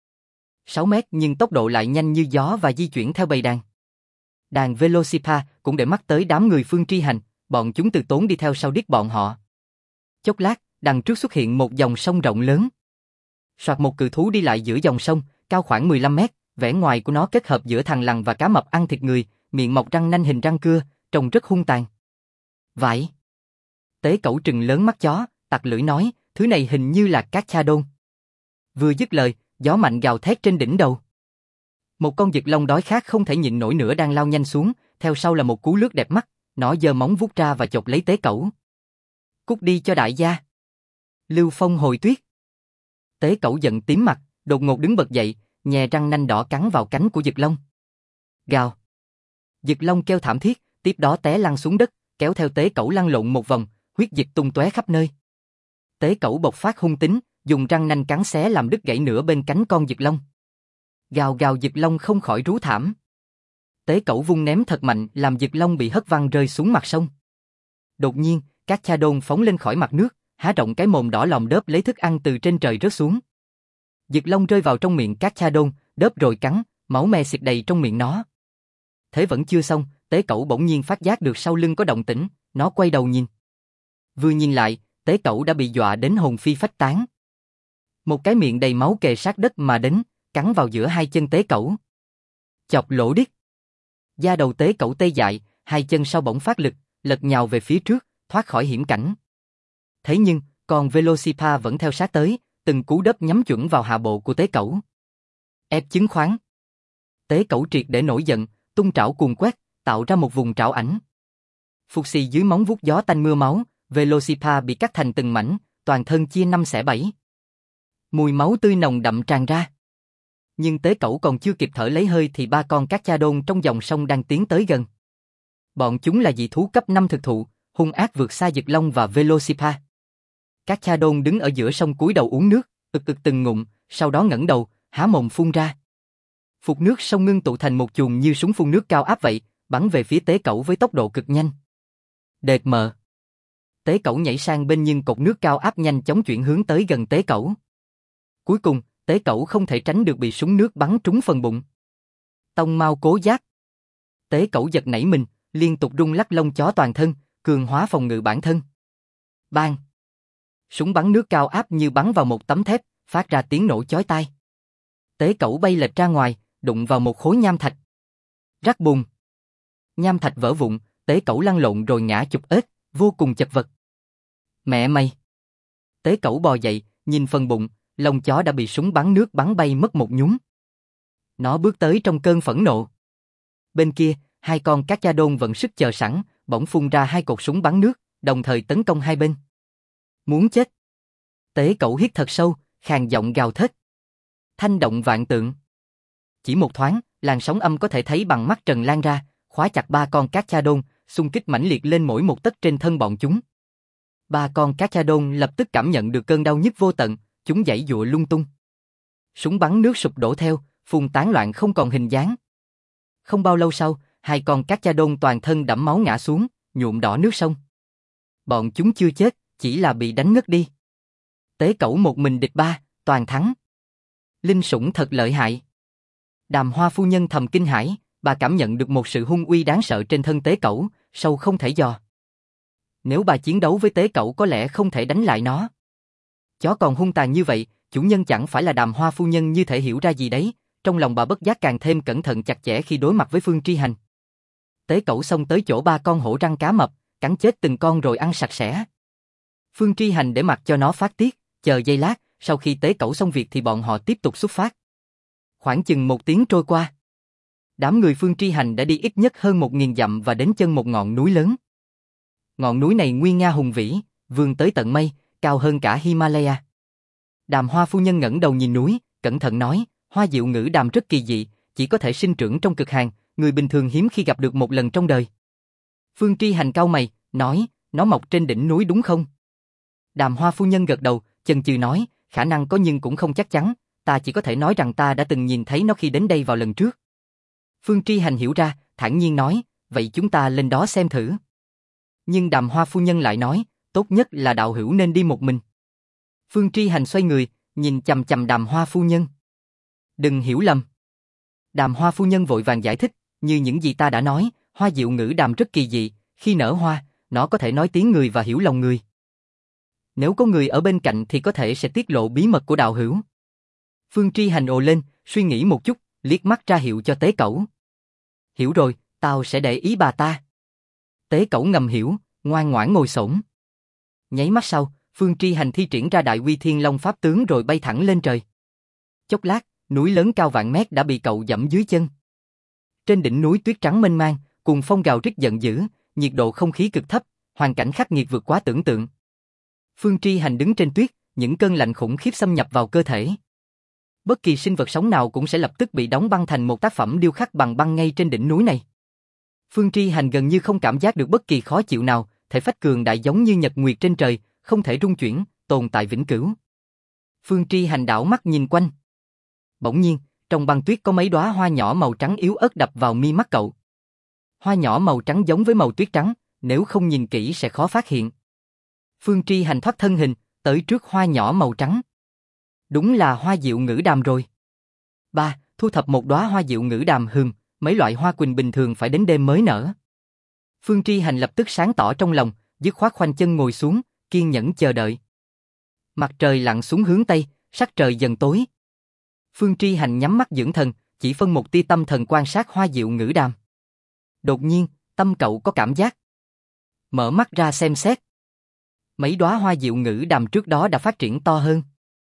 5-6 mét nhưng tốc độ lại nhanh như gió và di chuyển theo bầy đàn. Đàn Velociraptor cũng để mắt tới đám người Phương Tri Hành, bọn chúng từ tốn đi theo sau đít bọn họ. Chốc lát, đằng trước xuất hiện một dòng sông rộng lớn. Soạt, một cự thú đi lại giữa dòng sông, cao khoảng 15 mét, vẻ ngoài của nó kết hợp giữa thằn lằn và cá mập ăn thịt người, miệng mọc răng nanh hình răng cưa, trông rất hung tàn. Vậy. Tế Cẩu trừng lớn mắt chó, tặc lưỡi nói, thứ này hình như là Cachadon. Vừa dứt lời, gió mạnh gào thét trên đỉnh đầu. Một con dực long đói khát không thể nhịn nổi nữa đang lao nhanh xuống, theo sau là một cú lướt đẹp mắt, nó giơ móng vuốt ra và chộp lấy Tế Cẩu. Cút đi cho đại gia. Lưu Phong hồi tuyết. Tế Cẩu giận tím mặt, đột ngột đứng bật dậy, nhè răng nanh đỏ cắn vào cánh của dực long. Gào. Dực long kêu thảm thiết, tiếp đó té lăn xuống đất, kéo theo Tế Cẩu lăn lộn một vòng, huyết dịch tung tóe khắp nơi. Tế Cẩu bộc phát hung tính, dùng răng nanh cắn xé làm đứt gãy nửa bên cánh con dực long. Gào gào, dực long không khỏi rú thảm. Tế Cẩu vung ném thật mạnh làm dực long bị hất văng rơi xuống mặt sông. Đột nhiên, Cachadon phóng lên khỏi mặt nước, há rộng cái mồm đỏ lòm đớp lấy thức ăn từ trên trời rớt xuống. Dực long rơi vào trong miệng Cachadon, đớp rồi cắn, máu me xịt đầy trong miệng nó. Thế vẫn chưa xong, Tế Cẩu bỗng nhiên phát giác được sau lưng có động tĩnh, nó quay đầu nhìn. Vừa nhìn lại, Tế Cẩu đã bị dọa đến hồn phi phách tán. Một cái miệng đầy máu kề sát đất mà đến, cắn vào giữa hai chân Tế Cẩu. Chọc lỗ điếc. Da đầu Tế Cẩu tê dại, hai chân sau bỗng phát lực, lật nhào về phía trước, thoát khỏi hiểm cảnh. Thế nhưng, con Velociraptor vẫn theo sát tới, từng cú đớp nhắm chuẩn vào hạ bộ của Tế Cẩu. Ép chứng khoán. Tế Cẩu triệt để nổi giận, tung trảo cuồng quét, tạo ra một vùng trảo ảnh. Phục xì dưới móng vuốt gió tanh mưa máu, Velociraptor bị cắt thành từng mảnh, toàn thân chia 5 xẻ 7. Mùi máu tươi nồng đậm tràn ra. Nhưng Tế Cẩu còn chưa kịp thở lấy hơi thì ba con Cachadon trong dòng sông đang tiến tới gần. Bọn chúng là dị thú cấp 5 thực thụ, hung ác vượt xa dực long và Velociraptor. Cachadon đứng ở giữa sông cúi đầu uống nước, ực ực từng ngụm, sau đó ngẩng đầu, há mồm phun ra. Phụt nước sông ngưng tụ thành một chùm như súng phun nước cao áp vậy, bắn về phía Tế Cẩu với tốc độ cực nhanh. Đệt mờ. Tế Cẩu nhảy sang bên nhưng cột nước cao áp nhanh chóng chuyển hướng tới gần Tế Cẩu. Cuối cùng, Tế Cẩu không thể tránh được bị súng nước bắn trúng phần bụng. Tông mau cố giác. Tế Cẩu giật nảy mình, liên tục rung lắc lông chó toàn thân, cường hóa phòng ngự bản thân. Bang! Súng bắn nước cao áp như bắn vào một tấm thép, phát ra tiếng nổ chói tai. Tế Cẩu bay lệch ra ngoài, đụng vào một khối nham thạch. Rắc bùm! Nham thạch vỡ vụn, Tế Cẩu lăn lộn rồi ngã chụp ếch, vô cùng chật vật. Mẹ mày! Tế Cẩu bò dậy, nhìn phần bụng, lông chó đã bị súng bắn nước bắn bay mất một nhúm. Nó bước tới trong cơn phẫn nộ. Bên kia, hai con Cachadon vận sức chờ sẵn, bỗng phun ra hai cột súng bắn nước, đồng thời tấn công hai bên. Muốn chết! Tế Cẩu hít thật sâu, khàn giọng gào thét. Thanh động vạn tượng. Chỉ một thoáng, làn sóng âm có thể thấy bằng mắt trần lan ra, khóa chặt ba con Cachadon, xung kích mãnh liệt lên mỗi một tấc trên thân bọn chúng. Ba con Cachadon lập tức cảm nhận được cơn đau nhức vô tận, chúng giãy giụa lung tung. Súng bắn nước sụp đổ theo, phun tán loạn không còn hình dáng. Không bao lâu sau, hai con Cachadon toàn thân đẫm máu ngã xuống, nhuộm đỏ nước sông. Bọn chúng chưa chết, chỉ là bị đánh ngất đi. Tế Cẩu một mình địch ba, toàn thắng. Linh sủng thật lợi hại. Đàm Hoa phu nhân thầm kinh hãi, bà cảm nhận được một sự hung uy đáng sợ trên thân Tế Cẩu, sâu không thể dò. Nếu bà chiến đấu với Tế Cẩu có lẽ không thể đánh lại nó. Chó còn hung tàn như vậy, chủ nhân chẳng phải là Đàm Hoa phu nhân như thể hiểu ra gì đấy, trong lòng bà bất giác càng thêm cẩn thận chặt chẽ khi đối mặt với Phương Tri Hành. Tế Cẩu xông tới chỗ ba con hổ răng cá mập, cắn chết từng con rồi ăn sạch sẽ. Phương Tri Hành để mặc cho nó phát tiết, chờ giây lát, sau khi tế cẩu xong việc thì bọn họ tiếp tục xuất phát. Khoảng chừng 1 tiếng trôi qua. Đám người Phương Tri Hành đã đi ít nhất hơn 1.000 dặm và đến chân một ngọn núi lớn. Ngọn núi này nguy nga hùng vĩ, vươn tới tận mây, cao hơn cả Himalaya. Đàm Hoa phu nhân ngẩng đầu nhìn núi, cẩn thận nói, hoa diệu ngữ đàm rất kỳ dị, chỉ có thể sinh trưởng trong cực hàn, người bình thường hiếm khi gặp được một lần trong đời. Phương Tri Hành cau mày, nói, nó mọc trên đỉnh núi đúng không? Đàm Hoa phu nhân gật đầu, chần chừ nói, khả năng có nhưng cũng không chắc chắn, ta chỉ có thể nói rằng ta đã từng nhìn thấy nó khi đến đây vào lần trước. Phương Tri Hành hiểu ra, thản nhiên nói, vậy chúng ta lên đó xem thử. Nhưng Đàm Hoa phu nhân lại nói, tốt nhất là đạo hữu nên đi một mình. Phương Tri Hành xoay người, nhìn chằm chằm Đàm Hoa phu nhân. Đừng hiểu lầm. Đàm Hoa phu nhân vội vàng giải thích, như những gì ta đã nói, hoa diệu ngữ đàm rất kỳ dị, khi nở hoa, nó có thể nói tiếng người và hiểu lòng người. Nếu có người ở bên cạnh thì có thể sẽ tiết lộ bí mật của đạo hữu. Phương Tri Hành ồ lên, suy nghĩ một chút, liếc mắt ra hiệu cho tế cẩu. Hiểu rồi, tao sẽ để ý bà ta. Tế cẩu ngầm hiểu, ngoan ngoãn ngồi xổm. Nháy mắt sau, Phương Tri Hành thi triển ra Đại Uy Thiên Long pháp tướng rồi bay thẳng lên trời. Chốc lát, núi lớn cao vạn mét đã bị cậu dẫm dưới chân. Trên đỉnh núi tuyết trắng mênh mang, cuồng phong gào rít giận dữ, nhiệt độ không khí cực thấp, hoàn cảnh khắc nghiệt vượt quá tưởng tượng. Phương Tri Hành đứng trên tuyết, những cơn lạnh khủng khiếp xâm nhập vào cơ thể. Bất kỳ sinh vật sống nào cũng sẽ lập tức bị đóng băng thành một tác phẩm điêu khắc bằng băng ngay trên đỉnh núi này. Phương Tri Hành gần như không cảm giác được bất kỳ khó chịu nào, thể phách cường đại giống như nhật nguyệt trên trời, không thể rung chuyển, tồn tại vĩnh cửu. Phương Tri Hành đảo mắt nhìn quanh. Bỗng nhiên, trong băng tuyết có mấy đóa hoa nhỏ màu trắng yếu ớt đập vào mi mắt cậu. Hoa nhỏ màu trắng giống với màu tuyết trắng, nếu không nhìn kỹ sẽ khó phát hiện. Phương Tri Hành thoát thân hình, tới trước hoa nhỏ màu trắng. Đúng là hoa diệu ngữ đàm rồi. Ba, thu thập một đóa hoa diệu ngữ đàm mấy loại hoa quỳnh bình thường phải đến đêm mới nở. Phương Tri Hành lập tức sáng tỏ trong lòng, dứt khoát khoanh chân ngồi xuống, kiên nhẫn chờ đợi. Mặt trời lặn xuống hướng tây, sắc trời dần tối. Phương Tri Hành nhắm mắt dưỡng thần, chỉ phân một tia tâm thần quan sát hoa diệu ngữ đàm. Đột nhiên, tâm cậu có cảm giác. Mở mắt ra xem xét. Mấy đóa hoa diệu ngữ đàm trước đó đã phát triển to hơn.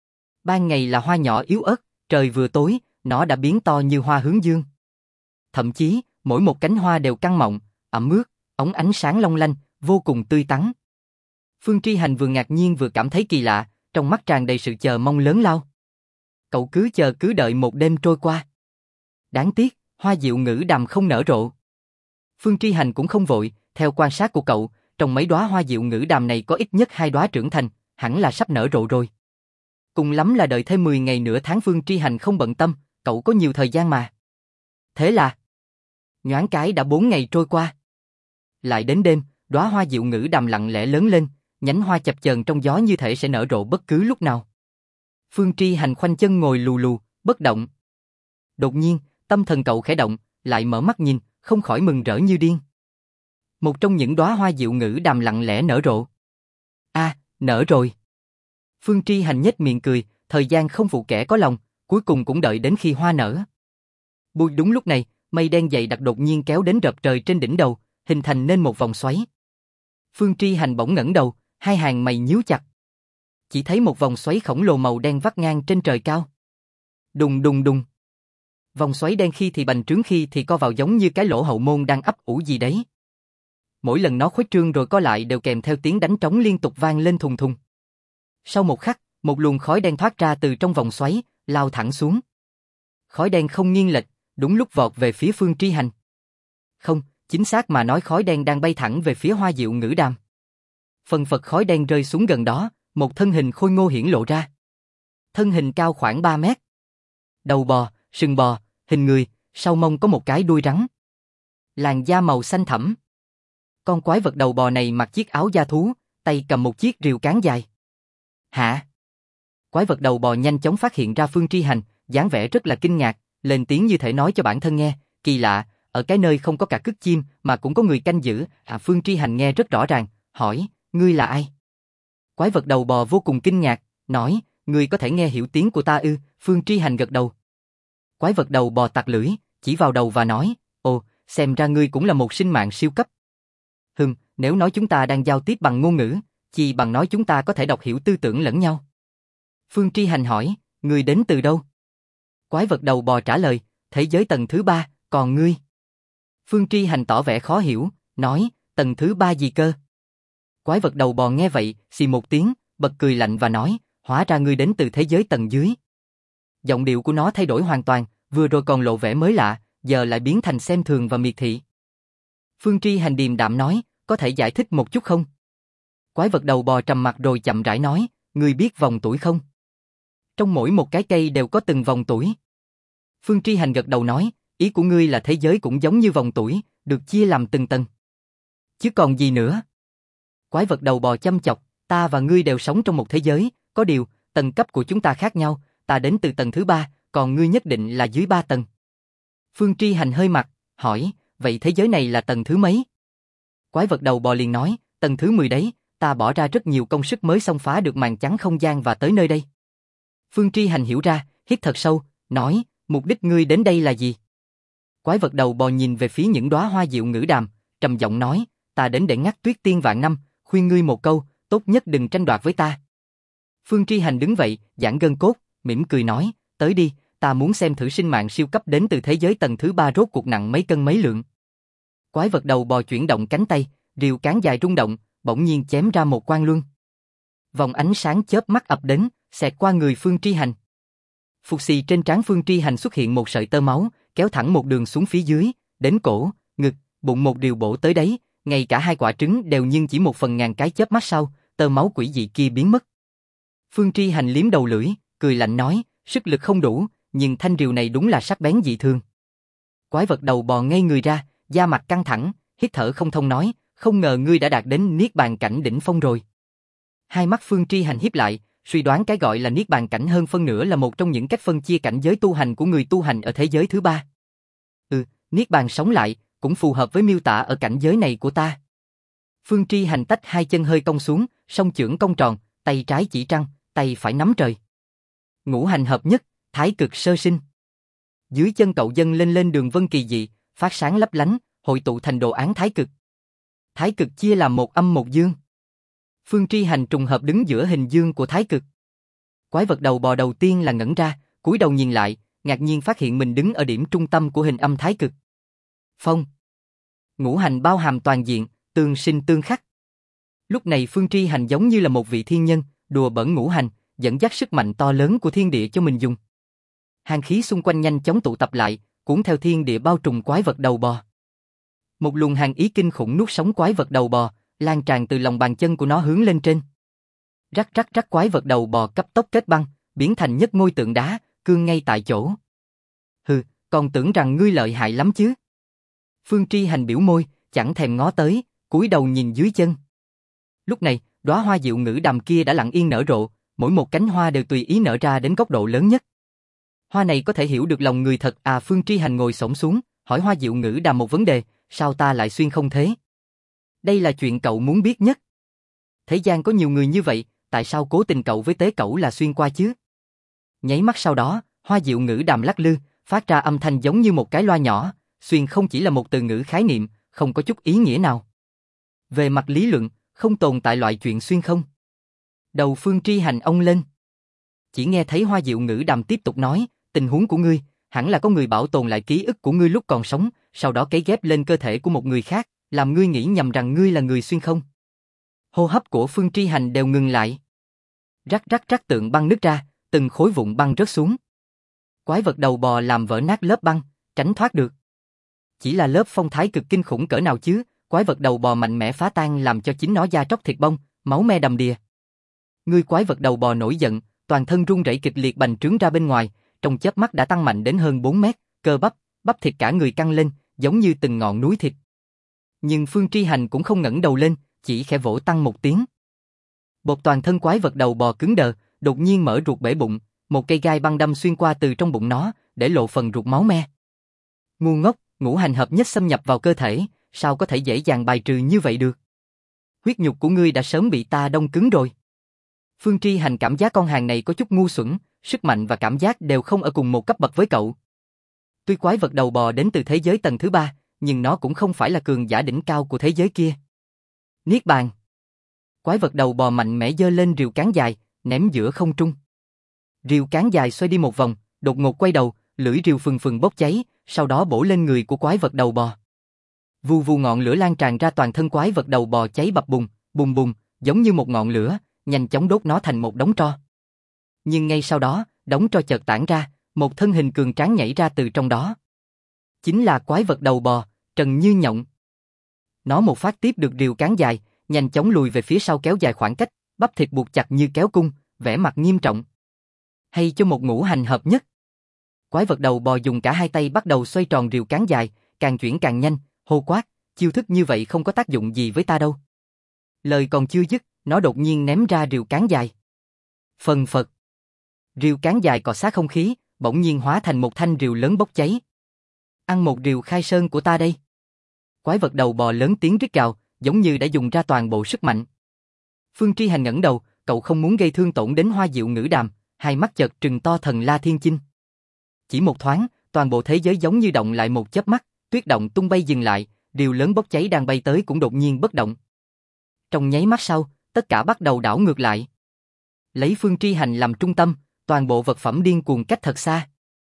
Ban ngày là hoa nhỏ yếu ớt, trời vừa tối, nó đã biến to như hoa hướng dương. Thậm chí, mỗi một cánh hoa đều căng mọng, ẩm ướt, óng ánh sáng long lanh, vô cùng tươi tắn. Phương Tri Hành vừa ngạc nhiên vừa cảm thấy kỳ lạ, trong mắt tràn đầy sự chờ mong lớn lao. Cậu cứ chờ cứ đợi một đêm trôi qua. Đáng tiếc, hoa diệu ngữ đàm không nở rộ. Phương Tri Hành cũng không vội, theo quan sát của cậu, trong mấy đóa hoa diệu ngữ đàm này có ít nhất 2 đóa trưởng thành, hẳn là sắp nở rộ rồi. Cùng lắm là đợi thêm 10 ngày nửa tháng. Phương Tri Hành không bận tâm, cậu có nhiều thời gian mà. Thế là, nhoáng cái đã 4 ngày trôi qua. Lại đến đêm, đóa hoa diệu ngữ đàm lặng lẽ lớn lên, nhánh hoa chập chờn trong gió như thể sẽ nở rộ bất cứ lúc nào. Phương Tri Hành khoanh chân ngồi lù lù, bất động. Đột nhiên, tâm thần cậu khẽ động, lại mở mắt nhìn, không khỏi mừng rỡ như điên. Một trong những đóa hoa diệu ngữ đàm lặng lẽ nở rộ. Nở rồi. Phương Tri Hành nhếch miệng cười, thời gian không phụ kẻ có lòng, cuối cùng cũng đợi đến khi hoa nở. Bùi đúng lúc này, mây đen dày đặc đột nhiên kéo đến rợp trời trên đỉnh đầu, hình thành nên một vòng xoáy. Phương Tri Hành bỗng ngẩng đầu, hai hàng mày nhíu chặt. Chỉ thấy một vòng xoáy khổng lồ màu đen vắt ngang trên trời cao. Đùng đùng đùng. Vòng xoáy đen khi thì bành trướng khi thì co vào giống như cái lỗ hậu môn đang ấp ủ gì đấy. Mỗi lần nó khuếch trương rồi co lại đều kèm theo tiếng đánh trống liên tục vang lên thùng thùng. Sau một khắc, một luồng khói đen thoát ra từ trong vòng xoáy, lao thẳng xuống. Khói đen không nghiêng lệch, đúng lúc vọt về phía Phương Tri Hành. Không, chính xác mà nói khói đen đang bay thẳng về phía hoa diệu ngữ đàm. Phần phật khói đen rơi xuống gần đó, một thân hình khôi ngô hiển lộ ra. Thân hình cao khoảng 3 mét. Đầu bò, sừng bò, hình người, sau mông có một cái đuôi rắn. Làn da màu xanh thẫm. Con quái vật đầu bò này mặc chiếc áo da thú, tay cầm một chiếc rìu cán dài. Hả? Quái vật đầu bò nhanh chóng phát hiện ra Phương Tri Hành, dáng vẻ rất là kinh ngạc, lên tiếng như thể nói cho bản thân nghe, kỳ lạ, ở cái nơi không có cả cứt chim mà cũng có người canh giữ. Phương Tri Hành nghe rất rõ ràng, hỏi, ngươi là ai? Quái vật đầu bò vô cùng kinh ngạc, nói, ngươi có thể nghe hiểu tiếng của ta ư? Phương Tri Hành gật đầu. Quái vật đầu bò tặc lưỡi, chỉ vào đầu và nói, ồ, xem ra ngươi cũng là một sinh mạng siêu cấp. Nếu nói chúng ta đang giao tiếp bằng ngôn ngữ, chi bằng nói chúng ta có thể đọc hiểu tư tưởng lẫn nhau. Phương Tri Hành hỏi, ngươi đến từ đâu? Quái vật đầu bò trả lời, thế giới tầng thứ 3, còn ngươi? Phương Tri Hành tỏ vẻ khó hiểu, nói, tầng thứ 3 gì cơ? Quái vật đầu bò nghe vậy, xì một tiếng, bật cười lạnh và nói, hóa ra ngươi đến từ thế giới tầng dưới. Giọng điệu của nó thay đổi hoàn toàn, vừa rồi còn lộ vẻ mới lạ, giờ lại biến thành xem thường và miệt thị. Phương Tri Hành điềm đạm nói, có thể giải thích một chút không? Quái vật đầu bò trầm mặt rồi chậm rãi nói, ngươi biết vòng tuổi không? Trong mỗi một cái cây đều có từng vòng tuổi. Phương Tri Hành gật đầu nói, ý của ngươi là thế giới cũng giống như vòng tuổi, được chia làm từng tầng. Chứ còn gì nữa? Quái vật đầu bò chăm chọc, ta và ngươi đều sống trong một thế giới, có điều, tầng cấp của chúng ta khác nhau, ta đến từ tầng thứ 3, còn ngươi nhất định là dưới 3 tầng. Phương Tri Hành hơi mặt, hỏi, vậy thế giới này là tầng thứ mấy? Quái vật đầu bò liền nói, tầng thứ 10 đấy, ta bỏ ra rất nhiều công sức mới xông phá được màn chắn không gian và tới nơi đây. Phương Tri Hành hiểu ra, hít thật sâu, nói, mục đích ngươi đến đây là gì? Quái vật đầu bò nhìn về phía những đóa hoa diệu ngữ đàm, trầm giọng nói, ta đến để ngắt tuyết tiên vạn năm, khuyên ngươi một câu, tốt nhất đừng tranh đoạt với ta. Phương Tri Hành đứng vậy, giãn gân cốt, mỉm cười nói, tới đi, ta muốn xem thử sinh mạng siêu cấp đến từ thế giới tầng thứ 3 rốt cuộc nặng mấy cân mấy lượng. Quái vật đầu bò chuyển động cánh tay, rìu cán dài rung động, bỗng nhiên chém ra một quang luân. Vòng ánh sáng chớp mắt ập đến, xẹt qua người Phương Tri Hành. Phục xì trên trán Phương Tri Hành xuất hiện một sợi tơ máu, kéo thẳng một đường xuống phía dưới, đến cổ, ngực, bụng một điều bổ tới đấy, ngay cả hai quả trứng đều nhưng chỉ 1/1000 cái chớp mắt sau, tơ máu quỷ dị kia biến mất. Phương Tri Hành liếm đầu lưỡi, cười lạnh nói, sức lực không đủ, nhưng thanh rìu này đúng là sắc bén dị thường. Quái vật đầu bò ngây người ra, da mặt căng thẳng, hít thở không thông nói, không ngờ ngươi đã đạt đến niết bàn cảnh đỉnh phong rồi. Hai mắt Phương Tri Hành híp lại, suy đoán cái gọi là niết bàn cảnh hơn phân nửa là một trong những cách phân chia cảnh giới tu hành của người tu hành ở thế giới thứ 3. Niết bàn sống lại, cũng phù hợp với miêu tả ở cảnh giới này của ta. Phương Tri Hành tách hai chân hơi cong xuống, song chưởng cong tròn, tay trái chỉ trăng, tay phải nắm trời. Ngũ hành hợp nhất, thái cực sơ sinh. Dưới chân cậu dâng lên đường vân kỳ dị, phát sáng lấp lánh, hội tụ thành đồ án thái cực. Thái cực chia làm một âm một dương. Phương Tri Hành trùng hợp đứng giữa hình dương của thái cực. Quái vật đầu bò đầu tiên là ngẩn ra, cúi đầu nhìn lại, ngạc nhiên phát hiện mình đứng ở điểm trung tâm của hình âm thái cực. Phong. Ngũ hành bao hàm toàn diện, tương sinh tương khắc. Lúc này Phương Tri Hành giống như là một vị thiên nhân, đùa bỡn ngũ hành, dẫn dắt sức mạnh to lớn của thiên địa cho mình dùng. Hàn khí xung quanh nhanh chóng tụ tập lại, cuốn theo thiên địa bao trùm quái vật đầu bò. Một luồng hàn ý kinh khủng nuốt sống quái vật đầu bò, lan tràn từ lòng bàn chân của nó hướng lên trên. Rắc rắc rắc, quái vật đầu bò cấp tốc kết băng, biến thành nhất ngôi tượng đá, cương ngay tại chỗ. Hừ, còn tưởng rằng ngươi lợi hại lắm chứ? Phương Tri Hành biểu môi, chẳng thèm ngó tới, cúi đầu nhìn dưới chân. Lúc này, đóa hoa diệu ngữ đàm kia đã lặng yên nở rộ, mỗi một cánh hoa đều tùy ý nở ra đến góc độ lớn nhất. Hoa này có thể hiểu được lòng người thật à? Phương Tri Hành ngồi xổm xuống, hỏi hoa diệu ngữ đàm một vấn đề, sao ta lại xuyên không thế? Đây là chuyện cậu muốn biết nhất. Thế gian có nhiều người như vậy, tại sao cố tình cậu với tế cậu là xuyên qua chứ? Nháy mắt sau đó, hoa diệu ngữ đàm lắc lư, phát ra âm thanh giống như một cái loa nhỏ, xuyên không chỉ là một từ ngữ khái niệm, không có chút ý nghĩa nào. Về mặt lý luận, không tồn tại loại chuyện xuyên không. Đầu Phương Tri Hành ông lên. Chỉ nghe thấy hoa diệu ngữ đàm tiếp tục nói, tình huống của ngươi, hẳn là có người bảo tồn lại ký ức của ngươi lúc còn sống, sau đó cấy ghép lên cơ thể của một người khác, làm ngươi nghĩ nhầm rằng ngươi là người xuyên không. Hô hấp của Phương Tri Hành đều ngừng lại. Rắc rắc rắc, tượng băng nứt ra, từng khối vụn băng rớt xuống. Quái vật đầu bò làm vỡ nát lớp băng, tránh thoát được. Chỉ là lớp phong thái cực kinh khủng cỡ nào chứ, quái vật đầu bò mạnh mẽ phá tan làm cho chính nó da tróc thịt bong, máu me đầm đìa. Ngươi quái vật đầu bò nổi giận, toàn thân run rẩy kịch liệt bành trướng ra bên ngoài, trong chớp mắt đã tăng mạnh đến hơn 4 mét, cơ bắp thịt cả người căng lên, giống như từng ngọn núi thịt. Nhưng Phương Tri Hành cũng không ngẩng đầu lên, chỉ khẽ vỗ tăng một tiếng. Bột toàn thân quái vật đầu bò cứng đờ, đột nhiên mở ruột bể bụng, một cây gai băng đâm xuyên qua từ trong bụng nó, để lộ phần ruột máu me. Ngu ngốc, ngũ hành hợp nhất xâm nhập vào cơ thể, sao có thể dễ dàng bài trừ như vậy được? Huyết nhục của ngươi đã sớm bị ta đông cứng rồi. Phương Tri Hành cảm giác con hàng này có chút ngu xuẩn, sức mạnh và cảm giác đều không ở cùng một cấp bậc với cậu. Tuy quái vật đầu bò đến từ thế giới tầng thứ 3, nhưng nó cũng không phải là cường giả đỉnh cao của thế giới kia. Niết bàn. Quái vật đầu bò mạnh mẽ giơ lên rìu cán dài, ném giữa không trung. Rìu cán dài xoay đi một vòng, đột ngột quay đầu, lưỡi rìu phừng phừng bốc cháy, sau đó bổ lên người của quái vật đầu bò. Vù vù ngọn lửa lan tràn ra toàn thân quái vật đầu bò cháy bập bùng, bùng bùng, giống như một ngọn lửa, nhanh chóng đốt nó thành một đống tro. Nhưng ngay sau đó, đống tro chợt tản ra, một thân hình cường tráng nhảy ra từ trong đó. Chính là quái vật đầu bò, Trần Như Nhộng. Nó một phát tiếp được rìu cán dài, nhanh chóng lùi về phía sau kéo dài khoảng cách, bắp thịt buộc chặt như kéo cung, vẻ mặt nghiêm trọng. Hay cho một ngũ hành hợp nhất. Quái vật đầu bò dùng cả hai tay bắt đầu xoay tròn rìu cán dài, càng chuyển càng nhanh, hô quát, chiêu thức như vậy không có tác dụng gì với ta đâu. Lời còn chưa dứt, nó đột nhiên ném ra rìu cán dài. Phần phật. Rìu cán dài cọ sát không khí, bỗng nhiên hóa thành một thanh rìu lớn bốc cháy. Ăn một rìu khai sơn của ta đây. Quái vật đầu bò lớn tiếng rít gào, giống như đã dùng ra toàn bộ sức mạnh. Phương Tri Hành ngẩng đầu, cậu không muốn gây thương tổn đến Hoa Diệu Ngữ Đàm, hai mắt chợt trừng to thần La Thiên Chinh. Chỉ một thoáng, toàn bộ thế giới giống như động lại một chớp mắt, tuyết động tung bay dừng lại, rìu lớn bốc cháy đang bay tới cũng đột nhiên bất động. Trong nháy mắt sau, tất cả bắt đầu đảo ngược lại. Lấy Phương Tri Hành làm trung tâm, toàn bộ vật phẩm điên cuồng cách thật xa.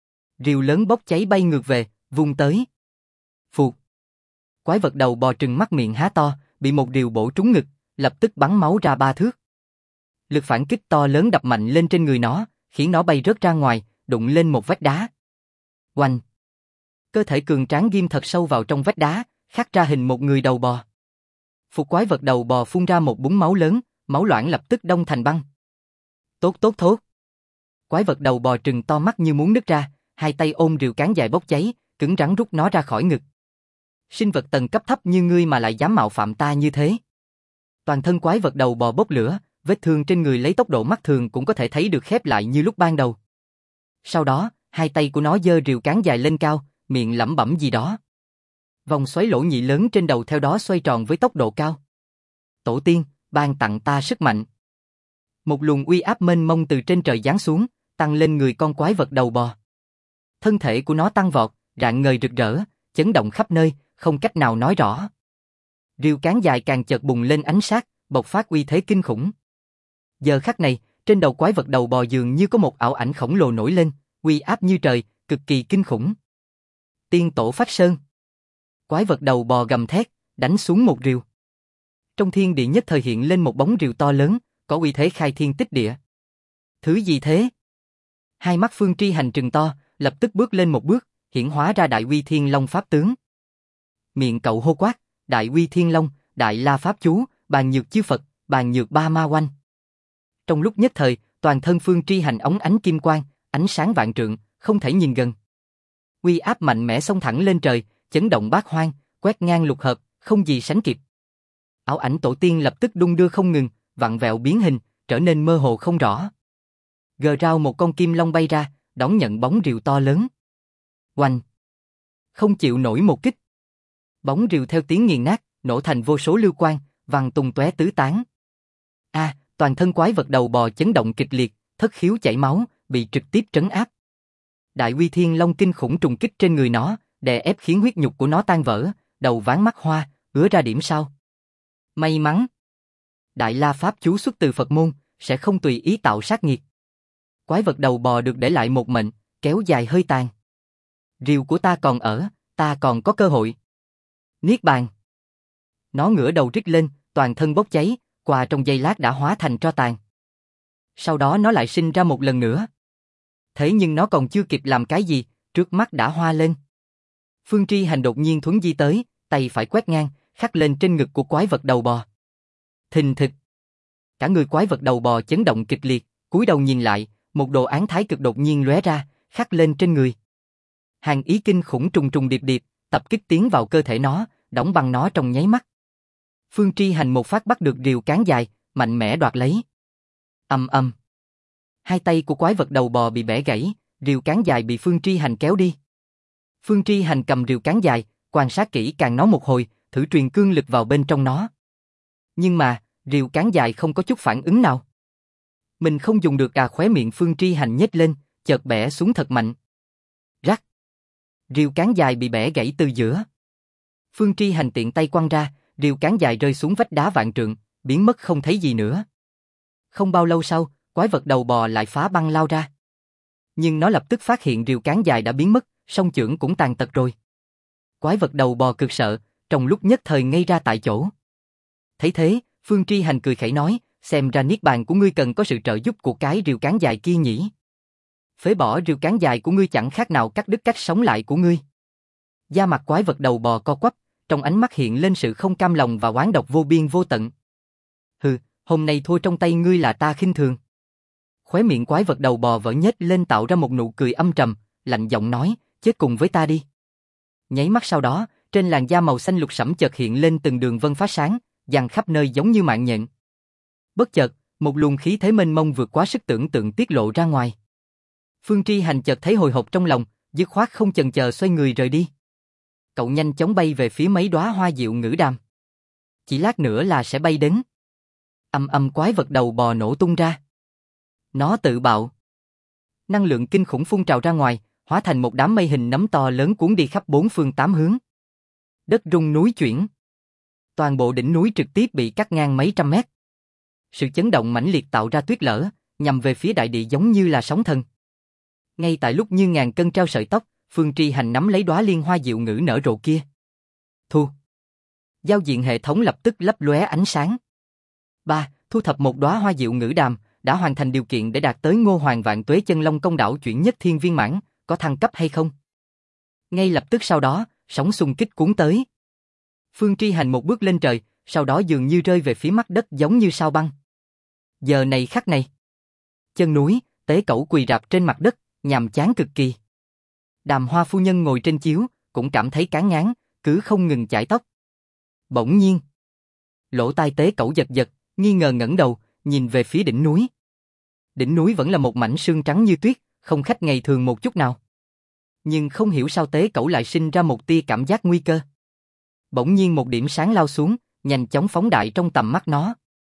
Rìu lớn bốc cháy bay ngược về, vung tới. Phụt. Quái vật đầu bò trừng mắt miệng há to, bị một rìu bổ trúng ngực, lập tức bắn máu ra 3 thước. Lực phản kích to lớn đập mạnh lên trên người nó, khiến nó bay rớt ra ngoài, đụng lên một vách đá. Oanh! Cơ thể cường tráng ghim thật sâu vào trong vách đá, khắc ra hình một người đầu bò. Phục quái vật đầu bò phun ra một búng máu lớn, máu loãng lập tức đông thành băng. Tốt tốt thốt! Quái vật đầu bò trừng to mắt như muốn nứt ra, hai tay ôm rìu cán dài bốc cháy, cứng rắn rút nó ra khỏi ngực. Sinh vật tầng cấp thấp như ngươi mà lại dám mạo phạm ta như thế. Toàn thân quái vật đầu bò bốc lửa, vết thương trên người lấy tốc độ mắt thường cũng có thể thấy được khép lại như lúc ban đầu. Sau đó, hai tay của nó giơ rìu cán dài lên cao, miệng lẩm bẩm gì đó. Vòng xoáy lỗ nhị lớn trên đầu theo đó xoay tròn với tốc độ cao. Tổ tiên, ban tặng ta sức mạnh. Một luồng uy áp mênh mông từ trên trời giáng xuống, tăng lên người con quái vật đầu bò. Thân thể của nó tăng vọt, rạng ngời rực rỡ, chấn động khắp nơi, không cách nào nói rõ. Rìu cán dài càng chợt bùng lên ánh sáng, bộc phát uy thế kinh khủng. Giờ khắc này, trên đầu quái vật đầu bò dường như có một ảo ảnh khổng lồ nổi lên, uy áp như trời, cực kỳ kinh khủng. Tiên tổ Phách Sơn. Quái vật đầu bò gầm thét, đánh xuống một rìu. Trong thiên địa nhất thời hiện lên một bóng rìu to lớn, có uy thế khai thiên tích địa. Thứ gì thế? Hai mắt Phương Tri Hành trừng to, lập tức bước lên một bước, hiển hóa ra Đại Uy Thiên Long pháp tướng. Miệng cậu hô quát, Đại Uy Thiên Long, Đại La Pháp Chú, Bàn Nhược Chư Phật, Bàn Nhược Ba Ma Oanh. Trong lúc nhất thời, toàn thân Phương Tri Hành óng ánh kim quang, ánh sáng vạn trượng, không thể nhìn gần. Uy áp mạnh mẽ xông thẳng lên trời, chấn động bát hoang, quét ngang lục hợp, không gì sánh kịp. Ảo ảnh tổ tiên lập tức đung đưa không ngừng, vặn vẹo biến hình, trở nên mơ hồ không rõ. Gờ rao một con kim long bay ra, đón nhận bóng rìu to lớn. Oanh! Không chịu nổi một kích. Bóng rìu theo tiếng nghiền nát, nổ thành vô số lưu quang, văng tung tóe tứ tán. Toàn thân quái vật đầu bò chấn động kịch liệt, thất khiếu chảy máu, bị trực tiếp trấn áp. Đại Uy Thiên Long kinh khủng trùng kích trên người nó, đè ép khiến huyết nhục của nó tan vỡ, đầu ván mắt hoa, ứa ra điểm sao. May mắn. Đại La Pháp Chú xuất từ Phật môn, sẽ không tùy ý tạo sát nghiệt. Quái vật đầu bò được để lại một mệnh, kéo dài hơi tàn. Rìu của ta còn ở, ta còn có cơ hội. Niết bàn. Nó ngửa đầu rít lên, toàn thân bốc cháy, qua trong giây lát đã hóa thành tro tàn. Sau đó nó lại sinh ra một lần nữa. Thế nhưng nó còn chưa kịp làm cái gì, trước mắt đã hoa lên. Phương Tri Hành đột nhiên thuấn di tới, tay phải quét ngang, khắc lên trên ngực của quái vật đầu bò. Thình thịch. Cả người quái vật đầu bò chấn động kịch liệt, cúi đầu nhìn lại, một đồ án thái cực đột nhiên lóe ra, khắc lên trên người. Hàng ý kinh khủng trùng trùng điệp điệp, tập kích tiến vào cơ thể nó, đóng băng nó trong nháy mắt. Phương Tri Hành một phát bắt được rìu cán dài, mạnh mẽ đoạt lấy. Ầm ầm. Hai tay của quái vật đầu bò bị bẻ gãy, rìu cán dài bị Phương Tri Hành kéo đi. Phương Tri Hành cầm rìu cán dài, quan sát kỹ càng nó một hồi, thử truyền cương lực vào bên trong nó. Nhưng mà, rìu cán dài không có chút phản ứng nào. Mình không dùng được khóe miệng Phương Tri Hành nhếch lên, chợt bẻ xuống thật mạnh. Rắc. Rìu cán dài bị bẻ gãy từ giữa. Phương Tri Hành tiện tay quăng ra, rìu cán dài rơi xuống vách đá vạn trượng, biến mất không thấy gì nữa. Không bao lâu sau, quái vật đầu bò lại phá băng lao ra. nhưng nó lập tức phát hiện rìu cán dài đã biến mất, song chưởng cũng tàn tật rồi. Quái vật đầu bò cực sợ, trong lúc nhất thời ngây ra tại chỗ. Thấy thế, Phương Tri Hành cười khẩy nói, xem ra niết bàn của ngươi cần có sự trợ giúp của cái rìu cán dài kia nhỉ. Phế bỏ rìu cán dài của ngươi chẳng khác nào cắt đứt cách sống lại của ngươi. Da mặt quái vật đầu bò co quắp, trong ánh mắt hiện lên sự không cam lòng và oán độc vô biên vô tận. Hừ, hôm nay thua trong tay ngươi là ta khinh thường. Khóe miệng quái vật đầu bò vỡ nhếch lên tạo ra một nụ cười âm trầm, lạnh giọng nói, chết cùng với ta đi. Nháy mắt sau đó, trên làn da màu xanh lục sẫm chợt hiện lên từng đường vân phá sáng, dàn khắp nơi giống như mạng nhện. Bất chợt, một luồng khí thế mênh mông vượt quá sức tưởng tượng tiết lộ ra ngoài. Phương Tri Hành chợt thấy hồi hộp trong lòng, dứt khoát không chần chờ xoay người rời đi. Cậu nhanh chóng bay về phía mấy đóa hoa diệu ngữ đàm. Chỉ lát nữa là sẽ bay đến. Âm âm quái vật đầu bò nổ tung ra. Nó tự bạo. Năng lượng kinh khủng phun trào ra ngoài, hóa thành một đám mây hình nấm to lớn cuốn đi khắp bốn phương tám hướng. Đất rung núi chuyển. Toàn bộ đỉnh núi trực tiếp bị cắt ngang mấy trăm mét. Sự chấn động mãnh liệt tạo ra tuyết lở, nhằm về phía đại địa giống như là sóng thần. Ngay tại lúc như ngàn cân treo sợi tóc, Phương Tri Hành nắm lấy đóa liên hoa diệu ngữ nở rộ kia. Thu. Giao diện hệ thống lập tức lấp lóe ánh sáng. 3. Thu thập một đóa hoa diệu ngữ đàm, đã hoàn thành điều kiện để đạt tới Ngô Hoàng Vạn Tuế Chân Long Công Đảo chuyển nhất thiên viên mãn, có thăng cấp hay không? Ngay lập tức sau đó, sóng xung kích cuốn tới. Phương Tri Hành một bước lên trời, sau đó dường như rơi về phía mặt đất giống như sao băng. Giờ này khắc này, chân núi, Tế Cẩu quỳ rạp trên mặt đất, nhàm chán cực kỳ. Đàm Hoa phu nhân ngồi trên chiếu, cũng cảm thấy chán ngán, cứ không ngừng chải tóc. Bỗng nhiên, lỗ tai Tế Cẩu giật giật, nghi ngờ ngẩng đầu, nhìn về phía đỉnh núi. Đỉnh núi vẫn là một mảnh sương trắng như tuyết, không khác ngày thường một chút nào. Nhưng không hiểu sao Tế Cẩu lại sinh ra một tia cảm giác nguy cơ. Bỗng nhiên một điểm sáng lao xuống, nhanh chóng phóng đại trong tầm mắt nó.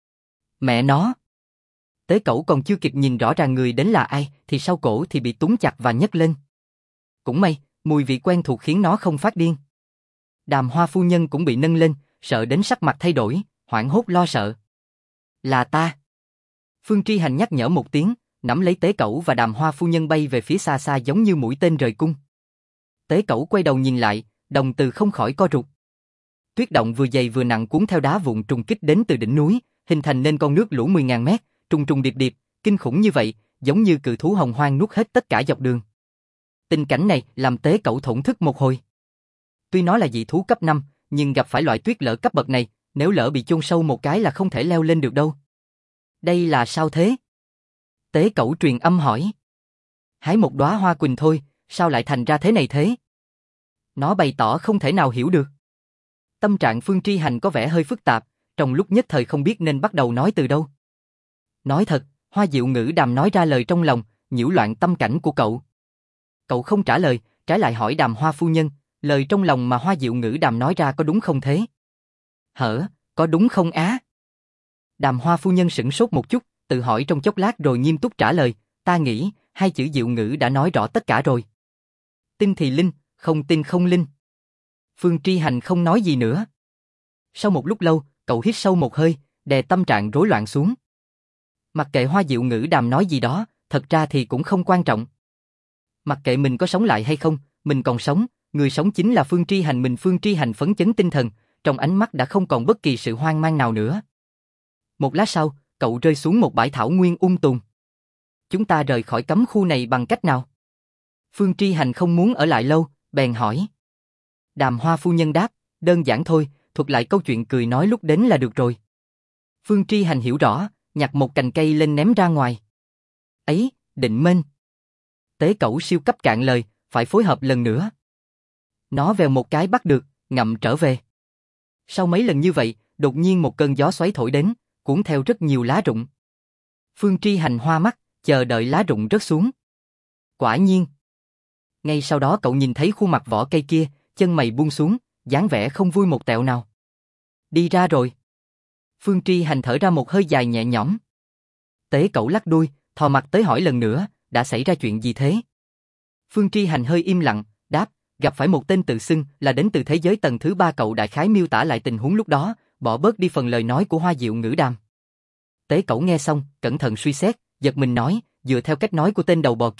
Mẹ nó! Tế Cẩu còn chưa kịp nhìn rõ ràng người đến là ai, thì sau cổ thì bị túm chặt và nhấc lên. Cũng may, mùi vị quen thuộc khiến nó không phát điên. Đàm Hoa phu nhân cũng bị nâng lên, sợ đến sắc mặt thay đổi, hoảng hốt lo sợ. Là ta! Phương Tri Hành nhắc nhở một tiếng, nắm lấy Tế Cẩu và Đàm Hoa phu nhân bay về phía xa xa giống như mũi tên rời cung. Tế Cẩu quay đầu nhìn lại, đồng tử không khỏi co rụt. Tuyết động vừa dày vừa nặng cuốn theo đá vụn trùng kích đến từ đỉnh núi, hình thành nên con nước lũ 10.000 mét, trùng trùng điệp điệp, kinh khủng như vậy, giống như cự thú hồng hoang nuốt hết tất cả dọc đường. Tình cảnh này làm Tế Cẩu thổn thức một hồi. Tuy nó là dị thú cấp 5, nhưng gặp phải loại tuyết lở cấp bậc này, nếu lỡ bị chôn sâu một cái là không thể leo lên được đâu. Đây là sao thế? Tế Cẩu truyền âm hỏi. Hái một đóa hoa quỳnh thôi, sao lại thành ra thế này thế? Nó bày tỏ không thể nào hiểu được. Tâm trạng Phương Tri Hành có vẻ hơi phức tạp, trong lúc nhất thời không biết nên bắt đầu nói từ đâu. Nói thật, Hoa Diệu Ngữ Đàm nói ra lời trong lòng, nhiễu loạn tâm cảnh của cậu. Cậu không trả lời, trái lại hỏi Đàm Hoa phu nhân, lời trong lòng mà Hoa Diệu Ngữ Đàm nói ra có đúng không thế? Có đúng không á? Đàm Hoa phu nhân sửng sốt một chút, tự hỏi trong chốc lát rồi nghiêm túc trả lời, ta nghĩ, hai chữ Diệu Ngữ đã nói rõ tất cả rồi. Tin thì linh, không tin không linh. Phương Tri Hành không nói gì nữa. Sau một lúc lâu, cậu hít sâu một hơi, đè tâm trạng rối loạn xuống. Mặc kệ Hoa Diệu Ngữ Đàm nói gì đó, thật ra thì cũng không quan trọng. Mặc kệ mình có sống lại hay không, mình còn sống, người sống chính là Phương Tri Hành mình. Phương Tri Hành phấn chấn tinh thần, trong ánh mắt đã không còn bất kỳ sự hoang mang nào nữa. Một lát sau, cậu rơi xuống một bãi thảo nguyên tùm. Chúng ta rời khỏi cấm khu này bằng cách nào? Phương Tri Hành không muốn ở lại lâu, bèn hỏi. Đàm Hoa phu nhân đáp, đơn giản thôi, thuật lại câu chuyện cười nói lúc đến là được rồi. Phương Tri Hành hiểu rõ, nhặt một cành cây lên ném ra ngoài. Ấy, định mệnh. Tế Cẩu siêu cấp cạn lời, phải phối hợp lần nữa. Nó vèo một cái bắt được, ngậm trở về. Sau mấy lần như vậy, đột nhiên một cơn gió xoáy thổi đến, cuốn theo rất nhiều lá rụng. Phương Tri Hành hoa mắt, chờ đợi lá rụng rớt xuống. Quả nhiên. Ngay sau đó cậu nhìn thấy khuôn mặt vỏ cây kia, chân mày buông xuống, dáng vẻ không vui một tẹo nào. Đi ra rồi. Phương Tri Hành thở ra một hơi dài nhẹ nhõm. Tế Cẩu lắc đuôi, thò mặt tới hỏi lần nữa, đã xảy ra chuyện gì thế? Phương Tri Hành hơi im lặng, đáp, gặp phải một tên tự xưng là đến từ thế giới tầng thứ 3. Cậu đại khái miêu tả lại tình huống lúc đó, bỏ bớt đi phần lời nói của Hoa Diệu Ngữ Đàm. Tế Cẩu nghe xong, cẩn thận suy xét, giật mình nói, dựa theo cách nói của tên đầu bò kia,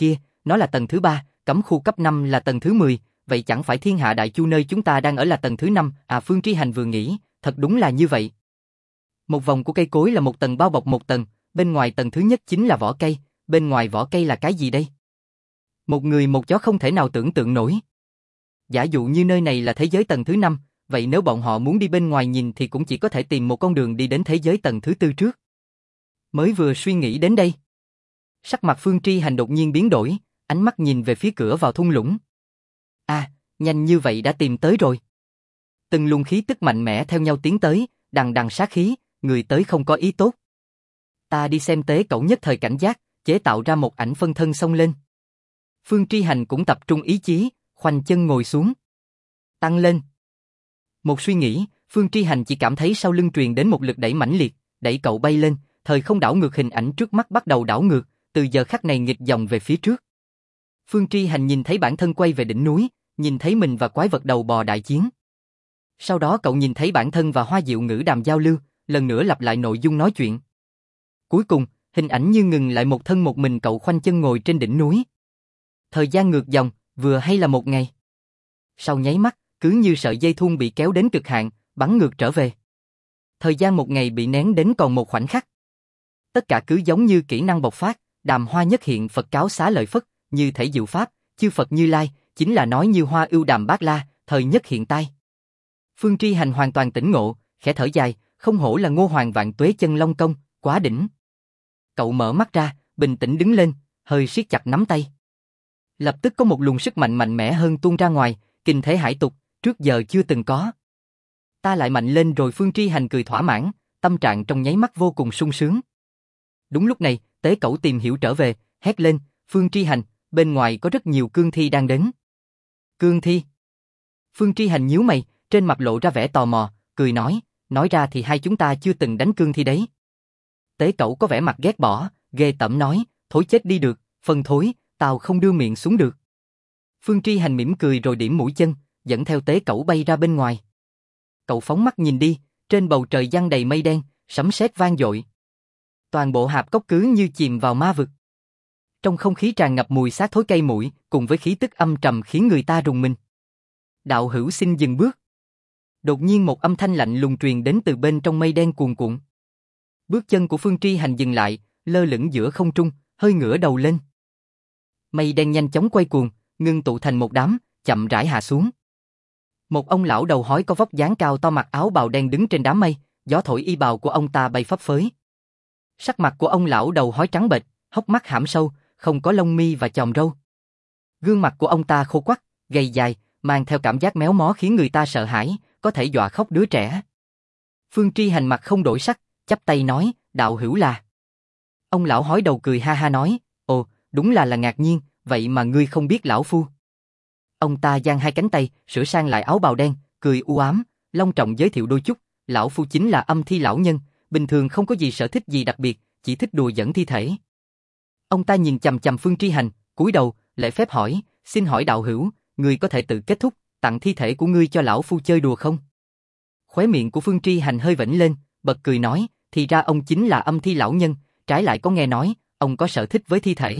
nó là tầng thứ 3, cấm khu cấp 5 là tầng thứ 10, vậy chẳng phải Thiên Hạ Đại Chu nơi chúng ta đang ở là tầng thứ 5, Phương Tri Hành vừa nghĩ, thật đúng là như vậy. Một vòng của cây cối là một tầng bao bọc một tầng, bên ngoài tầng thứ nhất chính là vỏ cây, bên ngoài vỏ cây là cái gì đây? Một người một chó không thể nào tưởng tượng nổi. Giả dụ như nơi này là thế giới tầng thứ 5, vậy nếu bọn họ muốn đi bên ngoài nhìn thì cũng chỉ có thể tìm một con đường đi đến thế giới tầng thứ 4 trước. Mới vừa suy nghĩ đến đây, sắc mặt Phương Tri Hành đột nhiên biến đổi, ánh mắt nhìn về phía cửa vào thung lũng. Nhanh như vậy đã tìm tới rồi. Từng luồng khí tức mạnh mẽ theo nhau tiến tới, đằng đằng sát khí, người tới không có ý tốt. Ta đi xem. Tế Cẩu nhất thời cảnh giác, chế tạo ra một ảnh phân thân xông lên. Phương Tri Hành cũng tập trung ý chí, khoanh chân ngồi xuống. Tăng lên. Một suy nghĩ, Phương Tri Hành chỉ cảm thấy sau lưng truyền đến một lực đẩy mãnh liệt, đẩy cậu bay lên, thời không đảo ngược, hình ảnh trước mắt bắt đầu đảo ngược, từ giờ khắc này nghịch dòng về phía trước. Phương Tri Hành nhìn thấy bản thân quay về đỉnh núi, nhìn thấy mình và quái vật đầu bò đại chiến. Sau đó cậu nhìn thấy bản thân và Hoa Diệu Ngữ đàm giao lưu, lần nữa lặp lại nội dung nói chuyện. Cuối cùng, hình ảnh như ngừng lại, một thân một mình cậu khoanh chân ngồi trên đỉnh núi. Thời gian ngược dòng, vừa hay là một ngày. Sau nháy mắt, cứ như sợi dây thun bị kéo đến cực hạn, bắn ngược trở về. Thời gian một ngày bị nén đến còn một khoảnh khắc. Tất cả cứ giống như kỹ năng bộc phát, đàm hoa nhất hiện, Phật cáo xá lợi Phất, như thể diệu pháp, chư Phật Như Lai, chính là nói như hoa ưu đàm bát la, thời nhất hiện tai. Phương Tri Hành hoàn toàn tỉnh ngộ, khẽ thở dài, không hổ là Ngô Hoàng vạn tuế chân long công, quá đỉnh. Cậu mở mắt ra, bình tĩnh đứng lên, hơi siết chặt nắm tay. Lập tức có một luồng sức mạnh mạnh mẽ hơn tuôn ra ngoài, kinh thế hải tục, trước giờ chưa từng có. Ta lại mạnh lên rồi. Phương Tri Hành cười thỏa mãn, tâm trạng trong nháy mắt vô cùng sung sướng. Đúng lúc này, Tế Cẩu tìm hiểu trở về, hét lên, Phương Tri Hành, bên ngoài có rất nhiều cương thi đang đến. Cương thi? Phương Tri Hành nhíu mày, trên mặt lộ ra vẻ tò mò, cười nói ra thì hai chúng ta chưa từng đánh cương thi đấy. Tế Cẩu có vẻ mặt ghét bỏ, ghê tởm nói, thối chết đi được, phân thối, tao không đưa miệng xuống được. Phương Tri Hành mỉm cười rồi điểm mũi chân, dẫn theo Tế Cẩu bay ra bên ngoài. Cậu phóng mắt nhìn đi, trên bầu trời giăng đầy mây đen, sấm sét vang dội. Toàn bộ hạp cốc cứ như chìm vào ma vực. Trong không khí tràn ngập mùi xác thối cây mũi, cùng với khí tức âm trầm khiến người ta rùng mình. Đạo hữu xin dừng bước. Đột nhiên một âm thanh lạnh lùng truyền đến từ bên trong mây đen cuồn cuộn. Bước chân của Phương Tri Hành dừng lại, lơ lửng giữa không trung, hơi ngửa đầu lên. Mây đen nhanh chóng quay cuồng, ngưng tụ thành một đám, chậm rãi hạ xuống. Một ông lão đầu hói có vóc dáng cao to, mặc áo bào đen đứng trên đám mây, gió thổi y bào của ông ta bay phấp phới. Sắc mặt của ông lão đầu hói trắng bệch, hốc mắt hãm sâu, không có lông mi và chòm râu. Gương mặt của ông ta khô quắt, gầy dài, mang theo cảm giác méo mó khiến người ta sợ hãi, có thể dọa khóc đứa trẻ. Phương Tri Hành mặt không đổi sắc, chắp tay nói, đạo hữu là. Ông lão hói đầu cười ha ha nói, ồ, đúng là ngạc nhiên, vậy mà ngươi không biết lão phu. Ông ta giang hai cánh tay, sửa sang lại áo bào đen, cười u ám, long trọng giới thiệu đôi chút, lão phu chính là Âm Thi lão nhân, bình thường không có gì sở thích gì đặc biệt, chỉ thích đùa giỡn thi thể. Ông ta nhìn chằm chằm Phương Tri Hành, cúi đầu, lễ phép hỏi, xin hỏi đạo hữu, ngươi có thể tự kết thúc, tặng thi thể của ngươi cho lão phu chơi đùa không? Khóe miệng của Phương Tri Hành hơi vểnh lên, bật cười nói, thì ra ông chính là Âm Thi lão nhân, trái lại có nghe nói, ông có sở thích với thi thể.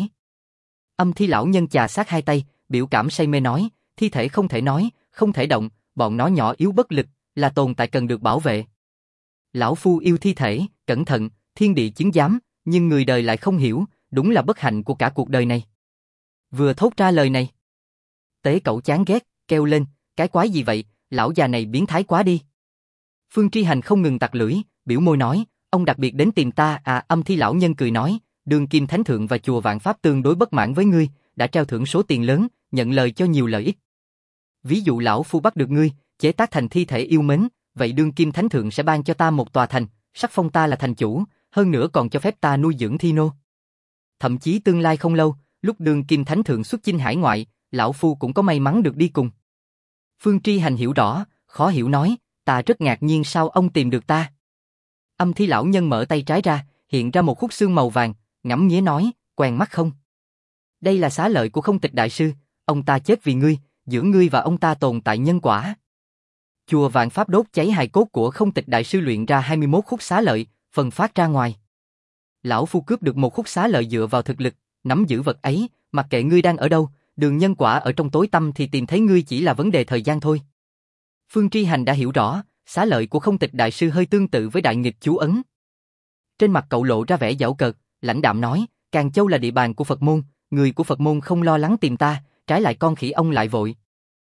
Âm Thi lão nhân chà sát hai tay, biểu cảm say mê nói, thi thể không thể nói, không thể động, bọn nó nhỏ yếu bất lực, là tồn tại cần được bảo vệ. Lão phu yêu thi thể, cẩn thận, thiên địa chứng giám, nhưng người đời lại không hiểu, đúng là bất hạnh của cả cuộc đời này. Vừa thốt ra lời này, Tế Cẩu chán ghét, kêu lên, cái quái gì vậy, lão già này biến thái quá đi. Phương Tri Hành không ngừng tặc lưỡi, biểu môi nói, ông đặc biệt đến tìm ta à? Âm Thi lão nhân cười nói, đương kim thánh thượng và chùa Vạn Pháp tương đối bất mãn với ngươi, đã treo thưởng số tiền lớn, nhận lời cho nhiều lợi ích. Ví dụ lão phu bắt được ngươi, chế tác thành thi thể yêu mến, vậy đương kim thánh thượng sẽ ban cho ta một tòa thành, sắc phong ta là thành chủ, hơn nữa còn cho phép ta nuôi dưỡng thi nô. Thậm chí tương lai không lâu, lúc đương kim thánh thượng xuất chinh hải ngoại, lão phu cũng có may mắn được đi cùng. Phương Tri Hành hiểu rõ, khó hiểu nói, ta rất ngạc nhiên sao ông tìm được ta. Âm Thi lão nhân mở tay trái ra, hiện ra một khúc xương màu vàng, ngẫm nghía nói, quen mắt không? Đây là xá lợi của Không Tịch đại sư, ông ta chết vì ngươi, giữa ngươi và ông ta tồn tại nhân quả. Chùa Vạn Pháp đốt cháy hài cốt của Không Tịch đại sư, luyện ra 21 khúc xá lợi, phân phát ra ngoài. Lão phu cướp được một khúc xá lợi dựa vào thực lực, nắm giữ vật ấy, mặc kệ ngươi đang ở đâu, đường nhân quả ở trong tối tăm thì tìm thấy ngươi chỉ là vấn đề thời gian thôi. Phương Tri Hành đã hiểu rõ, xá lợi của không tịch đại sư hơi tương tự với đại nghịch chú ấn. Trên mặt cậu lộ ra vẻ giễu cợt, lãnh đạm nói, Càn Châu là địa bàn của Phật môn, người của Phật môn không lo lắng tìm ta, trái lại con khỉ ông lại vội.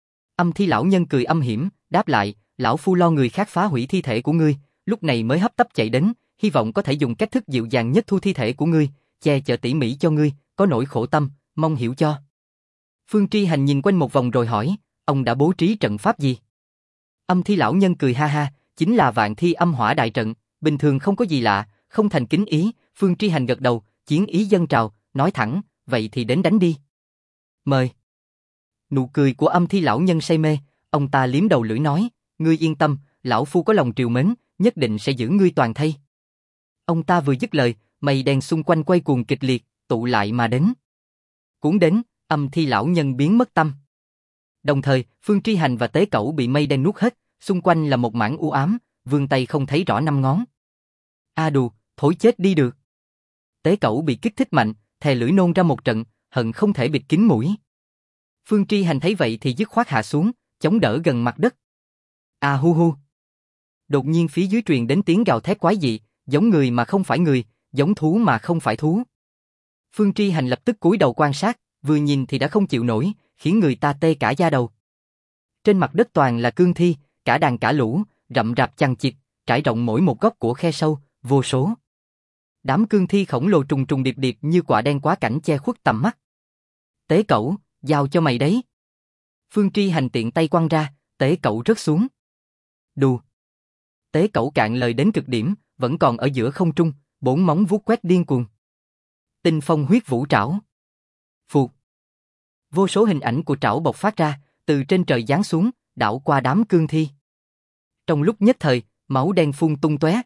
Âm Thi lão nhân cười âm hiểm, đáp lại, lão phu lo người khác phá hủy thi thể của ngươi, lúc này mới hấp tấp chạy đến, hy vọng có thể dùng cách thức dịu dàng nhất thu thi thể của ngươi, che chở tỉ mỉ cho ngươi, có nỗi khổ tâm, mong hiểu cho. Phương Tri Hành nhìn quanh một vòng rồi hỏi, ông đã bố trí trận pháp gì? Âm Thi lão nhân cười ha ha, chính là Vạn Thi Âm Hỏa đại trận, bình thường không có gì lạ, không thành kính ý. Phương Tri Hành gật đầu, chiến ý dâng trào, nói thẳng, vậy thì đến đánh đi. Mời. Nụ cười của Âm Thi lão nhân say mê, ông ta liếm đầu lưỡi nói, ngươi yên tâm, lão phu có lòng triều mến, nhất định sẽ giữ ngươi toàn thây. Ông ta vừa dứt lời, mây đen xung quanh quay cuồng kịch liệt, tụ lại mà đến. Cuốn đến, Âm Thi lão nhân biến mất tâm. Đồng thời, Phương Tri Hành và Tế Cẩu bị mây đen nuốt hết, xung quanh là một mảng u ám, vươn tay không thấy rõ năm ngón. A đù, thối chết đi được. Tế Cẩu bị kích thích mạnh, thè lưỡi nôn ra một trận, hận không thể bịt kín mũi. Phương Tri Hành thấy vậy thì dứt khoát hạ xuống, chống đỡ gần mặt đất. A hu hu. Đột nhiên phía dưới truyền đến tiếng gào thét quái dị, giống người mà không phải người, giống thú mà không phải thú. Phương Tri Hành lập tức cúi đầu quan sát, vừa nhìn thì đã không chịu nổi, khiến người ta tê cả da đầu. Trên mặt đất toàn là cương thi, cả đàn cả lũ, rậm rạp chằng chịt, trải rộng mỗi một góc của khe sâu, vô số. Đám cương thi khổng lồ trùng trùng điệp điệp như quả đen quá cảnh che khuất tầm mắt. Tế Cẩu, giao cho mày đấy. Phương Tri Hành tiện tay quăng ra, Tế Cẩu rớt xuống. Đù. Tế Cẩu cạn lời đến cực điểm, vẫn còn ở giữa không trung, bốn móng vuốt quét điên cuồng. Tinh phong huyết vũ trảo. Phụt. Vô số hình ảnh của trảo bộc phát ra, từ trên trời giáng xuống, đảo qua đám cương thi. Trong lúc nhất thời, máu đen phun tung tóe.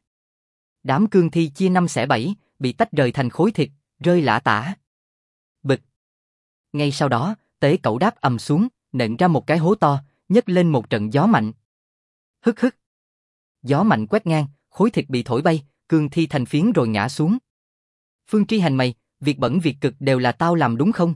Đám cương thi chia năm xẻ bảy, bị tách rời thành khối thịt, rơi lả tả. Bịch. Ngay sau đó, Tế Cẩu đáp ầm xuống, nện ra một cái hố to, nhấc lên một trận gió mạnh. Hức hức. Gió mạnh quét ngang, khối thịt bị thổi bay, cương thi thành phiến rồi ngã xuống. Phương Tri Hành mày, việc bẩn việc cực đều là tao làm đúng không?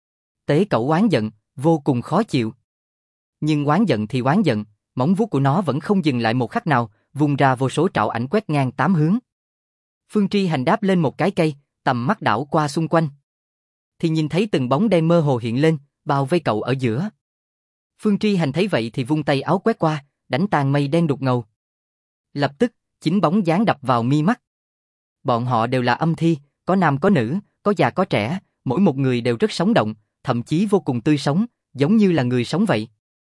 Tế Cẩu oán giận, vô cùng khó chịu. Nhưng oán giận thì oán giận, móng vuốt của nó vẫn không dừng lại một khắc nào, vung ra vô số trảo ảnh quét ngang tám hướng. Phương Tri Hành đáp lên một cái cây, tầm mắt đảo qua xung quanh. Thì nhìn thấy từng bóng đen mơ hồ hiện lên, bao vây cậu ở giữa. Phương Tri Hành thấy vậy thì vung tay áo quét qua, đánh tan mây đen đục ngầu. Lập tức, chính bóng dáng đập vào mi mắt. Bọn họ đều là âm thi, có nam có nữ, có già có trẻ, mỗi một người đều rất sống động, thậm chí vô cùng tươi sống, giống như là người sống vậy.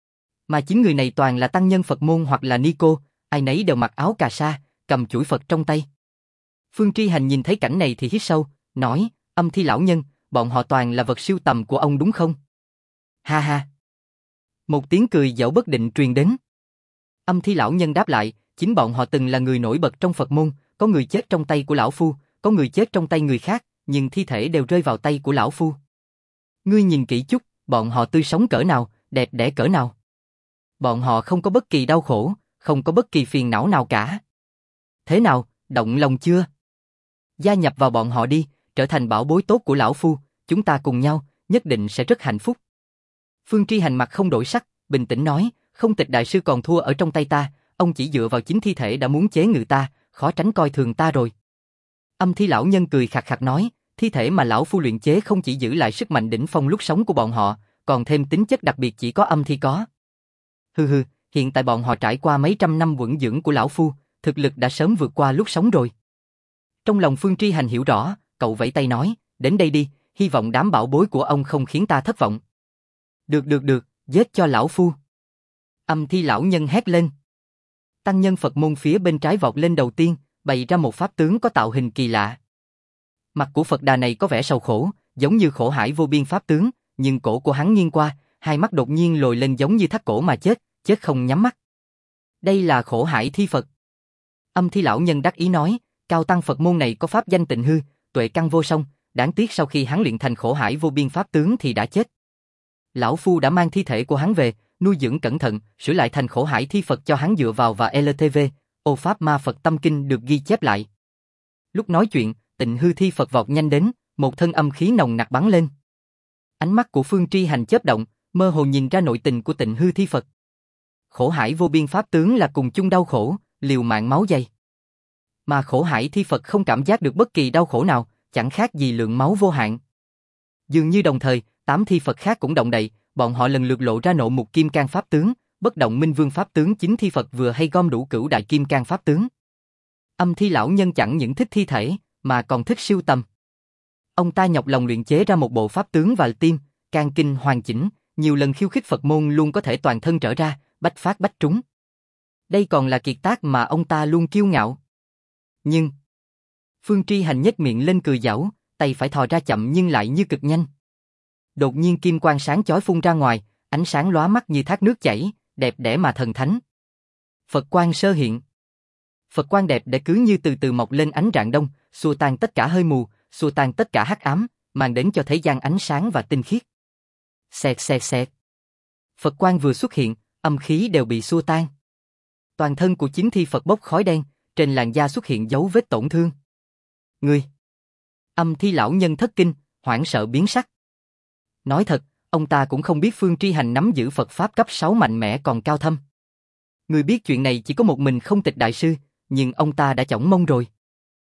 Mà chính người này toàn là tăng nhân Phật môn hoặc là ni cô, ai nấy đều mặc áo cà sa, cầm chuỗi Phật trong tay. Phương Tri Hành nhìn thấy cảnh này thì hít sâu, nói, Âm Thi lão nhân, bọn họ toàn là vật sưu tầm của ông đúng không? Ha ha. Một tiếng cười dẫu bất định truyền đến. Âm Thi lão nhân đáp lại, chính bọn họ từng là người nổi bật trong Phật môn, có người chết trong tay của lão phu, có người chết trong tay người khác, nhưng thi thể đều rơi vào tay của lão phu. Ngươi nhìn kỹ chút, bọn họ tươi sống cỡ nào, đẹp đẽ cỡ nào. Bọn họ không có bất kỳ đau khổ, không có bất kỳ phiền não nào cả. Thế nào, động lòng chưa? Gia nhập vào bọn họ đi, trở thành bảo bối tốt của lão phu, chúng ta cùng nhau, nhất định sẽ rất hạnh phúc. Phương Tri Hành mặt không đổi sắc, bình tĩnh nói, không tịch đại sư còn thua ở trong tay ta, ông chỉ dựa vào chính thi thể đã muốn chế ngự ta, khó tránh coi thường ta rồi. Âm Thi lão nhân cười khạc khạc nói, thi thể mà lão phu luyện chế không chỉ giữ lại sức mạnh đỉnh phong lúc sống của bọn họ, còn thêm tính chất đặc biệt chỉ có âm thi có. Hừ hừ, hiện tại bọn họ trải qua mấy trăm năm vững dưỡng của lão phu, thực lực đã sớm vượt qua lúc sống rồi. Trong lòng Phương Tri Hành hiểu rõ, cậu vẫy tay nói, đến đây đi, hy vọng đám bảo bối của ông không khiến ta thất vọng. Được, giết cho lão phu. Âm Thi lão nhân hét lên. Tăng nhân Phật môn phía bên trái vọt lên đầu tiên, bày ra một pháp tướng có tạo hình kỳ lạ. Mặt của Phật Đà này có vẻ sầu khổ, giống như khổ hải vô biên pháp tướng, nhưng cổ của hắn nghiêng qua, hai mắt đột nhiên lồi lên giống như thắt cổ mà chết không nhắm mắt. Đây là khổ hải thi Phật. Âm Thi lão nhân đắc ý nói, cao tăng Phật môn này có pháp danh Tịnh Hư, tuệ căn vô song, đáng tiếc sau khi hắn luyện thành khổ hải vô biên pháp tướng thì đã chết. Lão phu đã mang thi thể của hắn về, nuôi dưỡng cẩn thận, sửa lại thành khổ hải thi Phật cho hắn dựa vào và LTV, ô pháp ma Phật tâm kinh được ghi chép lại. Lúc nói chuyện, Tịnh Hư thi Phật vọt nhanh đến, một thân âm khí nồng nặc bắn lên. Ánh mắt của Phương Tri Hành chớp động, mơ hồ nhìn ra nội tình của Tịnh Hư Thi Phật. Khổ hải vô biên pháp tướng là cùng chung đau khổ, liều mạng máu dày. Mà khổ hải thi Phật không cảm giác được bất kỳ đau khổ nào, chẳng khác gì lượng máu vô hạn. Dường như đồng thời, 8 thi Phật khác cũng động đậy, bọn họ lần lượt lộ ra nộ mục kim cang pháp tướng, bất động minh vương pháp tướng. 9 thi Phật vừa hay gom đủ cửu đại kim cang pháp tướng. Âm thi lão nhân chẳng những thích thi thể, mà còn thích sưu tầm. Ông ta nhọc lòng luyện chế ra một bộ pháp tướng và tim, can kinh hoàn chỉnh, nhiều lần khiêu khích Phật môn luôn có thể toàn thân trở ra, bách phát bách trúng. Đây còn là kiệt tác mà ông ta luôn kiêu ngạo. Nhưng Phương Tri Hành nhếch miệng lên cười giảo, tay phải thò ra chậm nhưng lại như cực nhanh. Đột nhiên kim quang sáng chói phun ra ngoài, ánh sáng lóa mắt như thác nước chảy, đẹp đẽ mà thần thánh. Phật quang sơ hiện. Phật quang đẹp đẽ cứ như từ từ mọc lên ánh rạng đông, xua tan tất cả hơi mù, xua tan tất cả hắc ám, mang đến cho thế gian ánh sáng và tinh khiết. Xẹt xẹt xẹt. Phật quang vừa xuất hiện, âm khí đều bị xua tan. Toàn thân của 9 thi Phật bốc khói đen, trên làn da xuất hiện dấu vết tổn thương. Ngươi! Âm thi lão nhân thất kinh, hoảng sợ biến sắc. Nói thật, ông ta cũng không biết Phương Tri Hành nắm giữ Phật Pháp cấp 6 mạnh mẽ còn cao thâm. Người biết chuyện này chỉ có một mình Không Tịch Đại Sư, nhưng ông ta đã chỏng mông rồi.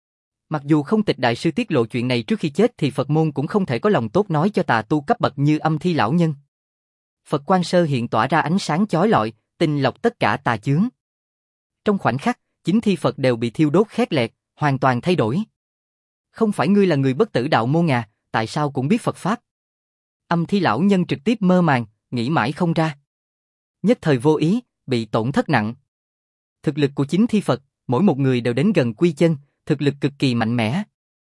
Mặc dù Không Tịch Đại Sư tiết lộ chuyện này trước khi chết thì Phật môn cũng không thể có lòng tốt nói cho tà tu cấp bậc như âm thi lão nhân. Phật quang sơ hiện tỏa ra ánh sáng chói lọi, tinh lọc tất cả tà chướng. Trong khoảnh khắc, 9 thi Phật đều bị thiêu đốt khét lẹt, hoàn toàn thay đổi. Không phải ngươi là người bất tử đạo môn à, tại sao cũng biết Phật Pháp? Âm thi lão nhân trực tiếp mơ màng, nghĩ mãi không ra. Nhất thời vô ý, bị tổn thất nặng. Thực lực của 9 thi Phật, mỗi một người đều đến gần quy chân, thực lực cực kỳ mạnh mẽ.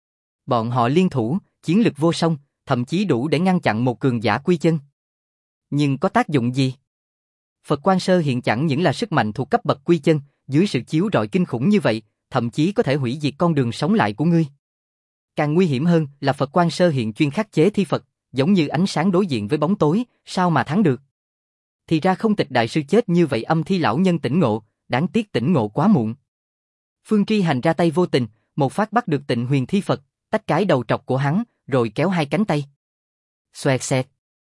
Bọn họ liên thủ, chiến lực vô song, thậm chí đủ để ngăn chặn một cường giả quy chân. Nhưng có tác dụng gì? Phật quang sơ hiện chẳng những là sức mạnh thuộc cấp bậc quy chân, dưới sự chiếu rọi kinh khủng như vậy, thậm chí có thể hủy diệt con đường sống lại của ngươi. Càng nguy hiểm hơn là Phật quang sơ hiện chuyên khắc chế thi Phật, giống như ánh sáng đối diện với bóng tối, sao mà thắng được? Thì ra Không Tịch Đại Sư chết như vậy. Âm thi lão nhân tỉnh ngộ, đáng tiếc tỉnh ngộ quá muộn. Phương Tri Hành ra tay vô tình, một phát bắt được Tịnh Huyền Thi Phật, tách cái đầu trọc của hắn, rồi kéo hai cánh tay. Xoẹt xẹt.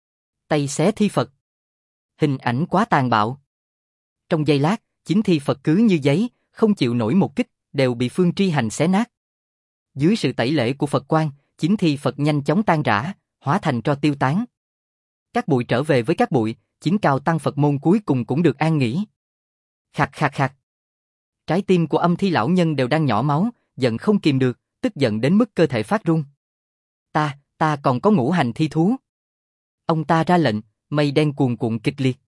Tay xé thi Phật. Hình ảnh quá tàn bạo. Trong giây lát, 9 thi Phật cứ như giấy, không chịu nổi một kích, đều bị Phương Tri Hành xé nát. Dưới sự tẩy lễ của Phật quang, 9 thi Phật nhanh chóng tan rã, hóa thành tro tiêu tán. Các bụi trở về với các bụi, 9 cao tăng Phật môn cuối cùng cũng được an nghỉ. Khạc khạc khạc. Trái tim của âm thi lão nhân đều đang nhỏ máu, giận không kìm được, tức giận đến mức cơ thể phát run. Ta còn có ngũ hành thi thú. Ông ta ra lệnh, mây đen cuồn cuộn kịch liệt.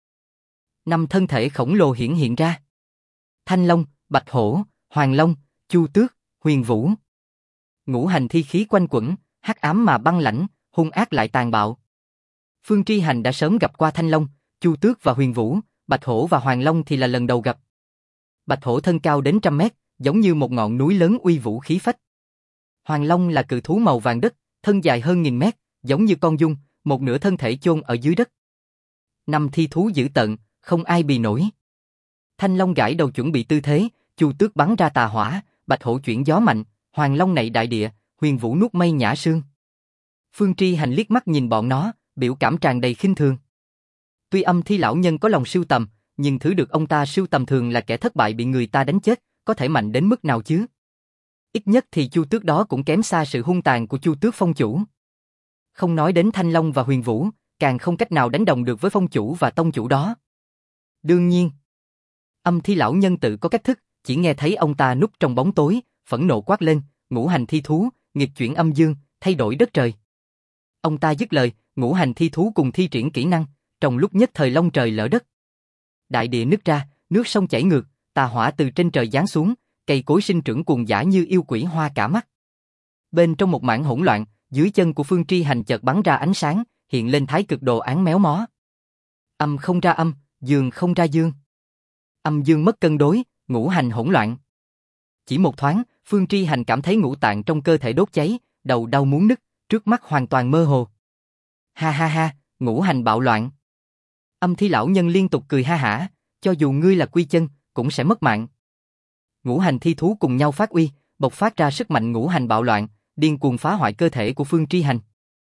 5 thân thể khổng lồ hiện ra. Thanh Long, Bạch Hổ, Hoàng Long, Chu Tước, Huyền Vũ. Ngũ hành thi khí quanh quẩn, hắc ám mà băng lãnh, hung ác lại tàn bạo. Phương Tri Hành đã sớm gặp qua Thanh Long, Chu Tước và Huyền Vũ, Bạch Hổ và Hoàng Long thì là lần đầu gặp. Bạch Hổ thân cao đến 100 mét, giống như một ngọn núi lớn uy vũ khí phách. Hoàng Long là cự thú màu vàng đất, thân dài hơn 1000 mét, giống như con giun, một nửa thân thể chôn ở dưới đất. 5 thi thú dữ tợn, không ai bì nổi. Thanh Long gãi đầu chuẩn bị tư thế, Chu Tước bắn ra tà hỏa, Bạch Hổ chuyển gió mạnh, Hoàng Long nảy đại địa, Huyền Vũ nuốt mây nhả sương. Phương Tri Hành liếc mắt nhìn bọn nó, biểu cảm tràn đầy khinh thường. Tuy âm thi lão nhân có lòng sưu tầm, nhưng thứ được ông ta sưu tầm thường là kẻ thất bại bị người ta đánh chết, có thể mạnh đến mức nào chứ? Ít nhất thì Chu Tước đó cũng kém xa sự hung tàn của Chu Tước phong chủ. Không nói đến Thanh Long và Huyền Vũ, càng không cách nào đánh đồng được với phong chủ và tông chủ đó. Đương nhiên, âm thi lão nhân tự có cách thức, chỉ nghe thấy ông ta núp trong bóng tối, phẫn nộ quát lên, ngũ hành thi thú, nghịch chuyển âm dương, thay đổi đất trời. Ông ta dứt lời, ngũ hành thi thú cùng thi triển kỹ năng, trong lúc nhất thời long trời lở đất. Đại địa nứt ra, nước sông chảy ngược, tà hỏa từ trên trời giáng xuống, cây cối sinh trưởng cuồng dã như yêu quỷ hoa cả mắt. Bên trong một mảng hỗn loạn, dưới chân của Phương Tri Hành chợt bắn ra ánh sáng, hiện lên thái cực đồ án méo mó. Âm không ra âm, dương không ra dương. Âm dương mất cân đối, ngũ hành hỗn loạn. Chỉ một thoáng, Phương Tri Hành cảm thấy ngũ tạng trong cơ thể đốt cháy, đầu đau muốn nứt, trước mắt hoàn toàn mơ hồ. Ha ha ha, ngũ hành bạo loạn. Âm thi lão nhân liên tục cười ha hả, cho dù ngươi là quy chân, cũng sẽ mất mạng. Ngũ hành thi thú cùng nhau phát uy, bộc phát ra sức mạnh ngũ hành bạo loạn, điên cuồng phá hoại cơ thể của Phương Tri Hành.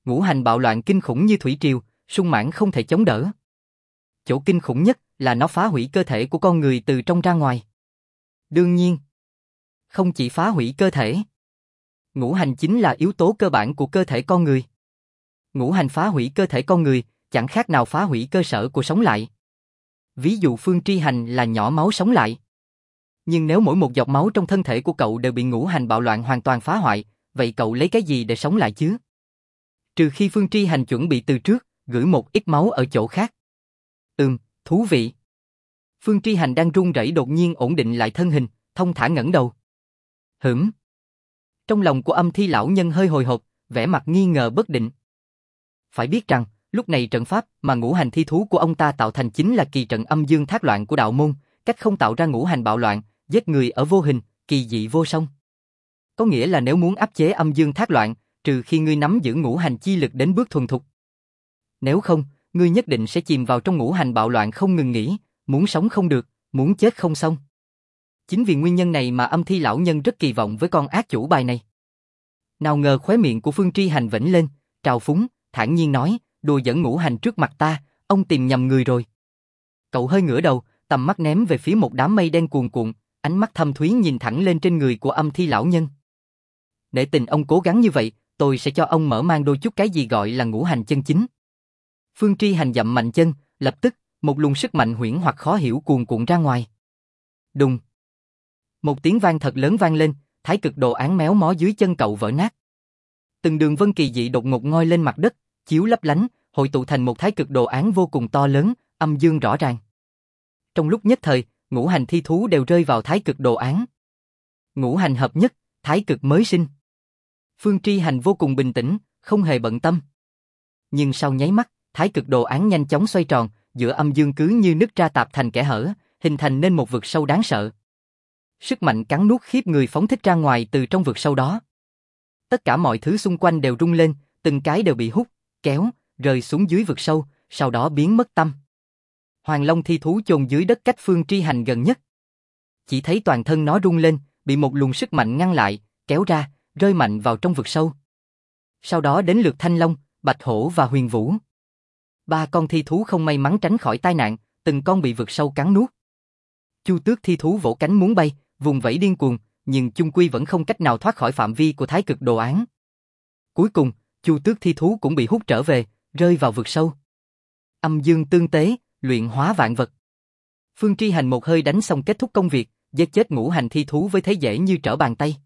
Ngũ hành bạo loạn kinh khủng như thủy triều, sung mãn không thể chống đỡ. Chỗ kinh khủng nhất là nó phá hủy cơ thể của con người từ trong ra ngoài. Đương nhiên, không chỉ phá hủy cơ thể. Ngũ hành chính là yếu tố cơ bản của cơ thể con người. Ngũ hành phá hủy cơ thể con người, chẳng khác nào phá hủy cơ sở của sống lại. Ví dụ Phương Tri Hành là nhỏ máu sống lại. Nhưng nếu mỗi một giọt máu trong thân thể của cậu đều bị ngũ hành bạo loạn hoàn toàn phá hoại, vậy cậu lấy cái gì để sống lại chứ? Trừ khi Phương Tri Hành chuẩn bị từ trước, gửi một ít máu ở chỗ khác. Thú vị. Phương Tri Hành đang run rẩy đột nhiên ổn định lại thân hình, thông thả ngẩng đầu. Trong lòng của Âm Thi lão nhân hơi hồi hộp, vẻ mặt nghi ngờ bất định. Phải biết rằng, lúc này trận pháp mà ngũ hành thi thú của ông ta tạo thành chính là kỳ trận âm dương thác loạn của đạo môn, cách không tạo ra ngũ hành bạo loạn, giết người ở vô hình, kỳ dị vô song. Có nghĩa là nếu muốn áp chế âm dương thác loạn, trừ khi ngươi nắm giữ ngũ hành chi lực đến bước thuần thục. Nếu không, ngươi nhất định sẽ chìm vào trong ngũ hành bạo loạn không ngừng nghỉ, muốn sống không được, muốn chết không xong. Chính vì nguyên nhân này mà Âm Thi lão nhân rất kỳ vọng với con ác chủ bài này. Nào ngờ khóe miệng của Phương Tri Hành vểnh lên, trào phúng, thản nhiên nói, đùa giỡn ngũ hành trước mặt ta, ông tìm nhầm người rồi. Cậu hơi ngửa đầu, tầm mắt ném về phía một đám mây đen cuồn cuộn, ánh mắt thâm thúy nhìn thẳng lên trên người của Âm Thi lão nhân. Để tình ông cố gắng như vậy, tôi sẽ cho ông mở mang đôi chút cái gì gọi là ngũ hành chân chính. Phương Tri Hành dậm mạnh chân, lập tức, một luồng sức mạnh huyễn hoặc khó hiểu cuồn cuộn ra ngoài. Đùng. Một tiếng vang thật lớn vang lên, thái cực đồ án méo mó dưới chân cậu vỡ nát. Từng đường vân kỳ dị đột ngột ngoi lên mặt đất, chiếu lấp lánh, hội tụ thành một thái cực đồ án vô cùng to lớn, âm dương rõ ràng. Trong lúc nhất thời, ngũ hành thi thú đều rơi vào thái cực đồ án. Ngũ hành hợp nhất, thái cực mới sinh. Phương Tri Hành vô cùng bình tĩnh, không hề bận tâm. Nhưng sau nháy mắt, thái cực đồ án nhanh chóng xoay tròn, giữa âm dương cứ như nứt ra tạp thành kẽ hở, hình thành nên một vực sâu đáng sợ. Sức mạnh cắn nuốt khiếp người phóng thích ra ngoài từ trong vực sâu đó. Tất cả mọi thứ xung quanh đều rung lên, từng cái đều bị hút, kéo, rơi xuống dưới vực sâu, sau đó biến mất tăm. Hoàng Long thi thú chôn dưới đất cách Phương Tri Hành gần nhất. Chỉ thấy toàn thân nó rung lên, bị một luồng sức mạnh ngăn lại, kéo ra, rơi mạnh vào trong vực sâu. Sau đó đến lượt Thanh Long, Bạch Hổ và Huyền Vũ. Ba con thi thú không may mắn tránh khỏi tai nạn, từng con bị vực sâu cắn nuốt. Chu Tước thi thú vỗ cánh muốn bay, vùng vẫy điên cuồng, nhưng chung quy vẫn không cách nào thoát khỏi phạm vi của thái cực đồ án. Cuối cùng, Chu Tước thi thú cũng bị hút trở về, rơi vào vực sâu. Âm dương tương tế, luyện hóa vạn vật. Phương Tri Hành một hơi đánh xong kết thúc công việc, giết chết ngũ hành thi thú với thế dễ như trở bàn tay.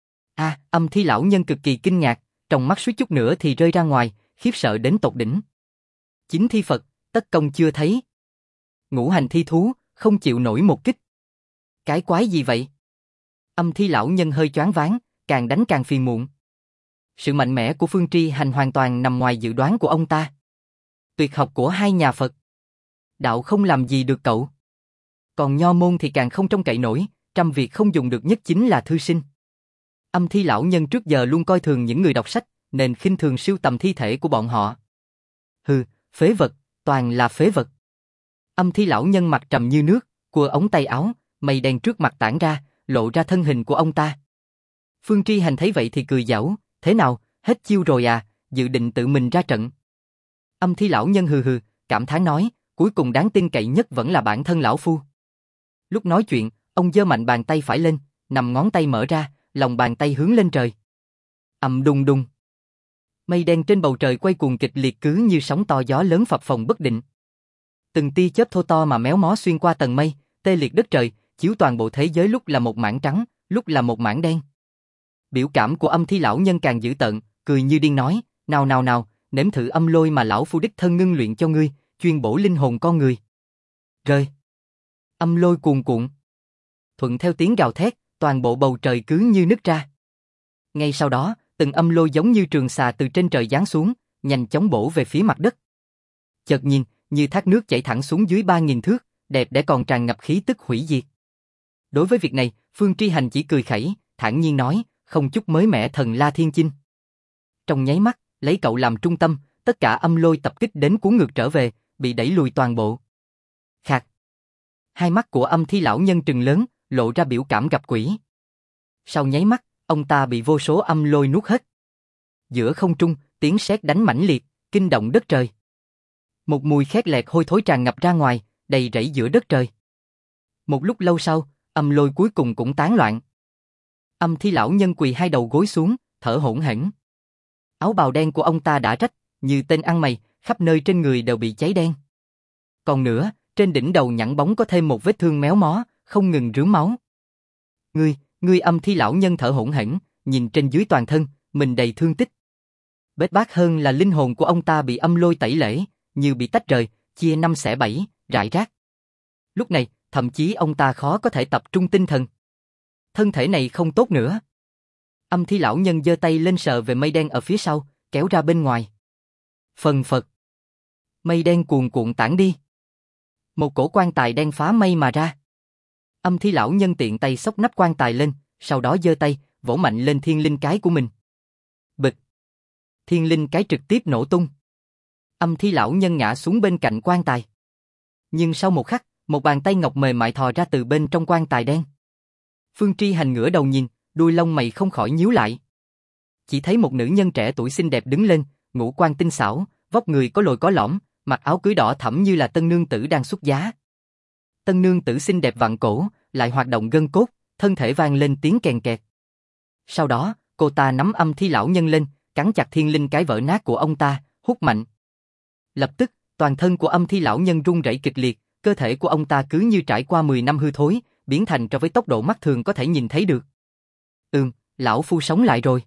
Âm Thi lão nhân cực kỳ kinh ngạc, trong mắt suýt chút nữa thì rơi ra ngoài, khiếp sợ đến tột đỉnh. Chính thi Phật, tất công chưa thấy. Ngũ hành thi thú, không chịu nổi một kích. Cái quái gì vậy? Âm Thi lão nhân hơi choáng váng, càng đánh càng phiền muộn. Sự mạnh mẽ của Phương Tri Hành hoàn toàn nằm ngoài dự đoán của ông ta. Tuyệt học của hai nhà Phật. Đạo không làm gì được cậu. Còn nho môn thì càng không trông cậy nổi, trăm việc không dùng được nhất chính là thư sinh. Âm Thi lão nhân trước giờ luôn coi thường những người đọc sách, nên khinh thường sưu tầm thi thể của bọn họ. Hừ, phế vật, toàn là phế vật. Âm Thi lão nhân mặt trầm như nước, cua ống tay áo, mây đen trước mặt tản ra, lộ ra thân hình của ông ta. Phương Tri Hành thấy vậy thì cười giảo, thế nào, hết chiêu rồi à, dự định tự mình ra trận. Âm Thi lão nhân hừ hừ, cảm thán nói, cuối cùng đáng tin cậy nhất vẫn là bản thân lão phu. Lúc nói chuyện, ông giơ mạnh bàn tay phải lên, nằm ngón tay mở ra, lòng bàn tay hướng lên trời. Ầm đùng đùng. Mây đen trên bầu trời quay cuồng kịch liệt cứ như sóng to gió lớn phập phồng bất định. Từng tia chớp thô to mà méo mó xuyên qua tầng mây, tê liệt đất trời, chiếu toàn bộ thế giới lúc là một mảng trắng, lúc là một mảng đen. Biểu cảm của Âm Thi lão nhân càng dữ tợn, cười như điên nói, nào nào nào, nếm thử âm lôi mà lão phu đích thân ngưng luyện cho ngươi, chuyên bổ linh hồn con người. Rơi. Âm lôi cuồn cuộn. Thuận theo tiếng gào thét, toàn bộ bầu trời cứ như nứt ra. Ngay sau đó, từng âm lôi giống như trường xà từ trên trời giáng xuống, nhanh chóng bổ về phía mặt đất. Chợt nhìn, như thác nước chảy thẳng xuống dưới 3.000 thước, đẹp để còn tràn ngập khí tức hủy diệt. Đối với việc này, Phương Tri Hành chỉ cười khẩy, thản nhiên nói, không chút mới mẻ thần La Thiên Chinh. Trong nháy mắt, lấy cậu làm trung tâm, tất cả âm lôi tập kích đến cuốn ngược trở về, bị đẩy lùi toàn bộ. Khạc. Hai mắt của Âm Thi lão nhân trừng lớn, lộ ra biểu cảm gặp quỷ. Sau nháy mắt, ông ta bị vô số âm lôi nuốt hết. Giữa không trung, tiếng sét đánh mãnh liệt, kinh động đất trời. Một mùi khét lẹt hôi thối tràn ngập ra ngoài, đầy rẫy giữa đất trời. Một lúc lâu sau, âm lôi cuối cùng cũng tán loạn. Âm Thi lão nhân quỳ hai đầu gối xuống, thở hổn hển. Áo bào đen của ông ta đã rách, như tên ăn mày, khắp nơi trên người đều bị cháy đen. Còn nữa, trên đỉnh đầu nhẵn bóng có thêm một vết thương méo mó, không ngừng rướm máu. Ngươi Âm Thi lão nhân thở hổn hển, nhìn trên dưới toàn thân, mình đầy thương tích. Bết bát hơn là linh hồn của ông ta bị âm lôi tẩy lễ, như bị tách rời, chia năm xẻ bảy, rải rác. Lúc này, thậm chí ông ta khó có thể tập trung tinh thần. Thân thể này không tốt nữa. Âm Thi lão nhân giơ tay lên sờ về mây đen ở phía sau, kéo ra bên ngoài. Phần phật. Mây đen cuồn cuộn tản đi. Một cổ quan tài đen phá mây mà ra. Âm Thi lão nhân tiện tay xốc nắp quan tài lên, sau đó giơ tay, vỗ mạnh lên thiên linh cái của mình. Bịch. Thiên linh cái trực tiếp nổ tung. Âm Thi lão nhân ngã xuống bên cạnh quan tài. Nhưng sau một khắc, một bàn tay ngọc mềm mại thò ra từ bên trong quan tài đen. Phương Tri Hành ngửa đầu nhìn, đuôi lông mày không khỏi nhíu lại. Chỉ thấy một nữ nhân trẻ tuổi xinh đẹp đứng lên, ngũ quan tinh xảo, vóc người có lồi có lõm, mặc áo cưới đỏ thẫm như là tân nương tử đang xuất giá. Tân nương tử xinh đẹp vặn cổ, lại hoạt động gân cốt, thân thể vang lên tiếng kèn kẹt. Sau đó, cô ta nắm Âm Thi lão nhân lên, cắn chặt thiên linh cái vỡ nát của ông ta, hút mạnh. Lập tức, toàn thân của Âm Thi lão nhân run rẩy kịch liệt, cơ thể của ông ta cứ như trải qua 10 năm hư thối, biến thành cho với tốc độ mắt thường có thể nhìn thấy được. Lão phu sống lại rồi.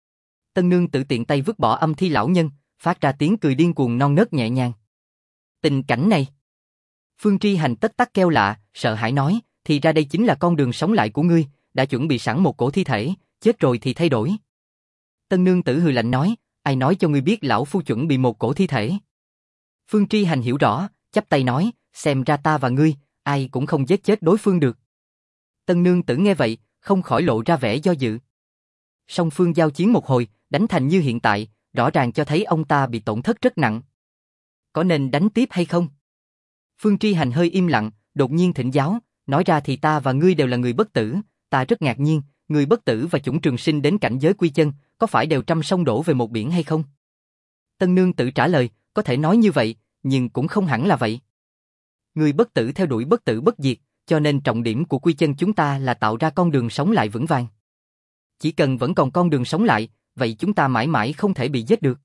Tân nương tự tiện tay vứt bỏ Âm Thi lão nhân, phát ra tiếng cười điên cuồng non nớt nhẹ nhàng. Tình cảnh này. Phương Tri Hành tất tắc kêu lạ, sợ hãi nói, thì ra đây chính là con đường sống lại của ngươi, đã chuẩn bị sẵn một cổ thi thể, chết rồi thì thay đổi. Tân nương tử hừ lạnh nói, ai nói cho ngươi biết lão phu chuẩn bị một cổ thi thể. Phương Tri Hành hiểu rõ, chắp tay nói, xem ra ta và ngươi, ai cũng không giết chết đối phương được. Tân nương tử nghe vậy, không khỏi lộ ra vẻ do dự. Song phương giao chiến một hồi, đánh thành như hiện tại, rõ ràng cho thấy ông ta bị tổn thất rất nặng. Có nên đánh tiếp hay không? Phương Tri Hành hơi im lặng, đột nhiên thỉnh giáo, nói ra thì ta và ngươi đều là người bất tử, ta rất ngạc nhiên, người bất tử và chủng trường sinh đến cảnh giới quy chân, có phải đều trăm sông đổ về một biển hay không? Tân nương tử trả lời, có thể nói như vậy, nhưng cũng không hẳn là vậy. Người bất tử theo đuổi bất tử bất diệt, cho nên trọng điểm của quy chân chúng ta là tạo ra con đường sống lại vững vàng. Chỉ cần vẫn còn con đường sống lại, vậy chúng ta mãi mãi không thể bị giết được.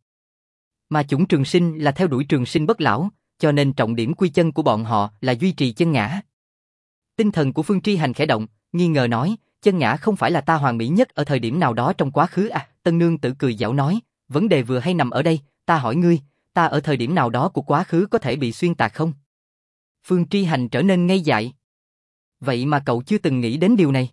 Mà chủng trường sinh là theo đuổi trường sinh bất lão, cho nên trọng điểm quy chân của bọn họ là duy trì chân ngã. Tinh thần của Phương Tri Hành khẽ động, nghi ngờ nói, chân ngã không phải là ta hoàn mỹ nhất ở thời điểm nào đó trong quá khứ à? Tân nương tử cười giảo nói, vấn đề vừa hay nằm ở đây, ta hỏi ngươi, ta ở thời điểm nào đó của quá khứ có thể bị xuyên tạc không? Phương Tri Hành trở nên ngây dại. Vậy mà cậu chưa từng nghĩ đến điều này.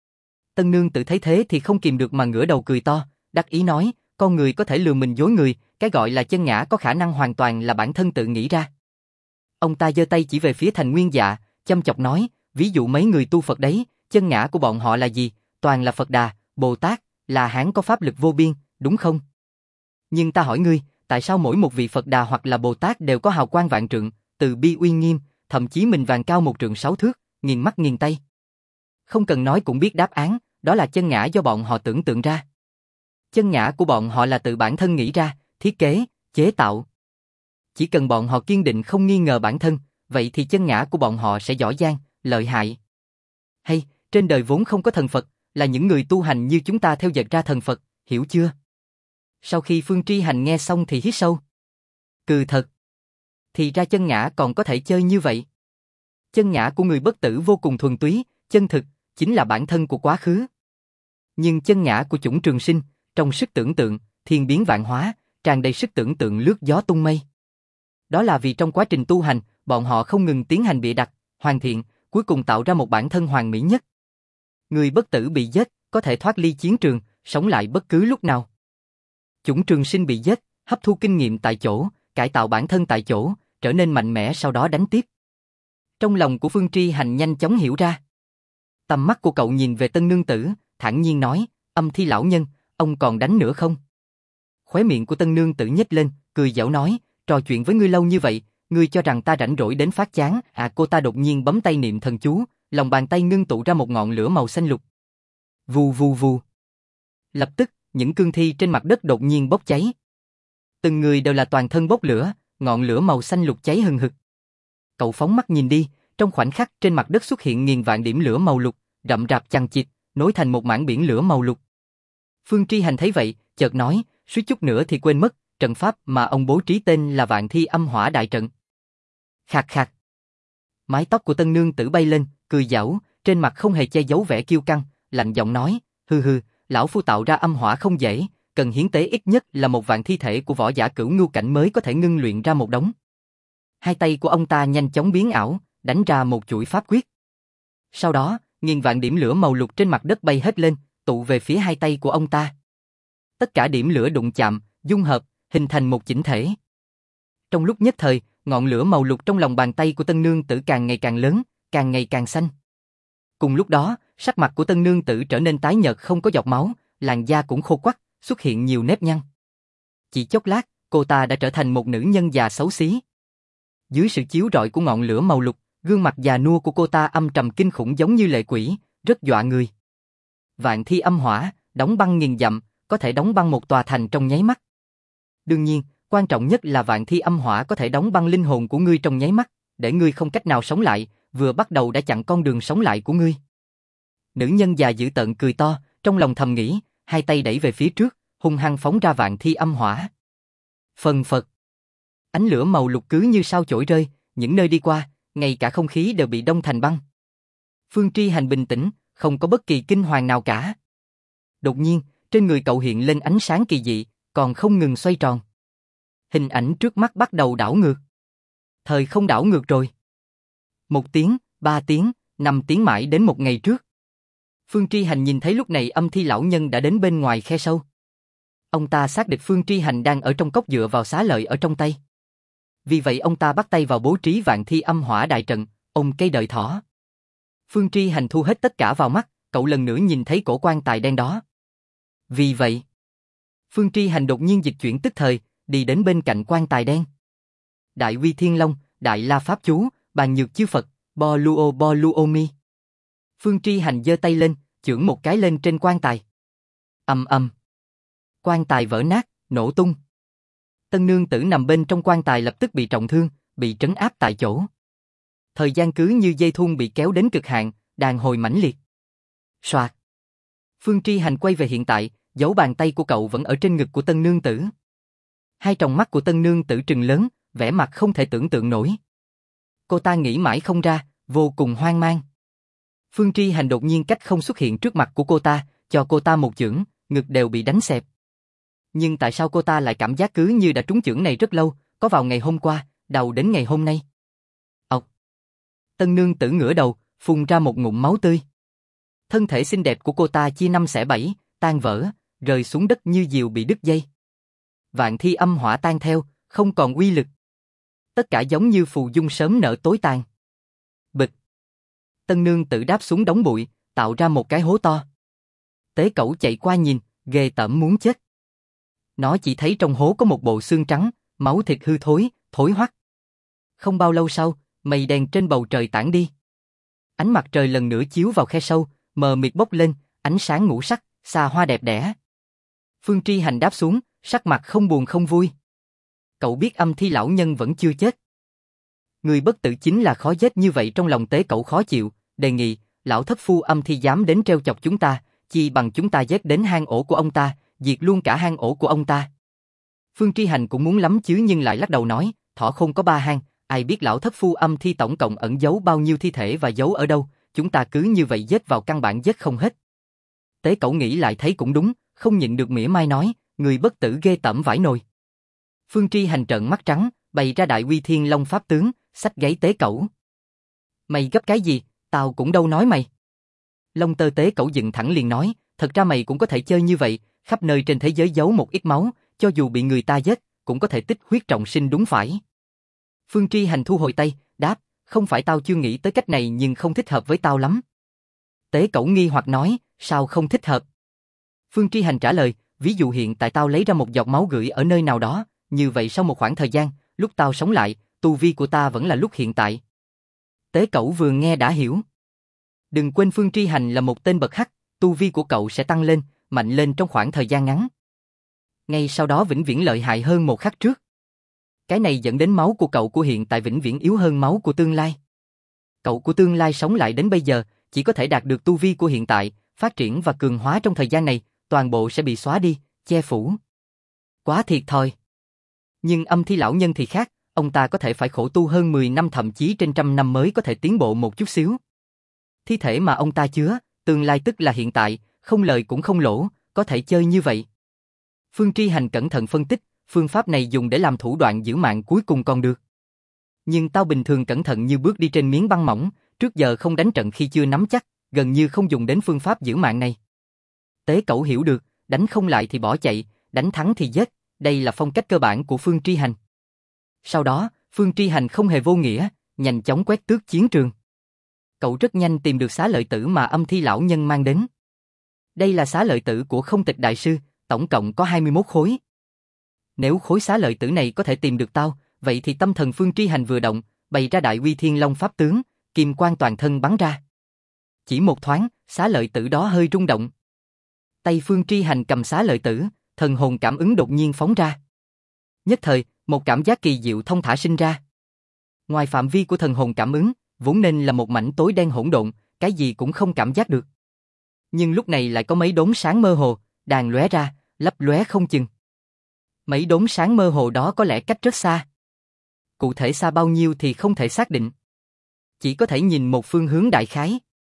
Tân nương tự thấy thế thì không kìm được mà ngửa đầu cười to, đắc ý nói, con người có thể lừa mình dối người, cái gọi là chân ngã có khả năng hoàn toàn là bản thân tự nghĩ ra. Ông ta giơ tay chỉ về phía Thành Nguyên Dạ, châm chọc nói, ví dụ mấy người tu Phật đấy, chân ngã của bọn họ là gì? Toàn là Phật Đà, Bồ Tát, là Hán có pháp lực vô biên, đúng không? Nhưng ta hỏi ngươi, tại sao mỗi một vị Phật Đà hoặc là Bồ Tát đều có hào quang vạn trượng, từ bi uy nghiêm, thậm chí mình vàng cao 1 trượng 6 thước, nghiền mắt nghiền tay? Không cần nói cũng biết đáp án, đó là chân ngã do bọn họ tưởng tượng ra. Chân ngã của bọn họ là tự bản thân nghĩ ra, thiết kế, chế tạo. Chỉ cần bọn họ kiên định không nghi ngờ bản thân, vậy thì chân ngã của bọn họ sẽ giỏi giang, lợi hại. Hay, trên đời vốn không có thần Phật, là những người tu hành như chúng ta theo dệt ra thần Phật, hiểu chưa? Sau khi Phương Tri Hành nghe xong thì hít sâu. Cừ thật. Thì ra chân ngã còn có thể chơi như vậy. Chân ngã của người bất tử vô cùng thuần túy, chân thực, chính là bản thân của quá khứ. Nhưng chân ngã của chủng trường sinh, trong sức tưởng tượng, thiên biến vạn hóa, tràn đầy sức tưởng tượng lướt gió tung mây. Đó là vì trong quá trình tu hành, bọn họ không ngừng tiến hành bịa đặt, hoàn thiện, cuối cùng tạo ra một bản thân hoàn mỹ nhất. Người bất tử bị giết, có thể thoát ly chiến trường, sống lại bất cứ lúc nào. Chủng trường sinh bị giết, hấp thu kinh nghiệm tại chỗ, cải tạo bản thân tại chỗ, trở nên mạnh mẽ sau đó đánh tiếp. Trong lòng của Phương Tri Hành nhanh chóng hiểu ra. Tầm mắt của cậu nhìn về Tân nương tử, thản nhiên nói, Âm Thi lão nhân, ông còn đánh nữa không? Khóe miệng của Tân nương tử nhếch lên, cười giảo nói, trò chuyện với ngươi lâu như vậy, ngươi cho rằng ta rảnh rỗi đến phát chán à? Cô ta đột nhiên bấm tay niệm thần chú, lòng bàn tay ngưng tụ ra một ngọn lửa màu xanh lục. Vù vù vù. Lập tức, những cương thi trên mặt đất đột nhiên bốc cháy. Từng người đều là toàn thân bốc lửa, ngọn lửa màu xanh lục cháy hừng hực. Cậu phóng mắt nhìn đi, trong khoảnh khắc trên mặt đất xuất hiện nghìn vạn điểm lửa màu lục, rậm rạp chằng chịt, nối thành một mảng biển lửa màu lục. Phương Tri Hành thấy vậy, chợt nói, suýt chút nữa thì quên mất, trận pháp mà ông bố trí tên là Vạn Thi Âm Hỏa Đại Trận. Khạc khạc. Mái tóc của tân nương tử bay lên, cười giảo, trên mặt không hề che giấu vẻ kiêu căng, lạnh giọng nói, hừ, lão phu tạo ra âm hỏa không dễ, cần hiến tế ít nhất là 1 vạn thi thể của võ giả cửu ngưu cảnh mới có thể ngưng luyện ra một đống. Hai tay của ông ta nhanh chóng biến ảo, đánh ra một chuỗi pháp quyết. Sau đó, nghìn vạn điểm lửa màu lục trên mặt đất bay hết lên, tụ về phía hai tay của ông ta. Tất cả điểm lửa đụng chạm, dung hợp, hình thành một chỉnh thể. Trong lúc nhất thời, ngọn lửa màu lục trong lòng bàn tay của tân nương tử càng ngày càng lớn, càng ngày càng xanh. Cùng lúc đó, sắc mặt của tân nương tử trở nên tái nhợt không có giọt máu, làn da cũng khô quắt, xuất hiện nhiều nếp nhăn. Chỉ chốc lát, cô ta đã trở thành một nữ nhân già xấu xí. Dưới sự chiếu rọi của ngọn lửa màu lục, gương mặt già nua của cô ta âm trầm kinh khủng giống như lệ quỷ, rất dọa người. Vạn Thi Âm Hỏa, đóng băng nghìn dặm, có thể đóng băng một tòa thành trong nháy mắt. Đương nhiên, quan trọng nhất là Vạn Thi Âm Hỏa có thể đóng băng linh hồn của ngươi trong nháy mắt, để ngươi không cách nào sống lại, vừa bắt đầu đã chặn con đường sống lại của ngươi. Nữ nhân già dữ tợn cười to, trong lòng thầm nghĩ, hai tay đẩy về phía trước, hung hăng phóng ra Vạn Thi Âm Hỏa. Phần phật. Ánh lửa màu lục cứ như sao chổi rơi, những nơi đi qua, ngay cả không khí đều bị đông thành băng. Phương Tri Hành bình tĩnh, không có bất kỳ kinh hoàng nào cả. Đột nhiên, trên người cậu hiện lên ánh sáng kỳ dị, còn không ngừng xoay tròn. Hình ảnh trước mắt bắt đầu đảo ngược. Thời không đảo ngược rồi. 1 tiếng, 3 tiếng, 5 tiếng mãi đến một ngày trước. Phương Tri Hành nhìn thấy lúc này âm thi lão nhân đã đến bên ngoài khe sâu. Ông ta xác định Phương Tri Hành đang ở trong cốc dựa vào xá lợi ở trong tay. Vì vậy ông ta bắt tay vào bố trí Vạn Thi Âm Hỏa Đại Trận, ôm cây đợi thỏ. Phương Tri Hành thu hết tất cả vào mắt, cậu lần nữa nhìn thấy cổ quan tài đen đó. Vì vậy, Phương Tri Hành đột nhiên dịch chuyển tức thời, đi đến bên cạnh quan tài đen. Đại Uy Thiên Long, Đại La Pháp Chú, Bàn Nhược Chư Phật, Bo Luo Mi. Phương Tri Hành giơ tay lên, chưởng một cái lên trên quan tài. Ầm ầm. Quan tài vỡ nát, nổ tung. Tân nương tử nằm bên trong quan tài lập tức bị trọng thương, bị trấn áp tại chỗ. Thời gian cứ như dây thun bị kéo đến cực hạn, đàn hồi mãnh liệt. Soạt. Phương Tri Hành quay về hiện tại, dấu bàn tay của cậu vẫn ở trên ngực của tân nương tử. Hai tròng mắt của tân nương tử trừng lớn, vẻ mặt không thể tưởng tượng nổi. Cô ta nghĩ mãi không ra, vô cùng hoang mang. Phương Tri Hành đột nhiên cách không xuất hiện trước mặt của cô ta, cho cô ta một chưởng, ngực đều bị đánh xẹp. Nhưng tại sao cô ta lại cảm giác cứ như đã trúng chưởng này rất lâu, có vào ngày hôm qua, đầu đến ngày hôm nay? Ộc! Tân nương tử ngửa đầu, phun ra một ngụm máu tươi. Thân thể xinh đẹp của cô ta chia 5 xẻ 7, tan vỡ, rơi xuống đất như diều bị đứt dây. Vạn Thi Âm Hỏa tan theo, không còn uy lực. Tất cả giống như phù dung sớm nở tối tàn. Bịch! Tân nương tử đáp xuống đống bụi, tạo ra một cái hố to. Tế Cẩu chạy qua nhìn, ghê tởm muốn chết. Nó chỉ thấy trong hố có một bộ xương trắng, máu thịt hư thối, thối hoắc. Không bao lâu sau, mây đen trên bầu trời tản đi. Ánh mặt trời lần nữa chiếu vào khe sâu, mờ mịt bốc lên, ánh sáng ngũ sắc, xa hoa đẹp đẽ. Phương Tri Hành đáp xuống, sắc mặt không buồn không vui. Cậu biết âm thi lão nhân vẫn chưa chết. Người bất tử chính là khó giết như vậy, trong lòng Tế Cẩu khó chịu, đề nghị, lão thất phu âm thi dám đến trêu chọc chúng ta, chi bằng chúng ta giết đến hang ổ của ông ta, diệt luôn cả hang ổ của ông ta. Phương Tri Hành cũng muốn lắm chứ nhưng lại lắc đầu nói, thỏ khôn có 3 hang, ai biết lão thất phu âm thi tổng cộng ẩn giấu bao nhiêu thi thể và giấu ở đâu, chúng ta cứ như vậy giết vào căn bản giết không hết. Tế Cẩu nghĩ lại thấy cũng đúng, không nhịn được mỉa mai nói, người bất tử ghê tởm vãi nồi. Phương Tri Hành trợn mắt trắng, bày ra Đại Uy Thiên Long pháp tướng, xách gáy Tế Cẩu. Mày gấp cái gì, tao cũng đâu nói mày. Long tơ Tế Cẩu dựng thẳng liền nói, thật ra mày cũng có thể chơi như vậy, khắp nơi trên thế giới giấu một ít máu, cho dù bị người ta giết, cũng có thể tích huyết trọng sinh đúng phải. Phương Tri Hành thu hồi tay, đáp, không phải tao chưa nghĩ tới cách này nhưng không thích hợp với tao lắm. Tế Cẩu nghi hoặc nói, sao không thích hợp? Phương Tri Hành trả lời, ví dụ hiện tại tao lấy ra một giọt máu gửi ở nơi nào đó, như vậy sau một khoảng thời gian, lúc tao sống lại, tu vi của ta vẫn là lúc hiện tại. Tế Cẩu vừa nghe đã hiểu. Đừng quên Phương Tri Hành là một tên bậc hắc, tu vi của cậu sẽ tăng lên, mạnh lên trong khoảng thời gian ngắn. ngay sau đó vĩnh viễn lợi hại hơn một khắc trước. Cái này dẫn đến máu của cậu của hiện tại vĩnh viễn yếu hơn máu của tương lai. Cậu của tương lai sống lại đến bây giờ, chỉ có thể đạt được tu vi của hiện tại, phát triển và cường hóa trong thời gian này, toàn bộ sẽ bị xóa đi, che phủ. Quá thiệt thòi. Nhưng âm thi lão nhân thì khác, ông ta có thể phải khổ tu hơn 10 năm thậm chí trên trăm năm mới có thể tiến bộ một chút xíu. Thi thể mà ông ta chứa, tương lai tức là hiện tại, không lời cũng không lỗ, có thể chơi như vậy. Phương Tri Hành cẩn thận phân tích, phương pháp này dùng để làm thủ đoạn giữ mạng cuối cùng còn được. Nhưng tao bình thường cẩn thận như bước đi trên miếng băng mỏng, trước giờ không đánh trận khi chưa nắm chắc, gần như không dùng đến phương pháp giữ mạng này. Tế Cẩu hiểu được, đánh không lại thì bỏ chạy, đánh thắng thì giết, đây là phong cách cơ bản của Phương Tri Hành. Sau đó, Phương Tri Hành không hề vô nghĩa, nhanh chóng quét tước chiến trường. Cậu rất nhanh tìm được xá lợi tử mà âm thi lão nhân mang đến. Đây là xá lợi tử của Không Tịch Đại Sư, tổng cộng có 21 khối. Nếu khối xá lợi tử này có thể tìm được tao, vậy thì tâm thần Phương Tri Hành vừa động, bày ra đại uy thiên long pháp tướng, kim quang toàn thân bắn ra. Chỉ một thoáng, xá lợi tử đó hơi rung động. Tay Phương Tri Hành cầm xá lợi tử, thần hồn cảm ứng đột nhiên phóng ra. Nhất thời, một cảm giác kỳ diệu thông thả sinh ra. Ngoài phạm vi của thần hồn cảm ứng, vốn nên là một mảnh tối đen hỗn độn, cái gì cũng không cảm giác được. Nhưng lúc này lại có mấy đốm sáng mơ hồ, đàn lóe ra, lấp lóe không chừng. Mấy đốm sáng mơ hồ đó có lẽ cách rất xa. Cụ thể xa bao nhiêu thì không thể xác định. Chỉ có thể nhìn một phương hướng đại khái.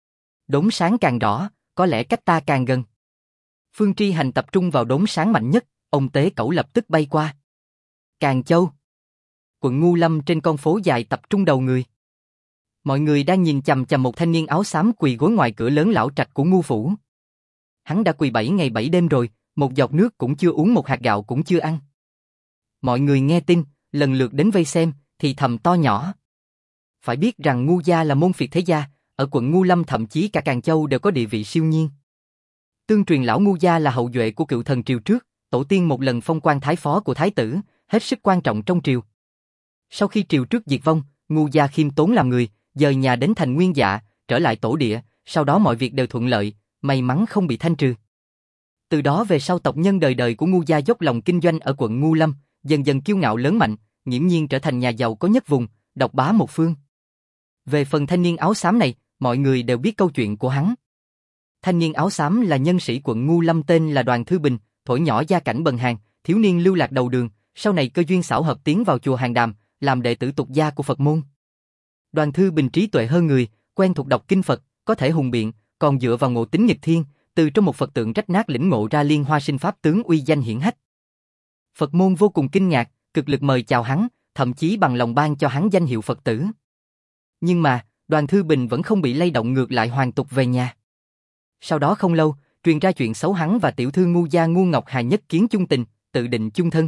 Đốm sáng càng rõ, có lẽ cách ta càng gần. Phương Tri Hành tập trung vào đốm sáng mạnh nhất, ông Tế Cẩu lập tức bay qua. Càng Châu. Quận Ngu Lâm trên con phố dài tập trung đầu người. Mọi người đang nhìn chằm chằm một thanh niên áo xám quỳ gối ngoài cửa lớn lão trạch của Ngu phủ. Hắn đã quỳ 7 ngày 7 đêm rồi, một giọt nước cũng chưa uống, một hạt gạo cũng chưa ăn. Mọi người nghe tin, lần lượt đến vây xem, thì thầm to nhỏ. Phải biết rằng Ngu gia là môn phiệt thế gia, ở quận Ngu Lâm thậm chí cả Càng Châu đều có địa vị siêu nhiên. Tương truyền lão Ngu gia là hậu duệ của cựu thần triều trước, tổ tiên một lần phong quan thái phó của thái tử, hết sức quan trọng trong triều. Sau khi triều trước diệt vong, Ngu gia khiêm tốn làm người, dời nhà đến thành Nguyên Dạ, trở lại tổ địa, sau đó mọi việc đều thuận lợi, may mắn không bị thanh trừ. Từ đó về sau tộc nhân đời đời của Ngu gia dốc lòng kinh doanh ở quận Ngu Lâm, dần dần kiêu ngạo lớn mạnh, nghiễm nhiên trở thành nhà giàu có nhất vùng, độc bá một phương. Về phần thanh niên áo xám này, mọi người đều biết câu chuyện của hắn. Thanh niên áo xám là nhân sĩ quận Ngu Lâm tên là Đoàn Thư Bình, thổi nhỏ gia cảnh bần hàn, thiếu niên lưu lạc đầu đường, sau này cơ duyên xảo hợp tiến vào chùa Hàng Đàm, làm đệ tử tục gia của Phật môn. Đoàn Thư Bình trí tuệ hơn người, quen thuộc đọc kinh Phật, có thể hùng biện, còn dựa vào ngộ tính nghịch thiên, từ trong một Phật tượng rách nát lĩnh ngộ ra Liên Hoa Sinh pháp tướng uy danh hiển hách. Phật môn vô cùng kinh ngạc, cực lực mời chào hắn, thậm chí bằng lòng ban cho hắn danh hiệu Phật tử. Nhưng mà, Đoàn Thư Bình vẫn không bị lay động, ngược lại hoàn tục về nhà. Sau đó không lâu, truyền ra chuyện xấu hắn và tiểu thư Ngu gia Ngu Ngọc Hà nhất kiến chung tình, tự định chung thân.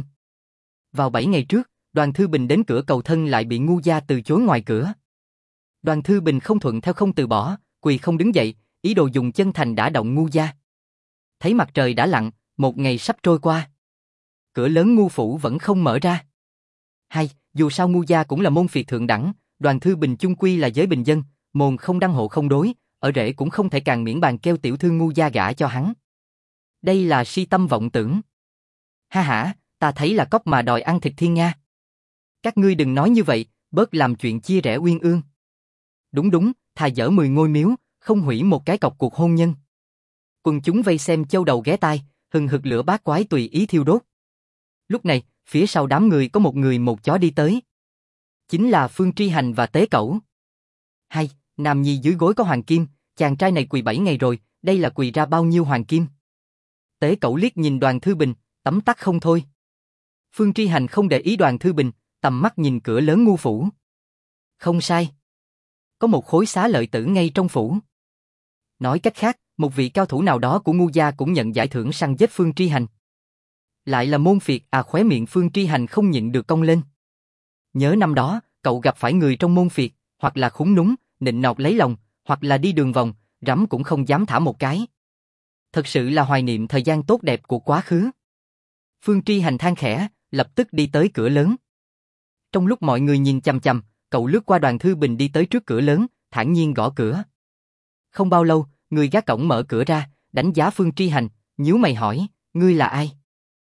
Vào 7 ngày trước, Đoàn Thư Bình đến cửa cầu thân lại bị Ngu gia từ chối ngoài cửa. Đoàn Thư Bình không thuận theo không từ bỏ, quỳ không đứng dậy, ý đồ dùng chân thành đả động Ngu gia. Thấy mặt trời đã lặn, một ngày sắp trôi qua. Cửa lớn Ngu phủ vẫn không mở ra. Hay, dù sao Ngu gia cũng là môn phiệt thượng đẳng, Đoàn Thư Bình chung quy là giới bình dân, môn không đăng hộ không đối, ở rể cũng không thể càng miễn bàn kêu tiểu thư Ngu gia gả cho hắn. Đây là si tâm vọng tưởng. Ha ha, ta thấy là cóc mà đòi ăn thịt thiên nga. Các ngươi đừng nói như vậy, bớt làm chuyện chia rẽ uyên ương. Đúng, thà dỡ 10 ngôi miếu, không hủy một cái cọc cuộc hôn nhân. Quần chúng vây xem châu đầu ghé tai, hừng hực lửa bát quái tùy ý thiêu đốt. Lúc này, phía sau đám người có một người một chó đi tới. Chính là Phương Tri Hành và Tế Cẩu. Hay, nam nhi dưới gối có hoàng kim, chàng trai này quỳ 7 ngày rồi, đây là quỳ ra bao nhiêu hoàng kim? Tế Cẩu liếc nhìn Đoàn Thư Bình, tấm tắc không thôi. Phương Tri Hành không để ý Đoàn Thư Bình, tầm mắt nhìn cửa lớn Ngu phủ. Không sai. Có một khối xá lợi tử ngay trong phủ. Nói cách khác, một vị cao thủ nào đó của Ngu gia cũng nhận giải thưởng săn giết Phương Tri Hành. Lại là môn phiệt, khóe miệng Phương Tri Hành không nhịn được cong lên. Nhớ năm đó, cậu gặp phải người trong môn phiệt, hoặc là khúng núng, nịnh nọt lấy lòng, hoặc là đi đường vòng, rắm cũng không dám thả một cái. Thật sự là hoài niệm thời gian tốt đẹp của quá khứ. Phương Tri Hành than khẽ, lập tức đi tới cửa lớn. Trong lúc mọi người nhìn chằm chằm, cậu lướt qua Đoàn Thư Bình đi tới trước cửa lớn, thản nhiên gõ cửa. Không bao lâu, người gác cổng mở cửa ra, đánh giá Phương Tri Hành, nhíu mày hỏi, ngươi là ai?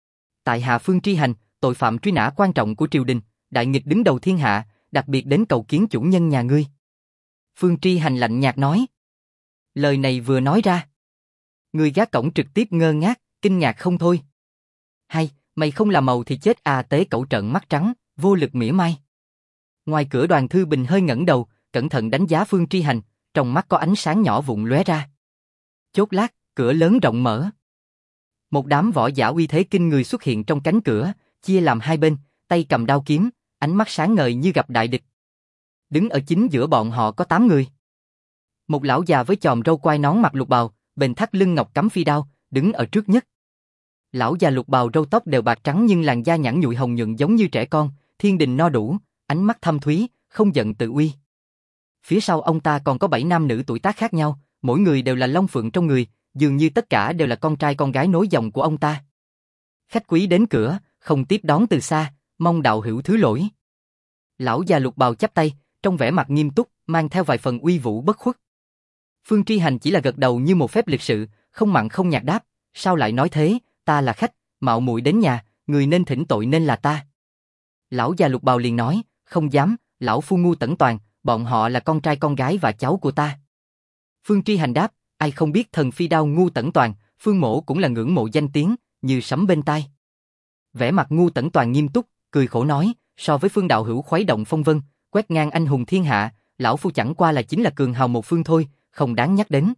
Tại hạ Phương Tri Hành, tội phạm truy nã quan trọng của triều đình, đại nghịch đứng đầu thiên hạ, đặc biệt đến cầu kiến chủ nhân nhà ngươi. Phương Tri Hành lạnh nhạt nói. Lời này vừa nói ra, người gác cổng trực tiếp ngơ ngác, kinh ngạc không thôi. Hay, mày không làm màu thì chết à, Tế Cẩu trợn mắt trắng, vô lực mỉa mai. Ngoài cửa Đoàn Thư Bình hơi ngẩng đầu, cẩn thận đánh giá Phương Tri Hành, trong mắt có ánh sáng nhỏ vụn lóe ra. Chốc lát, cửa lớn rộng mở. Một đám võ giả uy thế kinh người xuất hiện trong cánh cửa, chia làm hai bên, tay cầm đao kiếm, ánh mắt sáng ngời như gặp đại địch. Đứng ở chính giữa bọn họ có 8 người. Một lão già với chòm râu quai nón mặc lục bào, bền thắt lưng ngọc cắm phi đao, đứng ở trước nhất. Lão già lục bào râu tóc đều bạc trắng nhưng làn da nhẵn nhụi hồng nhuận giống như trẻ con, thiên đình no đủ, ánh mắt thâm thúy, không giận tự uy. Phía sau ông ta còn có 7 nam nữ tuổi tác khác nhau, mỗi người đều là long phượng trong người, dường như tất cả đều là con trai con gái nối dòng của ông ta. Khách quý đến cửa, không tiếp đón từ xa, mong đạo hữu thứ lỗi. Lão già lục bào chắp tay, trong vẻ mặt nghiêm túc, mang theo vài phần uy vũ bất khuất. Phương Tri Hành chỉ là gật đầu như một phép lịch sự, không mặn không nhạt đáp, sao lại nói thế, ta là khách, mạo muội đến nhà, người nên thỉnh tội nên là ta. Lão già lục bào liền nói, không dám, lão phu Ngu Tẩn Toàn, bọn họ là con trai con gái và cháu của ta. Phương Tri Hành đáp, ai không biết thần phi đao Ngu Tẩn Toàn, Phương mỗ cũng là ngưỡng mộ danh tiếng, như sấm bên tai. Vẻ mặt Ngu Tẩn Toàn nghiêm túc, cười khổ nói, so với Phương đạo hữu khuấy động phong vân, quét ngang anh hùng thiên hạ, lão phu chẳng qua là chính là cường hào một phương thôi, không đáng nhắc đến.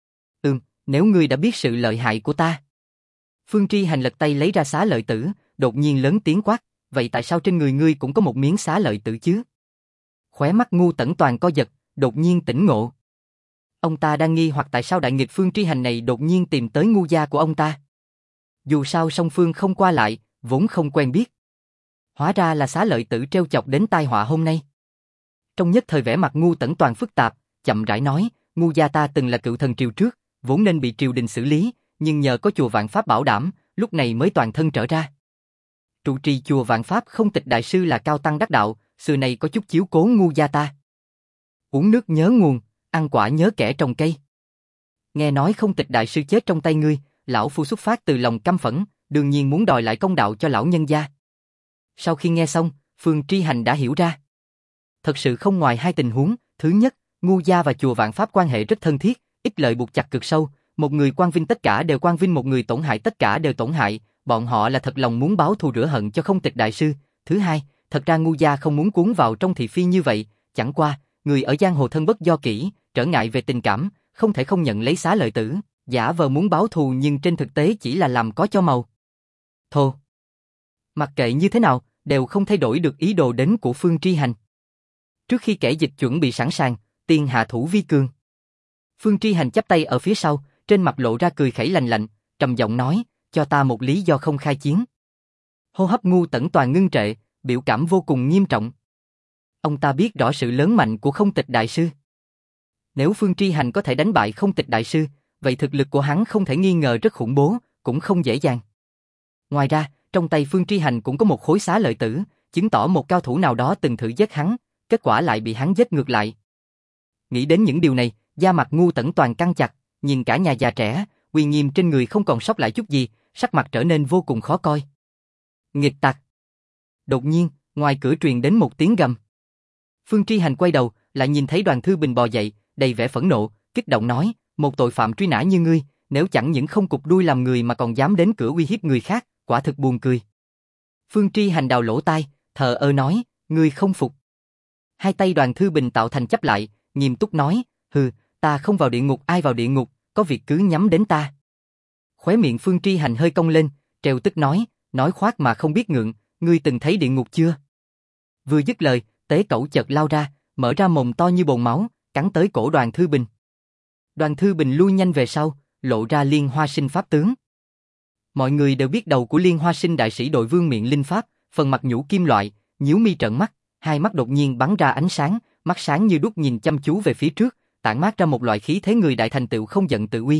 Nếu ngươi đã biết sự lợi hại của ta. Phương Tri Hành lật tay lấy ra xá lợi tử, đột nhiên lớn tiếng quát, vậy tại sao trên người ngươi cũng có một miếng xá lợi tử chứ? Khóe mắt Ngu Tẩn Toàn co giật, đột nhiên tỉnh ngộ. Ông ta đang nghi hoặc tại sao đại nghịch Phương Tri Hành này đột nhiên tìm tới Ngu gia của ông ta. Dù sao song phương không qua lại, vốn không quen biết. Hóa ra là xá lợi tử trêu chọc đến tai họa hôm nay. Trong nhất thời vẻ mặt Ngu Tẩn Toàn phức tạp, chậm rãi nói, Ngu gia ta từng là cựu thần triều trước, vốn nên bị triều đình xử lý, nhưng nhờ có chùa Vạn Pháp bảo đảm, lúc này mới toàn thân trở ra. Trụ trì chùa Vạn Pháp Không Tịch đại sư là cao tăng đắc đạo, xưa này có chút chiếu cố Ngu gia ta. Uống nước nhớ nguồn, ăn quả nhớ kẻ trồng cây. Nghe nói Không Tịch đại sư chết trong tay ngươi, lão phu xuất phát từ lòng căm phẫn, đương nhiên muốn đòi lại công đạo cho lão nhân gia. Sau khi nghe xong, Phương Tri Hành đã hiểu ra. Thật sự không ngoài hai tình huống, thứ nhất, Ngu gia và chùa Vạn Pháp quan hệ rất thân thiết, ích lợi buộc chặt cực sâu, một người quang vinh tất cả đều quang vinh, một người tổn hại tất cả đều tổn hại, bọn họ là thật lòng muốn báo thù rửa hận cho Không Tịch đại sư. Thứ hai, thật ra Ngu gia không muốn cuốn vào trong thị phi như vậy, chẳng qua, người ở giang hồ thân bất do kỹ, trở ngại về tình cảm, không thể không nhận lấy xá lợi tử, giả vờ muốn báo thù nhưng trên thực tế chỉ là làm có cho màu. Thô. Mặc kệ như thế nào, đều không thay đổi được ý đồ đến của Phương Tri Hành. Trước khi kẻ dịch chuẩn bị sẵn sàng, tiên hạ thủ vi cường. Phương Tri Hành chắp tay ở phía sau, trên mặt lộ ra cười khẩy lạnh lạnh, trầm giọng nói, cho ta một lý do không khai chiến. Hô hấp Ngu Tẩn Toàn ngưng trệ, biểu cảm vô cùng nghiêm trọng. Ông ta biết rõ sự lớn mạnh của Không Tịch đại sư. Nếu Phương Tri Hành có thể đánh bại Không Tịch đại sư, vậy thực lực của hắn không thể nghi ngờ rất khủng bố, cũng không dễ dàng. Ngoài ra, trong tay Phương Tri Hành cũng có một khối xá lợi tử, chứng tỏ một cao thủ nào đó từng thử giết hắn, kết quả lại bị hắn giết ngược lại. Nghĩ đến những điều này, da mặt Ngu Tẩn Toàn căng chặt, nhìn cả nhà già trẻ, uy nghiêm trên người không còn sót lại chút gì, sắc mặt trở nên vô cùng khó coi. Nghịch tặc! Đột nhiên, ngoài cửa truyền đến một tiếng gầm. Phương Tri Hành quay đầu, lại nhìn thấy Đoàn Thư Bình bò dậy, đầy vẻ phẫn nộ, kích động nói, một tội phạm truy nã như ngươi, nếu chẳng những không cụp đuôi làm người mà còn dám đến cửa uy hiếp người khác, quả thực buồn cười. Phương Tri Hành đào lỗ tai, thờ ơ nói, ngươi không phục. Hai tay Đoàn Thư Bình tạo thành chấp lại, nghiêm túc nói, hừ, ta không vào địa ngục ai vào địa ngục, có việc cứ nhắm đến ta. Khóe miệng Phương Tri Hành hơi cong lên, trêu tức nói khoác mà không biết ngượng, ngươi từng thấy địa ngục chưa? Vừa dứt lời, Tế Cẩu chợt lao ra, mở ra mồm to như bồn máu, cắn tới cổ Đoàn Thư Bình. Đoàn Thư Bình lui nhanh về sau, lộ ra Liên Hoa Sinh pháp tướng. Mọi người đều biết đầu của Liên Hoa Sinh đại sĩ đội vương miện linh pháp, phần mặt nhũ kim loại, nhíu mi trợn mắt, hai mắt đột nhiên bắn ra ánh sáng, mắt sáng như đuốc nhìn chăm chú về phía trước, tản mát ra một loại khí thế người đại thành tựu không giận tự uy.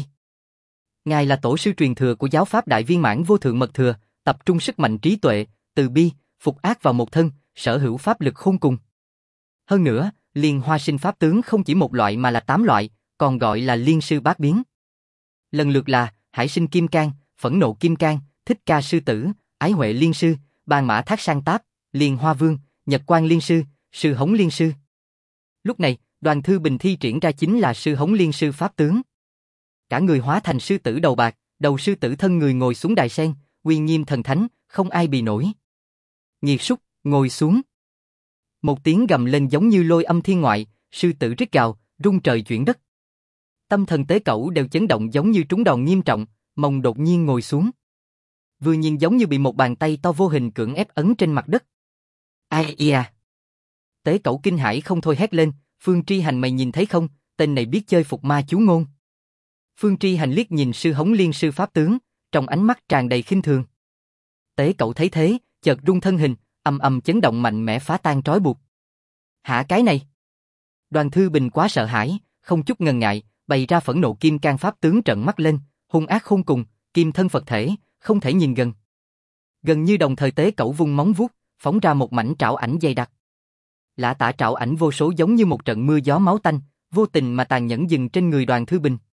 Ngài là tổ sư truyền thừa của giáo pháp đại viên mãn vô thượng mật thừa, tập trung sức mạnh trí tuệ, từ bi, phục ác vào một thân, sở hữu pháp lực khôn cùng. Hơn nữa, Liên Hoa Sinh pháp tướng không chỉ một loại mà là 8 loại, còn gọi là Liên Sư Bát Biến. Lần lượt là Hải Sinh Kim Cang, Phẫn Nộ Kim Cang, Thích Ca Sư Tử, Ái Huệ Liên Sư, Bàn Mã Thác Sang Táp, Liên Hoa Vương, Nhật Quang Liên Sư, Sư Hống Liên Sư. Lúc này, Đoàn Thư Bình thi triển ra chính là Sư Hống Liên Sư pháp tướng. Cả người hóa thành sư tử đầu bạc, đầu sư tử thân người ngồi xuống đài sen, uy nghiêm thần thánh, không ai bì nổi. Nghiệt súc, ngồi xuống. Một tiếng gầm lên giống như lôi âm thiên ngoại, sư tử rít gào, rung trời chuyển đất. Tâm thần Tế Cẩu đều chấn động giống như trúng đòn nghiêm trọng, mông đột nhiên ngồi xuống. Vừa nhìn giống như bị một bàn tay to vô hình cưỡng ép ấn trên mặt đất. Ai da! Tế Cẩu kinh hãi không thôi hét lên, Phương Tri Hành mày nhìn thấy không, tên này biết chơi phục ma chú ngôn. Phương Tri Hành liếc nhìn Sư Hống Liên Sư pháp tướng, trong ánh mắt tràn đầy khinh thường. Tế Cẩu thấy thế, chợt rung thân hình, ầm ầm chấn động mạnh mẽ phá tan trói buộc. Hả cái này? Đoàn Thư Bình quá sợ hãi, không chút ngần ngại, bày ra phẫn nộ kim can pháp tướng trợn mắt lên, hung ác khôn cùng, kim thân Phật thể, không thể nhìn gần. Gần như đồng thời Tế Cẩu vung móng vuốt, phóng ra một mảnh trảo ảnh dày đặc. Lã tả trảo ảnh vô số giống như một trận mưa gió máu tanh, vô tình mà tàn nhẫn dừng trên người Đoàn Thư Bình.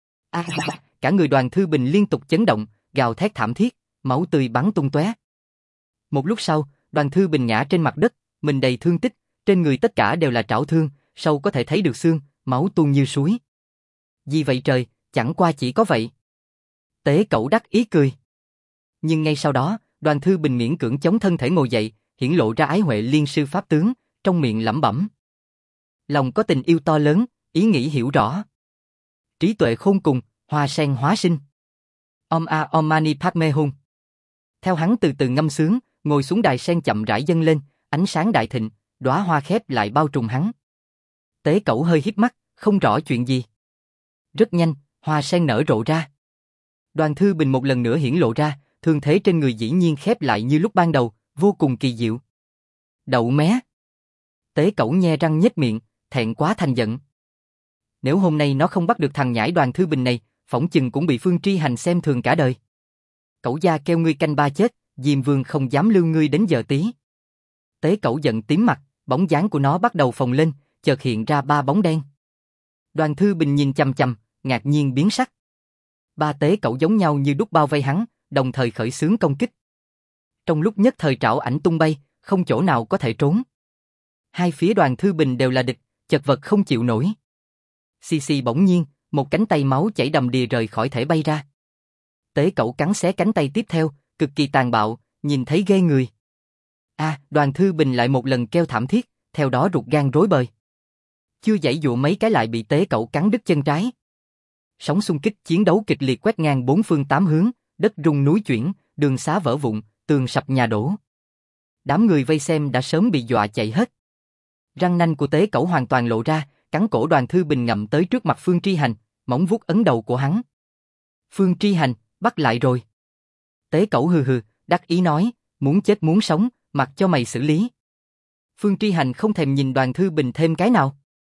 Cả người Đoàn Thư Bình liên tục chấn động, gào thét thảm thiết, máu tươi bắn tung tóe. Một lúc sau, Đoàn Thư Bình ngã trên mặt đất, mình đầy thương tích, trên người tất cả đều là trảo thương, sâu có thể thấy được xương, máu tuôn như suối. Gì vậy trời, chẳng qua chỉ có vậy. Tế Cẩu đắc ý cười. Nhưng ngay sau đó, Đoàn Thư Bình miễn cưỡng chống thân thể ngồi dậy, hiển lộ ra Ái Huệ Liên Sư pháp tướng, trong miệng lẩm bẩm. Lòng có tình yêu to lớn, ý nghĩ hiểu rõ. Trí tuệ khôn cùng, hoa sen hóa sinh. Om A Om Mani Padme Hum. Theo hắn từ từ ngâm sướng, ngồi xuống đài sen chậm rãi dâng lên, ánh sáng đại thịnh, đóa hoa khép lại bao trùm hắn. Tế Cẩu hơi híp mắt, không rõ chuyện gì. Rất nhanh, hoa sen nở rộ ra. Đoàn Thư Bình một lần nữa hiển lộ ra, thương thế trên người dĩ nhiên khép lại như lúc ban đầu, vô cùng kỳ diệu. Đậu mé. Tế Cẩu nhe răng nhếch miệng, thẹn quá thành giận. Nếu hôm nay nó không bắt được thằng nhãi Đoàn Thư Bình này, phỏng chừng cũng bị Phương Tri Hành xem thường cả đời. Cẩu gia kêu ngươi canh ba chết, Diêm Vương không dám lưu ngươi đến giờ tí. Tế Cẩu giận tím mặt, bóng dáng của nó bắt đầu phồng lên, chợt hiện ra ba bóng đen. Đoàn Thư Bình nhìn chằm chằm, ngạc nhiên biến sắc. Ba Tế Cẩu giống nhau như đúc bao vây hắn, đồng thời khởi xướng công kích. Trong lúc nhất thời trảo ảnh tung bay, không chỗ nào có thể trốn. Hai phía Đoàn Thư Bình đều là địch, chật vật không chịu nổi. Xì xì bỗng nhiên, một cánh tay máu chảy đầm đìa rời khỏi thể bay ra. Tế Cẩu cắn xé cánh tay tiếp theo, cực kỳ tàn bạo, nhìn thấy ghê người. Đoàn Thư Bình lại một lần kêu thảm thiết, theo đó ruột gan rối bời. Chưa giãy dụa mấy cái lại bị Tế Cẩu cắn đứt chân trái. Sóng xung kích chiến đấu kịch liệt quét ngang bốn phương tám hướng, đất rung núi chuyển, đường xá vỡ vụn, tường sập nhà đổ. Đám người vây xem đã sớm bị dọa chạy hết. Răng nanh của Tế Cẩu hoàn toàn lộ ra, cắn cổ Đoàn Thư Bình ngậm tới trước mặt Phương Tri Hành, móng vuốt ấn đầu của hắn. Phương Tri Hành, bắt lại rồi. Tế Cẩu hừ hừ, đắc ý nói, muốn chết muốn sống, mặc cho mày xử lý. Phương Tri Hành không thèm nhìn Đoàn Thư Bình thêm cái nào.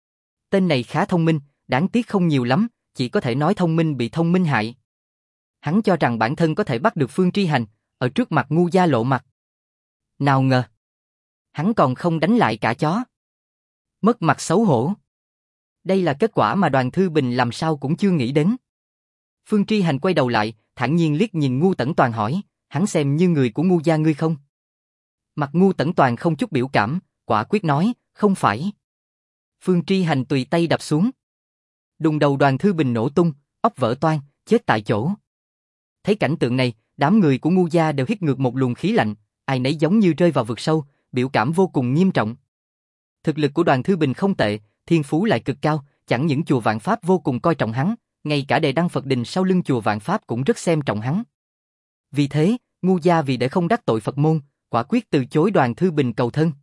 Tên này khá thông minh, đáng tiếc không nhiều lắm, chỉ có thể nói thông minh bị thông minh hại. Hắn cho rằng bản thân có thể bắt được Phương Tri Hành, ở trước mặt ngu gia lộ mặt. Nào ngờ, hắn còn không đánh lại cả chó. Mất mặt xấu hổ. Đây là kết quả mà Đoàn Thư Bình làm sao cũng chưa nghĩ đến. Phương Tri Hành quay đầu lại, thản nhiên liếc nhìn Ngu Tẩn Toàn hỏi, hắn xem như người của ngu gia ngươi không? Mặt Ngu Tẩn Toàn không chút biểu cảm, quả quyết nói, không phải. Phương Tri Hành tùy tay đập xuống. Đùng đầu Đoàn Thư Bình nổ tung, óc vỡ toang, chết tại chỗ. Thấy cảnh tượng này, đám người của ngu gia đều hít ngược một luồng khí lạnh, ai nấy giống như rơi vào vực sâu, biểu cảm vô cùng nghiêm trọng. Thực lực của Đoàn Thư Bình không tệ, thiên phú lại cực cao, chẳng những chùa Vạn Pháp vô cùng coi trọng hắn, ngay cả Đề Đăng Phật Đình sau lưng chùa Vạn Pháp cũng rất xem trọng hắn. Vì thế, ngu gia vì để không đắc tội Phật môn, quả quyết từ chối Đoàn Thư Bình cầu thân.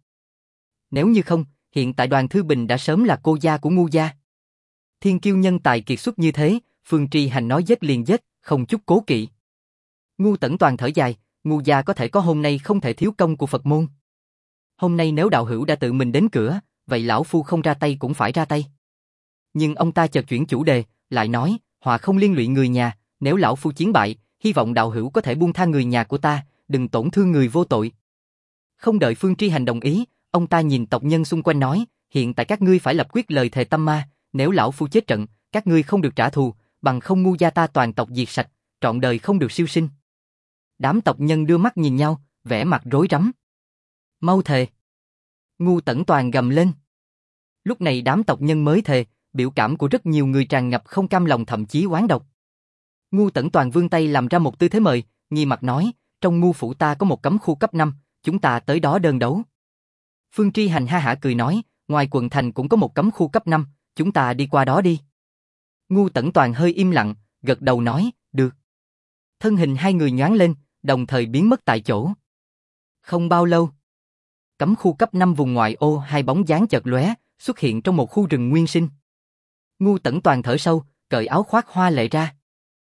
Nếu như không, hiện tại Đoàn Thư Bình đã sớm là cô gia của ngu gia. Thiên kiêu nhân tài kiệt xuất như thế, Phương Tri Hành nói giết liền giết, không chút cố kỵ. Ngu Tẩn Toàn thở dài, ngu gia có thể có hôm nay không thể thiếu công của Phật môn. Hôm nay nếu đạo hữu đã tự mình đến cửa, vậy lão phu không ra tay cũng phải ra tay. Nhưng ông ta chợt chuyển chủ đề, lại nói, họa không liên lụy người nhà, nếu lão phu chiến bại, hy vọng đạo hữu có thể buông tha người nhà của ta, đừng tổn thương người vô tội. Không đợi Phương Tri Hành đồng ý, ông ta nhìn tộc nhân xung quanh nói, hiện tại các ngươi phải lập quyết lời thề tâm ma, nếu lão phu chết trận, các ngươi không được trả thù, bằng không ngu gia ta toàn tộc diệt sạch, trọn đời không được siêu sinh. Đám tộc nhân đưa mắt nhìn nhau, vẻ mặt rối rắm. Mau thề! Ngu Tẩn Toàn gầm lên. Lúc này đám tộc nhân mới thề, biểu cảm của rất nhiều người tràn ngập không cam lòng thậm chí oán độc. Ngu Tẩn Toàn vươn tay làm ra một tư thế mời, nghiêm mặt nói, trong ngu phủ ta có một cấm khu cấp 5, chúng ta tới đó đơn đấu. Phương Tri Hành ha hả cười nói, ngoài quận thành cũng có một cấm khu cấp 5, chúng ta đi qua đó đi. Ngu Tẩn Toàn hơi im lặng, gật đầu nói, được. Thân hình hai người nhoáng lên, đồng thời biến mất tại chỗ. Không bao lâu, cấm khu cấp 5 vùng ngoại ô hai bóng dáng chợt lóe, xuất hiện trong một khu rừng nguyên sinh. Ngu Tẩn Toàn thở sâu, cởi áo khoác hoa lệ ra.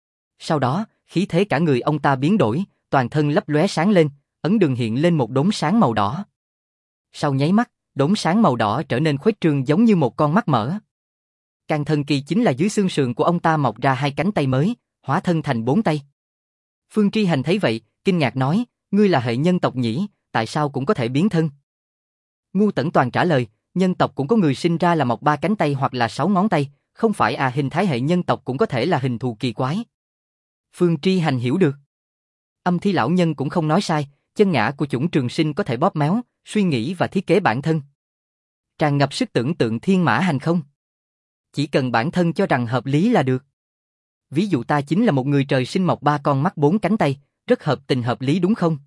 Sau đó, khí thế cả người ông ta biến đổi, toàn thân lấp lóe sáng lên, ấn đường hiện lên một đốm sáng màu đỏ. Sau nháy mắt, đốm sáng màu đỏ trở nên khuếch trương giống như một con mắt mở. Càng thần kỳ chính là dưới xương sườn của ông ta mọc ra hai cánh tay mới, hóa thân thành 4 tay. Phương Tri Hành thấy vậy, kinh ngạc nói, ngươi là hệ nhân tộc nhỉ, tại sao cũng có thể biến thân? Ngu Tẩn Toàn trả lời, nhân tộc cũng có người sinh ra là mọc 3 cánh tay hoặc là 6 ngón tay, không phải à, hình thái hệ nhân tộc cũng có thể là hình thù kỳ quái. Phương Tri Hành hiểu được. Âm Thi lão nhân cũng không nói sai, chân ngã của chủng trường sinh có thể bóp méo, suy nghĩ và thiết kế bản thân. Tràn ngập sức tưởng tượng thiên mã hành không. Chỉ cần bản thân cho rằng hợp lý là được. Ví dụ ta chính là một người trời sinh mọc 3 con mắt 4 cánh tay, rất hợp tình hợp lý đúng không?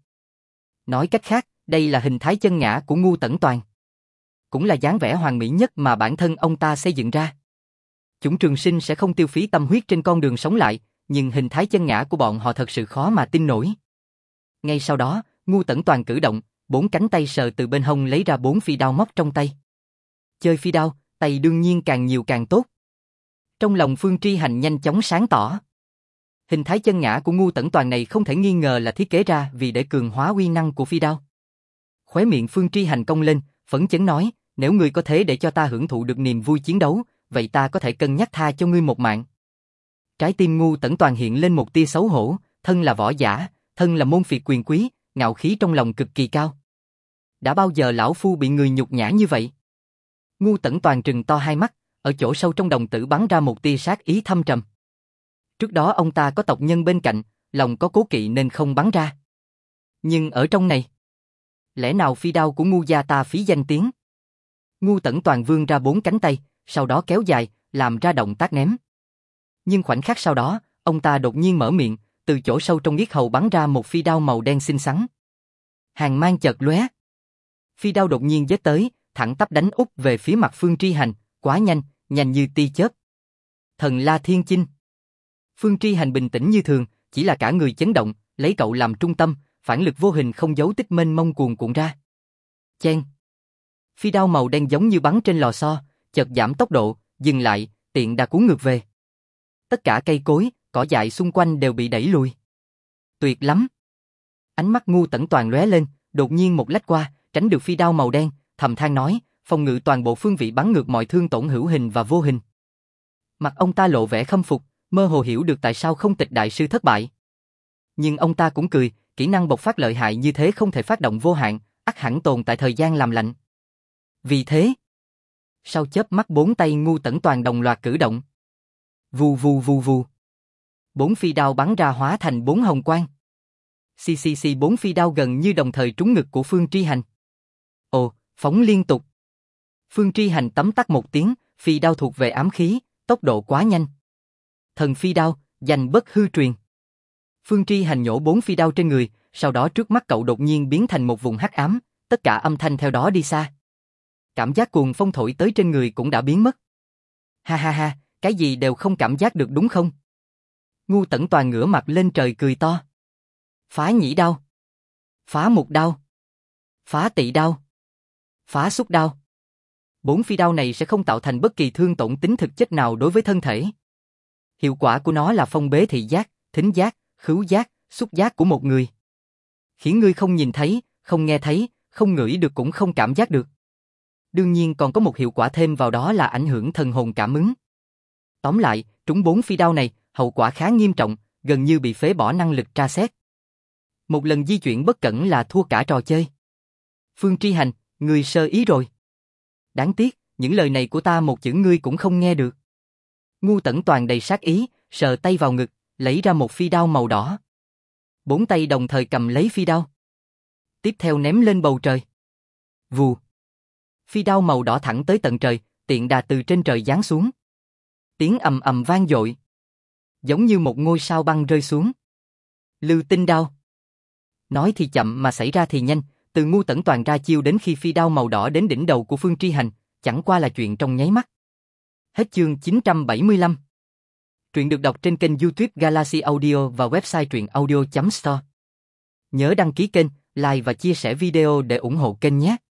Nói cách khác, đây là hình thái chân ngã của Ngu Tẩn Toàn. Cũng là dáng vẻ hoàn mỹ nhất mà bản thân ông ta xây dựng ra. Chủng trường sinh sẽ không tiêu phí tâm huyết trên con đường sống lại, nhưng hình thái chân ngã của bọn họ thật sự khó mà tin nổi. Ngay sau đó, Ngu Tẩn Toàn cử động, 4 cánh tay sờ từ bên hông lấy ra 4 phi đao móc trong tay. Chơi phi đao, tay đương nhiên càng nhiều càng tốt. Trong lòng Phương Tri Hành nhanh chóng sáng tỏ. Hình thái chân ngã của Ngu Tẩn Toàn này không thể nghi ngờ là thiết kế ra vì để cường hóa uy năng của phi đao. Khóe miệng Phương Tri Hành cong lên, phấn chấn nói, nếu ngươi có thể để cho ta hưởng thụ được niềm vui chiến đấu, vậy ta có thể cân nhắc tha cho ngươi một mạng. Trái tim Ngu Tẩn Toàn hiện lên một tia xấu hổ, thân là võ giả, thân là môn phiệt quyền quý, ngạo khí trong lòng cực kỳ cao. Đã bao giờ lão phu bị người nhục nhã như vậy? Ngu Tẩn Toàn trừng to hai mắt, ở chỗ sâu trong đồng tử bắn ra một tia sát ý thâm trầm. Trước đó ông ta có tộc nhân bên cạnh, lòng có cố kỵ nên không bắn ra. Nhưng ở trong này, lẽ nào phi đao của Ngu gia ta phí danh tiếng? Ngu Tẩn Toàn vươn ra 4 cánh tay, sau đó kéo dài, làm ra động tác ném. Nhưng khoảnh khắc sau đó, ông ta đột nhiên mở miệng, từ chỗ sâu trong yết hầu bắn ra một phi đao màu đen xinh xắn. Hàn mang chợt lóe. Phi đao đột nhiên giết tới, thẳng tắp đánh úp về phía mặt Phương Tri Hành, quá nhanh, nhanh như tia chớp. Thần La Thiên Chinh. Phương Tri Hành bình tĩnh như thường, chỉ là cả người chấn động, lấy cậu làm trung tâm, phản lực vô hình không dấu tích mênh mông cuồn cuộn ra. Chen. Phi đao màu đen giống như bắn trên lò xo, chợt giảm tốc độ, dừng lại, tiện đà cuốn ngược về. Tất cả cây cối, cỏ dại xung quanh đều bị đẩy lùi. Tuyệt lắm. Ánh mắt Ngu Tẩn Toàn lóe lên, đột nhiên một lách qua, tránh được phi đao màu đen, thầm than nói, phòng ngự toàn bộ phương vị bắn ngược mọi thương tổn hữu hình và vô hình. Mặt ông ta lộ vẻ khâm phục, mơ hồ hiểu được tại sao không tịch đại sư thất bại. Nhưng ông ta cũng cười, kỹ năng bộc phát lợi hại như thế không thể phát động vô hạn, ắt hẳn tồn tại thời gian làm lạnh. Vì thế, sau chớp mắt 4 tay Ngu Tẩn Toàn đồng loạt cử động. Vù vù vù vù. 4 phi đao bắn ra hóa thành 4 hồng quang. Xì 4 phi đao gần như đồng thời trúng ngực của Phương Tri Hành. Ồ, phóng liên tục. Phương Tri Hành tấm tắc một tiếng, phi đao thuộc về ám khí, tốc độ quá nhanh. Thần phi đao, danh bất hư truyền. Phương Tri Hành nhổ 4 phi đao trên người, sau đó trước mắt cậu đột nhiên biến thành một vùng hắc ám, tất cả âm thanh theo đó đi xa. Cảm giác cuồng phong thổi tới trên người cũng đã biến mất. Ha ha ha, cái gì đều không cảm giác được đúng không? Ngu Tẩn Toàn ngửa mặt lên trời cười to. Phá nhĩ đao. Phá mục đao. Phá tỵ đao. Phá xúc đao. 4 phi đao này sẽ không tạo thành bất kỳ thương tổn tính thực chất nào đối với thân thể. Hiệu quả của nó là phong bế thị giác, thính giác, khứu giác, xúc giác của một người. Khiến ngươi không nhìn thấy, không nghe thấy, không ngửi được cũng không cảm giác được. Đương nhiên còn có một hiệu quả thêm vào đó là ảnh hưởng thần hồn cảm ứng. Tóm lại, trúng 4 phi đao này, hậu quả khá nghiêm trọng, gần như bị phế bỏ năng lực tra xét. Một lần di chuyển bất cẩn là thua cả trò chơi. Phương Tri Hành, ngươi sơ ý rồi. Đáng tiếc, những lời này của ta một chữ ngươi cũng không nghe được. Ngu Tẩn Toàn đầy sát ý, sờ tay vào ngực, lấy ra một phi đao màu đỏ. 4 tay đồng thời cầm lấy phi đao. Tiếp theo ném lên bầu trời. Vù. Phi đao màu đỏ thẳng tới tận trời, tiện đà từ trên trời giáng xuống. Tiếng ầm ầm vang dội, giống như một ngôi sao băng rơi xuống. Lưu tinh đao. Nói thì chậm mà xảy ra thì nhanh, từ ngu tẩn toàn ra chiêu đến khi phi đao màu đỏ đến đỉnh đầu của Phương Tri Hành, chẳng qua là chuyện trong nháy mắt. Hết chương 975. Truyện được đọc trên kênh YouTube Galaxy Audio và website truyệnaudio.store. Nhớ đăng ký kênh, like và chia sẻ video để ủng hộ kênh nhé.